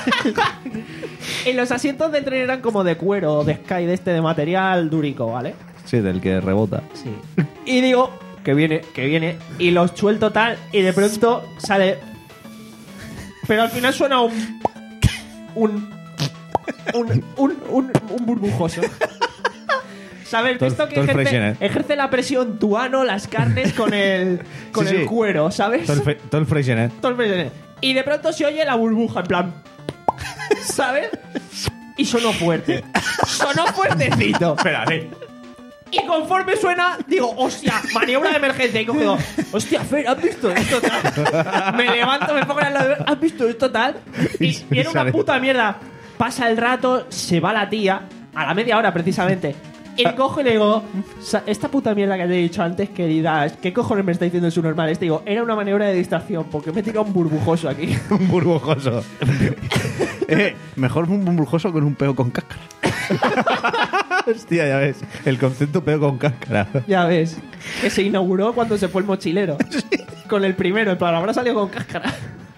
Y los asientos de tren eran como de cuero, de Sky, de este, de material dúrico, ¿vale? Sí, del que rebota. Sí. Y digo, que viene, que viene, y los suelto tal, y de pronto sale. Pero al final suena un. Un. Un. Un, un, un burbujoso. ¿Sabes? Todo- Esto que todo el ejerce, Freixenet. ejerce la presión tu ano, las carnes con el. Con Sí, el sí. cuero, ¿sabes? Todo el, fe- todo el Freixenet. Todo el Freixenet. Y de pronto se oye la burbuja, en plan. ¿Sabes? Y sonó fuerte. Sonó fuertecito. Espérate. Y conforme suena, digo, hostia, maniobra de emergencia. Y cogido, hostia, Fer, ¿has visto esto tal? Me levanto, me pongo al lado de ¿has visto esto tal? Y, y era una Sale. puta mierda. Pasa el rato, se va la tía, a la media hora precisamente. Y le cojo y le digo, "Sa- esta puta mierda que te he dicho antes, querida, ¿qué cojones me está diciendo en su normal? Este digo, era una maniobra de distracción, porque me he tirado un burbujoso aquí. Un burbujoso. eh, mejor un burbujoso con un peo con cáscara. Hostia, ya ves. El concepto peo con cáscara. Ya ves, que se inauguró cuando se fue el mochilero. Con el primero, el plan, habrá salido con cáscara.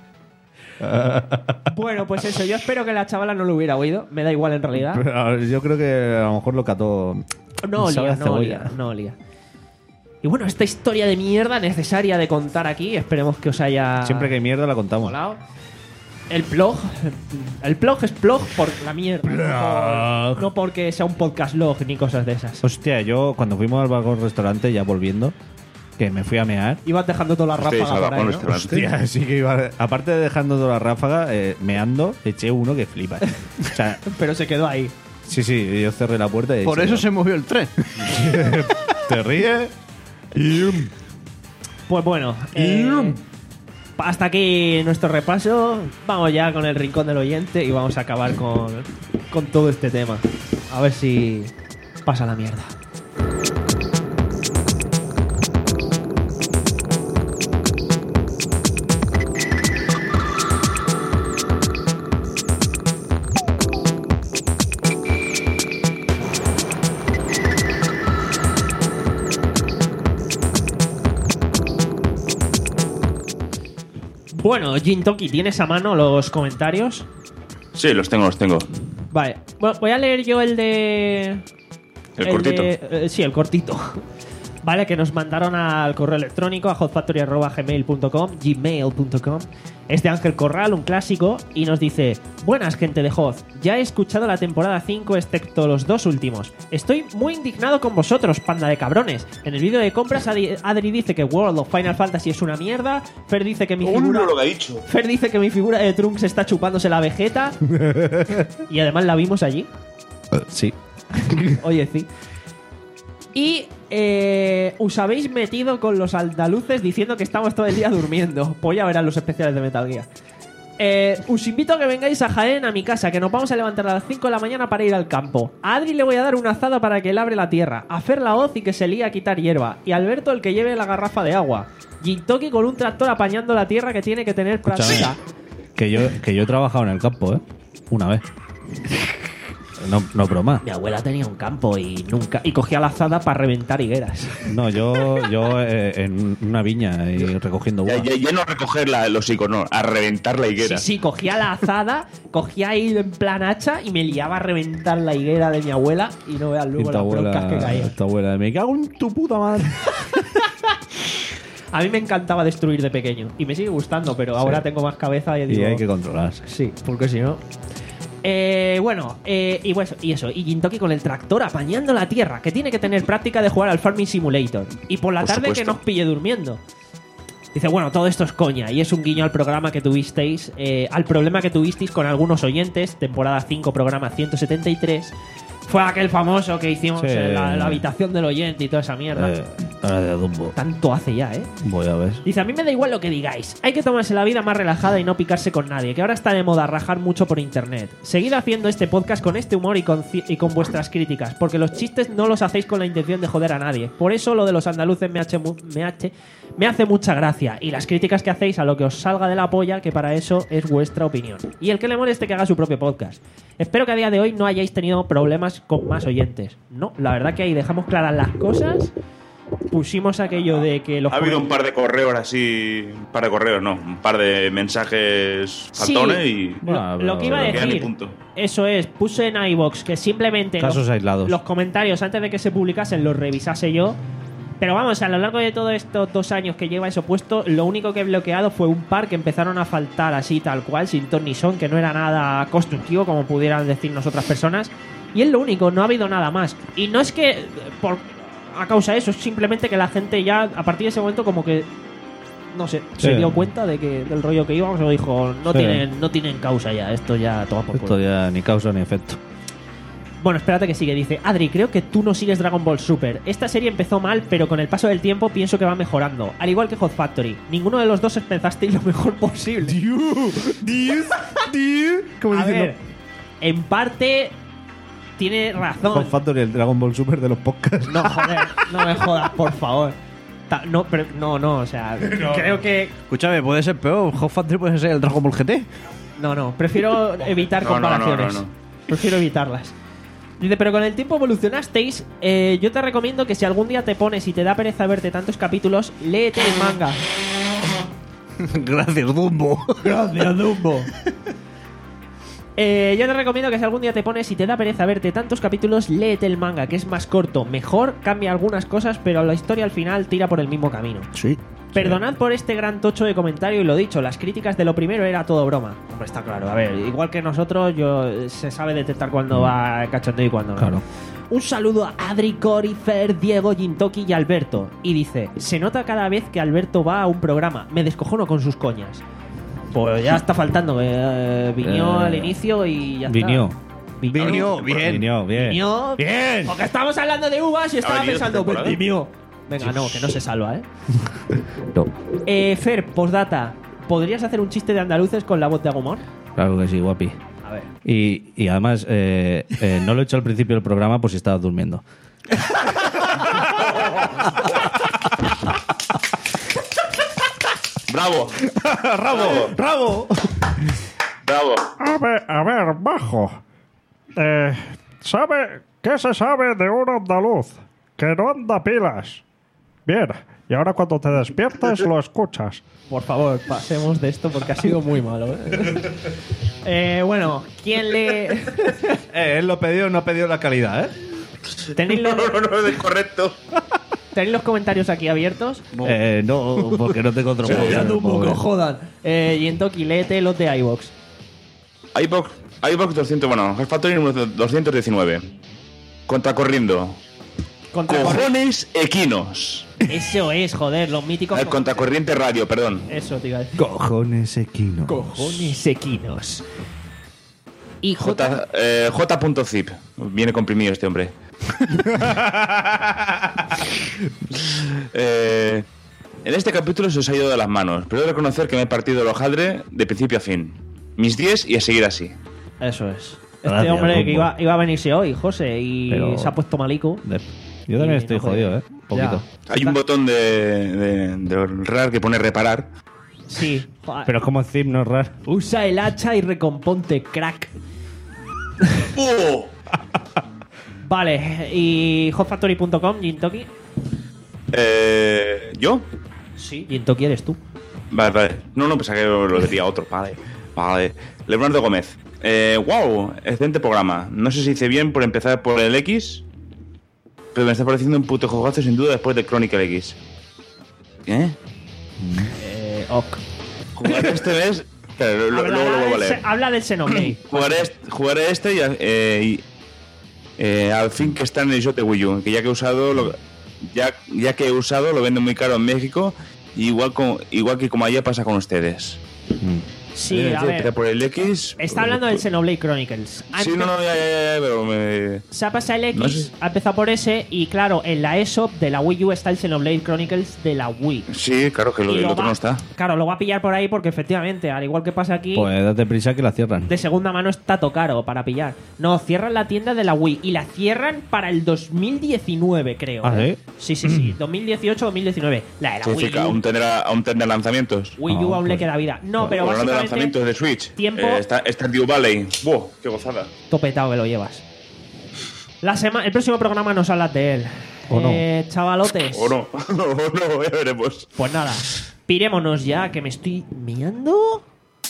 Bueno, pues eso, yo espero que la chavala no lo hubiera oído. Me da igual en realidad. Pero yo creo que a lo mejor lo cató. No sabe olía, a no cebolla. olía, no olía. Y bueno, esta historia de mierda necesaria de contar aquí, esperemos que os haya Siempre que hay mierda la contamos. molado. El blog, el blog es blog por la mierda, no, por- no porque sea un podcast log ni cosas de esas. Hostia, yo cuando fuimos al vagón restaurante, ya volviendo, que me fui a mear. Ibas dejando toda la Ustedes ráfaga al por ahí, vagón ¿no? restaurante. Hostia, sí que iba. Aparte de dejando toda la ráfaga, eh, meando, eché uno que flipas. O sea, Pero se quedó ahí. sí, sí, yo cerré la puerta y. Por eché eso dos. se movió el tren. Te ríes. Y. Pues bueno, eh, hasta aquí nuestro repaso. Vamos ya con el rincón del oyente y vamos a acabar con, con todo este tema. A ver si pasa la mierda. Bueno, Jintoki, ¿tienes a mano los comentarios? Sí, los tengo, los tengo. Vale, bueno, voy a leer yo el de... El cortito. de- eh, sí, el cortito. Vale, que nos mandaron al correo electrónico a hotfactory arroba gmail punto com, gmail punto com. Es de Ángel Corral, un clásico, y nos dice: buenas, gente de Hot, ya he escuchado la temporada cinco excepto los dos últimos. Estoy muy indignado con vosotros, panda de cabrones. En el vídeo de compras Adri, Adri dice que World of Final Fantasy es una mierda. Fer dice que mi figura... lo que ha dicho. Fer dice que mi figura de Trunks está chupándose la Vegeta. Y además la vimos allí. Sí. Oye, sí. Y eh, os habéis metido con los andaluces diciendo que estamos todo el día durmiendo. Pues ya verán los especiales de Metal Gear. Eh, os invito a que vengáis a Jaén, a mi casa, que nos vamos a levantar a las cinco de la mañana para ir al campo. A Adri le voy a dar una azada para que labre la tierra. A Fer la hoz y que se lía a quitar hierba. Y a Alberto el que lleve la garrafa de agua. Jintoki con un tractor apañando la tierra que tiene que tener práctica. Que yo, que yo he trabajado en el campo, ¿eh? Una vez. No, no broma. Mi abuela tenía un campo y nunca y cogía la azada para reventar higueras. No, yo, yo eh, en una viña y recogiendo uva. Ya, ya, ya no recoger la- los iconos, a reventar la higuera. Sí, sí, cogía la azada, cogía ahí en plan hacha y me liaba a reventar la higuera de mi abuela y no veas Y luego tu las broncas que abuela, caían. tu abuela, me cago en tu puta madre. A mí me encantaba destruir de pequeño y me sigue gustando, pero ahora tengo más cabeza y Y digo... hay que controlarse. Sí, porque si no... Eh, bueno, eh, y, pues, y eso, y Jintoki con el tractor apañando la tierra, que tiene que tener práctica de jugar al Farming Simulator. Y por la Por tarde que supuesto. nos pille durmiendo. Dice, bueno, todo esto es coña, y es un guiño al programa que tuvisteis, eh, al problema que tuvisteis con algunos oyentes, temporada cinco, programa ciento setenta y tres. Fue aquel famoso que hicimos Sí. en la, la habitación del oyente y toda esa mierda. Eh, Ahora de Dumbo. Tanto hace ya, ¿eh? Voy a ver. Dice, a mí me da igual lo que digáis. Hay que tomarse la vida más relajada y no picarse con nadie, que ahora está de moda rajar mucho por internet. Seguid haciendo este podcast con este humor y con, y con vuestras críticas, porque los chistes no los hacéis con la intención de joder a nadie. Por eso lo de los andaluces me, hace, me, hace, me hace mucha gracia. Y las críticas que hacéis a lo que os salga de la polla, que para eso es vuestra opinión. Y el que le moleste que haga su propio podcast. Espero que a día de hoy no hayáis tenido problemas con más oyentes. No, la verdad que ahí dejamos claras las cosas. Pusimos aquello de que los... Ha habido un par de correos así... Un par de correos, no. Un par de mensajes faltones Sí. y... Lo, lo que iba a pero queda ni decir, punto. eso es, puse en iVoox que simplemente Casos los, aislados. los comentarios antes de que se publicasen los revisase yo. Pero vamos, a lo largo de todos estos dos años que lleva eso puesto, lo único que he bloqueado fue un par que empezaron a faltar así tal cual, sin ton ni son, que no era nada constructivo como pudieran decirnos otras personas. Y es lo único, no ha habido nada más. Y no es que por a causa de eso, es simplemente que la gente ya a partir de ese momento como que no sé, Sí. se dio cuenta de que del rollo que íbamos, o dijo, no Sí. tienen no tienen causa ya, esto ya toma por Esto culo. ya ni causa ni efecto. Bueno, espérate que sigue. Dice, Adri, creo que tú no sigues Dragon Ball Super. Esta serie empezó mal, pero con el paso del tiempo pienso que va mejorando. Al igual que Hot Factory. Ninguno de los dos empezasteis lo mejor posible. Como A ver, en parte tiene razón. Hot Factory, el Dragon Ball Super de los podcasts. No, joder, no me jodas, por favor. Ta- No, pero no, no, o sea, creo que... Escúchame, puede ser peor. Hot Factory puede ser el Dragon Ball G T. No, no, prefiero evitar No, no, no, comparaciones. no, no. Prefiero evitarlas. Dice, pero con el tiempo evolucionasteis. Eh, yo te recomiendo que si algún día te pones y te da pereza verte tantos capítulos, léete el manga. Gracias, Dumbo. Gracias, Dumbo. Eh, yo te recomiendo que si algún día te pones y te da pereza verte tantos capítulos, léete el manga, que es más corto, mejor, cambia algunas cosas, pero la historia al final tira por el mismo camino. Sí. Perdonad por este gran tocho de comentario y lo dicho, las críticas de lo primero era todo broma. Hombre, está claro, a ver, igual que nosotros, yo se sabe detectar cuando va cachondeo y cuando no. Claro. Un saludo a Adri, Cori, Fer, Diego, Jintoki y Alberto. Y dice, se nota cada vez que Alberto va a un programa, me descojono con sus coñas. Pues ya está faltando, eh, vinió Eh, al inicio y ya Vinió. está. Vinió. Vinió, bien. Vinió, bien. Vinió. Bien. Porque estamos hablando de uvas y estaba venido pensando, esta temporada? pues vinió. Venga, no, que no se salva, ¿eh? No. Eh, Fer, postdata. ¿Podrías hacer un chiste de andaluces con la voz de Agumon? Claro que sí, guapi. A ver. Y, y además, eh, eh, no lo he hecho al principio del programa por si estabas durmiendo. ¡Bravo! ¡Rabo! ¡Rabo! ¡Bravo! A ver, a ver, bajo. Eh, ¿Sabe qué se sabe de un andaluz? Que no anda pilas. Bien, y ahora cuando te despiertes lo escuchas. Por favor, pasemos de esto porque ha sido muy malo, ¿eh? Eh, bueno, ¿quién le...? Eh, él lo pidió, no ha pedido la calidad, ¿eh? ¿Tenéis los, No, no, no, es correcto. ¿Tenéis los comentarios aquí abiertos? Eh, no, porque no tengo otro móvil. jodan. Eh, Yentoki, léete los de iVox. iVox, iVox doscientos, bueno, Hot Factory número doscientos diecinueve. Contracorriendo. Cojones equinos. Eso es, joder, los míticos... El contracorriente radio, perdón. Eso, te iba a decir. Cojones equinos. Cojones equinos. Y J... J, eh, J.zip. Viene comprimido este hombre. eh, en este capítulo se os ha ido de las manos, pero he de reconocer que me he partido el hojaldre de principio a fin. Mis diez y a seguir así. Eso es. Este Gracias, hombre que Dumbo. iba, iba a venirse hoy, José, y Pero- se ha puesto malico. De- Yo también Y estoy no puede. jodido, ¿eh? Un poquito. Ya. Hay un botón de, de, de ahorrar que pone reparar. Sí. Joder. Pero es como zip, no es raro. Usa el hacha y recomponte, crack. ¡Oh! Vale, y hotfactory punto com, Jintoki. Eh, ¿Yo? Sí, Jintoki eres tú. Vale, vale. No, no, pensaba que lo decía otro. Vale, vale. Leonardo Gómez. Eh, wow, excelente programa. No sé si hice bien por empezar por el X, pero me está pareciendo un puto juegazo sin duda después de Chronicle X. ¿Eh? Eh, ok. Jugaré este mes... Claro, lo- Habla, luego lo vuelvo a del, leer. se- habla del Xenoblade. Jugaré este, jugaré este y, eh, y eh, al fin que está en el shop de Wii U, que ya que he usado lo, ya, ya que he usado lo venden muy caro en México, igual como, igual que como allá pasa con ustedes. Sí, Eh, a sí, ver. empecé por el X. Está hablando del Xenoblade Chronicles. Sí, no, no, ya, ya, ya, pero me... Se ha pasado el X, No sé. ha empezado por ese y claro, en la eShop de la Wii U está el Xenoblade Chronicles de la Wii. Sí, claro que lo, Y el lo otro va- no está. Claro, lo va a pillar por ahí porque efectivamente, al igual que pasa aquí, Pues date prisa que la cierran. de segunda mano está todo caro para pillar. No, cierran la tienda de la Wii y la cierran para el dos mil diecinueve, creo. ¿Ah, ¿eh? Sí, sí, sí. dos mil dieciocho dos mil diecinueve. La de la Wii Significa, U. aún tendrá, aún tendrá lanzamientos. Wii U Ah, aún le pues- queda vida. No, pero Hablando de básicamente lanzamientos de Switch. tiempo- eh, está, está Stardew Valley. ¡Buah! ¡Qué gozada! topetado que lo llevas. La sema- el próximo programa nos hablas de él. O no. Eh, chavalotes. O no, o no, ya veremos. Pues nada, pirémonos ya, que me estoy meando.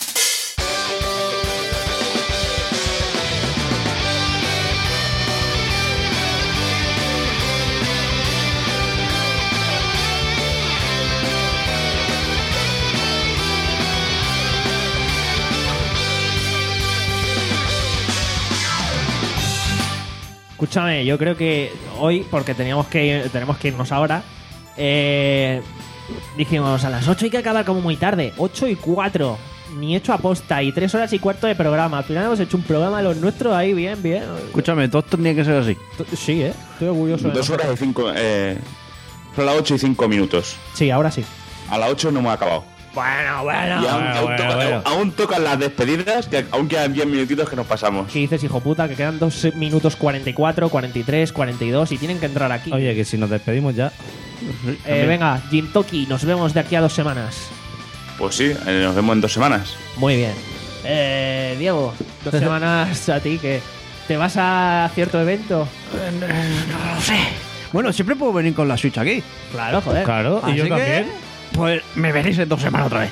Escúchame, yo creo que hoy, porque teníamos que ir- tenemos que irnos ahora, eh, dijimos a las ocho hay que acabar como muy tarde. ocho y cuatro. Ni hecho aposta. Y tres horas y cuarto de programa. Al final hemos hecho un programa de los nuestros ahí, bien, bien. Escúchame, todo esto tenía que ser así. Sí, ¿eh? Estoy orgulloso de Dos nosotros. horas y cinco. Eh, son las ocho y cinco minutos. Sí, ahora sí. A las ocho no hemos acabado. Bueno, bueno. y aún, bueno, aún bueno, toca- bueno. aún tocan las despedidas, que aún quedan diez minutitos que nos pasamos. ¿Qué dices, hijo puta? Que quedan dos minutos cuarenta y cuatro, cuarenta y tres, cuarenta y dos y tienen que entrar aquí. Oye, que si nos despedimos ya. Eh, venga, Jim Toki, nos vemos de aquí a dos semanas. Pues sí, eh, nos vemos en dos semanas. Muy bien. Eh, Diego, dos semanas a ti, que ¿te vas a cierto evento? Bueno, siempre puedo venir con la Switch aquí. Claro, joder. Claro, y Así yo que, también. Pues me veréis en dos semanas otra vez.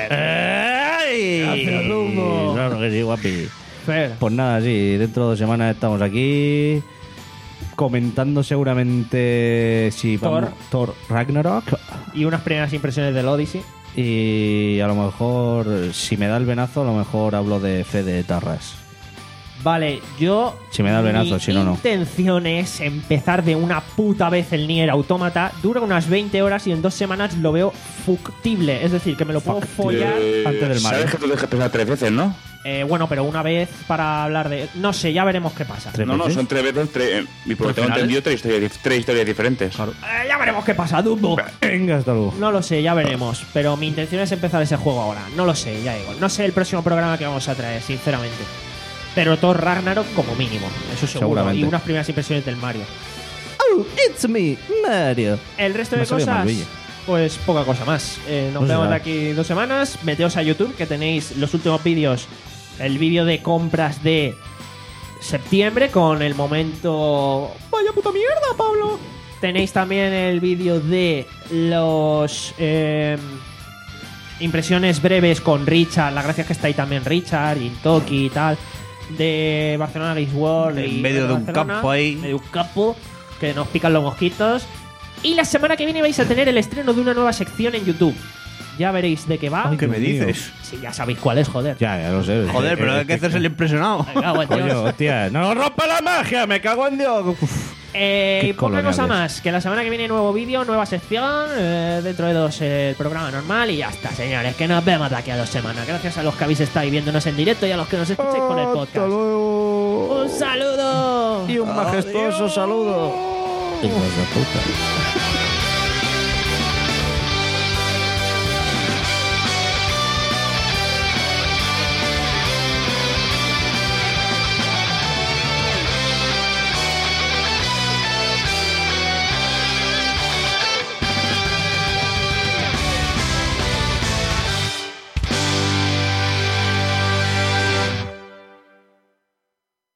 ¡Ey! Gracias, Lumbo. Claro que sí, guapi. Fer. Pues nada, sí, dentro de dos semanas estamos aquí comentando seguramente si Thor. vamos Thor Ragnarok Y unas primeras impresiones del Odyssey. y a lo mejor si me da el venazo a lo mejor hablo de Fe de Tarras. Vale, yo. Si me da el venazo, mi si no, no. intención es empezar de una puta vez el Nier Automata. Dura unas veinte horas y en dos semanas lo veo factible. Es decir, que me lo puedo follar. Eh, antes del Mario. Sabes que tú dejes pensar tres veces, ¿no? Eh, bueno, pero una vez para hablar de. No sé, ya veremos qué pasa. ¿Tres No, no, veces? son tres veces. Tres, eh, mi porque tengo finales? entendido tres historias, dif- tres historias diferentes. Eh, ya veremos qué pasa, Dumbo. Venga, hasta luego. No lo sé, ya veremos. Pero mi intención es empezar ese juego ahora. No lo sé, ya digo. No sé el próximo programa que vamos a traer, sinceramente. Pero Thor Ragnarok como mínimo, eso seguro. Seguramente. Y unas primeras impresiones del Mario. Oh, it's me, Mario. El resto Me de salió cosas, Malvilla. pues poca cosa más. Eh, nos No vemos será. de aquí dos semanas. Meteos a YouTube, que tenéis los últimos vídeos. El vídeo de compras de septiembre con el momento... ¡Vaya puta mierda, Pablo! Tenéis también el vídeo de los... eh, impresiones breves con Richard. La gracia es que está ahí también Richard, Intoki y tal. De Barcelona Games World. En y medio de un Barcelona, campo ahí. en medio de un campo que nos pican los mosquitos. Y la semana que viene vais a tener el estreno de una nueva sección en YouTube. Ya veréis de qué va. Ay, ¿Qué me Dios mío. dices? Sí, ya sabéis cuál es, joder. Ya, ya lo sé. Joder, pero hay que hacerse el impresionado. Me cago en Dios. Coño, hostia, no rompa la magia, me cago en Dios. Uf. Eh, Qué y poca cosa coloniales. más, que la semana que viene nuevo vídeo, nueva sección, eh, dentro de dos eh, el programa normal y ya está, señores, que nos vemos de aquí a dos semanas. Gracias a los que habéis estado ahí viéndonos en directo y a los que nos escucháis por el podcast. Hasta luego. ¡Un saludo! Y un majestuoso saludo. Hijos de puta.